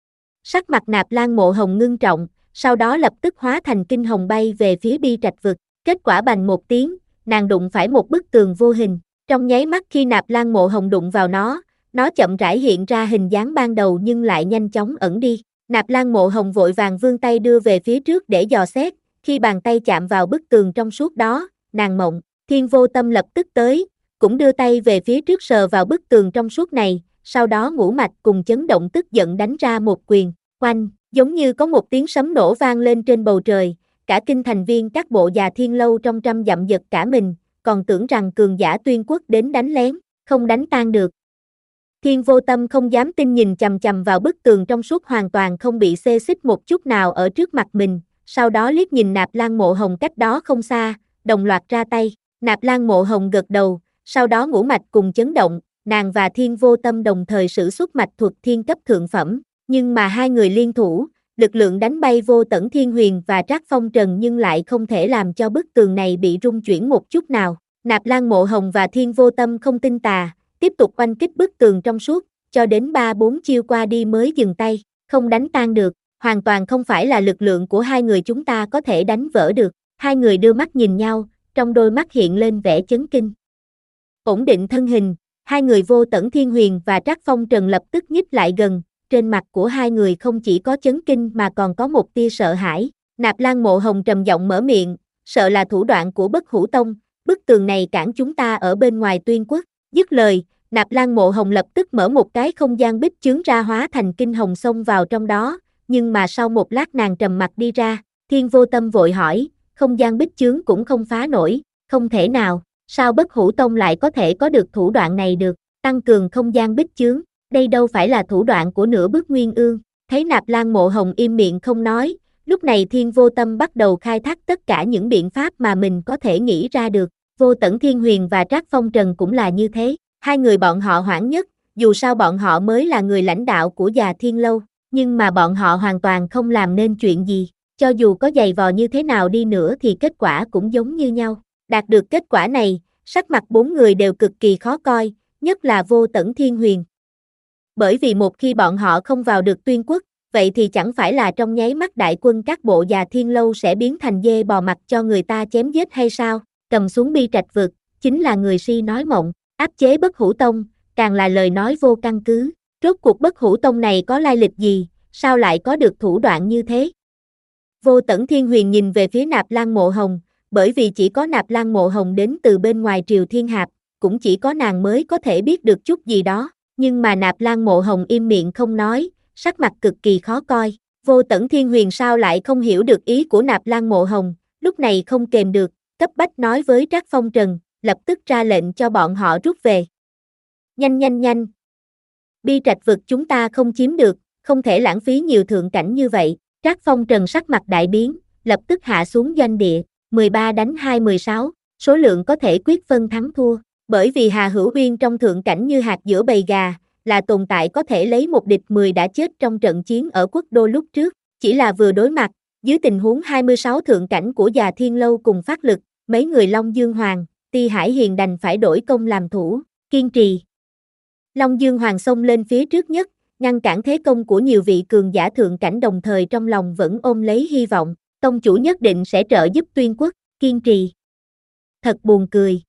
Sắc mặt Nạp Lan Mộ Hồng ngưng trọng, sau đó lập tức hóa thành kinh hồng bay về phía Bi Trạch Vực, kết quả bành một tiếng, nàng đụng phải một bức tường vô hình, trong nháy mắt khi Nạp Lan Mộ Hồng đụng vào nó, nó chậm rãi hiện ra hình dáng ban đầu nhưng lại nhanh chóng ẩn đi. Nạp Lan Mộ Hồng vội vàng vươn tay đưa về phía trước để dò xét, khi bàn tay chạm vào bức tường trong suốt đó, nàng mộng, Thiên Vô Tâm lập tức tới, cũng đưa tay về phía trước sờ vào bức tường trong suốt này, sau đó Ngũ Mạch cùng Chấn Động tức giận đánh ra một quyền, oanh, giống như có một tiếng sấm nổ vang lên trên bầu trời, cả kinh thành viên các bộ Già Thiên Lâu trong trăm dặm giật cả mình, còn tưởng rằng cường giả Tuyên Quốc đến đánh lén, không đánh tan được. Thiên Vô Tâm không dám tin nhìn chằm chằm vào bức tường trong suốt hoàn toàn không bị xê xích một chút nào ở trước mặt mình, sau đó liếc nhìn Nạp Lan Mộ Hồng cách đó không xa, đồng loạt ra tay, Nạp Lan Mộ Hồng gật đầu, sau đó Ngũ Mạch cùng Chấn Động, nàng và Thiên Vô Tâm đồng thời sử xuất mạch thuật thiên cấp thượng phẩm, nhưng mà hai người liên thủ, lực lượng đánh bay Vô Tẩn Thiên Huyền và Trác Phong Trần nhưng lại không thể làm cho bức tường này bị rung chuyển một chút nào. Nạp Lan Mộ Hồng và Thiên Vô Tâm không tin tà, tiếp tục oanh kích bức tường trong suốt, cho đến ba bốn chiêu qua đi mới dừng tay, không đánh tan được, hoàn toàn không phải là lực lượng của hai người chúng ta có thể đánh vỡ được. Hai người đưa mắt nhìn nhau, trong đôi mắt hiện lên vẻ chấn kinh. Ổn định thân hình, hai người Vô Tẩn Thiên Huyền và Trác Phong Trần lập tức nhích lại gần, trên mặt của hai người không chỉ có chấn kinh mà còn có một tia sợ hãi. Nạp Lan Mộ Hồng trầm giọng mở miệng, sợ là thủ đoạn của Bất Hủ Tông, bức tường này cản chúng ta ở bên ngoài Tuyên Quốc. Dứt lời, Nạp Lan Mộ Hồng lập tức mở một cái không gian bích chướng ra hóa thành kinh hồng xông vào trong đó, nhưng mà sau một lát nàng trầm mặt đi ra, Thiên Vô Tâm vội hỏi, không gian bích chướng cũng không phá nổi, không thể nào, sao Bất Hủ Tông lại có thể có được thủ đoạn này được, tăng cường không gian bích chướng, đây đâu phải là thủ đoạn của nửa bước Nguyên Ương. Thấy Nạp Lan Mộ Hồng im miệng không nói, lúc này Thiên Vô Tâm bắt đầu khai thác tất cả những biện pháp mà mình có thể nghĩ ra được. Vô Tẩn Thiên Huyền và Trác Phong Trần cũng là như thế, hai người bọn họ hoảng nhất, dù sao bọn họ mới là người lãnh đạo của Già Thiên Lâu, nhưng mà bọn họ hoàn toàn không làm nên chuyện gì, cho dù có dày vò như thế nào đi nữa thì kết quả cũng giống như nhau. Đạt được kết quả này, sắc mặt bốn người đều cực kỳ khó coi, nhất là Vô Tẩn Thiên Huyền. Bởi vì một khi bọn họ không vào được Tuyên Quốc, vậy thì chẳng phải là trong nháy mắt đại quân các bộ Già Thiên Lâu sẽ biến thành dê bò mặt cho người ta chém giết hay sao? Cầm xuống Bi Trạch Vực, chính là người si nói mộng, áp chế Bất Hủ Tông, càng là lời nói vô căn cứ. Rốt cuộc Bất Hủ Tông này có lai lịch gì, sao lại có được thủ đoạn như thế? Vô Tẩn Thiên Huyền nhìn về phía Nạp Lan Mộ Hồng, bởi vì chỉ có Nạp Lan Mộ Hồng đến từ bên ngoài Triều Thiên Hạp, cũng chỉ có nàng mới có thể biết được chút gì đó, nhưng mà Nạp Lan Mộ Hồng im miệng không nói, sắc mặt cực kỳ khó coi. Vô Tẩn Thiên Huyền sao lại không hiểu được ý của Nạp Lan Mộ Hồng, lúc này không kềm được, cấp bách nói với Trác Phong Trần, lập tức ra lệnh cho bọn họ rút về. Nhanh nhanh nhanh! Bi Trạch Vực chúng ta không chiếm được, không thể lãng phí nhiều thượng cảnh như vậy. Trác Phong Trần sắc mặt đại biến, lập tức hạ xuống doanh địa, mười ba đánh hai mười sáu, số lượng có thể quyết phân thắng thua, bởi vì Hà Hữu Uyên trong thượng cảnh như hạt giữa bầy gà, là tồn tại có thể lấy một địch mười đã chết trong trận chiến ở Quốc Đô lúc trước, chỉ là vừa đối mặt, dưới tình huống hai mươi sáu thượng cảnh của Già Thiên Lâu cùng phát lực, mấy người Long Dương Hoàng, Ti Hải Hiền đành phải đổi công làm thủ, kiên trì. Long Dương Hoàng xông lên phía trước nhất, ngăn cản thế công của nhiều vị cường giả thượng cảnh đồng thời trong lòng vẫn ôm lấy hy vọng, tông chủ nhất định sẽ trợ giúp Tuyên Quốc, kiên trì. Thật buồn cười.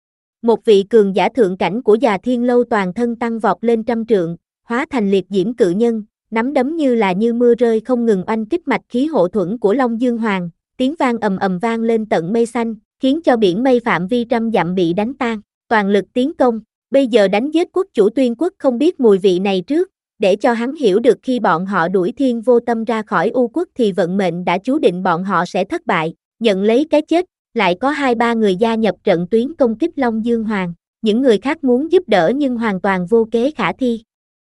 Một vị cường giả thượng cảnh của Già Thiên Lâu toàn thân tăng vọt lên trăm trượng, hóa thành liệt diễm cự nhân, nắm đấm như là như mưa rơi không ngừng oanh kích mạch khí hộ thuẫn của Long Dương Hoàng, tiếng vang ầm ầm vang lên tận mây xanh, khiến cho biển mây phạm vi trăm dặm bị đánh tan, toàn lực tiến công, bây giờ đánh giết quốc chủ Tuyên Quốc không biết mùi vị này trước, để cho hắn hiểu được khi bọn họ đuổi Thiên Vô Tâm ra khỏi U Quốc thì vận mệnh đã chú định bọn họ sẽ thất bại, nhận lấy cái chết, lại có hai ba người gia nhập trận tuyến công kích Long Dương Hoàng, những người khác muốn giúp đỡ nhưng hoàn toàn vô kế khả thi.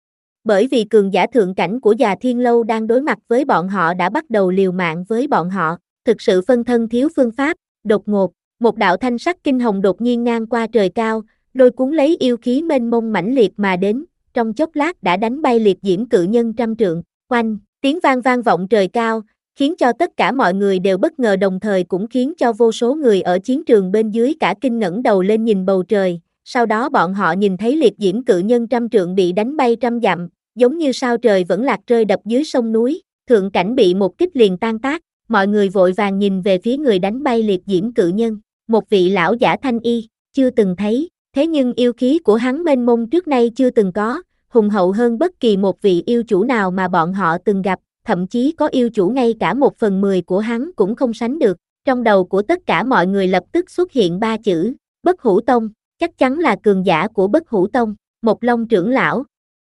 Bởi vì cường giả thượng cảnh của Già Thiên Lâu đang đối mặt với bọn họ đã bắt đầu liều mạng với bọn họ, thực sự phân thân thiếu phương pháp, đột ngột, một đạo thanh sắc kinh hồng đột nhiên ngang qua trời cao, lôi cuốn lấy yêu khí mênh mông mãnh liệt mà đến, trong chốc lát đã đánh bay liệt diễm cự nhân trăm trượng, oanh, tiếng vang vang vọng trời cao, khiến cho tất cả mọi người đều bất ngờ đồng thời cũng khiến cho vô số người ở chiến trường bên dưới cả kinh ngẩng đầu lên nhìn bầu trời, sau đó bọn họ nhìn thấy liệt diễm cự nhân trăm trượng bị đánh bay trăm dặm, giống như sao trời vẫn lạc rơi đập dưới sông núi, thượng cảnh bị một kích liền tan tác, mọi người vội vàng nhìn về phía người đánh bay liệt diễm cự nhân, một vị lão giả thanh y, chưa từng thấy, thế nhưng yêu khí của hắn mênh mông trước nay chưa từng có, hùng hậu hơn bất kỳ một vị yêu chủ nào mà bọn họ từng gặp, thậm chí có yêu chủ ngay cả một phần mười của hắn cũng không sánh được. Trong đầu của tất cả mọi người lập tức xuất hiện ba chữ, Bất Hủ Tông, chắc chắn là cường giả của Bất Hủ Tông, Một Long trưởng lão.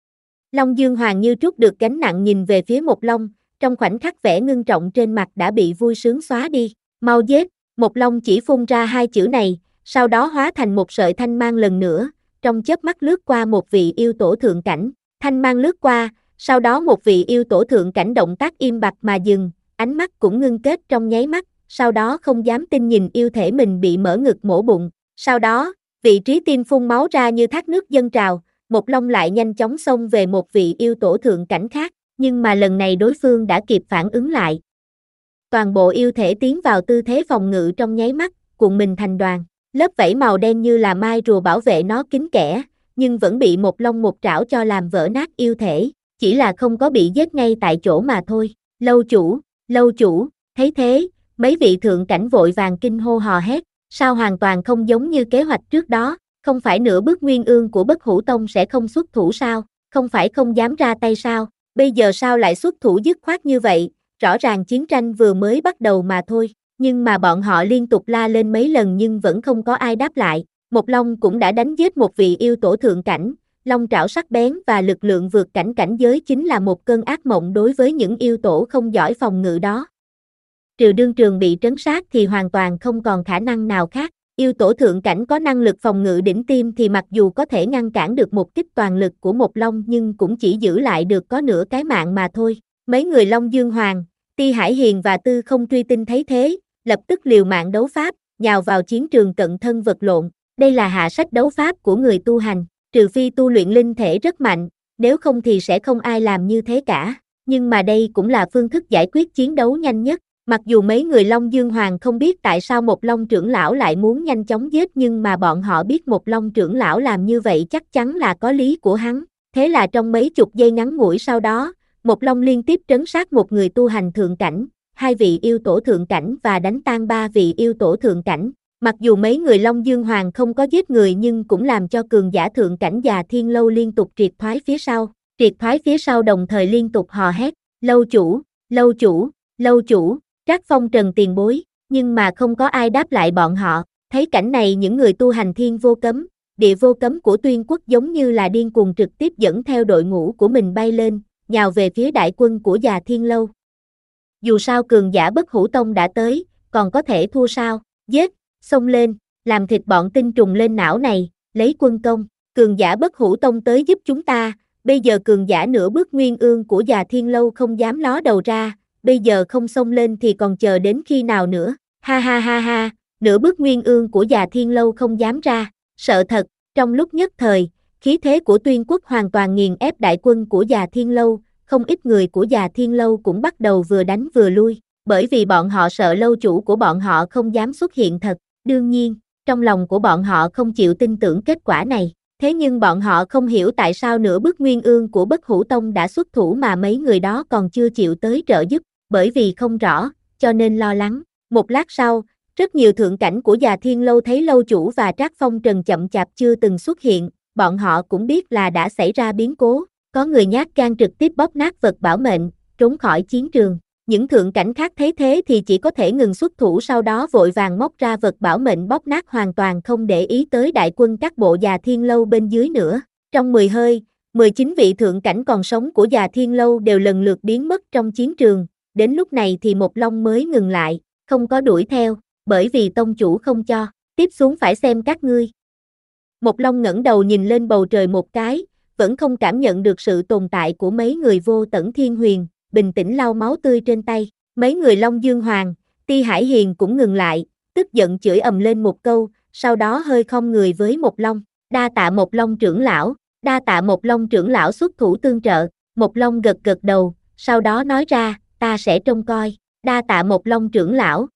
Long Dương Hoàng như trút được gánh nặng nhìn về phía Một Long, trong khoảnh khắc vẻ ngưng trọng trên mặt đã bị vui sướng xóa đi, mau giết, Một Long chỉ phun ra hai chữ này, sau đó hóa thành một sợi thanh mang lần nữa, trong chớp mắt lướt qua một vị yêu tổ thượng cảnh, thanh mang lướt qua, sau đó một vị yêu tổ thượng cảnh động tác im bặt mà dừng, ánh mắt cũng ngưng kết trong nháy mắt, sau đó không dám tin nhìn yêu thể mình bị mở ngực mổ bụng, sau đó, vị trí tim phun máu ra như thác nước dâng trào, Một Long lại nhanh chóng xông về một vị yêu tổ thượng cảnh khác, nhưng mà lần này đối phương đã kịp phản ứng lại. Toàn bộ yêu thể tiến vào tư thế phòng ngự trong nháy mắt, cuộn mình thành đoàn, lớp vảy màu đen như là mai rùa bảo vệ nó kín kẽ, nhưng vẫn bị Một Long một trảo cho làm vỡ nát yêu thể, chỉ là không có bị giết ngay tại chỗ mà thôi. Lâu chủ, lâu chủ, thấy thế, mấy vị thượng cảnh vội vàng kinh hô hò hét, sao hoàn toàn không giống như kế hoạch trước đó, không phải nửa bước nguyên ương của Bất Hủ Tông sẽ không xuất thủ sao, không phải không dám ra tay sao, bây giờ sao lại xuất thủ dứt khoát như vậy, rõ ràng chiến tranh vừa mới bắt đầu mà thôi, nhưng mà bọn họ liên tục la lên mấy lần nhưng vẫn không có ai đáp lại, Một Long cũng đã đánh giết một vị yêu tổ thượng cảnh, long trảo sắc bén và lực lượng vượt cảnh cảnh giới chính là một cơn ác mộng đối với những yêu tổ không giỏi phòng ngự đó. Trừ đương trường bị trấn sát thì hoàn toàn không còn khả năng nào khác, yêu tổ thượng cảnh có năng lực phòng ngự đỉnh tiêm thì mặc dù có thể ngăn cản được một kích toàn lực của Một Long nhưng cũng chỉ giữ lại được có nửa cái mạng mà thôi. Mấy người Long Dương Hoàng, Ti Hải Hiền và Tư Không Truy Tinh thấy thế, lập tức liều mạng đấu pháp, nhào vào chiến trường cận thân vật lộn. Đây là hạ sách đấu pháp của người tu hành, trừ phi tu luyện linh thể rất mạnh, nếu không thì sẽ không ai làm như thế cả. Nhưng mà đây cũng là phương thức giải quyết chiến đấu nhanh nhất. Mặc dù mấy người Long Dương Hoàng không biết tại sao Một Long trưởng lão lại muốn nhanh chóng giết nhưng mà bọn họ biết Một Long trưởng lão làm như vậy chắc chắn là có lý của hắn. Thế là trong mấy chục giây ngắn ngủi sau đó, Một Long liên tiếp trấn sát một người tu hành thượng cảnh, hai vị yêu tổ thượng cảnh và đánh tan ba vị yêu tổ thượng cảnh. Mặc dù mấy người Long Dương Hoàng không có giết người nhưng cũng làm cho cường giả thượng cảnh và Thiên Lâu liên tục triệt thoái phía sau. Triệt thoái phía sau đồng thời liên tục hò hét, lâu chủ, lâu chủ, lâu chủ. Trác Phong Trần tiền bối, nhưng mà không có ai đáp lại bọn họ, thấy cảnh này những người tu hành thiên vô cấm, địa vô cấm của Tuyên Quốc giống như là điên cuồng trực tiếp dẫn theo đội ngũ của mình bay lên, nhào về phía đại quân của già Thiên Lâu. Dù sao cường giả Bất Hủ Tông đã tới, còn có thể thua sao, giết, xông lên, làm thịt bọn tinh trùng lên não này, lấy quân công, cường giả Bất Hủ Tông tới giúp chúng ta, bây giờ cường giả nửa bước nguyên ương của già Thiên Lâu không dám ló đầu ra. Bây giờ không xông lên thì còn chờ đến khi nào nữa, ha ha ha ha, nửa bước nguyên ương của già Thiên Lâu không dám ra, sợ thật, trong lúc nhất thời, khí thế của Tuyên Quốc hoàn toàn nghiền ép đại quân của già Thiên Lâu, không ít người của già Thiên Lâu cũng bắt đầu vừa đánh vừa lui, bởi vì bọn họ sợ lâu chủ của bọn họ không dám xuất hiện thật, đương nhiên, trong lòng của bọn họ không chịu tin tưởng kết quả này. Thế nhưng bọn họ không hiểu tại sao nửa bước nguyên ương của Bất Hủ Tông đã xuất thủ mà mấy người đó còn chưa chịu tới trợ giúp, bởi vì không rõ, cho nên lo lắng. Một lát sau, rất nhiều thượng cảnh của già Thiên Lâu thấy lâu chủ và Trác Phong Trần chậm chạp chưa từng xuất hiện, bọn họ cũng biết là đã xảy ra biến cố, có người nhát gan trực tiếp bóp nát vật bảo mệnh, trốn khỏi chiến trường. Những thượng cảnh khác thấy thế thì chỉ có thể ngừng xuất thủ sau đó vội vàng móc ra vật bảo mệnh bóp nát hoàn toàn không để ý tới đại quân các bộ già Thiên Lâu bên dưới nữa. Trong mười hơi, mười chín vị thượng cảnh còn sống của già Thiên Lâu đều lần lượt biến mất trong chiến trường, đến lúc này thì Một Long mới ngừng lại, không có đuổi theo, bởi vì tông chủ không cho, tiếp xuống phải xem các ngươi. Một Long ngẩng đầu nhìn lên bầu trời một cái, vẫn không cảm nhận được sự tồn tại của mấy người Vô Tẩn Thiên Huyền, bình tĩnh lau máu tươi trên tay. Mấy người Long Dương Hoàng, Ti Hải Hiền cũng ngừng lại, tức giận chửi ầm lên một câu, sau đó hơi khom người với Một Long, đa tạ Một Long trưởng lão, đa tạ Một Long trưởng lão xuất thủ tương trợ. Một Long gật gật đầu, sau đó nói ra, ta sẽ trông coi, đa tạ Một Long trưởng lão.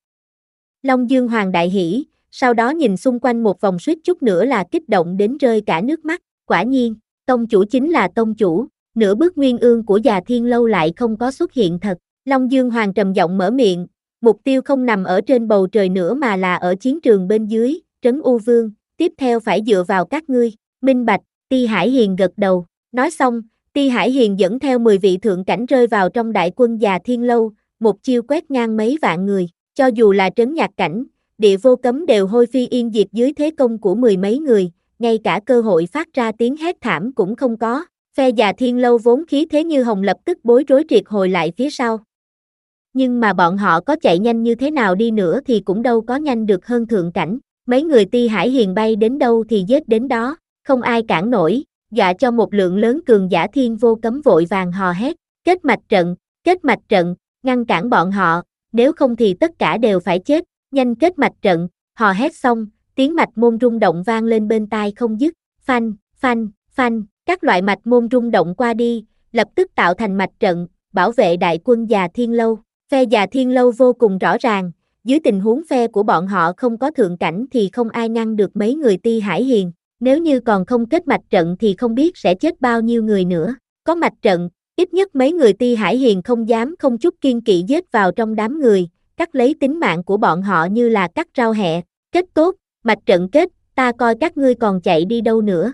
Long Dương Hoàng đại hỉ, sau đó nhìn xung quanh một vòng suýt chút nữa là kích động đến rơi cả nước mắt, quả nhiên, tông chủ chính là tông chủ, nửa bước nguyên ương của già Thiên Lâu lại không có xuất hiện thật. Long Dương Hoàng trầm giọng mở miệng, mục tiêu không nằm ở trên bầu trời nữa mà là ở chiến trường bên dưới, Trấn U Vương, tiếp theo phải dựa vào các ngươi, minh bạch. Ti Hải Hiền gật đầu, nói xong, Ti Hải Hiền dẫn theo mười vị thượng cảnh rơi vào trong đại quân già Thiên Lâu, một chiêu quét ngang mấy vạn người, cho dù là trấn nhạc cảnh, địa vô cấm đều hôi phi yên diệt dưới thế công của mười mấy người, ngay cả cơ hội phát ra tiếng hét thảm cũng không có. Phe Già Thiên Lâu vốn khí thế như hồng lập tức bối rối triệt hồi lại phía sau. Nhưng mà bọn họ có chạy nhanh như thế nào đi nữa thì cũng đâu có nhanh được hơn thượng cảnh. Mấy người Ti Hải Hiền bay đến đâu thì giết đến đó, không ai cản nổi, dọa cho một lượng lớn cường giả Thiên Vô Cấm vội vàng hò hét, kết mạch trận, kết mạch trận, ngăn cản bọn họ, nếu không thì tất cả đều phải chết, nhanh kết mạch trận. Hò hét xong, tiếng mạch môn rung động vang lên bên tai không dứt, phanh, phanh, phanh, các loại mạch môn rung động qua đi, lập tức tạo thành mạch trận, bảo vệ đại quân Già Thiên Lâu. Phe Già Thiên Lâu vô cùng rõ ràng, dưới tình huống phe của bọn họ không có thượng cảnh thì không ai ngăn được mấy người Ti Hải Hiền, nếu như còn không kết mạch trận thì không biết sẽ chết bao nhiêu người nữa. Có mạch trận, ít nhất mấy người Ti Hải Hiền không dám không chút kiên kỵ giết vào trong đám người, cắt lấy tính mạng của bọn họ như là cắt rau hẹ. Kết tốt, mạch trận kết, ta coi các ngươi còn chạy đi đâu nữa.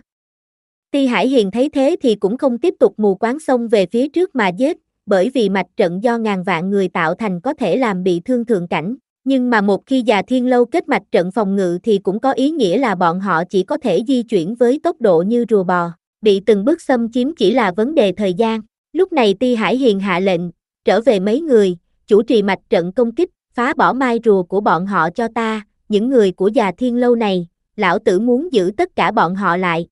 Ti Hải Hiền thấy thế thì cũng không tiếp tục mù quáng xông về phía trước mà giết, bởi vì mạch trận do ngàn vạn người tạo thành có thể làm bị thương thượng cảnh. Nhưng mà một khi Già Thiên Lâu kết mạch trận phòng ngự thì cũng có ý nghĩa là bọn họ chỉ có thể di chuyển với tốc độ như rùa bò, bị từng bước xâm chiếm chỉ là vấn đề thời gian. Lúc này Ti Hải Hiền hạ lệnh, trở về mấy người, chủ trì mạch trận công kích, phá bỏ mai rùa của bọn họ cho ta, những người của Già Thiên Lâu này, lão tử muốn giữ tất cả bọn họ lại.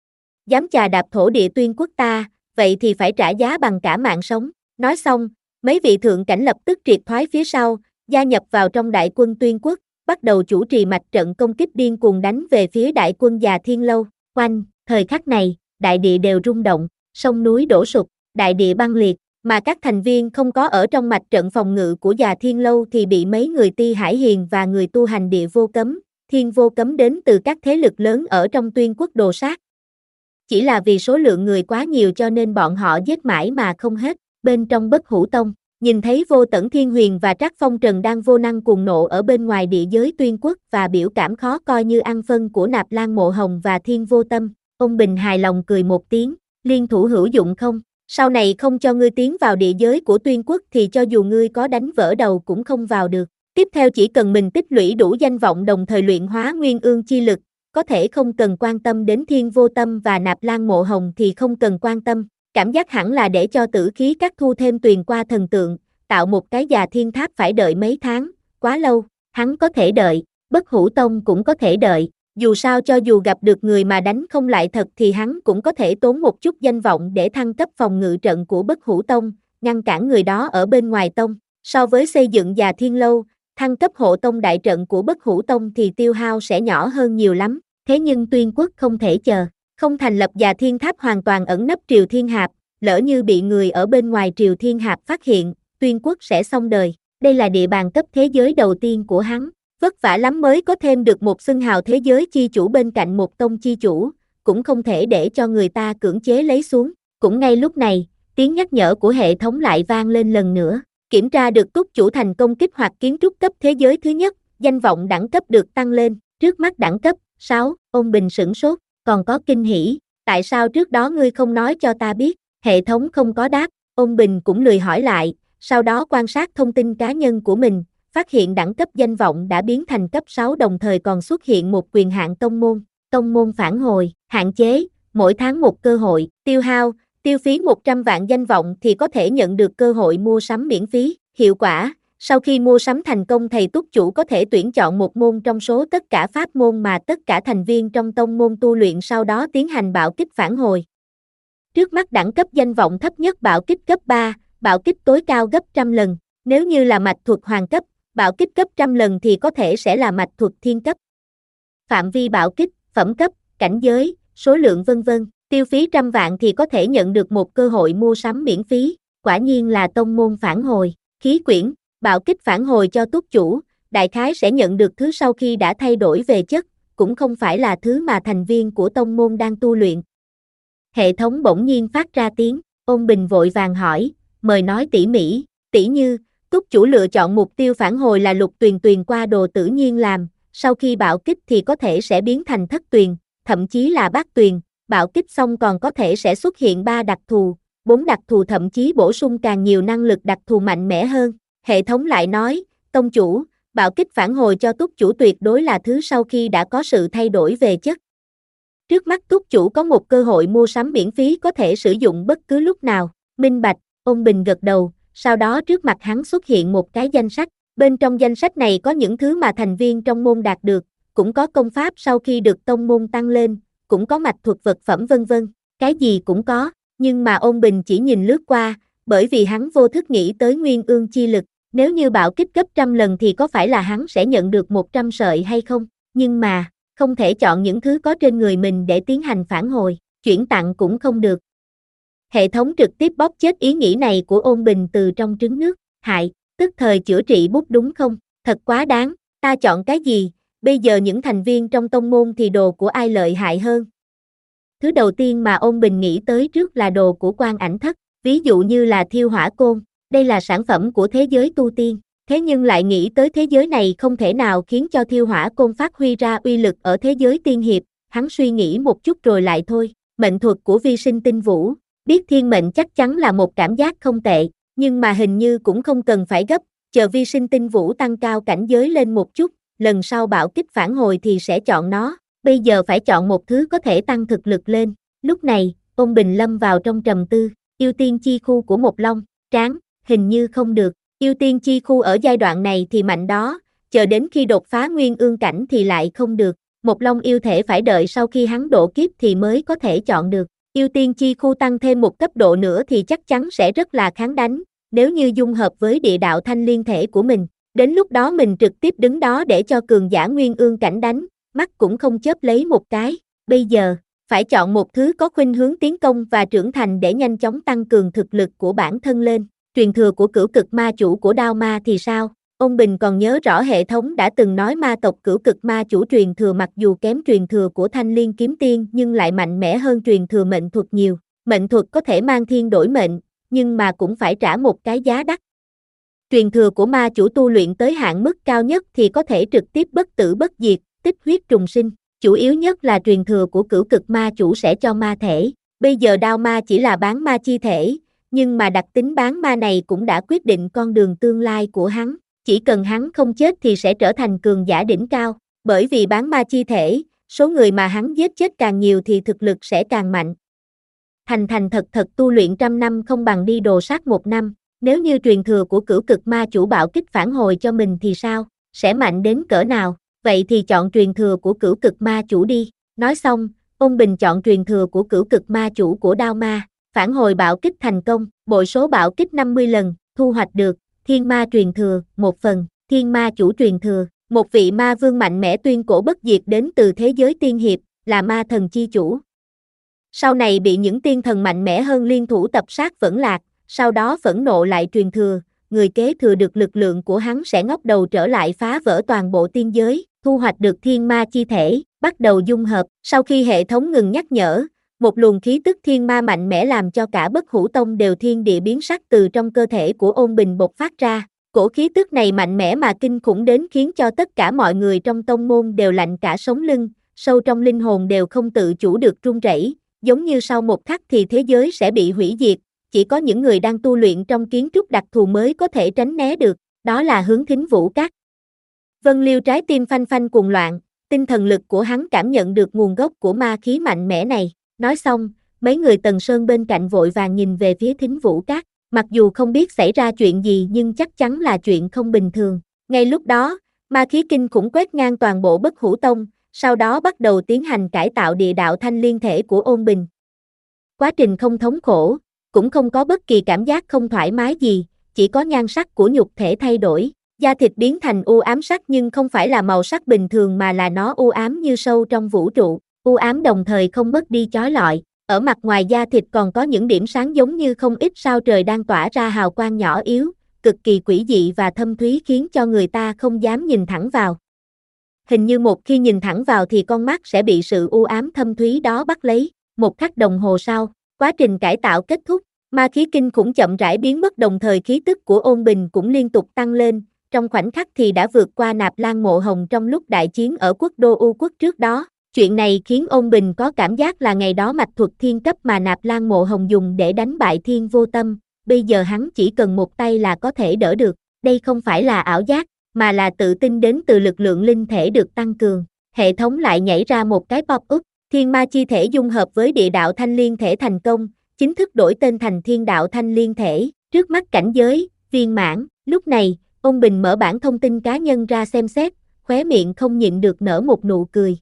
Dám chà đạp thổ địa Tuyên Quốc ta, vậy thì phải trả giá bằng cả mạng sống. Nói xong, mấy vị thượng cảnh lập tức triệt thoái phía sau, gia nhập vào trong đại quân Tuyên Quốc, bắt đầu chủ trì mạch trận công kích điên cuồng đánh về phía đại quân Già Thiên Lâu. Oanh, thời khắc này, đại địa đều rung động, sông núi đổ sụp, đại địa băng liệt, mà các thành viên không có ở trong mạch trận phòng ngự của Già Thiên Lâu thì bị mấy người Ti Hải Hiền và người tu hành địa vô cấm, Thiên Vô Cấm đến từ các thế lực lớn ở trong Tuyên Quốc đồ sát. Chỉ là vì số lượng người quá nhiều cho nên bọn họ giết mãi mà không hết. Bên trong Bất Hủ Tông, nhìn thấy Vô Tẩn Thiên Huyền và Trác Phong Trần đang vô năng cuồng nộ ở bên ngoài địa giới Tuyên Quốc và biểu cảm khó coi như ăn phân của Nạp Lan Mộ Hồng và Thiên Vô Tâm, ông Bình hài lòng cười một tiếng, liên thủ hữu dụng không? Sau này không cho ngươi tiến vào địa giới của Tuyên Quốc thì cho dù ngươi có đánh vỡ đầu cũng không vào được. Tiếp theo chỉ cần mình tích lũy đủ danh vọng đồng thời luyện hóa nguyên ương chi lực, có thể không cần quan tâm đến Thiên Vô Tâm và Nạp Lan Mộ Hồng thì không cần quan tâm. Cảm giác hẳn là để cho tử khí các thu thêm tuyền qua thần tượng, tạo một cái Già Thiên Tháp phải đợi mấy tháng, quá lâu, hắn có thể đợi, Bất Hủ Tông cũng có thể đợi, dù sao cho dù gặp được người mà đánh không lại thật thì hắn cũng có thể tốn một chút danh vọng để thăng cấp phòng ngự trận của Bất Hủ Tông, ngăn cản người đó ở bên ngoài tông. So với xây dựng Già Thiên Lâu, thăng cấp hộ tông đại trận của Bất Hủ Tông thì tiêu hao sẽ nhỏ hơn nhiều lắm, thế nhưng Tuyên Quốc không thể chờ. Không thành lập Già Thiên Tháp hoàn toàn ẩn nấp Triều Thiên Hạp, lỡ như bị người ở bên ngoài Triều Thiên Hạp phát hiện, Tuyên Quốc sẽ xong đời. Đây là địa bàn cấp thế giới đầu tiên của hắn, vất vả lắm mới có thêm được một xưng hào thế giới chi chủ bên cạnh một tông chi chủ, cũng không thể để cho người ta cưỡng chế lấy xuống. Cũng ngay lúc này, tiếng nhắc nhở của hệ thống lại vang lên lần nữa, kiểm tra được túc chủ thành công kích hoạt kiến trúc cấp thế giới thứ nhất, danh vọng đẳng cấp được tăng lên, trước mắt đẳng cấp sáu, Ôn Bình sửng sốt. Còn có kinh hỉ, tại sao trước đó ngươi không nói cho ta biết? Hệ thống không có đáp, Ôn Bình cũng lười hỏi lại, sau đó quan sát thông tin cá nhân của mình, phát hiện đẳng cấp danh vọng đã biến thành cấp sáu đồng thời còn xuất hiện một quyền hạn tông môn, tông môn phản hồi, hạn chế, mỗi tháng một cơ hội, tiêu hao, tiêu phí một trăm vạn danh vọng thì có thể nhận được cơ hội mua sắm miễn phí, hiệu quả. Sau khi mua sắm thành công thầy túc chủ có thể tuyển chọn một môn trong số tất cả pháp môn mà tất cả thành viên trong tông môn tu luyện sau đó tiến hành bạo kích phản hồi. Trước mắt đẳng cấp danh vọng thấp nhất bạo kích cấp ba, bạo kích tối cao gấp trăm lần. Nếu như là mạch thuật hoàng cấp, bạo kích cấp trăm lần thì có thể sẽ là mạch thuật thiên cấp. Phạm vi bạo kích, phẩm cấp, cảnh giới, số lượng vân vân. Tiêu phí trăm vạn thì có thể nhận được một cơ hội mua sắm miễn phí. Quả nhiên là tông môn phản hồi, khí quyển. Bạo kích phản hồi cho túc chủ, đại khái sẽ nhận được thứ sau khi đã thay đổi về chất, cũng không phải là thứ mà thành viên của tông môn đang tu luyện. Hệ thống bỗng nhiên phát ra tiếng, Ôn Bình vội vàng hỏi, mời nói tỉ mỉ, tỉ như, túc chủ lựa chọn mục tiêu phản hồi là lục tuyền tuyền qua đồ tự nhiên làm, sau khi bạo kích thì có thể sẽ biến thành thất tuyền, thậm chí là bát tuyền, bạo kích xong còn có thể sẽ xuất hiện ba đặc thù, bốn đặc thù thậm chí bổ sung càng nhiều năng lực đặc thù mạnh mẽ hơn. Hệ thống lại nói, tông chủ, Bạo kích phản hồi cho túc chủ tuyệt đối là thứ sau khi đã có sự thay đổi về chất. Trước mắt túc chủ có một cơ hội mua sắm miễn phí có thể sử dụng bất cứ lúc nào. Minh bạch, Ôn Bình gật đầu, sau đó trước mặt hắn xuất hiện một cái danh sách. Bên trong danh sách này có những thứ mà thành viên trong môn đạt được, cũng có công pháp sau khi được tông môn tăng lên, cũng có mạch thuật vật phẩm vân vân, cái gì cũng có, nhưng mà Ôn Bình chỉ nhìn lướt qua, bởi vì hắn vô thức nghĩ tới nguyên ương chi lực, nếu như bạo kích gấp trăm lần thì có phải là hắn sẽ nhận được một trăm sợi hay không, nhưng mà, không thể chọn những thứ có trên người mình để tiến hành phản hồi, chuyển tặng cũng không được. Hệ thống trực tiếp bóp chết ý nghĩ này của Ôn Bình từ trong trứng nước, hại, tức thời chữa trị bút đúng không, thật quá đáng, ta chọn cái gì, bây giờ những thành viên trong tông môn thì đồ của ai lợi hại hơn. Thứ đầu tiên mà Ôn Bình nghĩ tới trước là đồ của Quan Ảnh Thất, ví dụ như là Thiêu Hỏa Côn, đây là sản phẩm của thế giới tu tiên, thế nhưng lại nghĩ tới thế giới này không thể nào khiến cho Thiêu Hỏa Côn phát huy ra uy lực ở thế giới tiên hiệp, hắn suy nghĩ một chút rồi lại thôi, mệnh thuật của Vi Sinh Tinh Vũ, biết thiên mệnh chắc chắn là một cảm giác không tệ, nhưng mà hình như cũng không cần phải gấp, chờ Vi Sinh Tinh Vũ tăng cao cảnh giới lên một chút, lần sau bạo kích phản hồi thì sẽ chọn nó, bây giờ phải chọn một thứ có thể tăng thực lực lên, lúc này, Ôn Bình lâm vào trong trầm tư, yêu tiên chi khu của một long, tráng, hình như không được, yêu tiên chi khu ở giai đoạn này thì mạnh đó, chờ đến khi đột phá nguyên ương cảnh thì lại không được, một long yêu thể phải đợi sau khi hắn độ kiếp thì mới có thể chọn được, yêu tiên chi khu tăng thêm một cấp độ nữa thì chắc chắn sẽ rất là kháng đánh, nếu như dung hợp với địa đạo thanh liên thể của mình, đến lúc đó mình trực tiếp đứng đó để cho cường giả nguyên ương cảnh đánh, mắt cũng không chớp lấy một cái, bây giờ, phải chọn một thứ có khuynh hướng tiến công và trưởng thành để nhanh chóng tăng cường thực lực của bản thân lên, truyền thừa của cửu cực ma chủ của Đao Ma thì sao? Ôn Bình còn nhớ rõ hệ thống đã từng nói ma tộc cửu cực ma chủ truyền thừa mặc dù kém truyền thừa của Thanh Liên Kiếm Tiên nhưng lại mạnh mẽ hơn truyền thừa mệnh thuật nhiều, mệnh thuật có thể mang thiên đổi mệnh, nhưng mà cũng phải trả một cái giá đắt. Truyền thừa của ma chủ tu luyện tới hạn mức cao nhất thì có thể trực tiếp bất tử bất diệt, tích huyết trùng sinh, chủ yếu nhất là truyền thừa của cửu cực ma chủ sẽ cho ma thể, bây giờ Đao Ma chỉ là bán ma chi thể, nhưng mà đặc tính bán ma này cũng đã quyết định con đường tương lai của hắn, chỉ cần hắn không chết thì sẽ trở thành cường giả đỉnh cao, bởi vì bán ma chi thể, số người mà hắn giết chết càng nhiều thì thực lực sẽ càng mạnh. Thành thành thật thật tu luyện trăm năm không bằng đi đồ sát một năm, nếu như truyền thừa của cửu cực ma chủ bạo kích phản hồi cho mình thì sao, sẽ mạnh đến cỡ nào, vậy thì chọn truyền thừa của cửu cực ma chủ đi, nói xong, Ôn Bình chọn truyền thừa của cửu cực ma chủ của Đao Ma, phản hồi bạo kích thành công, bội số bạo kích năm mươi lần, thu hoạch được, thiên ma truyền thừa, một phần, thiên ma chủ truyền thừa, một vị ma vương mạnh mẽ tuyên cổ bất diệt đến từ thế giới tiên hiệp, là ma thần chi chủ. Sau này bị những tiên thần mạnh mẽ hơn liên thủ tập sát Vẫn Lạc, sau đó phẫn nộ lại truyền thừa, người kế thừa được lực lượng của hắn sẽ ngóc đầu trở lại phá vỡ toàn bộ tiên giới, thu hoạch được thiên ma chi thể, bắt đầu dung hợp, sau khi hệ thống ngừng nhắc nhở, một luồng khí tức thiên ma mạnh mẽ làm cho cả Bất Hủ Tông đều thiên địa biến sắc từ trong cơ thể của Ôn Bình bộc phát ra, cổ khí tức này mạnh mẽ mà kinh khủng đến khiến cho tất cả mọi người trong tông môn đều lạnh cả sống lưng, sâu trong linh hồn đều không tự chủ được run rẩy, giống như sau một khắc thì thế giới sẽ bị hủy diệt, chỉ có những người đang tu luyện trong kiến trúc đặc thù mới có thể tránh né được, đó là Hướng Thính Vũ Các. Vân Liêu trái tim phanh phanh cuồng loạn, tinh thần lực của hắn cảm nhận được nguồn gốc của ma khí mạnh mẽ này, nói xong, mấy người Tần Sơn bên cạnh vội vàng nhìn về phía Thính Vũ Các, mặc dù không biết xảy ra chuyện gì nhưng chắc chắn là chuyện không bình thường, ngay lúc đó, ma khí kinh khủng quét ngang toàn bộ Bất Hủ Tông, sau đó bắt đầu tiến hành cải tạo địa đạo thanh liên thể của Ôn Bình. Quá trình không thống khổ, cũng không có bất kỳ cảm giác không thoải mái gì, chỉ có nhan sắc của nhục thể thay đổi, da thịt biến thành u ám sắc nhưng không phải là màu sắc bình thường mà là nó u ám như sâu trong vũ trụ, u ám đồng thời không mất đi chói lọi, ở mặt ngoài da thịt còn có những điểm sáng giống như không ít sao trời đang tỏa ra hào quang nhỏ yếu, cực kỳ quỷ dị và thâm thúy khiến cho người ta không dám nhìn thẳng vào. Hình như một khi nhìn thẳng vào thì con mắt sẽ bị sự u ám thâm thúy đó bắt lấy, một khắc đồng hồ sau, quá trình cải tạo kết thúc, ma khí kinh khủng chậm rãi biến mất đồng thời khí tức của Ôn Bình cũng liên tục tăng lên, trong khoảnh khắc thì đã vượt qua Nạp Lan Mộ Hồng trong lúc đại chiến ở quốc đô U quốc trước đó. Chuyện này khiến Ôn Bình có cảm giác là ngày đó mạch thuật thiên cấp mà Nạp Lan Mộ Hồng dùng để đánh bại Thiên Vô Tâm, bây giờ hắn chỉ cần một tay là có thể đỡ được, đây không phải là ảo giác, mà là tự tin đến từ lực lượng linh thể được tăng cường. Hệ thống lại nhảy ra một cái pop-up, thiên ma chi thể dung hợp với địa đạo thanh liên thể thành công, chính thức đổi tên thành thiên đạo thanh liên thể, trước mắt cảnh giới, viên mãn. Lúc này, ông Bình mở bản thông tin cá nhân ra xem xét, khóe miệng không nhịn được nở một nụ cười.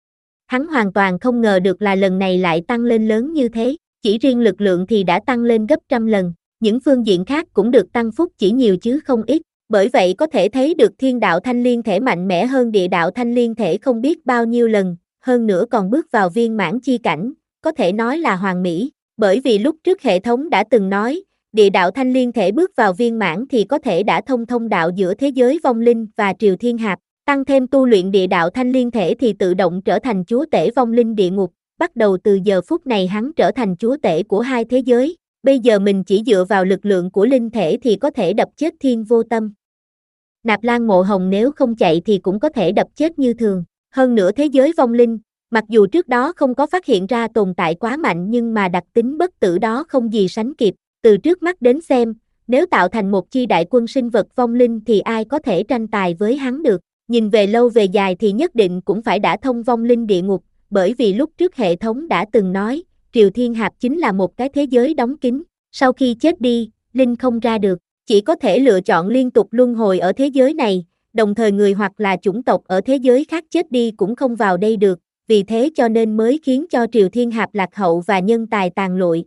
Hắn hoàn toàn không ngờ được là lần này lại tăng lên lớn như thế, chỉ riêng lực lượng thì đã tăng lên gấp trăm lần, những phương diện khác cũng được tăng phúc chỉ nhiều chứ không ít, bởi vậy có thể thấy được thiên đạo thanh liên thể mạnh mẽ hơn địa đạo thanh liên thể không biết bao nhiêu lần, hơn nữa còn bước vào viên mãn chi cảnh, có thể nói là hoàn mỹ, bởi vì lúc trước hệ thống đã từng nói, địa đạo thanh liên thể bước vào viên mãn thì có thể đã thông thông đạo giữa thế giới vong linh và triều thiên hạp, tăng thêm tu luyện địa đạo thanh liên thể thì tự động trở thành chúa tể vong linh địa ngục, bắt đầu từ giờ phút này hắn trở thành chúa tể của hai thế giới, bây giờ mình chỉ dựa vào lực lượng của linh thể thì có thể đập chết Thiên Vô Tâm. Nạp Lan Mộ Hồng nếu không chạy thì cũng có thể đập chết như thường, hơn nữa thế giới vong linh, mặc dù trước đó không có phát hiện ra tồn tại quá mạnh nhưng mà đặc tính bất tử đó không gì sánh kịp, từ trước mắt đến xem, nếu tạo thành một chi đại quân sinh vật vong linh thì ai có thể tranh tài với hắn được, nhìn về lâu về dài thì nhất định cũng phải đã thông vong linh địa ngục, bởi vì lúc trước hệ thống đã từng nói, Triều Thiên Hạp chính là một cái thế giới đóng kín, sau khi chết đi, linh không ra được, chỉ có thể lựa chọn liên tục luân hồi ở thế giới này, đồng thời người hoặc là chủng tộc ở thế giới khác chết đi cũng không vào đây được, vì thế cho nên mới khiến cho Triều Thiên Hạp lạc hậu và nhân tài tàn lụi.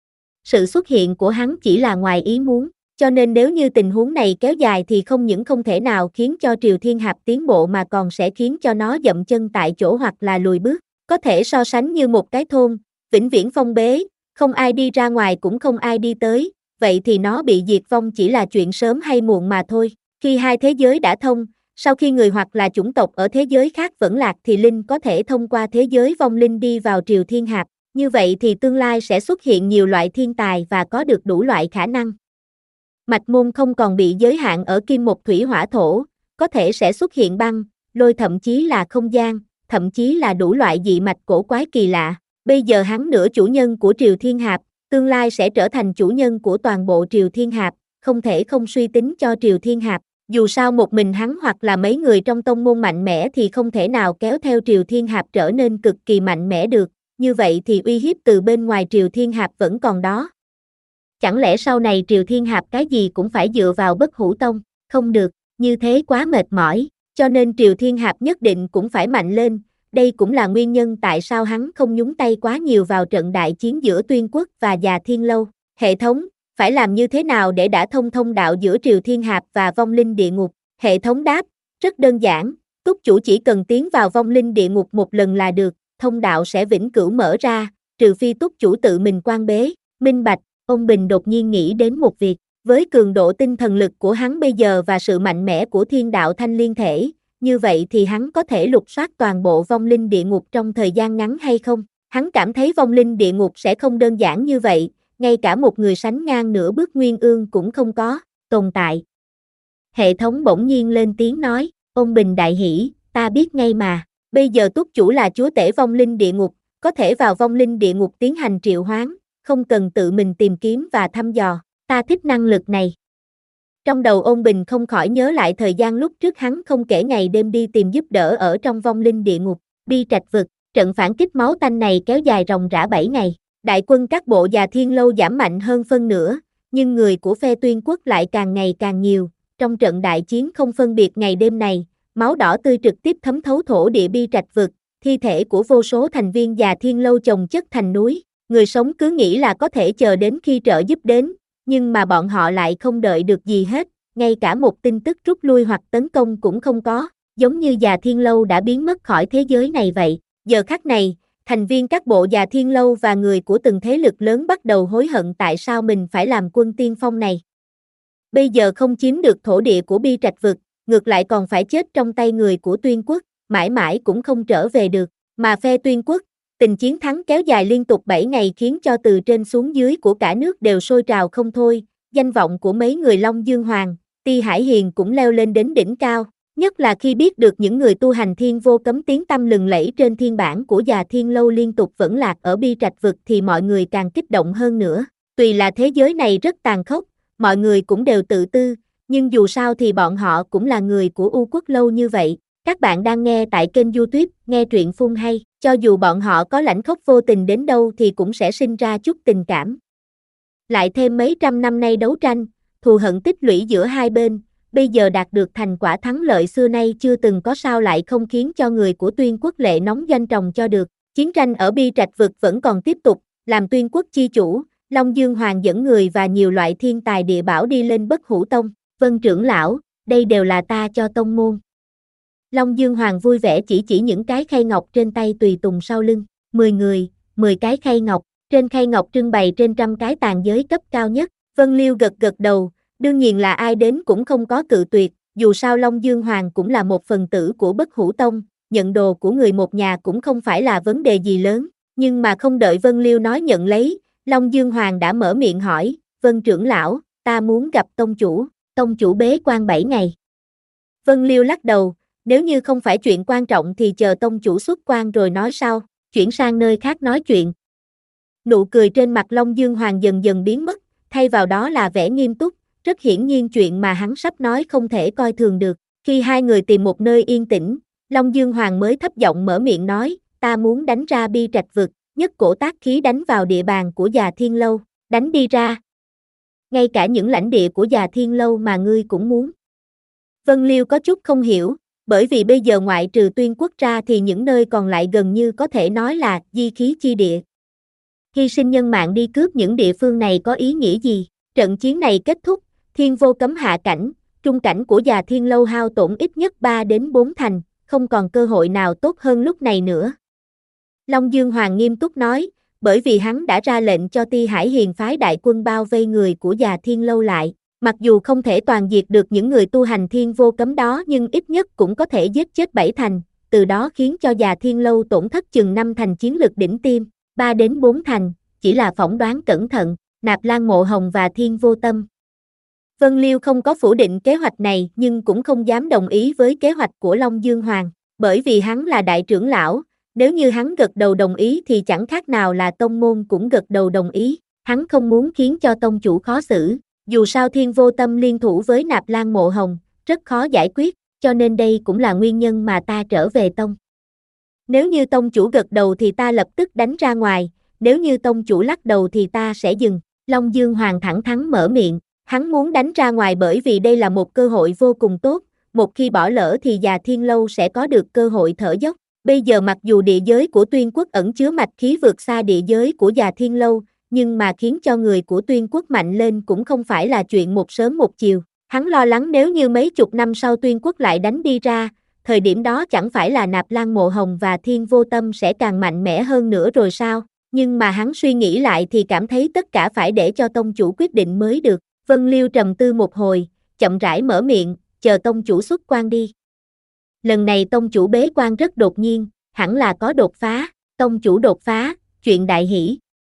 Sự xuất hiện của hắn chỉ là ngoài ý muốn, cho nên nếu như tình huống này kéo dài thì không những không thể nào khiến cho Triều Thiên Hạp tiến bộ mà còn sẽ khiến cho nó dậm chân tại chỗ hoặc là lùi bước, có thể so sánh như một cái thôn, vĩnh viễn phong bế, không ai đi ra ngoài cũng không ai đi tới, vậy thì nó bị diệt vong chỉ là chuyện sớm hay muộn mà thôi. Khi hai thế giới đã thông, sau khi người hoặc là chủng tộc ở thế giới khác vẫn lạc thì linh có thể thông qua thế giới vong linh đi vào Triều Thiên Hạp, như vậy thì tương lai sẽ xuất hiện nhiều loại thiên tài và có được đủ loại khả năng. Mạch môn không còn bị giới hạn ở kim một thủy hỏa thổ, có thể sẽ xuất hiện băng, lôi thậm chí là không gian, thậm chí là đủ loại dị mạch cổ quái kỳ lạ. Bây giờ hắn nửa chủ nhân của Triều Thiên Hạp, tương lai sẽ trở thành chủ nhân của toàn bộ Triều Thiên Hạp, không thể không suy tính cho Triều Thiên Hạp. Dù sao một mình hắn hoặc là mấy người trong tông môn mạnh mẽ thì không thể nào kéo theo Triều Thiên Hạp trở nên cực kỳ mạnh mẽ được, như vậy thì uy hiếp từ bên ngoài Triều Thiên Hạp vẫn còn đó. Chẳng lẽ sau này Triều Thiên Hạp cái gì cũng phải dựa vào Bất Hủ Tông, không được, như thế quá mệt mỏi, cho nên Triều Thiên Hạp nhất định cũng phải mạnh lên, đây cũng là nguyên nhân tại sao hắn không nhúng tay quá nhiều vào trận đại chiến giữa Tuyên Quốc và Già Thiên Lâu. Hệ thống, phải làm như thế nào để đả thông thông đạo giữa Triều Thiên Hạp và vong linh địa ngục? Hệ thống đáp, rất đơn giản, túc chủ chỉ cần tiến vào vong linh địa ngục một lần là được, thông đạo sẽ vĩnh cửu mở ra, trừ phi túc chủ tự mình quan bế, minh bạch. Ông Bình đột nhiên nghĩ đến một việc, với cường độ tinh thần lực của hắn bây giờ và sự mạnh mẽ của thiên đạo thanh liên thể, như vậy thì hắn có thể lục soát toàn bộ vong linh địa ngục trong thời gian ngắn hay không? Hắn cảm thấy vong linh địa ngục sẽ không đơn giản như vậy, ngay cả một người sánh ngang nửa bước nguyên ương cũng không có, tồn tại. Hệ thống bỗng nhiên lên tiếng nói, ông Bình đại hỉ, ta biết ngay mà, bây giờ túc chủ là chúa tể vong linh địa ngục, có thể vào vong linh địa ngục tiến hành triệu hoán, không cần tự mình tìm kiếm và thăm dò, ta thích năng lực này. Trong đầu Ôn Bình không khỏi nhớ lại thời gian lúc trước hắn không kể ngày đêm đi tìm giúp đỡ ở trong vong linh địa ngục, Bi Trạch Vực, trận phản kích máu tanh này kéo dài ròng rã bảy ngày, đại quân các bộ Già Thiên Lâu giảm mạnh hơn phân nửa, nhưng người của phe Tuyên Quốc lại càng ngày càng nhiều, trong trận đại chiến không phân biệt ngày đêm này, máu đỏ tươi trực tiếp thấm thấu thổ địa Bi Trạch Vực, thi thể của vô số thành viên Già Thiên Lâu chồng chất thành núi. Người sống cứ nghĩ là có thể chờ đến khi trợ giúp đến, nhưng mà bọn họ lại không đợi được gì hết, ngay cả một tin tức rút lui hoặc tấn công cũng không có, giống như Già Thiên Lâu đã biến mất khỏi thế giới này vậy. Giờ khắc này, thành viên các bộ Già Thiên Lâu và người của từng thế lực lớn bắt đầu hối hận tại sao mình phải làm quân tiên phong này. Bây giờ không chiếm được thổ địa của Bi Trạch Vực, ngược lại còn phải chết trong tay người của Tuyên Quốc, mãi mãi cũng không trở về được, mà phe Tuyên Quốc, tình chiến thắng kéo dài liên tục bảy ngày khiến cho từ trên xuống dưới của cả nước đều sôi trào không thôi, danh vọng của mấy người Long Dương Hoàng, Ti Hải Hiền cũng leo lên đến đỉnh cao, nhất là khi biết được những người tu hành thiên vô cấm tiếng tăm lừng lẫy trên thiên bản của Già Thiên Lâu liên tục vẫn lạc ở Bi Trạch Vực thì mọi người càng kích động hơn nữa, tuy là thế giới này rất tàn khốc, mọi người cũng đều tự tư, nhưng dù sao thì bọn họ cũng là người của U Quốc lâu như vậy. Các bạn đang nghe tại kênh YouTube Nghe Truyện Phun Hay, cho dù bọn họ có lãnh khốc vô tình đến đâu thì cũng sẽ sinh ra chút tình cảm. Lại thêm mấy trăm năm nay đấu tranh, thù hận tích lũy giữa hai bên, bây giờ đạt được thành quả thắng lợi xưa nay chưa từng có, sao lại không khiến cho người của Tuyên Quốc lệ nóng doanh tròng cho được. Chiến tranh ở Bi Trạch vực vẫn còn tiếp tục, làm Tuyên Quốc chi chủ, Long Dương Hoàng dẫn người và nhiều loại thiên tài địa bảo đi lên Bất Hủ Tông. Vân trưởng lão, đây đều là ta cho tông môn. Long Dương Hoàng vui vẻ chỉ chỉ những cái khay ngọc trên tay tùy tùng sau lưng. Mười người, mười cái khay ngọc, trên khay ngọc trưng bày trên trăm cái tàn giới cấp cao nhất. Vân Liêu gật gật đầu, đương nhiên là ai đến cũng không có cự tuyệt, dù sao Long Dương Hoàng cũng là một phần tử của Bất Hủ Tông, nhận đồ của người một nhà cũng không phải là vấn đề gì lớn, nhưng mà không đợi Vân Liêu nói nhận lấy, Long Dương Hoàng đã mở miệng hỏi, Vân trưởng lão, ta muốn gặp tông chủ, tông chủ bế quan bảy ngày. Vân Liêu lắc đầu, nếu như không phải chuyện quan trọng thì chờ tông chủ xuất quan rồi nói sau, chuyển sang nơi khác nói chuyện. Nụ cười trên mặt Long Dương Hoàng dần dần biến mất, thay vào đó là vẻ nghiêm túc, rất hiển nhiên chuyện mà hắn sắp nói không thể coi thường được. Khi hai người tìm một nơi yên tĩnh, Long Dương Hoàng mới thấp giọng mở miệng nói, ta muốn đánh ra Bi Trạch vực, nhất cổ tác khí đánh vào địa bàn của Già Thiên Lâu, đánh đi ra. Ngay cả những lãnh địa của Già Thiên Lâu mà ngươi cũng muốn. Vân Liêu có chút không hiểu, bởi vì bây giờ ngoại trừ Tuyên Quốc ra thì những nơi còn lại gần như có thể nói là di khí chi địa. Hy sinh nhân mạng đi cướp những địa phương này có ý nghĩa gì? Trận chiến này kết thúc, Thiên Vô cấm hạ cảnh, trung cảnh của Già Thiên Lâu hao tổn ít nhất ba đến bốn thành, không còn cơ hội nào tốt hơn lúc này nữa. Long Dương Hoàng nghiêm túc nói, bởi vì hắn đã ra lệnh cho Ti Hải Hiền phái đại quân bao vây người của Già Thiên Lâu lại, mặc dù không thể toàn diệt được những người tu hành Thiên Vô cấm đó nhưng ít nhất cũng có thể giết chết bảy thành, từ đó khiến cho Già Thiên Lâu tổn thất chừng năm thành chiến lực đỉnh tiêm, ba đến bốn thành, chỉ là phỏng đoán cẩn thận, Nạp Lan Mộ Hồng và Thiên Vô Tâm. Vân Liêu không có phủ định kế hoạch này nhưng cũng không dám đồng ý với kế hoạch của Long Dương Hoàng, bởi vì hắn là đại trưởng lão, nếu như hắn gật đầu đồng ý thì chẳng khác nào là tông môn cũng gật đầu đồng ý, hắn không muốn khiến cho tông chủ khó xử, dù sao Thiên Vô Tâm liên thủ với Nạp Lan Mộ Hồng, rất khó giải quyết, cho nên đây cũng là nguyên nhân mà ta trở về tông. Nếu như tông chủ gật đầu thì ta lập tức đánh ra ngoài, nếu như tông chủ lắc đầu thì ta sẽ dừng. Long Dương Hoàng thẳng thắn mở miệng, hắn muốn đánh ra ngoài bởi vì đây là một cơ hội vô cùng tốt, một khi bỏ lỡ thì Già Thiên Lâu sẽ có được cơ hội thở dốc. Bây giờ mặc dù địa giới của Tuyên Quốc ẩn chứa mạch khí vượt xa địa giới của Già Thiên Lâu, nhưng mà khiến cho người của Tuyên Quốc mạnh lên cũng không phải là chuyện một sớm một chiều. Hắn lo lắng nếu như mấy chục năm sau Tuyên Quốc lại đánh đi ra, thời điểm đó chẳng phải là Nạp Lan Mộ Hồng và Thiên Vô Tâm sẽ càng mạnh mẽ hơn nữa rồi sao? Nhưng mà hắn suy nghĩ lại thì cảm thấy tất cả phải để cho tông chủ quyết định mới được. Vân Liêu trầm tư một hồi, chậm rãi mở miệng, chờ tông chủ xuất quan đi. Lần này tông chủ bế quan rất đột nhiên, hẳn là có đột phá, tông chủ đột phá, chuyện đại hỷ.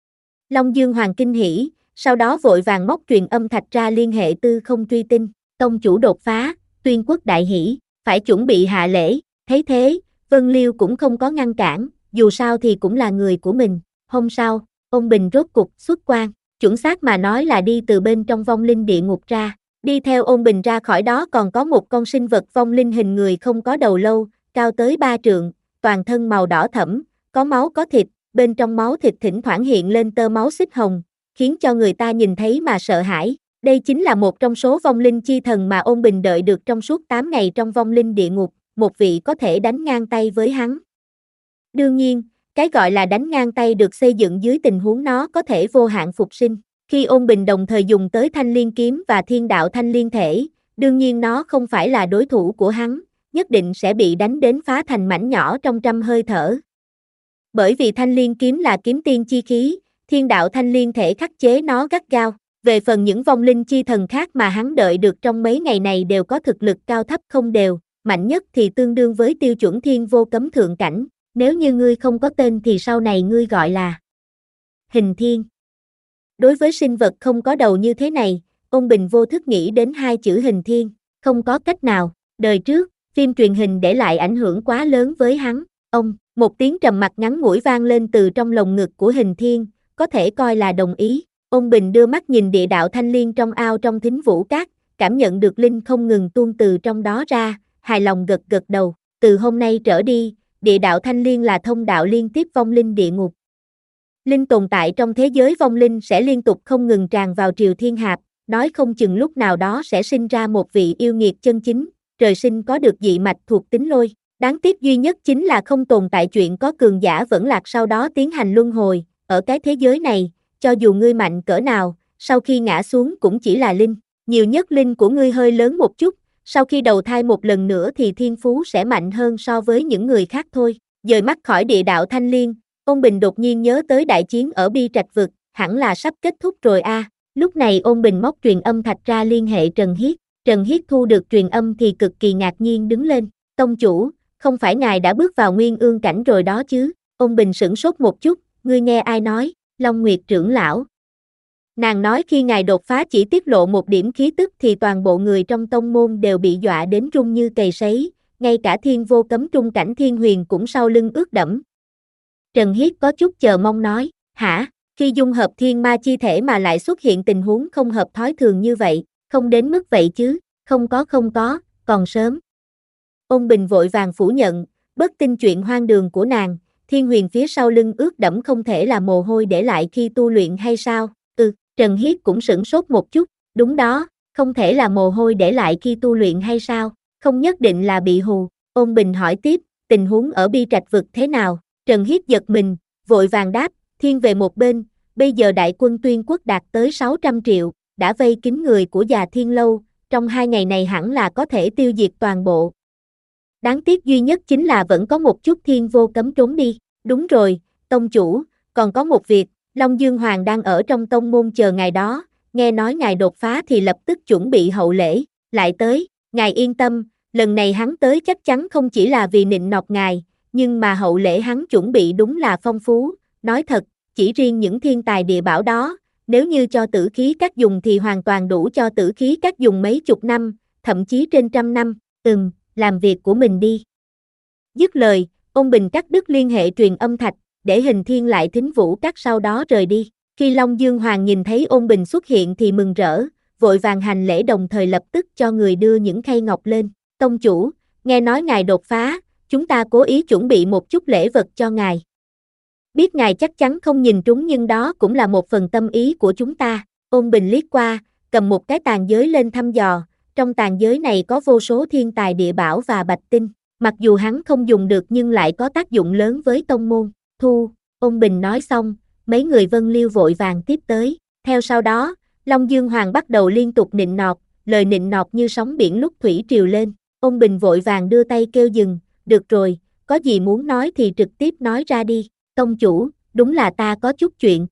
Long Dương Hoàng kinh hỉ, sau đó vội vàng móc truyền âm thạch ra liên hệ Tư Không truy tin, tông chủ đột phá, Tuyên Quốc đại hỷ, phải chuẩn bị hạ lễ, thấy thế, Vân Liêu cũng không có ngăn cản, dù sao thì cũng là người của mình. Hôm sau, ông Bình rốt cục xuất quan, chuẩn xác mà nói là đi từ bên trong vong linh địa ngục ra. Đi theo Ôn Bình ra khỏi đó còn có một con sinh vật vong linh hình người không có đầu lâu, cao tới ba trượng, toàn thân màu đỏ thẫm, có máu có thịt, bên trong máu thịt thỉnh thoảng hiện lên tơ máu xích hồng, khiến cho người ta nhìn thấy mà sợ hãi. Đây chính là một trong số vong linh chi thần mà Ôn Bình đợi được trong suốt tám ngày trong vong linh địa ngục, một vị có thể đánh ngang tay với hắn. Đương nhiên, cái gọi là đánh ngang tay được xây dựng dưới tình huống nó có thể vô hạn phục sinh. Khi Ôn Bình đồng thời dùng tới Thanh Liên kiếm và Thiên Đạo Thanh Liên thể, đương nhiên nó không phải là đối thủ của hắn, nhất định sẽ bị đánh đến phá thành mảnh nhỏ trong trăm hơi thở. Bởi vì Thanh Liên kiếm là kiếm tiên chi khí, Thiên Đạo Thanh Liên thể khắc chế nó gắt gao. Về phần những vong linh chi thần khác mà hắn đợi được trong mấy ngày này đều có thực lực cao thấp không đều, mạnh nhất thì tương đương với tiêu chuẩn Thiên Vô cấm thượng cảnh. Nếu như ngươi không có tên thì sau này ngươi gọi là Hình Thiên. Đối với sinh vật không có đầu như thế này, Ôn Bình vô thức nghĩ đến hai chữ Hình Thiên, không có cách nào, đời trước, phim truyền hình để lại ảnh hưởng quá lớn với hắn. Ông, một tiếng trầm mặc ngắn ngủi vang lên từ trong lồng ngực của Hình Thiên, có thể coi là đồng ý. Ôn Bình đưa mắt nhìn địa đạo thanh liên trong ao trong thính vũ cát, cảm nhận được linh không ngừng tuôn từ trong đó ra, hài lòng gật gật đầu, từ hôm nay trở đi, địa đạo Thanh Liên là thông đạo liên tiếp vong linh địa ngục. Linh tồn tại trong thế giới vong linh sẽ liên tục không ngừng tràn vào Triều Thiên Hạp, nói không chừng lúc nào đó sẽ sinh ra một vị yêu nghiệt chân chính, trời sinh có được dị mạch thuộc tính lôi. Đáng tiếc duy nhất chính là không tồn tại chuyện có cường giả vẫn lạc sau đó tiến hành luân hồi, ở cái thế giới này, cho dù ngươi mạnh cỡ nào, sau khi ngã xuống cũng chỉ là linh, nhiều nhất linh của ngươi hơi lớn một chút, sau khi đầu thai một lần nữa thì thiên phú sẽ mạnh hơn so với những người khác thôi. Dời mắt khỏi địa đạo Thanh Liên, Ôn Bình đột nhiên nhớ tới đại chiến ở Bi Trạch Vực, hẳn là sắp kết thúc rồi a. À. Lúc này Ôn Bình móc truyền âm thạch ra liên hệ Trần Hiết, Trần Hiết thu được truyền âm thì cực kỳ ngạc nhiên đứng lên, tông chủ, không phải ngài đã bước vào nguyên ương cảnh rồi đó chứ? Ôn Bình sửng sốt một chút, ngươi nghe ai nói? Long Nguyệt trưởng lão. Nàng nói khi ngài đột phá chỉ tiết lộ một điểm khí tức thì toàn bộ người trong tông môn đều bị dọa đến run như cầy sấy, ngay cả Thiên Vô Cấm trung cảnh Thiên Huyền cũng sau lưng ướt đẫm. Trần Hiết có chút chờ mong nói, hả, khi dung hợp thiên ma chi thể mà lại xuất hiện tình huống không hợp thói thường như vậy, không đến mức vậy chứ, không có không có, còn sớm. Ôn Bình vội vàng phủ nhận, bất tin chuyện hoang đường của nàng, Thiên Huyền phía sau lưng ướt đẫm không thể là mồ hôi để lại khi tu luyện hay sao? Ừ, Trần Hiết cũng sửng sốt một chút, đúng đó, không thể là mồ hôi để lại khi tu luyện hay sao? Không nhất định là bị hù. Ôn Bình hỏi tiếp, tình huống ở Bi Trạch Vực thế nào? Trần Hiết giật mình, vội vàng đáp, thiên về một bên, bây giờ đại quân Tuyên Quốc đạt tới sáu trăm triệu, đã vây kín người của Già Thiên Lâu, trong hai ngày này hẳn là có thể tiêu diệt toàn bộ. Đáng tiếc duy nhất chính là vẫn có một chút Thiên Vô Cấm trốn đi. Đúng rồi, tông chủ, còn có một việc, Long Dương Hoàng đang ở trong tông môn chờ ngài đó, nghe nói ngài đột phá thì lập tức chuẩn bị hậu lễ, lại tới, ngài yên tâm, lần này hắn tới chắc chắn không chỉ là vì nịnh nọt ngài, nhưng mà hậu lễ hắn chuẩn bị đúng là phong phú, nói thật, chỉ riêng những thiên tài địa bảo đó, nếu như cho tử khí các dùng thì hoàn toàn đủ cho tử khí các dùng mấy chục năm, thậm chí trên trăm năm, ừm, làm việc của mình đi. Dứt lời, Ôn Bình cắt đứt liên hệ truyền âm thạch, để Hình Thiên lại thính vũ cắt sau đó rời đi. Khi Long Dương Hoàng nhìn thấy Ôn Bình xuất hiện thì mừng rỡ, vội vàng hành lễ đồng thời lập tức cho người đưa những khay ngọc lên. Tông chủ, nghe nói ngài đột phá, chúng ta cố ý chuẩn bị một chút lễ vật cho ngài. Biết ngài chắc chắn không nhìn trúng nhưng đó cũng là một phần tâm ý của chúng ta. Ôn Bình liếc qua, cầm một cái tàn giới lên thăm dò, trong tàn giới này có vô số thiên tài địa bảo và bạch tinh, mặc dù hắn không dùng được nhưng lại có tác dụng lớn với tông môn. Thu, Ôn Bình nói xong, mấy người Vân Liêu vội vàng tiếp tới, theo sau đó, Long Dương Hoàng bắt đầu liên tục nịnh nọt, lời nịnh nọt như sóng biển lúc thủy triều lên. Ôn Bình vội vàng đưa tay kêu dừng, được rồi, có gì muốn nói thì trực tiếp nói ra đi. Tông chủ, đúng là ta có chút chuyện.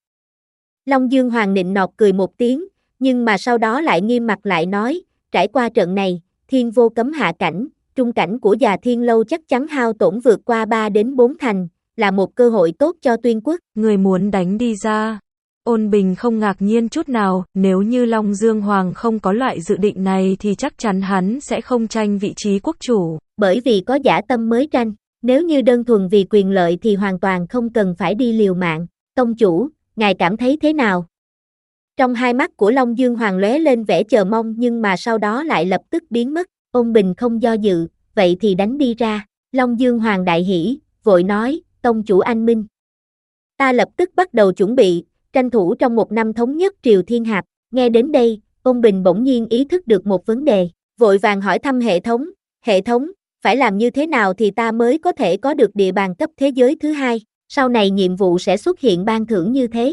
Long Dương Hoàng nịnh nọt cười một tiếng, nhưng mà sau đó lại nghiêm mặt lại nói, trải qua trận này, Thiên Vô Cấm hạ cảnh, trung cảnh của Già Thiên Lâu chắc chắn hao tổn vượt qua ba đến bốn thành, là một cơ hội tốt cho Tuyên Quốc. Người muốn đánh đi ra. Ôn Bình không ngạc nhiên chút nào, nếu như Long Dương Hoàng không có loại dự định này thì chắc chắn hắn sẽ không tranh vị trí quốc chủ. Bởi vì có dã tâm mới tranh, nếu như đơn thuần vì quyền lợi thì hoàn toàn không cần phải đi liều mạng. Tông chủ, ngài cảm thấy thế nào? Trong hai mắt của Long Dương Hoàng lóe lên vẻ chờ mong nhưng mà sau đó lại lập tức biến mất. Ôn Bình không do dự, vậy thì đánh đi ra. Long Dương Hoàng đại hỉ, vội nói, tông chủ anh minh. Ta lập tức bắt đầu chuẩn bị, tranh thủ trong một năm thống nhất Triều Thiên Hạp. Nghe đến đây, Ôn Bình bỗng nhiên ý thức được một vấn đề, vội vàng hỏi thăm hệ thống, hệ thống, phải làm như thế nào thì ta mới có thể có được địa bàn cấp thế giới thứ hai, sau này nhiệm vụ sẽ xuất hiện ban thưởng như thế.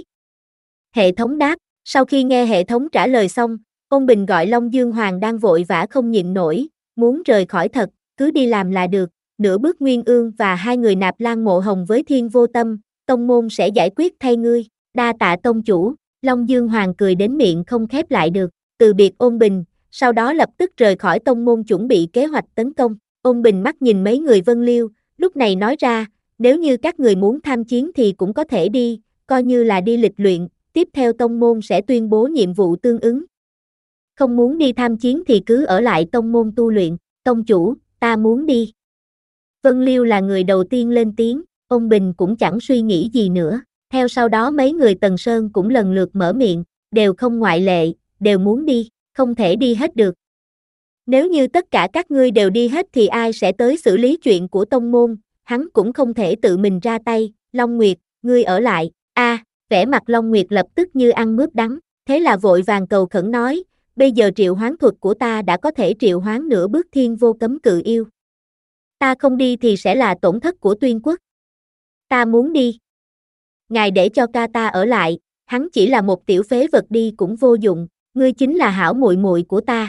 Hệ thống đáp, sau khi nghe hệ thống trả lời xong, Ôn Bình gọi Long Dương Hoàng đang vội vã không nhịn nổi, muốn rời khỏi thật, cứ đi làm là được, nửa bước Nguyên Ương và hai người Nạp Lan Mộ Hồng với Thiên Vô Tâm, tông môn sẽ giải quyết thay ngươi, đa tạ tông chủ. Long Dương Hoàng cười đến miệng không khép lại được, từ biệt Ôn Bình, sau đó lập tức rời khỏi tông môn chuẩn bị kế hoạch tấn công. Ôn Bình mắt nhìn mấy người Vân Liêu, lúc này nói ra, nếu như các người muốn tham chiến thì cũng có thể đi, coi như là đi lịch luyện, tiếp theo tông môn sẽ tuyên bố nhiệm vụ tương ứng. Không muốn đi tham chiến thì cứ ở lại tông môn tu luyện. Tông chủ, ta muốn đi. Vân Liêu là người đầu tiên lên tiếng, Ôn Bình cũng chẳng suy nghĩ gì nữa. Theo sau đó mấy người Tần Sơn cũng lần lượt mở miệng, đều không ngoại lệ, đều muốn đi, không thể đi hết được. Nếu như tất cả các ngươi đều đi hết thì ai sẽ tới xử lý chuyện của tông môn, hắn cũng không thể tự mình ra tay. Long Nguyệt, ngươi ở lại. A, vẻ mặt Long Nguyệt lập tức như ăn mướp đắng, thế là vội vàng cầu khẩn nói, bây giờ triệu hoán thuật của ta đã có thể triệu hoán nửa bước thiên vô cấm cự yêu. Ta không đi thì sẽ là tổn thất của Tuyên Quốc. Ta muốn đi. Ngài để cho ca ta ở lại, hắn chỉ là một tiểu phế vật đi cũng vô dụng, ngươi chính là hảo muội muội của ta.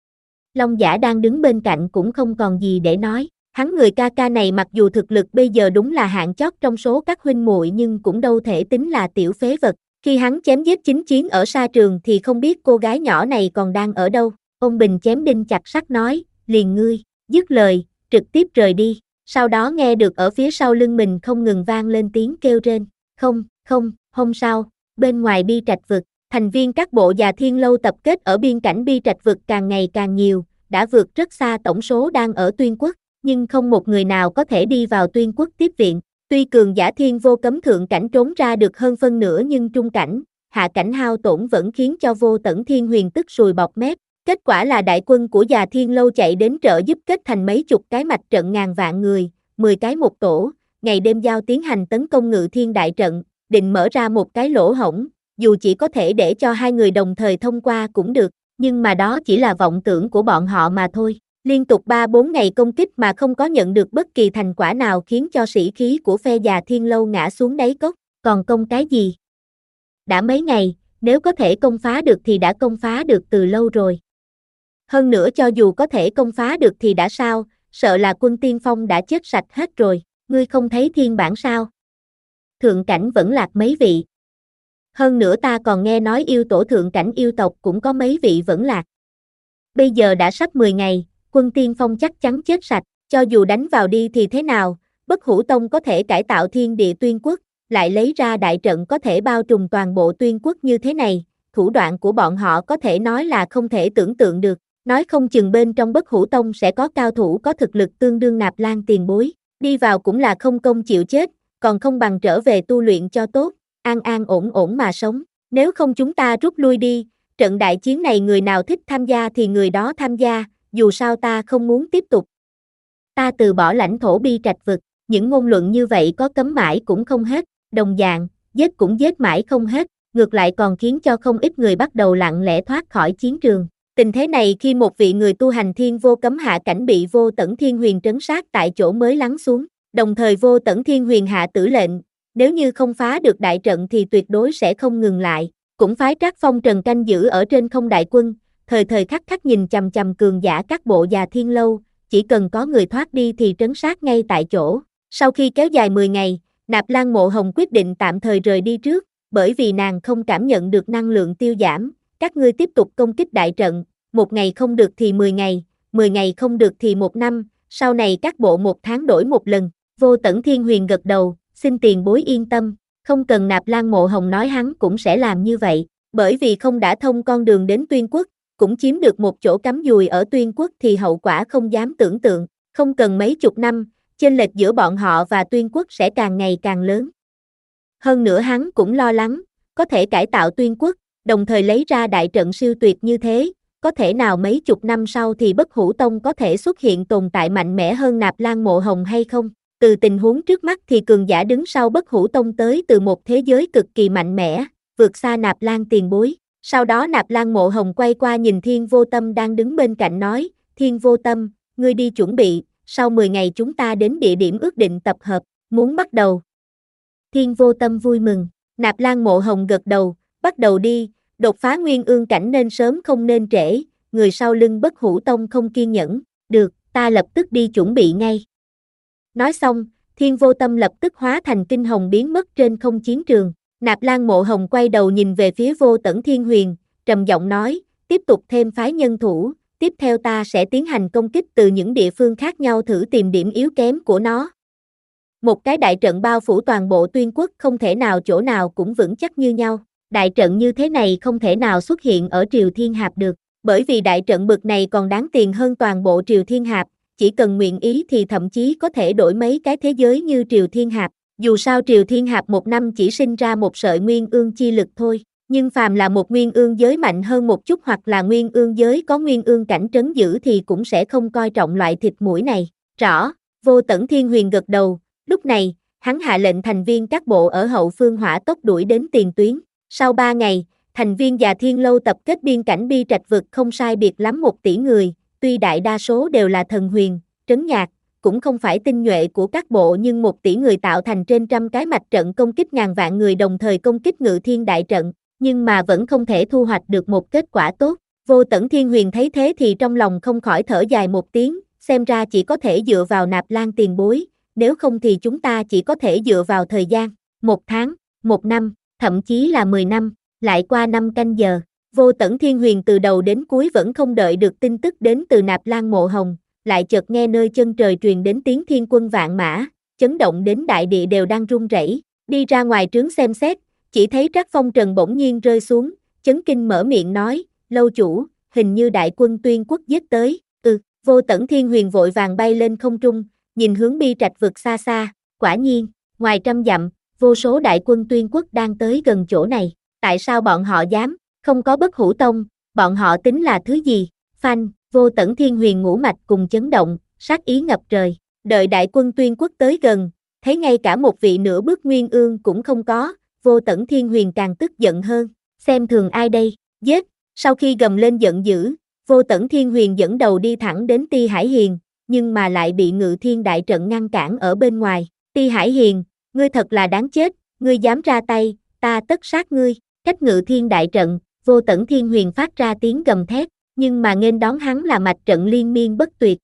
Long Giả đang đứng bên cạnh cũng không còn gì để nói, hắn người ca ca này mặc dù thực lực bây giờ đúng là hạng chót trong số các huynh muội nhưng cũng đâu thể tính là tiểu phế vật. Khi hắn chém giết chính chiến ở sa trường thì không biết cô gái nhỏ này còn đang ở đâu. Ông Bình chém đinh chặt sắt nói, liền ngươi, dứt lời, trực tiếp rời đi. Sau đó nghe được ở phía sau lưng mình không ngừng vang lên tiếng kêu rên. Không, không, hôm sau, bên ngoài Bi Trạch vực, thành viên các bộ và thiên lâu tập kết ở biên cảnh Bi Trạch vực càng ngày càng nhiều, đã vượt rất xa tổng số đang ở Tuyên Quốc, nhưng không một người nào có thể đi vào Tuyên Quốc tiếp viện. Tuy cường giả thiên vô cấm thượng cảnh trốn ra được hơn phân nửa nhưng trung cảnh, hạ cảnh hao tổn vẫn khiến cho Vô Tẩn Thiên Huyền tức sùi bọt mép. Kết quả là đại quân của già thiên lâu chạy đến trợ giúp kết thành mấy chục cái mạch trận ngàn vạn người, mười cái một tổ, ngày đêm giao tiến hành tấn công Ngự Thiên đại trận, định mở ra một cái lỗ hổng, dù chỉ có thể để cho hai người đồng thời thông qua cũng được, nhưng mà đó chỉ là vọng tưởng của bọn họ mà thôi. Liên tục ba bốn ngày công kích mà không có nhận được bất kỳ thành quả nào khiến cho sĩ khí của phe già thiên lâu ngã xuống đáy cốc, còn công cái gì? Đã mấy ngày, nếu có thể công phá được thì đã công phá được từ lâu rồi. Hơn nữa cho dù có thể công phá được thì đã sao, sợ là quân tiên phong đã chết sạch hết rồi, ngươi không thấy thiên bản sao? Thượng cảnh vẫn lạc mấy vị. Hơn nữa ta còn nghe nói yêu tổ thượng cảnh yêu tộc cũng có mấy vị vẫn lạc. Bây giờ đã sắp mười ngày, quân tiên phong chắc chắn chết sạch, cho dù đánh vào đi thì thế nào, Bất Hủ Tông có thể cải tạo thiên địa Tuyên Quốc, lại lấy ra đại trận có thể bao trùm toàn bộ Tuyên Quốc như thế này, thủ đoạn của bọn họ có thể nói là không thể tưởng tượng được, nói không chừng bên trong Bất Hủ Tông sẽ có cao thủ có thực lực tương đương Nạp Lan tiền bối, đi vào cũng là không công chịu chết, còn không bằng trở về tu luyện cho tốt, an an ổn ổn mà sống, nếu không chúng ta rút lui đi, trận đại chiến này người nào thích tham gia thì người đó tham gia, dù sao ta không muốn tiếp tục. Ta từ bỏ lãnh thổ Bi Trạch vực, những ngôn luận như vậy có cấm mãi cũng không hết, đồng dạng, giết cũng giết mãi không hết, ngược lại còn khiến cho không ít người bắt đầu lặng lẽ thoát khỏi chiến trường. Tình thế này khi một vị người tu hành thiên vô cấm hạ cảnh bị Vô Tẩn Thiên Huyền trấn sát tại chỗ mới lắng xuống, đồng thời Vô Tẩn Thiên Huyền hạ tử lệnh, nếu như không phá được đại trận thì tuyệt đối sẽ không ngừng lại, cũng phái Trác Phong Trần canh giữ ở trên không đại quân, thời thời khắc khắc nhìn chằm chằm cường giả các bộ già thiên lâu, chỉ cần có người thoát đi thì trấn sát ngay tại chỗ. Sau khi kéo dài mười ngày, Nạp Lan Mộ Hồng quyết định tạm thời rời đi trước, bởi vì nàng không cảm nhận được năng lượng tiêu giảm, các ngươi tiếp tục công kích đại trận, một ngày không được thì mười ngày, mười ngày không được thì một năm, sau này các bộ một tháng đổi một lần. Vô Tẩn Thiên Huyền gật đầu, xin tiền bối yên tâm, không cần Nạp Lan Mộ Hồng nói hắn cũng sẽ làm như vậy, bởi vì không đã thông con đường đến Tuyên Quốc, cũng chiếm được một chỗ cắm dùi ở Tuyên Quốc thì hậu quả không dám tưởng tượng, không cần mấy chục năm, chênh lệch giữa bọn họ và Tuyên Quốc sẽ càng ngày càng lớn. Hơn nữa hắn cũng lo lắng, có thể cải tạo Tuyên Quốc, đồng thời lấy ra đại trận siêu tuyệt như thế, có thể nào mấy chục năm sau thì Bất Hủ Tông có thể xuất hiện tồn tại mạnh mẽ hơn Nạp Lan Mộ Hồng hay không? Từ tình huống trước mắt thì cường giả đứng sau Bất Hủ Tông tới từ một thế giới cực kỳ mạnh mẽ, vượt xa Nạp Lan tiền bối. Sau đó Nạp Lan Mộ Hồng quay qua nhìn Thiên Vô Tâm đang đứng bên cạnh nói, Thiên Vô Tâm, ngươi đi chuẩn bị, sau mười ngày chúng ta đến địa điểm ước định tập hợp, muốn bắt đầu. Thiên Vô Tâm vui mừng, Nạp Lan Mộ Hồng gật đầu, bắt đầu đi, đột phá nguyên ương cảnh nên sớm không nên trễ, người sau lưng Bất Hủ Tông không kiên nhẫn, được, ta lập tức đi chuẩn bị ngay. Nói xong, Thiên Vô Tâm lập tức hóa thành kinh hồng biến mất trên không chiến trường. Nạp Lan Mộ Hồng quay đầu nhìn về phía Vô Tẩn Thiên Huyền, trầm giọng nói, tiếp tục thêm phái nhân thủ, tiếp theo ta sẽ tiến hành công kích từ những địa phương khác nhau thử tìm điểm yếu kém của nó. Một cái đại trận bao phủ toàn bộ Tuyên Quốc không thể nào chỗ nào cũng vững chắc như nhau. Đại trận như thế này không thể nào xuất hiện ở Triều Thiên Hạp được, bởi vì đại trận bực này còn đáng tiền hơn toàn bộ Triều Thiên Hạp, chỉ cần nguyện ý thì thậm chí có thể đổi mấy cái thế giới như Triều Thiên Hạp. Dù sao Triều Thiên Hạp một năm chỉ sinh ra một sợi nguyên ương chi lực thôi. Nhưng phàm là một nguyên ương giới mạnh hơn một chút hoặc là nguyên ương giới có nguyên ương cảnh trấn giữ thì cũng sẽ không coi trọng loại thịt muỗi này. Rõ, Vô Tẩn Thiên Huyền gật đầu, lúc này, hắn hạ lệnh thành viên các bộ ở hậu phương hỏa tốc đuổi đến tiền tuyến. Sau ba ngày, thành viên Già Thiên Lâu tập kết biên cảnh Bi Trạch vực không sai biệt lắm một tỷ người, tuy đại đa số đều là thần huyền, trấn nhạc, cũng không phải tinh nhuệ của các bộ nhưng một tỷ người tạo thành trên trăm cái mạch trận công kích ngàn vạn người đồng thời công kích Ngự Thiên đại trận, nhưng mà vẫn không thể thu hoạch được một kết quả tốt. Vô Tẩn Thiên Huyền thấy thế thì trong lòng không khỏi thở dài một tiếng, xem ra chỉ có thể dựa vào Nạp Lan tiền bối, nếu không thì chúng ta chỉ có thể dựa vào thời gian, một tháng, một năm, thậm chí là mười năm, lại qua năm canh giờ. Vô Tẩn Thiên Huyền từ đầu đến cuối vẫn không đợi được tin tức đến từ Nạp Lan Mộ Hồng, lại chợt nghe nơi chân trời truyền đến tiếng thiên quân vạn mã, chấn động đến đại địa đều đang rung rẩy. Đi ra ngoài trướng xem xét, chỉ thấy Trác Phong Trần bỗng nhiên rơi xuống, chấn kinh mở miệng nói, lâu chủ, hình như đại quân Tuyên Quốc giết tới. Ừ, Vô Tẩn Thiên Huyền vội vàng bay lên không trung, nhìn hướng Bi Trạch vực xa xa, quả nhiên, ngoài trăm dặm, vô số đại quân Tuyên Quốc đang tới gần chỗ này. Tại sao bọn họ dám? Không có Bất Hủ Tông, bọn họ tính là thứ gì? Phanh, Vô Tẩn Thiên Huyền ngũ mạch cùng chấn động, sát ý ngập trời. Đợi đại quân Tuyên Quốc tới gần, thấy ngay cả một vị nửa bước nguyên ương cũng không có, Vô Tẩn Thiên Huyền càng tức giận hơn. Xem thường ai đây? Giết! Sau khi gầm lên giận dữ, Vô Tẩn Thiên Huyền dẫn đầu đi thẳng đến Ti Hải Hiền, nhưng mà lại bị Ngự Thiên đại trận ngăn cản ở bên ngoài. Ti Hải Hiền, ngươi thật là đáng chết, ngươi dám ra tay, ta tất sát ngươi. Cách Ngự Thiên đại trận, Vô Tẩn Thiên Huyền phát ra tiếng gầm thét, nhưng mà nghênh đón hắn là mạch trận liên miên bất tuyệt.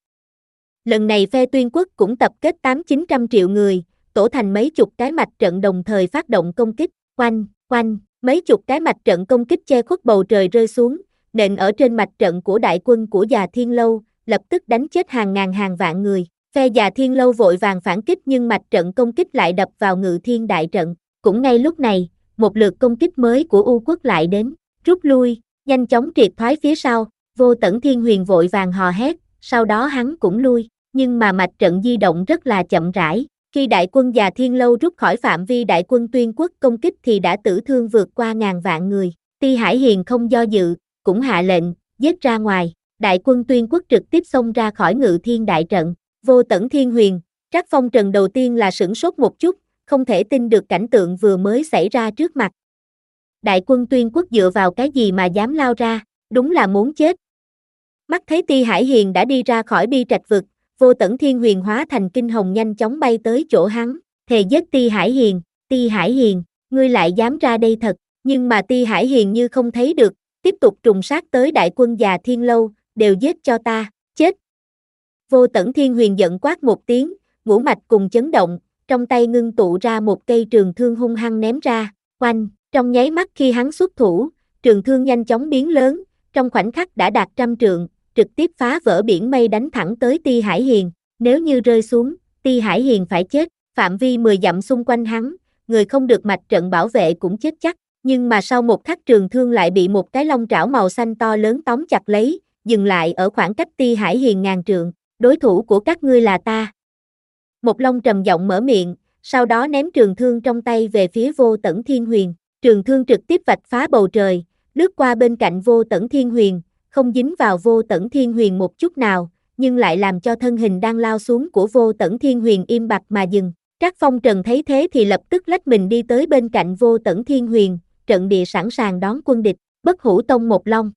Lần này phe Tuyên Quốc cũng tập kết tám chín trăm triệu người, tổ thành mấy chục cái mạch trận đồng thời phát động công kích, oanh, oanh, mấy chục cái mạch trận công kích che khuất bầu trời rơi xuống, nện ở trên mạch trận của đại quân của Già Thiên Lâu, lập tức đánh chết hàng ngàn hàng vạn người. Phe Già Thiên Lâu vội vàng phản kích nhưng mạch trận công kích lại đập vào Ngự Thiên đại trận. Cũng ngay lúc này, một lượt công kích mới của U Quốc lại đến, rút lui, nhanh chóng triệt thoái phía sau. Vô Tẩn Thiên Huyền vội vàng hò hét, sau đó hắn cũng lui, nhưng mà mạch trận di động rất là chậm rãi. Khi đại quân Già Thiên Lâu rút khỏi phạm vi đại quân Tuyên Quốc công kích thì đã tử thương vượt qua ngàn vạn người. Ti Hải Hiền không do dự, cũng hạ lệnh, giết ra ngoài. Đại quân Tuyên Quốc trực tiếp xông ra khỏi Ngự Thiên đại trận. Vô Tẩn Thiên Huyền, Trác Phong Trần đầu tiên là sửng sốt một chút, không thể tin được cảnh tượng vừa mới xảy ra trước mặt. Đại quân Tuyên Quốc dựa vào cái gì mà dám lao ra, đúng là muốn chết. Mắt thấy Ti Hải Hiền đã đi ra khỏi Bi Trạch vực, Vô Tẩn Thiên Huyền hóa thành kinh hồng nhanh chóng bay tới chỗ hắn, thề giết Ti Hải Hiền. Ti Hải Hiền, ngươi lại dám ra đây thật, nhưng mà Ti Hải Hiền như không thấy được, tiếp tục trùng sát tới đại quân Già Thiên Lâu, đều giết cho ta, chết. Vô Tẩn Thiên Huyền giận quát một tiếng, ngũ mạch cùng chấn động, trong tay ngưng tụ ra một cây trường thương hung hăng ném ra, oanh, trong nháy mắt khi hắn xuất thủ, trường thương nhanh chóng biến lớn, trong khoảnh khắc đã đạt trăm trượng, trực tiếp phá vỡ biển mây đánh thẳng tới Ti Hải Hiền. Nếu như rơi xuống, Ti Hải Hiền phải chết, phạm vi mười dặm xung quanh hắn, người không được mạch trận bảo vệ cũng chết chắc, nhưng mà sau một khắc trường thương lại bị một cái long trảo màu xanh to lớn tóm chặt lấy, dừng lại ở khoảng cách Ti Hải Hiền ngàn trượng, đối thủ của các ngươi là ta. Một long trầm giọng mở miệng, sau đó ném trường thương trong tay về phía Vô Tẩn Thiên Huyền, trường thương trực tiếp vạch phá bầu trời, lướt qua bên cạnh Vô Tẩn Thiên Huyền, không dính vào Vô Tẩn Thiên Huyền một chút nào, nhưng lại làm cho thân hình đang lao xuống của Vô Tẩn Thiên Huyền im bặt mà dừng. Trác Phong Trần thấy thế thì lập tức lách mình đi tới bên cạnh Vô Tẩn Thiên Huyền, trận địa sẵn sàng đón quân địch. Bất Hủ Tông Một Long.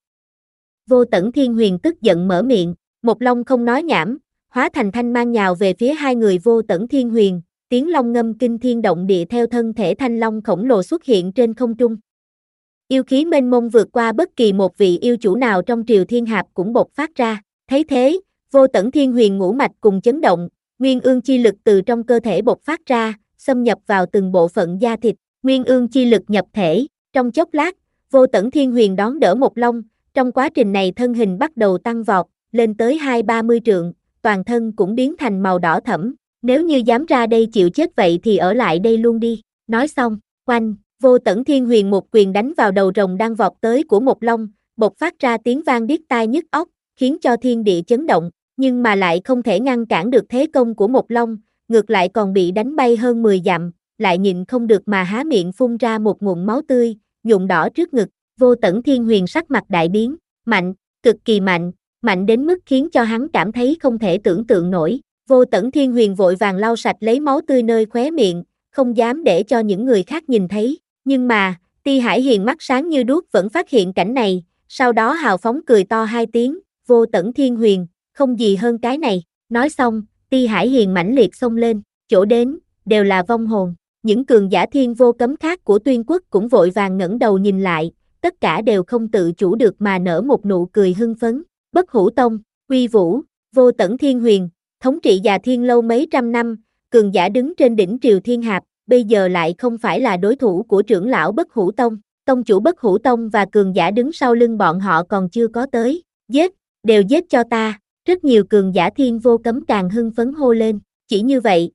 Vô Tẩn Thiên Huyền tức giận mở miệng, Một Long không nói nhảm, hóa thành thanh mang nhào về phía hai người Vô Tẩn Thiên Huyền, tiếng long ngâm kinh thiên động địa theo thân thể thanh long khổng lồ xuất hiện trên không trung. Yêu khí mênh mông vượt qua bất kỳ một vị yêu chủ nào trong Triều Thiên Hạp cũng bộc phát ra, thấy thế, Vô Tẩn Thiên Huyền ngũ mạch cùng chấn động, nguyên ương chi lực từ trong cơ thể bộc phát ra, xâm nhập vào từng bộ phận da thịt, nguyên ương chi lực nhập thể, trong chốc lát, Vô Tẩn Thiên Huyền đón đỡ Một Long, trong quá trình này thân hình bắt đầu tăng vọt, lên tới hai ba mươi trượng, toàn thân cũng biến thành màu đỏ thẫm, nếu như dám ra đây chịu chết vậy thì ở lại đây luôn đi. Nói xong, oanh, Vô Tẩn Thiên Huyền một quyền đánh vào đầu rồng đang vọt tới của Một Long, bộc phát ra tiếng vang điếc tai nhức óc, khiến cho thiên địa chấn động, nhưng mà lại không thể ngăn cản được thế công của Một Long, ngược lại còn bị đánh bay hơn mười dặm, lại nhịn không được mà há miệng phun ra một ngụm máu tươi, nhuộm đỏ trước ngực, Vô Tẩn Thiên Huyền sắc mặt đại biến, mạnh, cực kỳ mạnh, mạnh đến mức khiến cho hắn cảm thấy không thể tưởng tượng nổi. Vô Tẩn Thiên Huyền vội vàng lau sạch lấy máu tươi nơi khóe miệng, không dám để cho những người khác nhìn thấy, nhưng mà, Ti Hải Hiền mắt sáng như đuốc vẫn phát hiện cảnh này, sau đó hào phóng cười to hai tiếng, Vô Tẩn Thiên Huyền, không gì hơn cái này, nói xong, Ti Hải Hiền mãnh liệt xông lên, chỗ đến, đều là vong hồn, những cường giả thiên vô cấm khác của Tuyên Quốc cũng vội vàng ngẩng đầu nhìn lại, tất cả đều không tự chủ được mà nở một nụ cười hưng phấn, Bất Hủ Tông, uy vũ, Vô Tẩn Thiên Huyền, thống trị Già Thiên Lâu mấy trăm năm, cường giả đứng trên đỉnh triều thiên hạp, bây giờ lại không phải là đối thủ của trưởng lão Bất Hủ Tông, tông chủ Bất Hủ Tông và cường giả đứng sau lưng bọn họ còn chưa có tới, giết, đều giết cho ta, rất nhiều cường giả thiên vô cấm càng hưng phấn hô lên, chỉ như vậy.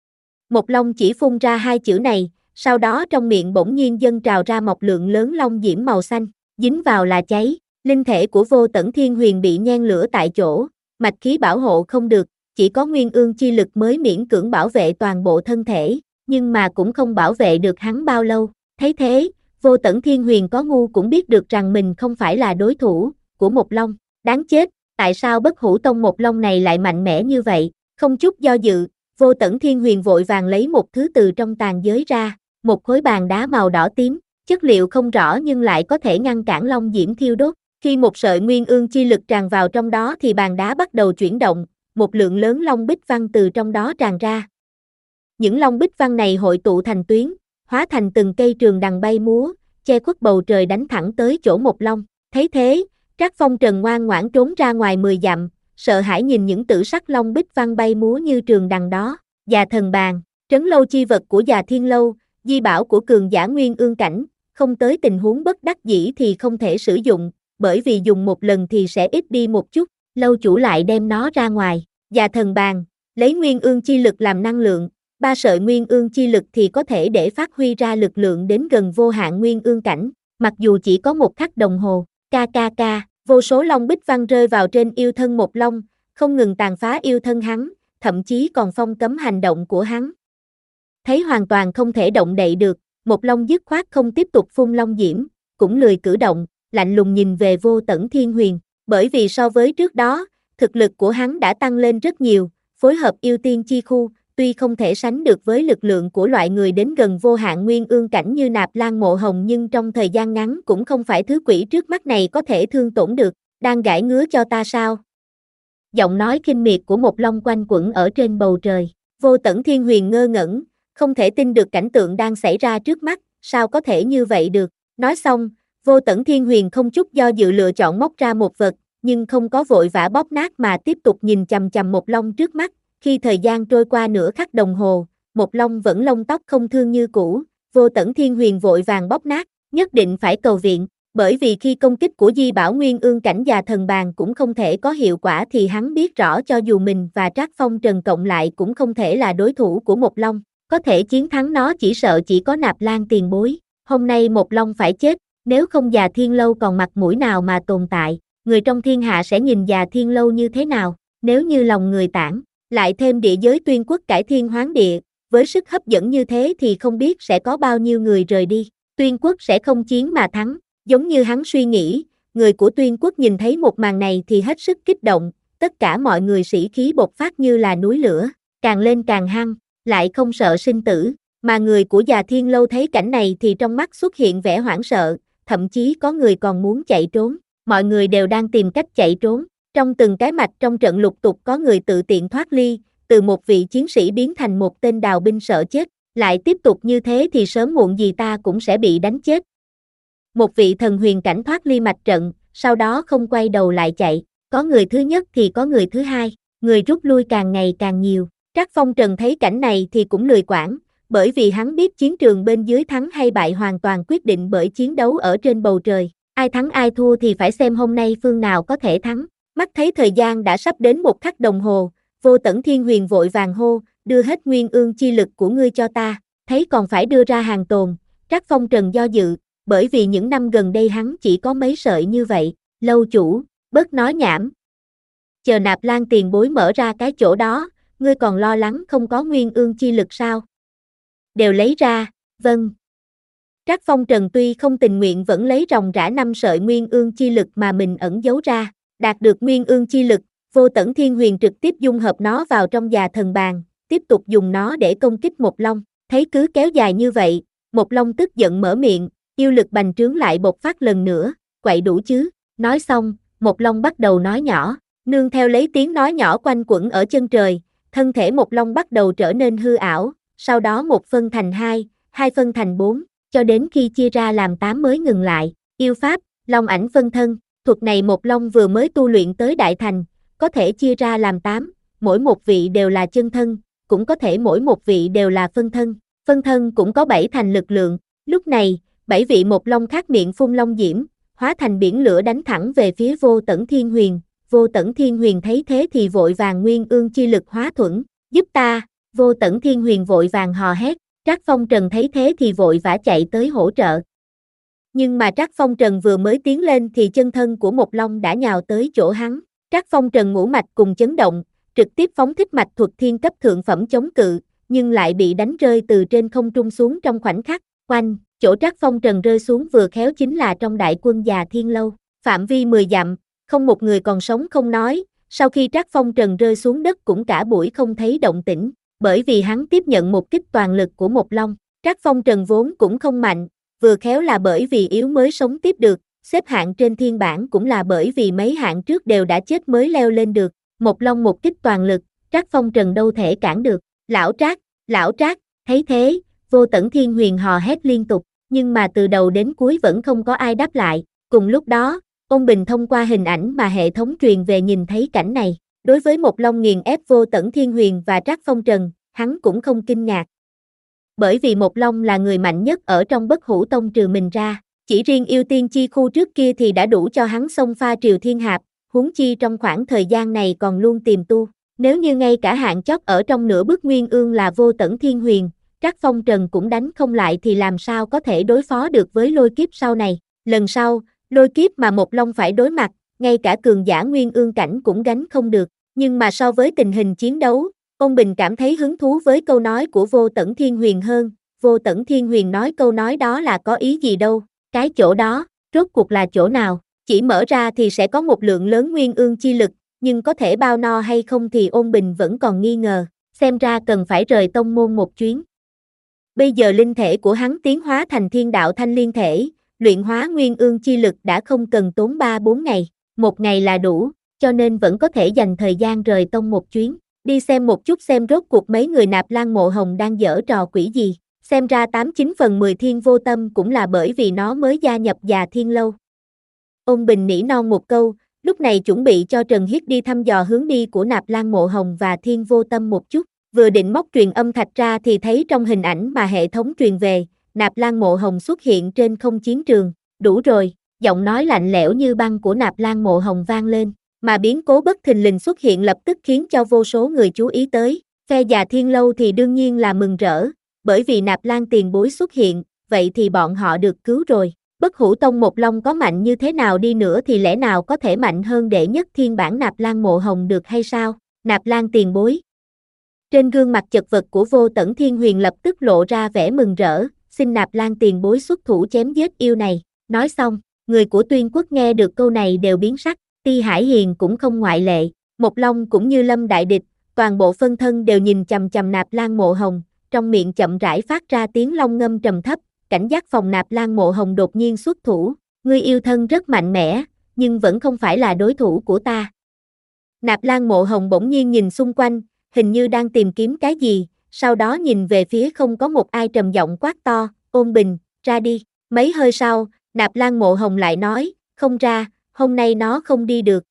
Một long chỉ phun ra hai chữ này, sau đó trong miệng bỗng nhiên dâng trào ra một lượng lớn long diễm màu xanh, dính vào là cháy, linh thể của Vô Tẩn Thiên Huyền bị nhen lửa tại chỗ, mạch khí bảo hộ không được, chỉ có nguyên ương chi lực mới miễn cưỡng bảo vệ toàn bộ thân thể, nhưng mà cũng không bảo vệ được hắn bao lâu, thấy thế, Vô Tẩn Thiên Huyền có ngu cũng biết được rằng mình không phải là đối thủ của một long, đáng chết, tại sao Bất Hủ Tông một long này lại mạnh mẽ như vậy, không chút do dự, Vô Tẩn Thiên Huyền vội vàng lấy một thứ từ trong tàn giới ra, một khối bàn đá màu đỏ tím, chất liệu không rõ nhưng lại có thể ngăn cản long diễm thiêu đốt, khi một sợi nguyên ương chi lực tràn vào trong đó thì bàn đá bắt đầu chuyển động, một lượng lớn long bích văn từ trong đó tràn ra. Những long bích văn này hội tụ thành tuyến, hóa thành từng cây trường đằng bay múa, che khuất bầu trời đánh thẳng tới chỗ một long, thấy thế, Trác Phong Trần ngoan ngoãn trốn ra ngoài mười dặm, sợ hãi nhìn những tử sắc long bích văn bay múa như trường đằng đó, Già Thần Bàn, trấn lâu chi vật của Già Thiên Lâu, di bảo của cường giả nguyên ương cảnh, không tới tình huống bất đắc dĩ thì không thể sử dụng, bởi vì dùng một lần thì sẽ ít đi một chút, lâu chủ lại đem nó ra ngoài, Già Thần Bàn, lấy nguyên ương chi lực làm năng lượng, ba sợi nguyên ương chi lực thì có thể để phát huy ra lực lượng đến gần vô hạn nguyên ương cảnh, mặc dù chỉ có một khắc đồng hồ, ca ca ca, vô số long bích văn rơi vào trên yêu thân một long, không ngừng tàn phá yêu thân hắn, thậm chí còn phong cấm hành động của hắn. Thấy hoàn toàn không thể động đậy được, một long dứt khoát không tiếp tục phun long diễm, cũng lười cử động, lạnh lùng nhìn về Vô Tẩn Thiên Huyền, bởi vì so với trước đó, thực lực của hắn đã tăng lên rất nhiều, phối hợp yêu tiên chi khu, tuy không thể sánh được với lực lượng của loại người đến gần vô hạn nguyên ương cảnh như Nạp Lan Mộ Hồng nhưng trong thời gian ngắn cũng không phải thứ quỷ trước mắt này có thể thương tổn được, đang gãi ngứa cho ta sao? Giọng nói khinh miệt của một long quanh quẩn ở trên bầu trời, Vô Tẩn Thiên Huyền ngơ ngẩn, không thể tin được cảnh tượng đang xảy ra trước mắt, sao có thể như vậy được, nói xong, Vô Tẩn Thiên Huyền không chút do dự lựa chọn móc ra một vật, nhưng không có vội vã bóp nát mà tiếp tục nhìn chằm chằm một long trước mắt. Khi thời gian trôi qua nửa khắc đồng hồ, một long vẫn lông tóc không thương như cũ, Vô Tẩn Thiên Huyền vội vàng bóp nát, nhất định phải cầu viện, bởi vì khi công kích của Di Bảo Nguyên Ương cảnh Già Thần Bàn cũng không thể có hiệu quả thì hắn biết rõ cho dù mình và Trác Phong Trần cộng lại cũng không thể là đối thủ của một long, có thể chiến thắng nó chỉ sợ chỉ có Nạp Lan tiền bối, hôm nay một long phải chết, nếu không Già Thiên Lâu còn mặt mũi nào mà tồn tại, người trong thiên hạ sẽ nhìn Già Thiên Lâu như thế nào, nếu như lòng người tản. Lại thêm địa giới Tuyên Quốc cải thiên hoán địa, với sức hấp dẫn như thế thì không biết sẽ có bao nhiêu người rời đi, Tuyên Quốc sẽ không chiến mà thắng, giống như hắn suy nghĩ, người của Tuyên Quốc nhìn thấy một màn này thì hết sức kích động, tất cả mọi người sĩ khí bộc phát như là núi lửa, càng lên càng hăng, lại không sợ sinh tử, mà người của Già Thiên Lâu thấy cảnh này thì trong mắt xuất hiện vẻ hoảng sợ, thậm chí có người còn muốn chạy trốn, mọi người đều đang tìm cách chạy trốn. Trong từng cái mạch trong trận lục tục có người tự tiện thoát ly, từ một vị chiến sĩ biến thành một tên đào binh sợ chết, lại tiếp tục như thế thì sớm muộn gì ta cũng sẽ bị đánh chết. Một vị thần huyền cảnh thoát ly mạch trận, sau đó không quay đầu lại chạy, có người thứ nhất thì có người thứ hai, người rút lui càng ngày càng nhiều. Trác Phong Trần thấy cảnh này thì cũng lười quản, bởi vì hắn biết chiến trường bên dưới thắng hay bại hoàn toàn quyết định bởi chiến đấu ở trên bầu trời, ai thắng ai thua thì phải xem hôm nay phương nào có thể thắng. Mắt thấy thời gian đã sắp đến một khắc đồng hồ, Vô Tẩn Thiên Huyền vội vàng hô, đưa hết nguyên ương chi lực của ngươi cho ta, thấy còn phải đưa ra hàng tồn, Trác Phong Trần do dự, bởi vì những năm gần đây hắn chỉ có mấy sợi như vậy, lâu chủ, bớt nói nhảm. Chờ Nạp Lan tiền bối mở ra cái chỗ đó, ngươi còn lo lắng không có nguyên ương chi lực sao? Đều lấy ra, vâng. Trác Phong Trần tuy không tình nguyện vẫn lấy ròng rã năm sợi nguyên ương chi lực mà mình ẩn giấu ra, đạt được nguyên ương chi lực, Vô Tẩn Thiên Huyền trực tiếp dung hợp nó vào trong già thần bàn, tiếp tục dùng nó để công kích Một Long. Thấy cứ kéo dài như vậy, Một Long tức giận mở miệng, yêu lực bành trướng lại bộc phát lần nữa, quậy đủ chứ. Nói xong, Một Long bắt đầu nói nhỏ, nương theo lấy tiếng nói nhỏ quanh quẩn ở chân trời, thân thể Một Long bắt đầu trở nên hư ảo, sau đó một phân thành hai, hai phân thành bốn, cho đến khi chia ra làm tám mới ngừng lại. Yêu pháp, Long ảnh phân thân, thuật này Một Long vừa mới tu luyện tới đại thành, có thể chia ra làm tám, mỗi một vị đều là chân thân, cũng có thể mỗi một vị đều là phân thân. Phân thân cũng có bảy thành lực lượng, lúc này, bảy vị Một Long khác miệng phun long diễm, hóa thành biển lửa đánh thẳng về phía Vô Tẩn Thiên Huyền. Vô Tẩn Thiên Huyền thấy thế thì vội vàng nguyên ương chi lực hóa thuẫn, giúp ta. Vô Tẩn Thiên Huyền vội vàng hò hét, Trác Phong Trần thấy thế thì vội vã chạy tới hỗ trợ. Nhưng mà Trác Phong Trần vừa mới tiến lên thì chân thân của Một Long đã nhào tới chỗ hắn. Trác Phong Trần ngũ mạch cùng chấn động, trực tiếp phóng thích mạch thuật thiên cấp thượng phẩm chống cự, nhưng lại bị đánh rơi từ trên không trung xuống trong khoảnh khắc. Oanh, chỗ Trác Phong Trần rơi xuống vừa khéo chính là trong đại quân già Thiên Lâu, phạm vi mười dặm, không một người còn sống không nói, sau khi Trác Phong Trần rơi xuống đất cũng cả buổi không thấy động tĩnh, bởi vì hắn tiếp nhận một kích toàn lực của Một Long. Trác Phong Trần vốn cũng không mạnh, vừa khéo là bởi vì yếu mới sống tiếp được, xếp hạng trên thiên bảng cũng là bởi vì mấy hạng trước đều đã chết mới leo lên được. Một Long một kích toàn lực, Trác Phong Trần đâu thể cản được. Lão Trác, lão Trác, thấy thế, Vô Tẩn Thiên Huyền hò hét liên tục, nhưng mà từ đầu đến cuối vẫn không có ai đáp lại. Cùng lúc đó, Ôn Bình thông qua hình ảnh mà hệ thống truyền về nhìn thấy cảnh này. Đối với Một Long nghiền ép Vô Tẩn Thiên Huyền và Trác Phong Trần, hắn cũng không kinh ngạc. Bởi vì Một Long là người mạnh nhất ở trong Bất Hủ Tông trừ mình ra, chỉ riêng yêu tiên chi khu trước kia thì đã đủ cho hắn xông pha triều thiên hạp, huống chi trong khoảng thời gian này còn luôn tìm tu. Nếu như ngay cả hạng chót ở trong nửa bước nguyên ương là Vô Tẩn Thiên Huyền, Trác Phong Trần cũng đánh không lại thì làm sao có thể đối phó được với lôi kiếp sau này. Lần sau, lôi kiếp mà Một Long phải đối mặt, ngay cả cường giả nguyên ương cảnh cũng gánh không được. Nhưng mà so với tình hình chiến đấu, Ôn Bình cảm thấy hứng thú với câu nói của Vô Tẩn Thiên Huyền hơn. Vô Tẩn Thiên Huyền nói câu nói đó là có ý gì đâu, cái chỗ đó, rốt cuộc là chỗ nào, chỉ mở ra thì sẽ có một lượng lớn nguyên ương chi lực, nhưng có thể bao no hay không thì Ôn Bình vẫn còn nghi ngờ, xem ra cần phải rời tông môn một chuyến. Bây giờ linh thể của hắn tiến hóa thành thiên đạo thanh liên thể, luyện hóa nguyên ương chi lực đã không cần tốn ba bốn ngày, một ngày là đủ, cho nên vẫn có thể dành thời gian rời tông một chuyến, đi xem một chút xem rốt cuộc mấy người Nạp Lan Mộ Hồng đang giở trò quỷ gì, xem ra tám chín phần mười Thiên Vô Tâm cũng là bởi vì nó mới gia nhập già Thiên Lâu. Ôn Bình nỉ non một câu, lúc này chuẩn bị cho Trần Hiết đi thăm dò hướng đi của Nạp Lan Mộ Hồng và Thiên Vô Tâm một chút, vừa định móc truyền âm thạch ra thì thấy trong hình ảnh mà hệ thống truyền về, Nạp Lan Mộ Hồng xuất hiện trên không chiến trường. Đủ rồi, giọng nói lạnh lẽo như băng của Nạp Lan Mộ Hồng vang lên, mà biến cố bất thình lình xuất hiện lập tức khiến cho vô số người chú ý tới. Phe già Thiên Lâu thì đương nhiên là mừng rỡ, bởi vì Nạp Lan tiền bối xuất hiện, vậy thì bọn họ được cứu rồi. Bất Hủ Tông Một Long có mạnh như thế nào đi nữa thì lẽ nào có thể mạnh hơn đệ nhất thiên bản Nạp Lan Mộ Hồng được hay sao? Nạp Lan tiền bối. Trên gương mặt chật vật của Vô Tẩn Thiên Huyền lập tức lộ ra vẻ mừng rỡ, xin Nạp Lan tiền bối xuất thủ chém giết yêu này. Nói xong, người của Tuyên Quốc nghe được câu này đều biến sắc, Ti Hải Hiền cũng không ngoại lệ, Một Long cũng như lâm đại địch, toàn bộ phân thân đều nhìn chằm chằm Nạp Lan Mộ Hồng, trong miệng chậm rãi phát ra tiếng long ngâm trầm thấp, cảnh giác phòng Nạp Lan Mộ Hồng đột nhiên xuất thủ, ngươi yêu thân rất mạnh mẽ, nhưng vẫn không phải là đối thủ của ta. Nạp Lan Mộ Hồng bỗng nhiên nhìn xung quanh, hình như đang tìm kiếm cái gì, sau đó nhìn về phía không có một ai trầm giọng quát to, Ôn Bình, ra đi. Mấy hơi sau, Nạp Lan Mộ Hồng lại nói, không ra, hôm nay nó không đi được.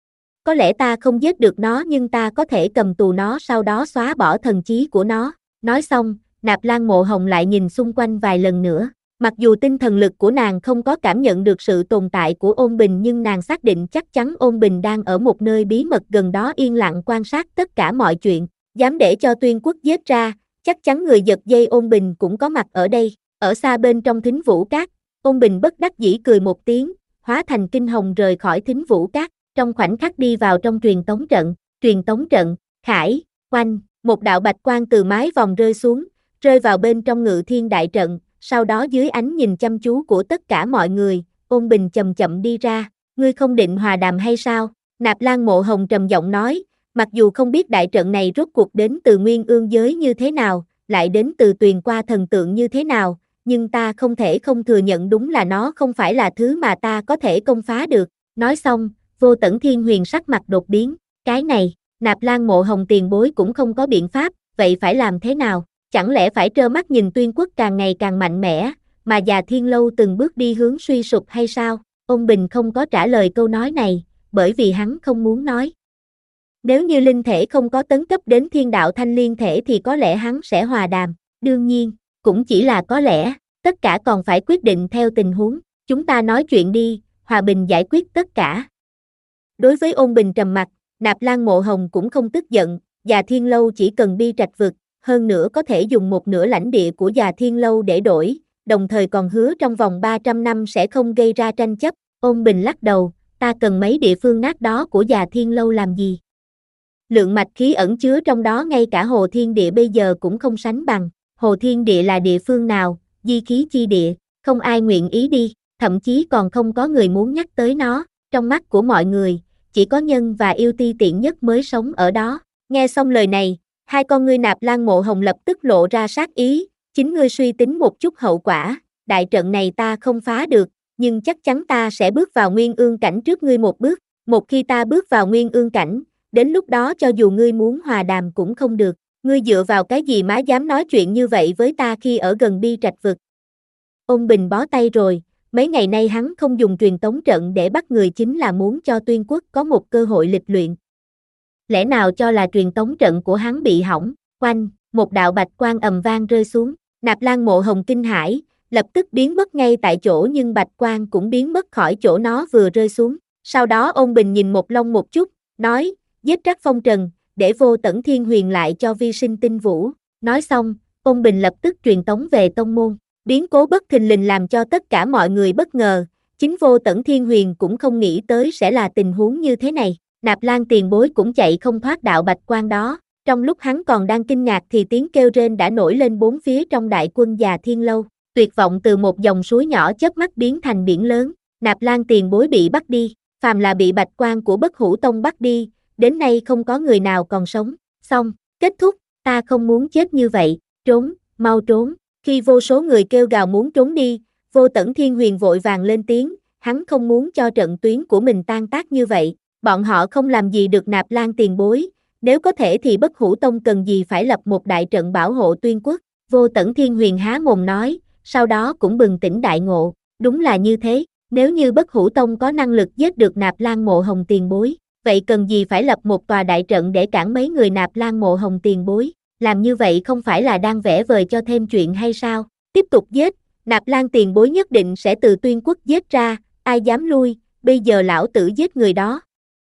Có lẽ ta không giết được nó nhưng ta có thể cầm tù nó sau đó xóa bỏ thần trí của nó. Nói xong, Nạp Lan Mộ Hồng lại nhìn xung quanh vài lần nữa. Mặc dù tinh thần lực của nàng không có cảm nhận được sự tồn tại của Ôn Bình nhưng nàng xác định chắc chắn Ôn Bình đang ở một nơi bí mật gần đó yên lặng quan sát tất cả mọi chuyện. Dám để cho Tuyên Quốc giết ra, chắc chắn người giật dây Ôn Bình cũng có mặt ở đây. Ở xa bên trong Thính Vũ Cát, Ôn Bình bất đắc dĩ cười một tiếng, hóa thành kinh hồng rời khỏi Thính Vũ Cát, trong khoảnh khắc đi vào trong truyền tống trận. Truyền tống trận, khải, oanh, một đạo bạch quang từ mái vòng rơi xuống, rơi vào bên trong Ngự Thiên đại trận, sau đó dưới ánh nhìn chăm chú của tất cả mọi người, Ôn Bình chậm chậm đi ra, ngươi không định hòa đàm hay sao? Nạp Lan Mộ Hồng trầm giọng nói, mặc dù không biết đại trận này rốt cuộc đến từ Nguyên Ương giới như thế nào, lại đến từ Tuyền Qua thần tượng như thế nào, nhưng ta không thể không thừa nhận đúng là nó không phải là thứ mà ta có thể công phá được. Nói xong, Vô Tẩn Thiên Huyền sắc mặt đột biến, cái này, Nạp Lan Mộ Hồng tiền bối cũng không có biện pháp, vậy phải làm thế nào? Chẳng lẽ phải trơ mắt nhìn Tuyên Quốc càng ngày càng mạnh mẽ, mà Già Thiên Lâu từng bước đi hướng suy sụp hay sao? Ôn Bình không có trả lời câu nói này, bởi vì hắn không muốn nói. Nếu như linh thể không có tấn cấp đến thiên đạo thanh liên thể thì có lẽ hắn sẽ hòa đàm, đương nhiên, cũng chỉ là có lẽ, tất cả còn phải quyết định theo tình huống, chúng ta nói chuyện đi, hòa bình giải quyết tất cả. Đối với Ôn Bình trầm mặc, Nạp Lan Mộ Hồng cũng không tức giận, Già Thiên Lâu chỉ cần bi trạch vực, hơn nữa có thể dùng một nửa lãnh địa của Già Thiên Lâu để đổi, đồng thời còn hứa trong vòng ba trăm năm sẽ không gây ra tranh chấp. Ôn Bình lắc đầu, ta cần mấy địa phương nát đó của Già Thiên Lâu làm gì? Lượng mạch khí ẩn chứa trong đó ngay cả Hồ Thiên Địa bây giờ cũng không sánh bằng. Hồ Thiên Địa là địa phương nào? Di khí chi địa, không ai nguyện ý đi, thậm chí còn không có người muốn nhắc tới nó. Trong mắt của mọi người, chỉ có nhân và yêu ti tiện nhất mới sống ở đó. Nghe xong lời này, hai con ngươi Nạp Lan Mộ Hồng lập tức lộ ra sát ý, chính ngươi suy tính một chút hậu quả, đại trận này ta không phá được, nhưng chắc chắn ta sẽ bước vào Nguyên Ương cảnh trước ngươi một bước, một khi ta bước vào Nguyên Ương cảnh, đến lúc đó cho dù ngươi muốn hòa đàm cũng không được, ngươi dựa vào cái gì má dám nói chuyện như vậy với ta khi ở gần bi trạch vực. Ôn Bình bó tay rồi, mấy ngày nay hắn không dùng truyền tống trận để bắt người chính là muốn cho Tuyên Quốc có một cơ hội lịch luyện. Lẽ nào cho là truyền tống trận của hắn bị hỏng, oanh, một đạo bạch quang ầm vang rơi xuống, Nạp Lan Mộ Hồng kinh hãi, lập tức biến mất ngay tại chỗ nhưng bạch quang cũng biến mất khỏi chỗ nó vừa rơi xuống. Sau đó Ôn Bình nhìn Một Long một chút, nói, giết Trác Phong Trần, để Vô Tẩn Thiên Huyền lại cho vi sinh tinh vũ. Nói xong, Ôn Bình lập tức truyền tống về tông môn. Biến cố bất thình lình làm cho tất cả mọi người bất ngờ, chính Vô Tẩn Thiên Huyền cũng không nghĩ tới sẽ là tình huống như thế này. Nạp Lan tiền bối cũng chạy không thoát đạo bạch quang đó. Trong lúc hắn còn đang kinh ngạc thì tiếng kêu rên đã nổi lên bốn phía trong đại quân Già Thiên Lâu. Tuyệt vọng từ một dòng suối nhỏ chớp mắt biến thành biển lớn. Nạp Lan tiền bối bị bắt đi, phàm là bị bạch quang của Bất Hủ Tông bắt đi, đến nay không có người nào còn sống. Xong, kết thúc, ta không muốn chết như vậy, trốn, mau trốn. Khi vô số người kêu gào muốn trốn đi, Vô Tẩn Thiên Huyền vội vàng lên tiếng, hắn không muốn cho trận tuyến của mình tan tác như vậy. Bọn họ không làm gì được Nạp Lan tiền bối, nếu có thể thì Bất Hủ Tông cần gì phải lập một đại trận bảo hộ Tuyên Quốc. Vô Tẩn Thiên Huyền há mồm nói, sau đó cũng bừng tỉnh đại ngộ, đúng là như thế, nếu như Bất Hủ Tông có năng lực giết được Nạp Lan Mộ Hồng tiền bối, vậy cần gì phải lập một tòa đại trận để cản mấy người Nạp Lan Mộ Hồng tiền bối, làm như vậy không phải là đang vẽ vời cho thêm chuyện hay sao? Tiếp tục giết, Nạp Lan tiền bối nhất định sẽ từ Tuyên Quốc giết ra, ai dám lui, bây giờ lão tử giết người đó.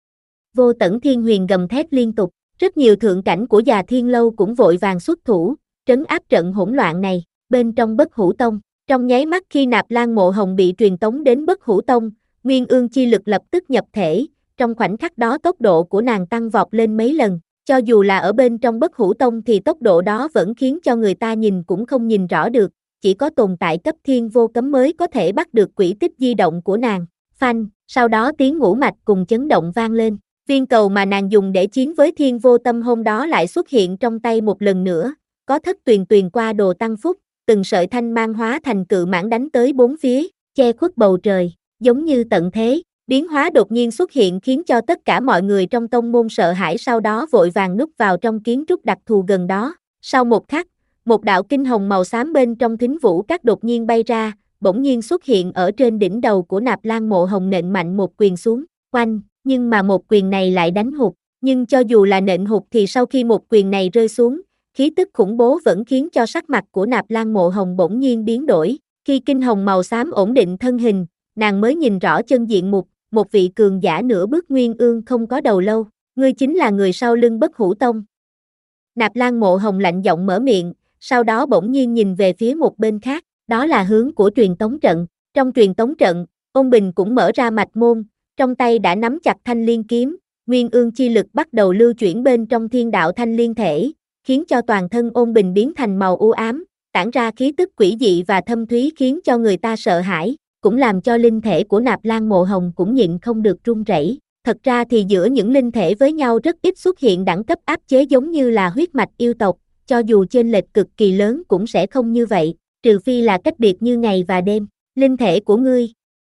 Vô Tẩn Thiên Huyền gầm thét liên tục, rất nhiều thượng cảnh của Già Thiên Lâu cũng vội vàng xuất thủ, trấn áp trận hỗn loạn này. Bên trong Bất Hủ Tông, trong nháy mắt khi Nạp Lan Mộ Hồng bị truyền tống đến Bất Hủ Tông, Nguyên Ương chi lực lập tức nhập thể, trong khoảnh khắc đó tốc độ của nàng tăng vọt lên mấy lần, cho dù là ở bên trong Bất Hủ Tông thì tốc độ đó vẫn khiến cho người ta nhìn cũng không nhìn rõ được, chỉ có tồn tại cấp thiên vô cấm mới có thể bắt được quỹ tích di động của nàng. Phanh, sau đó tiếng ngũ mạch cùng chấn động vang lên, viên cầu mà nàng dùng để chiến với thiên vô tâm hôm đó lại xuất hiện trong tay một lần nữa, có thất tuyền tuyền qua đồ tăng phúc, từng sợi thanh mang hóa thành cự mãng đánh tới bốn phía, che khuất bầu trời, giống như tận thế. Biến hóa đột nhiên xuất hiện khiến cho tất cả mọi người trong tông môn sợ hãi, sau đó vội vàng núp vào trong kiến trúc đặc thù gần đó. Sau một khắc, một đạo kinh hồng màu xám bên trong thính vũ các đột nhiên bay ra, bỗng nhiên xuất hiện ở trên đỉnh đầu của Nạp Lan Mộ Hồng, nện mạnh một quyền xuống, oanh, nhưng mà một quyền này lại đánh hụt, nhưng cho dù là nện hụt thì sau khi một quyền này rơi xuống, khí tức khủng bố vẫn khiến cho sắc mặt của Nạp Lan Mộ Hồng bỗng nhiên biến đổi. Khi kinh hồng màu xám ổn định thân hình, nàng mới nhìn rõ chân diện mục, một vị cường giả nửa bước Nguyên Ương không có đầu lâu, ngươi chính là người sau lưng Bất Hủ Tông. Nạp Lan Mộ Hồng lạnh giọng mở miệng, sau đó bỗng nhiên nhìn về phía một bên khác, đó là hướng của truyền tống trận. Trong truyền tống trận, Ôn Bình cũng mở ra mạch môn, trong tay đã nắm chặt thanh liên kiếm, Nguyên Ương chi lực bắt đầu lưu chuyển bên trong thiên đạo thanh liên thể, khiến cho toàn thân Ôn Bình biến thành màu u ám, tản ra khí tức quỷ dị và thâm thúy khiến cho người ta sợ hãi, cũng làm cho linh thể của Nạp Lan Mộ Hồng cũng nhịn không được run rẩy. Thật ra thì giữa những linh thể với nhau rất ít xuất hiện đẳng cấp áp chế giống như là huyết mạch yêu tộc, cho dù chênh lệch cực kỳ lớn cũng sẽ không như vậy, trừ phi là cách biệt như ngày và đêm. Linh thể của ngươi.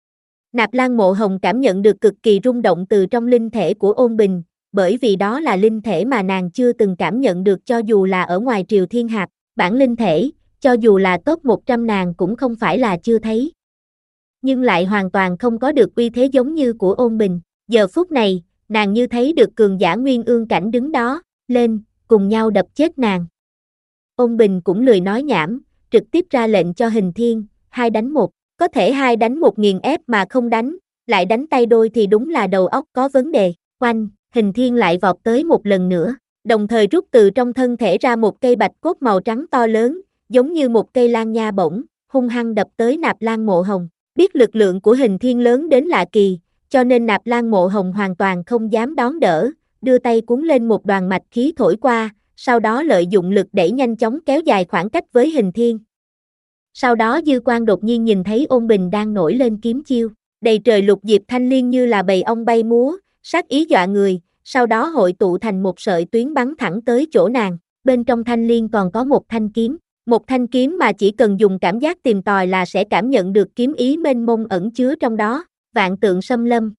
Nạp Lan Mộ Hồng cảm nhận được cực kỳ rung động từ trong linh thể của Ôn Bình, bởi vì đó là linh thể mà nàng chưa từng cảm nhận được cho dù là ở ngoài Triều Thiên Hạp, bản linh thể, cho dù là top một trăm nàng cũng không phải là chưa thấy. Nhưng lại hoàn toàn không có được uy thế giống như của Ôn Bình. Giờ phút này, nàng như thấy được cường giả Nguyên Ương cảnh đứng đó, lên, cùng nhau đập chết nàng. Ôn Bình cũng lười nói nhảm, trực tiếp ra lệnh cho Hình Thiên, hai đánh một, có thể hai đánh một nghiền ép mà không đánh, lại đánh tay đôi thì đúng là đầu óc có vấn đề. Oanh, Hình Thiên lại vọt tới một lần nữa, đồng thời rút từ trong thân thể ra một cây bạch cốt màu trắng to lớn, giống như một cây lan nha bổng, hung hăng đập tới Nạp Lan Mộ Hồng. Biết lực lượng của Hình Thiên lớn đến lạ kỳ, cho nên Nạp Lan Mộ Hồng hoàn toàn không dám đón đỡ, đưa tay cuốn lên một đoàn mạch khí thổi qua, sau đó lợi dụng lực đẩy nhanh chóng kéo dài khoảng cách với Hình Thiên. Sau đó dư quang đột nhiên nhìn thấy Ôn Bình đang nổi lên kiếm chiêu, đầy trời lục diệp thanh liên như là bầy ong bay múa, sát ý dọa người, sau đó hội tụ thành một sợi tuyến bắn thẳng tới chỗ nàng, bên trong thanh liên còn có một thanh kiếm, một thanh kiếm mà chỉ cần dùng cảm giác tìm tòi là sẽ cảm nhận được kiếm ý mênh mông ẩn chứa trong đó, Vạn Tượng Xâm Lâm.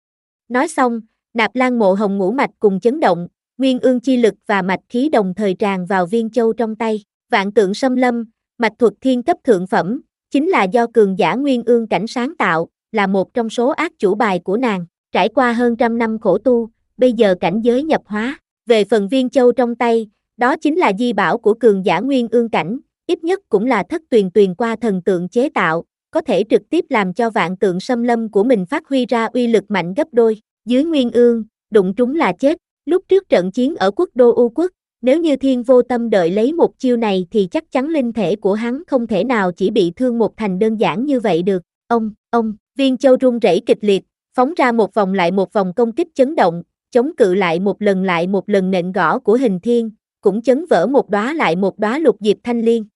Nói xong, Nạp Lan Mộ Hồng ngũ mạch cùng chấn động, nguyên ương chi lực và mạch khí đồng thời tràn vào viên châu trong tay, Vạn Tượng Xâm Lâm, mạch thuật thiên cấp thượng phẩm, chính là do cường giả nguyên ương cảnh sáng tạo, là một trong số ác chủ bài của nàng, trải qua hơn trăm năm khổ tu, bây giờ cảnh giới nhập hóa, về phần viên châu trong tay, đó chính là di bảo của cường giả nguyên ương cảnh, ít nhất cũng là thất tuyền tuyền qua thần tượng chế tạo, có thể trực tiếp làm cho Vạn Tượng Xâm Lâm của mình phát huy ra uy lực mạnh gấp đôi, dưới nguyên ương, đụng trúng là chết, lúc trước trận chiến ở quốc đô U quốc, nếu như Thiên Vô Tâm đợi lấy một chiêu này thì chắc chắn linh thể của hắn không thể nào chỉ bị thương một thành đơn giản như vậy được, ông, ông, viên châu rung rẩy kịch liệt, phóng ra một vòng lại một vòng công kích chấn động, chống cự lại một lần lại một lần nện gõ của Hình Thiên, cũng chấn vỡ một đóa lại một đóa lục diệp thanh liên.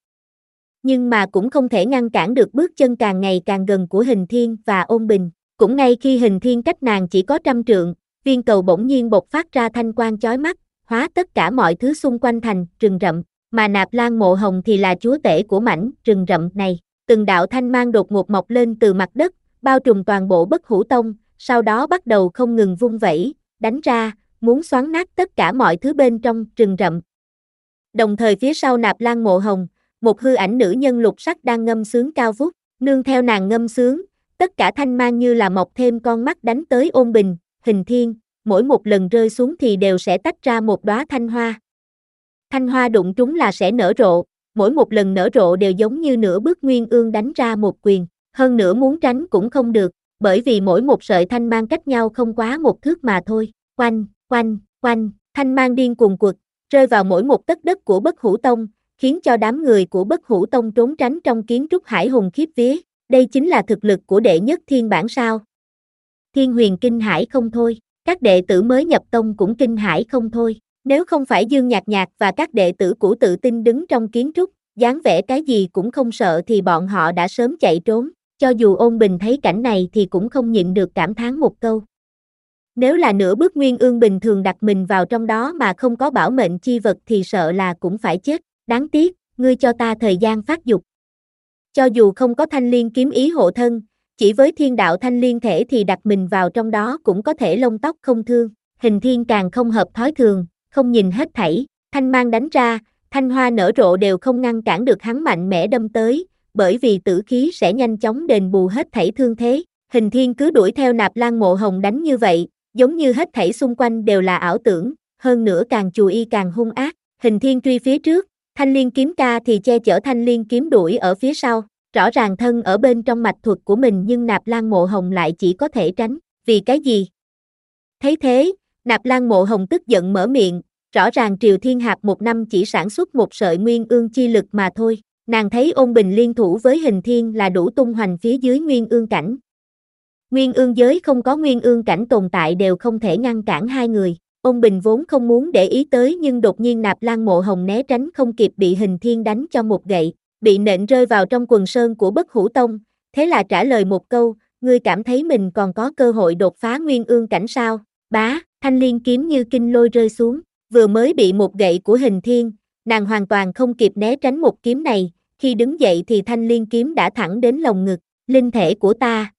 Nhưng mà cũng không thể ngăn cản được bước chân càng ngày càng gần của Hình Thiên và Ôn Bình, cũng ngay khi Hình Thiên cách nàng chỉ có trăm trượng, viên cầu bỗng nhiên bộc phát ra thanh quang chói mắt, hóa tất cả mọi thứ xung quanh thành rừng rậm, mà Nạp Lan Mộ Hồng thì là chúa tể của mảnh rừng rậm này, từng đạo thanh mang đột ngột mọc lên từ mặt đất, bao trùm toàn bộ Bất Hủ Tông, sau đó bắt đầu không ngừng vung vẩy, đánh ra, muốn xoắn nát tất cả mọi thứ bên trong rừng rậm. Đồng thời phía sau Nạp Lan Mộ Hồng, một hư ảnh nữ nhân lục sắc đang ngâm sướng cao vút, nương theo nàng ngâm sướng, tất cả thanh mang như là mọc thêm con mắt đánh tới Ôn Bình, Hình Thiên, mỗi một lần rơi xuống thì đều sẽ tách ra một đóa thanh hoa. Thanh hoa đụng trúng là sẽ nở rộ, mỗi một lần nở rộ đều giống như nửa bước nguyên ương đánh ra một quyền, hơn nữa muốn tránh cũng không được, bởi vì mỗi một sợi thanh mang cách nhau không quá một thước mà thôi, quanh, quanh, quanh, thanh mang điên cuồng quật, rơi vào mỗi một tấc đất của Bất Hủ Tông, khiến cho đám người của Bất Hủ Tông trốn tránh trong kiến trúc hải hùng khiếp vía, đây chính là thực lực của đệ nhất thiên bản sao. Thiên Huyền kinh hãi không thôi, các đệ tử mới nhập tông cũng kinh hãi không thôi, nếu không phải Dương Nhạc Nhạc và các đệ tử cũ tự tin đứng trong kiến trúc, dáng vẻ cái gì cũng không sợ thì bọn họ đã sớm chạy trốn, cho dù Ôn Bình thấy cảnh này thì cũng không nhịn được cảm thán một câu. Nếu là nửa bước nguyên ương bình thường đặt mình vào trong đó mà không có bảo mệnh chi vật thì sợ là cũng phải chết, đáng tiếc, ngươi cho ta thời gian phát dục. Cho dù không có thanh liên kiếm ý hộ thân, chỉ với thiên đạo thanh liên thể thì đặt mình vào trong đó cũng có thể lông tóc không thương, Hình Thiên càng không hợp thói thường, không nhìn hết thảy, thanh mang đánh ra, thanh hoa nở rộ đều không ngăn cản được hắn mạnh mẽ đâm tới, bởi vì tử khí sẽ nhanh chóng đền bù hết thảy thương thế, Hình Thiên cứ đuổi theo Nạp Lan Mộ Hồng đánh như vậy, giống như hết thảy xung quanh đều là ảo tưởng, hơn nữa càng chù y càng hung ác, Hình Thiên truy phía trước, thanh liên kiếm ca thì che chở thanh liên kiếm đuổi ở phía sau. Rõ ràng thân ở bên trong mạch thuật của mình nhưng Nạp Lan Mộ Hồng lại chỉ có thể tránh, vì cái gì? Thấy thế, Nạp Lan Mộ Hồng tức giận mở miệng, rõ ràng Triều Thiên Hạp một năm chỉ sản xuất một sợi nguyên ương chi lực mà thôi, nàng thấy Ôn Bình liên thủ với Hình Thiên là đủ tung hoành phía dưới nguyên ương cảnh. Nguyên ương giới không có nguyên ương cảnh tồn tại đều không thể ngăn cản hai người, Ôn Bình vốn không muốn để ý tới nhưng đột nhiên Nạp Lan Mộ Hồng né tránh không kịp bị Hình Thiên đánh cho một gậy. bị nện rơi vào trong quần sơn của Bất Hủ Tông, thế là trả lời một câu, ngươi cảm thấy mình còn có cơ hội đột phá Nguyên Ương cảnh sao? Bá, thanh liên kiếm như kinh lôi rơi xuống, vừa mới bị một gậy của Hình Thiên, nàng hoàn toàn không kịp né tránh một kiếm này, khi đứng dậy thì thanh liên kiếm đã thẳng đến lồng ngực, linh thể của ta.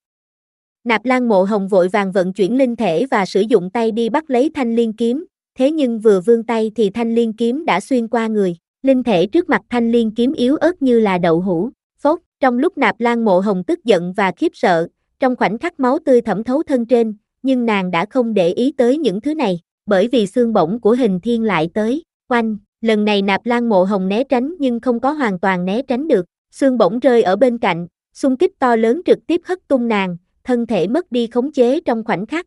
Nạp Lan Mộ Hồng vội vàng vận chuyển linh thể và sử dụng tay đi bắt lấy thanh liên kiếm, thế nhưng vừa vươn tay thì thanh liên kiếm đã xuyên qua người, linh thể trước mặt thanh liên kiếm yếu ớt như là đậu hũ, phốt, trong lúc Nạp Lan Mộ Hồng tức giận và khiếp sợ, trong khoảnh khắc máu tươi thẩm thấu thân trên, nhưng nàng đã không để ý tới những thứ này, bởi vì xương bổng của Hình Thiên lại tới, oanh, lần này Nạp Lan Mộ Hồng né tránh nhưng không có hoàn toàn né tránh được, xương bổng rơi ở bên cạnh, xung kích to lớn trực tiếp hất tung nàng, thân thể mất đi khống chế trong khoảnh khắc.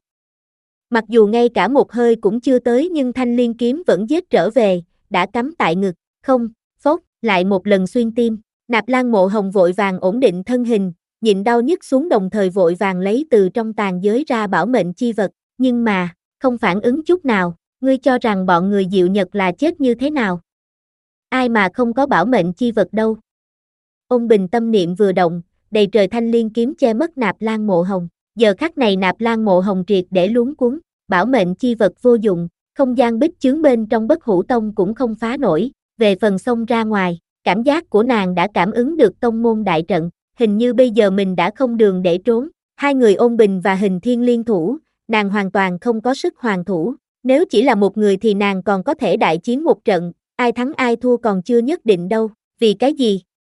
Mặc dù ngay cả một hơi cũng chưa tới nhưng thanh liên kiếm vẫn giết trở về, đã cắm tại ngực, không, phốt, lại một lần xuyên tim, Nạp Lan Mộ Hồng vội vàng ổn định thân hình, nhịn đau nhức xuống đồng thời vội vàng lấy từ trong tàn giới ra bảo mệnh chi vật, nhưng mà, không phản ứng chút nào, ngươi cho rằng bọn người Diệu Nhật là chết như thế nào? Ai mà không có bảo mệnh chi vật đâu? Ôn Bình tâm niệm vừa động, đầy trời thanh liên kiếm che mất Nạp Lan Mộ Hồng, giờ khắc này Nạp Lan Mộ Hồng triệt để luống cuống, bảo mệnh chi vật vô dụng, không gian bích chướng bên trong Bất Hủ Tông cũng không phá nổi, về phần xông ra ngoài, cảm giác của nàng đã cảm ứng được tông môn đại trận, hình như bây giờ mình đã không đường để trốn, hai người Ôn Bình và Hình Thiên liên thủ, nàng hoàn toàn không có sức hoàn thủ, nếu chỉ là một người thì nàng còn có thể đại chiến một trận, ai thắng ai thua còn chưa nhất định đâu, vì cái gì?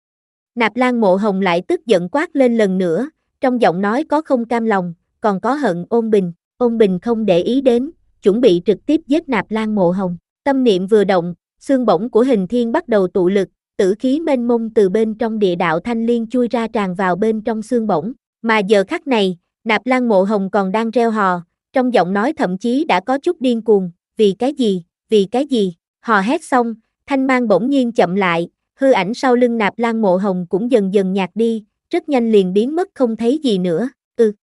Nạp Lan Mộ Hồng lại tức giận quát lên lần nữa, trong giọng nói có không cam lòng, còn có hận Ôn Bình, Ôn Bình không để ý đến, chuẩn bị trực tiếp giết Nạp Lan Mộ Hồng, tâm niệm vừa động, xương bổng của Hình Thiên bắt đầu tụ lực, tử khí mênh mông từ bên trong địa đạo thanh liên chui ra tràn vào bên trong xương bổng, mà giờ khắc này, Nạp Lan Mộ Hồng còn đang reo hò, trong giọng nói thậm chí đã có chút điên cuồng, vì cái gì, vì cái gì, hò hét xong, thanh mang bỗng nhiên chậm lại, hư ảnh sau lưng Nạp Lan Mộ Hồng cũng dần dần nhạt đi, rất nhanh liền biến mất không thấy gì nữa, ừ,